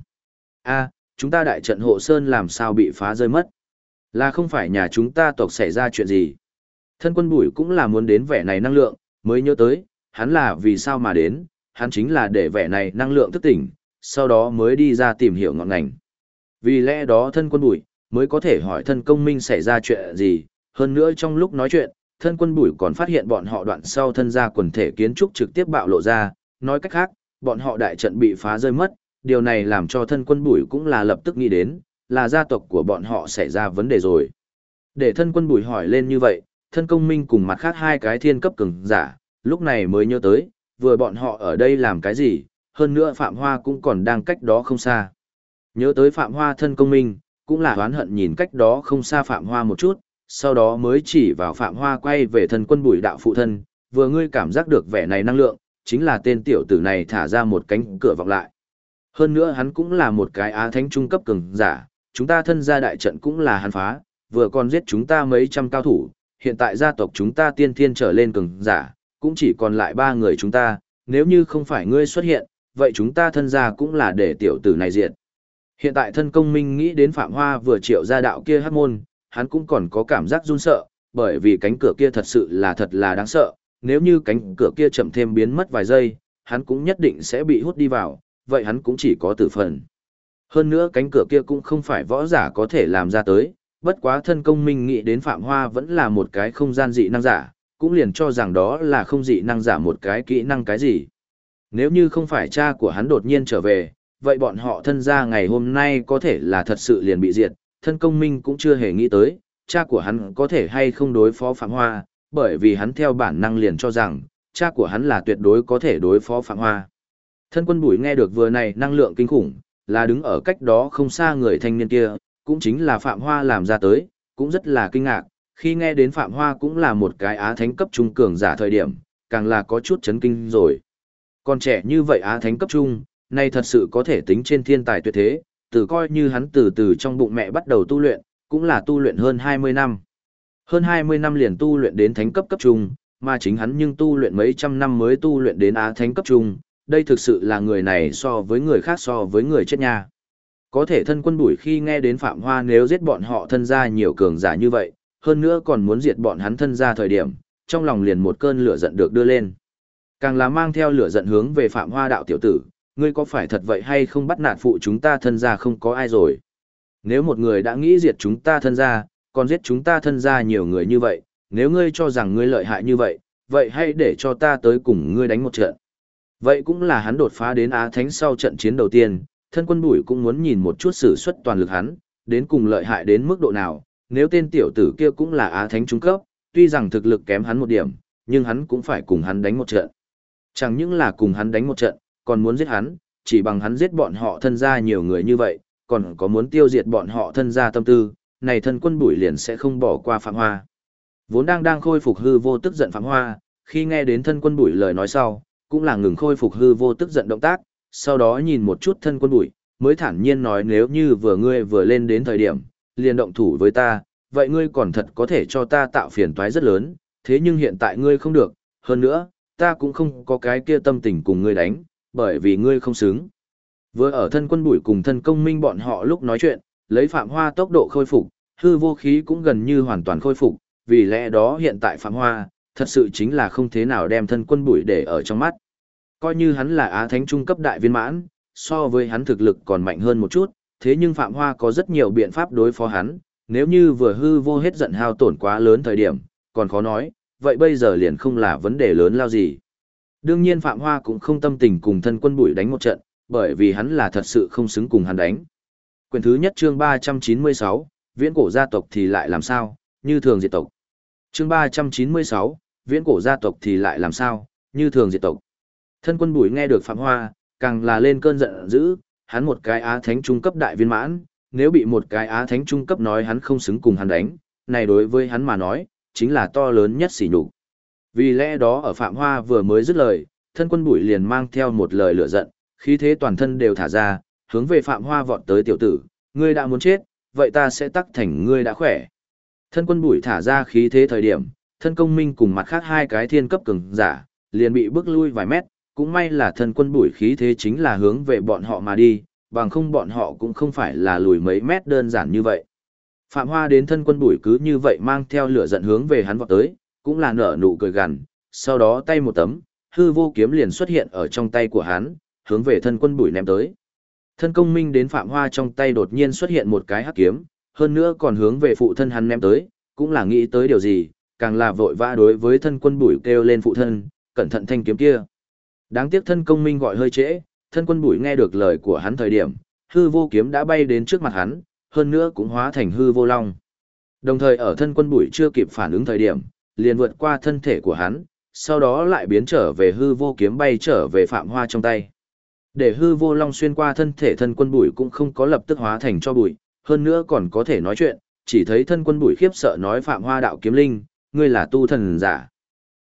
[SPEAKER 1] A, chúng ta đại trận hộ sơn làm sao bị phá rơi mất? Là không phải nhà chúng ta tộc xảy ra chuyện gì? Thân quân Bùi cũng là muốn đến vẻ này năng lượng, mới nhớ tới, hắn là vì sao mà đến, hắn chính là để vẻ này năng lượng thức tỉnh, sau đó mới đi ra tìm hiểu ngọn ngành. Vì lẽ đó thân quân Bùi mới có thể hỏi thân công minh xảy ra chuyện gì, hơn nữa trong lúc nói chuyện, thân quân Bùi còn phát hiện bọn họ đoạn sau thân gia quần thể kiến trúc trực tiếp bạo lộ ra, nói cách khác, bọn họ đại trận bị phá rơi mất, điều này làm cho thân quân Bùi cũng là lập tức nghĩ đến, là gia tộc của bọn họ xảy ra vấn đề rồi. Để thân quân Bùi hỏi lên như vậy, thân công minh cùng mặt khác hai cái thiên cấp cường giả, lúc này mới nhớ tới, vừa bọn họ ở đây làm cái gì, hơn nữa Phạm Hoa cũng còn đang cách đó không xa. Nhớ tới Phạm Hoa thân công minh, cũng là oán hận nhìn cách đó không xa Phạm Hoa một chút, sau đó mới chỉ vào Phạm Hoa quay về thân quân Bùi đạo phụ thân, vừa ngươi cảm giác được vẻ này năng lượng, chính là tên tiểu tử này thả ra một cánh cửa vọng lại. Hơn nữa hắn cũng là một cái á thánh trung cấp cường giả, chúng ta thân gia đại trận cũng là hắn phá, vừa còn giết chúng ta mấy trăm cao thủ, hiện tại gia tộc chúng ta tiên thiên trở lên cường giả, cũng chỉ còn lại 3 người chúng ta, nếu như không phải ngươi xuất hiện, vậy chúng ta thân gia cũng là để tiểu tử này diệt. Hiện tại thân công minh nghĩ đến Phạm Hoa vừa triệu ra đạo kia hắc môn, hắn cũng còn có cảm giác run sợ, bởi vì cánh cửa kia thật là đáng sợ, nếu như cánh cửa kia chậm thêm biến mất vài giây, hắn cũng nhất định sẽ bị hút đi vào, vậy hắn cũng chỉ có tử phần. Hơn nữa cánh cửa kia cũng không phải võ giả có thể làm ra tới, bất quá thân công minh nghĩ đến Phạm Hoa vẫn là một cái không gian dị năng giả, cũng liền cho rằng đó là không dị năng giả một cái kỹ năng cái gì. Nếu như không phải cha của hắn đột nhiên trở về, vậy bọn họ thân gia ngày hôm nay có thể là thật sự liền bị diệt, thân công minh cũng chưa hề nghĩ tới, cha của hắn có thể hay không đối phó Phạm Hoa, bởi vì hắn theo bản năng liền cho rằng, cha của hắn là tuyệt đối có thể đối phó Phạm Hoa. Thân quân bùi nghe được vừa này năng lượng kinh khủng, là đứng ở cách đó không xa người thanh niên kia, cũng chính là Phạm Hoa làm ra tới, cũng rất là kinh ngạc, khi nghe đến Phạm Hoa cũng là một cái á thánh cấp trung cường giả thời điểm, càng là có chút chấn kinh rồi. Còn trẻ như vậy á thánh cấp trung, này thật sự có thể tính trên thiên tài tuyệt thế, từ coi như hắn từ từ trong bụng mẹ bắt đầu tu luyện, cũng là tu luyện hơn 20 năm. Hơn 20 năm liền tu luyện đến thánh cấp cấp trung, mà chính hắn nhưng tu luyện mấy trăm năm mới tu luyện đến á thánh cấp trung, đây thực sự là người này so với người khác so với người chết nha. Có thể thân quân bùi khi nghe đến Phạm Hoa nếu giết bọn họ thân gia nhiều cường giả như vậy, hơn nữa còn muốn diệt bọn hắn thân gia thời điểm, trong lòng liền một cơn lửa giận được đưa lên. Càng là mang theo lửa giận hướng về Phạm Hoa đạo tiểu tử, ngươi có phải thật vậy hay không bắt nạt phụ chúng ta thân gia không có ai rồi. Nếu một người đã nghĩ diệt chúng ta thân gia, còn giết chúng ta thân gia nhiều người như vậy, nếu ngươi cho rằng ngươi lợi hại như vậy, vậy hãy để cho ta tới cùng ngươi đánh một trận. Vậy cũng là hắn đột phá đến Á Thánh sau trận chiến đầu tiên, thân quân bùi cũng muốn nhìn một chút sử xuất toàn lực hắn, đến cùng lợi hại đến mức độ nào, nếu tên tiểu tử kia cũng là Á Thánh trung cấp, tuy rằng thực lực kém hắn một điểm, nhưng hắn cũng phải cùng hắn đánh một trận. Chẳng những là cùng hắn đánh một trận, còn muốn giết hắn, chỉ bằng hắn giết bọn họ thân gia nhiều người như vậy, còn có muốn tiêu diệt bọn họ thân gia tâm tư, này thân quân bùi liền sẽ không bỏ qua Phạm Hoa. Vốn đang khôi phục hư vô tức giận Phạm Hoa, khi nghe đến thân quân bùi lời nói sau, cũng là ngừng khôi phục hư vô tức giận động tác, sau đó nhìn một chút thân quân bùi, mới thản nhiên nói nếu như ngươi vừa lên đến thời điểm, liền động thủ với ta, vậy ngươi còn thật có thể cho ta tạo phiền toái rất lớn, thế nhưng hiện tại ngươi không được, hơn nữa, ta cũng không có cái kia tâm tình cùng ngươi đánh, bởi vì ngươi không xứng. Vừa ở thân quân bùi cùng thân công minh bọn họ lúc nói chuyện, lấy Phạm Hoa tốc độ khôi phục, hư vô khí cũng gần như hoàn toàn khôi phục, vì lẽ đó hiện tại Phạm Hoa, thật sự chính là không thế nào đem thân quân bùi để ở trong mắt. Coi như hắn là Á Thánh trung cấp đại viên mãn, so với hắn thực lực còn mạnh hơn một chút, thế nhưng Phạm Hoa có rất nhiều biện pháp đối phó hắn, nếu như vừa hư vô hết giận hao tổn quá lớn thời điểm, còn khó nói, vậy bây giờ liền không là vấn đề lớn lao gì. Đương nhiên Phạm Hoa cũng không tâm tình cùng thân quân bùi đánh một trận, bởi vì hắn là thật sự không xứng cùng hắn đánh. Quyển thứ nhất chương 396, viễn cổ gia tộc thì lại làm sao, như thường diệt tộc. Chương 396, viễn cổ gia tộc thì lại làm sao, như thường diệt tộc. Thân quân bùi nghe được Phạm Hoa, càng là lên cơn giận dữ, hắn một cái Á Thánh trung cấp đại viên mãn, nếu bị một cái Á Thánh trung cấp nói hắn không xứng cùng hắn đánh, này đối với hắn mà nói, chính là to lớn nhất sỉ nhục. Vì lẽ đó ở Phạm Hoa vừa mới dứt lời, thân quân bùi liền mang theo một lời lửa giận, khí thế toàn thân đều thả ra, hướng về Phạm Hoa vọt tới tiểu tử, ngươi đã muốn chết, vậy ta sẽ tắc thành ngươi đã khỏe. Thân quân bùi thả ra khí thế thời điểm, thân công minh cùng mặt khác hai cái thiên cấp cường giả, liền bị bước lui vài mét, cũng may là thân quân bùi khí thế chính là hướng về bọn họ mà đi, bằng không bọn họ cũng không phải là lùi mấy mét đơn giản như vậy. Phạm Hoa đến thân quân bùi cứ như vậy mang theo lửa giận hướng về hắn vọt tới, cũng là nở nụ cười gằn, sau đó tay một tấm, hư vô kiếm liền xuất hiện ở trong tay của hắn, hướng về thân quân bùi ném tới. Thân công minh đến Phạm Hoa trong tay đột nhiên xuất hiện một cái hắc kiếm, hơn nữa còn hướng về phụ thân hắn ném tới, cũng là nghĩ tới điều gì, càng là vội vã đối với thân quân bùi kêu lên phụ thân, cẩn thận thanh kiếm kia. Đáng tiếc thân công minh gọi hơi trễ, thân quân bùi nghe được lời của hắn thời điểm, hư vô kiếm đã bay đến trước mặt hắn, hơn nữa cũng hóa thành hư vô long. Đồng thời ở thân quân bùi chưa kịp phản ứng thời điểm, liền vượt qua thân thể của hắn, sau đó lại biến trở về hư vô kiếm bay trở về Phạm Hoa trong tay. Để hư vô long xuyên qua thân thể thân quân bùi cũng không có lập tức hóa thành cho bụi, hơn nữa còn có thể nói chuyện, chỉ thấy thân quân bùi khiếp sợ nói Phạm Hoa đạo kiếm linh, ngươi là tu thần giả.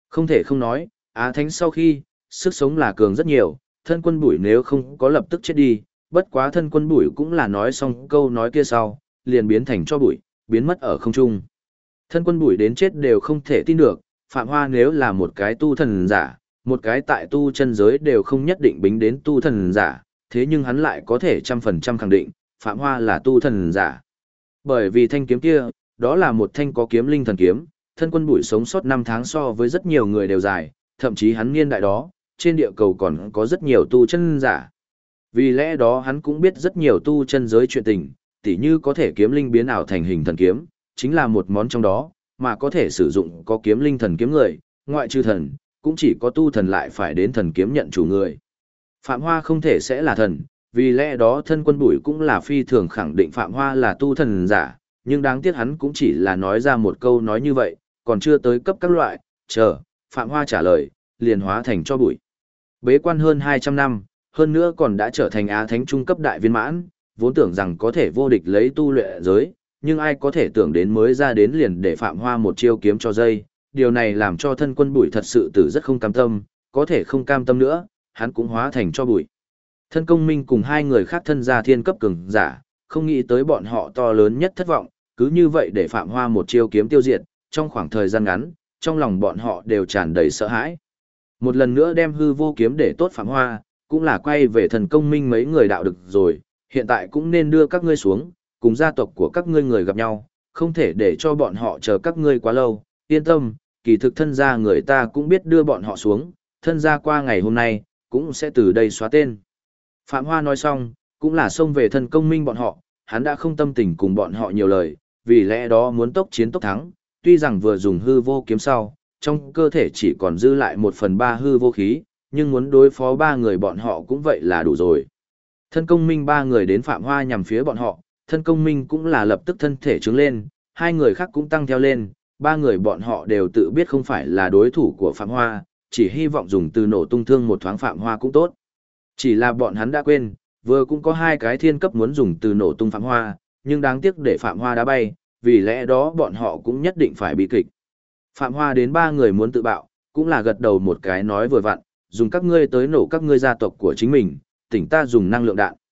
[SPEAKER 1] Không thể không nói, Á Thánh sau khi, sức sống là cường rất nhiều, thân quân bùi nếu không có lập tức chết đi, bất quá thân quân bùi cũng là nói xong câu nói kia sau, liền biến thành cho bụi, biến mất ở không trung. Thân quân bùi đến chết đều không thể tin được, Phạm Hoa nếu là một cái tu thần giả, một cái tại tu chân giới đều không nhất định bính đến tu thần giả, thế nhưng hắn lại có thể 100% khẳng định, Phạm Hoa là tu thần giả. Bởi vì thanh kiếm kia, đó là một thanh có kiếm linh thần kiếm, thân quân bùi sống sót 5 tháng so với rất nhiều người đều dài, thậm chí hắn niên đại đó, trên địa cầu còn có rất nhiều tu chân giả. Vì lẽ đó hắn cũng biết rất nhiều tu chân giới chuyện tình, tỉ như có thể kiếm linh biến ảo thành hình thần kiếm, chính là một món trong đó, mà có thể sử dụng có kiếm linh thần kiếm người, ngoại trừ thần, cũng chỉ có tu thần lại phải đến thần kiếm nhận chủ người. Phạm Hoa không thể sẽ là thần, vì lẽ đó thân quân bùi cũng là phi thường khẳng định Phạm Hoa là tu thần giả, nhưng đáng tiếc hắn cũng chỉ là nói ra một câu nói như vậy, còn chưa tới cấp các loại, chờ, Phạm Hoa trả lời, liền hóa thành cho bụi. Bế quan hơn 200 năm, hơn nữa còn đã trở thành Á Thánh trung cấp đại viên mãn, vốn tưởng rằng có thể vô địch lấy tu luyện giới, nhưng ai có thể tưởng đến mới ra đến liền để Phạm Hoa một chiêu kiếm cho dây, điều này làm cho thân quân bụi thật sự tử rất không cam tâm, có thể không cam tâm nữa, hắn cũng hóa thành cho bụi. Thân công minh cùng hai người khác thân gia thiên cấp cường giả, không nghĩ tới bọn họ to lớn nhất thất vọng, cứ như vậy để Phạm Hoa một chiêu kiếm tiêu diệt, trong khoảng thời gian ngắn, trong lòng bọn họ đều tràn đầy sợ hãi. Một lần nữa đem hư vô kiếm để tốt Phạm Hoa, cũng là quay về thần công minh mấy người đạo được rồi, hiện tại cũng nên đưa các ngươi xuống, cùng gia tộc của các ngươi người gặp nhau, không thể để cho bọn họ chờ các ngươi quá lâu, yên tâm, kỳ thực thân gia người ta cũng biết đưa bọn họ xuống, thân gia qua ngày hôm nay, cũng sẽ từ đây xóa tên. Phạm Hoa nói xong, cũng là xông về thân công minh bọn họ, hắn đã không tâm tình cùng bọn họ nhiều lời, vì lẽ đó muốn tốc chiến tốc thắng, tuy rằng vừa dùng hư vô kiếm sau, trong cơ thể chỉ còn dư lại 1/3 hư vô khí, nhưng muốn đối phó 3 người bọn họ cũng vậy là đủ rồi. Thân công minh 3 người đến Phạm Hoa nhằm phía bọn họ, thân công minh cũng là lập tức thân thể trướng lên, 2 người khác cũng tăng theo lên, 3 người bọn họ đều tự biết không phải là đối thủ của Phạm Hoa, chỉ hy vọng dùng từ nổ tung thương một thoáng Phạm Hoa cũng tốt. Chỉ là bọn hắn đã quên, vừa cũng có 2 cái thiên cấp muốn dùng từ nổ tung Phạm Hoa, nhưng đáng tiếc để Phạm Hoa đã bay, vì lẽ đó bọn họ cũng nhất định phải bị kịch. Phạm Hoa đến 3 người muốn tự bạo, cũng là gật đầu một cái nói vừa vặn, dùng các ngươi tới nổ các ngươi gia tộc của chính mình, tỉnh ta dùng năng lượng đạn.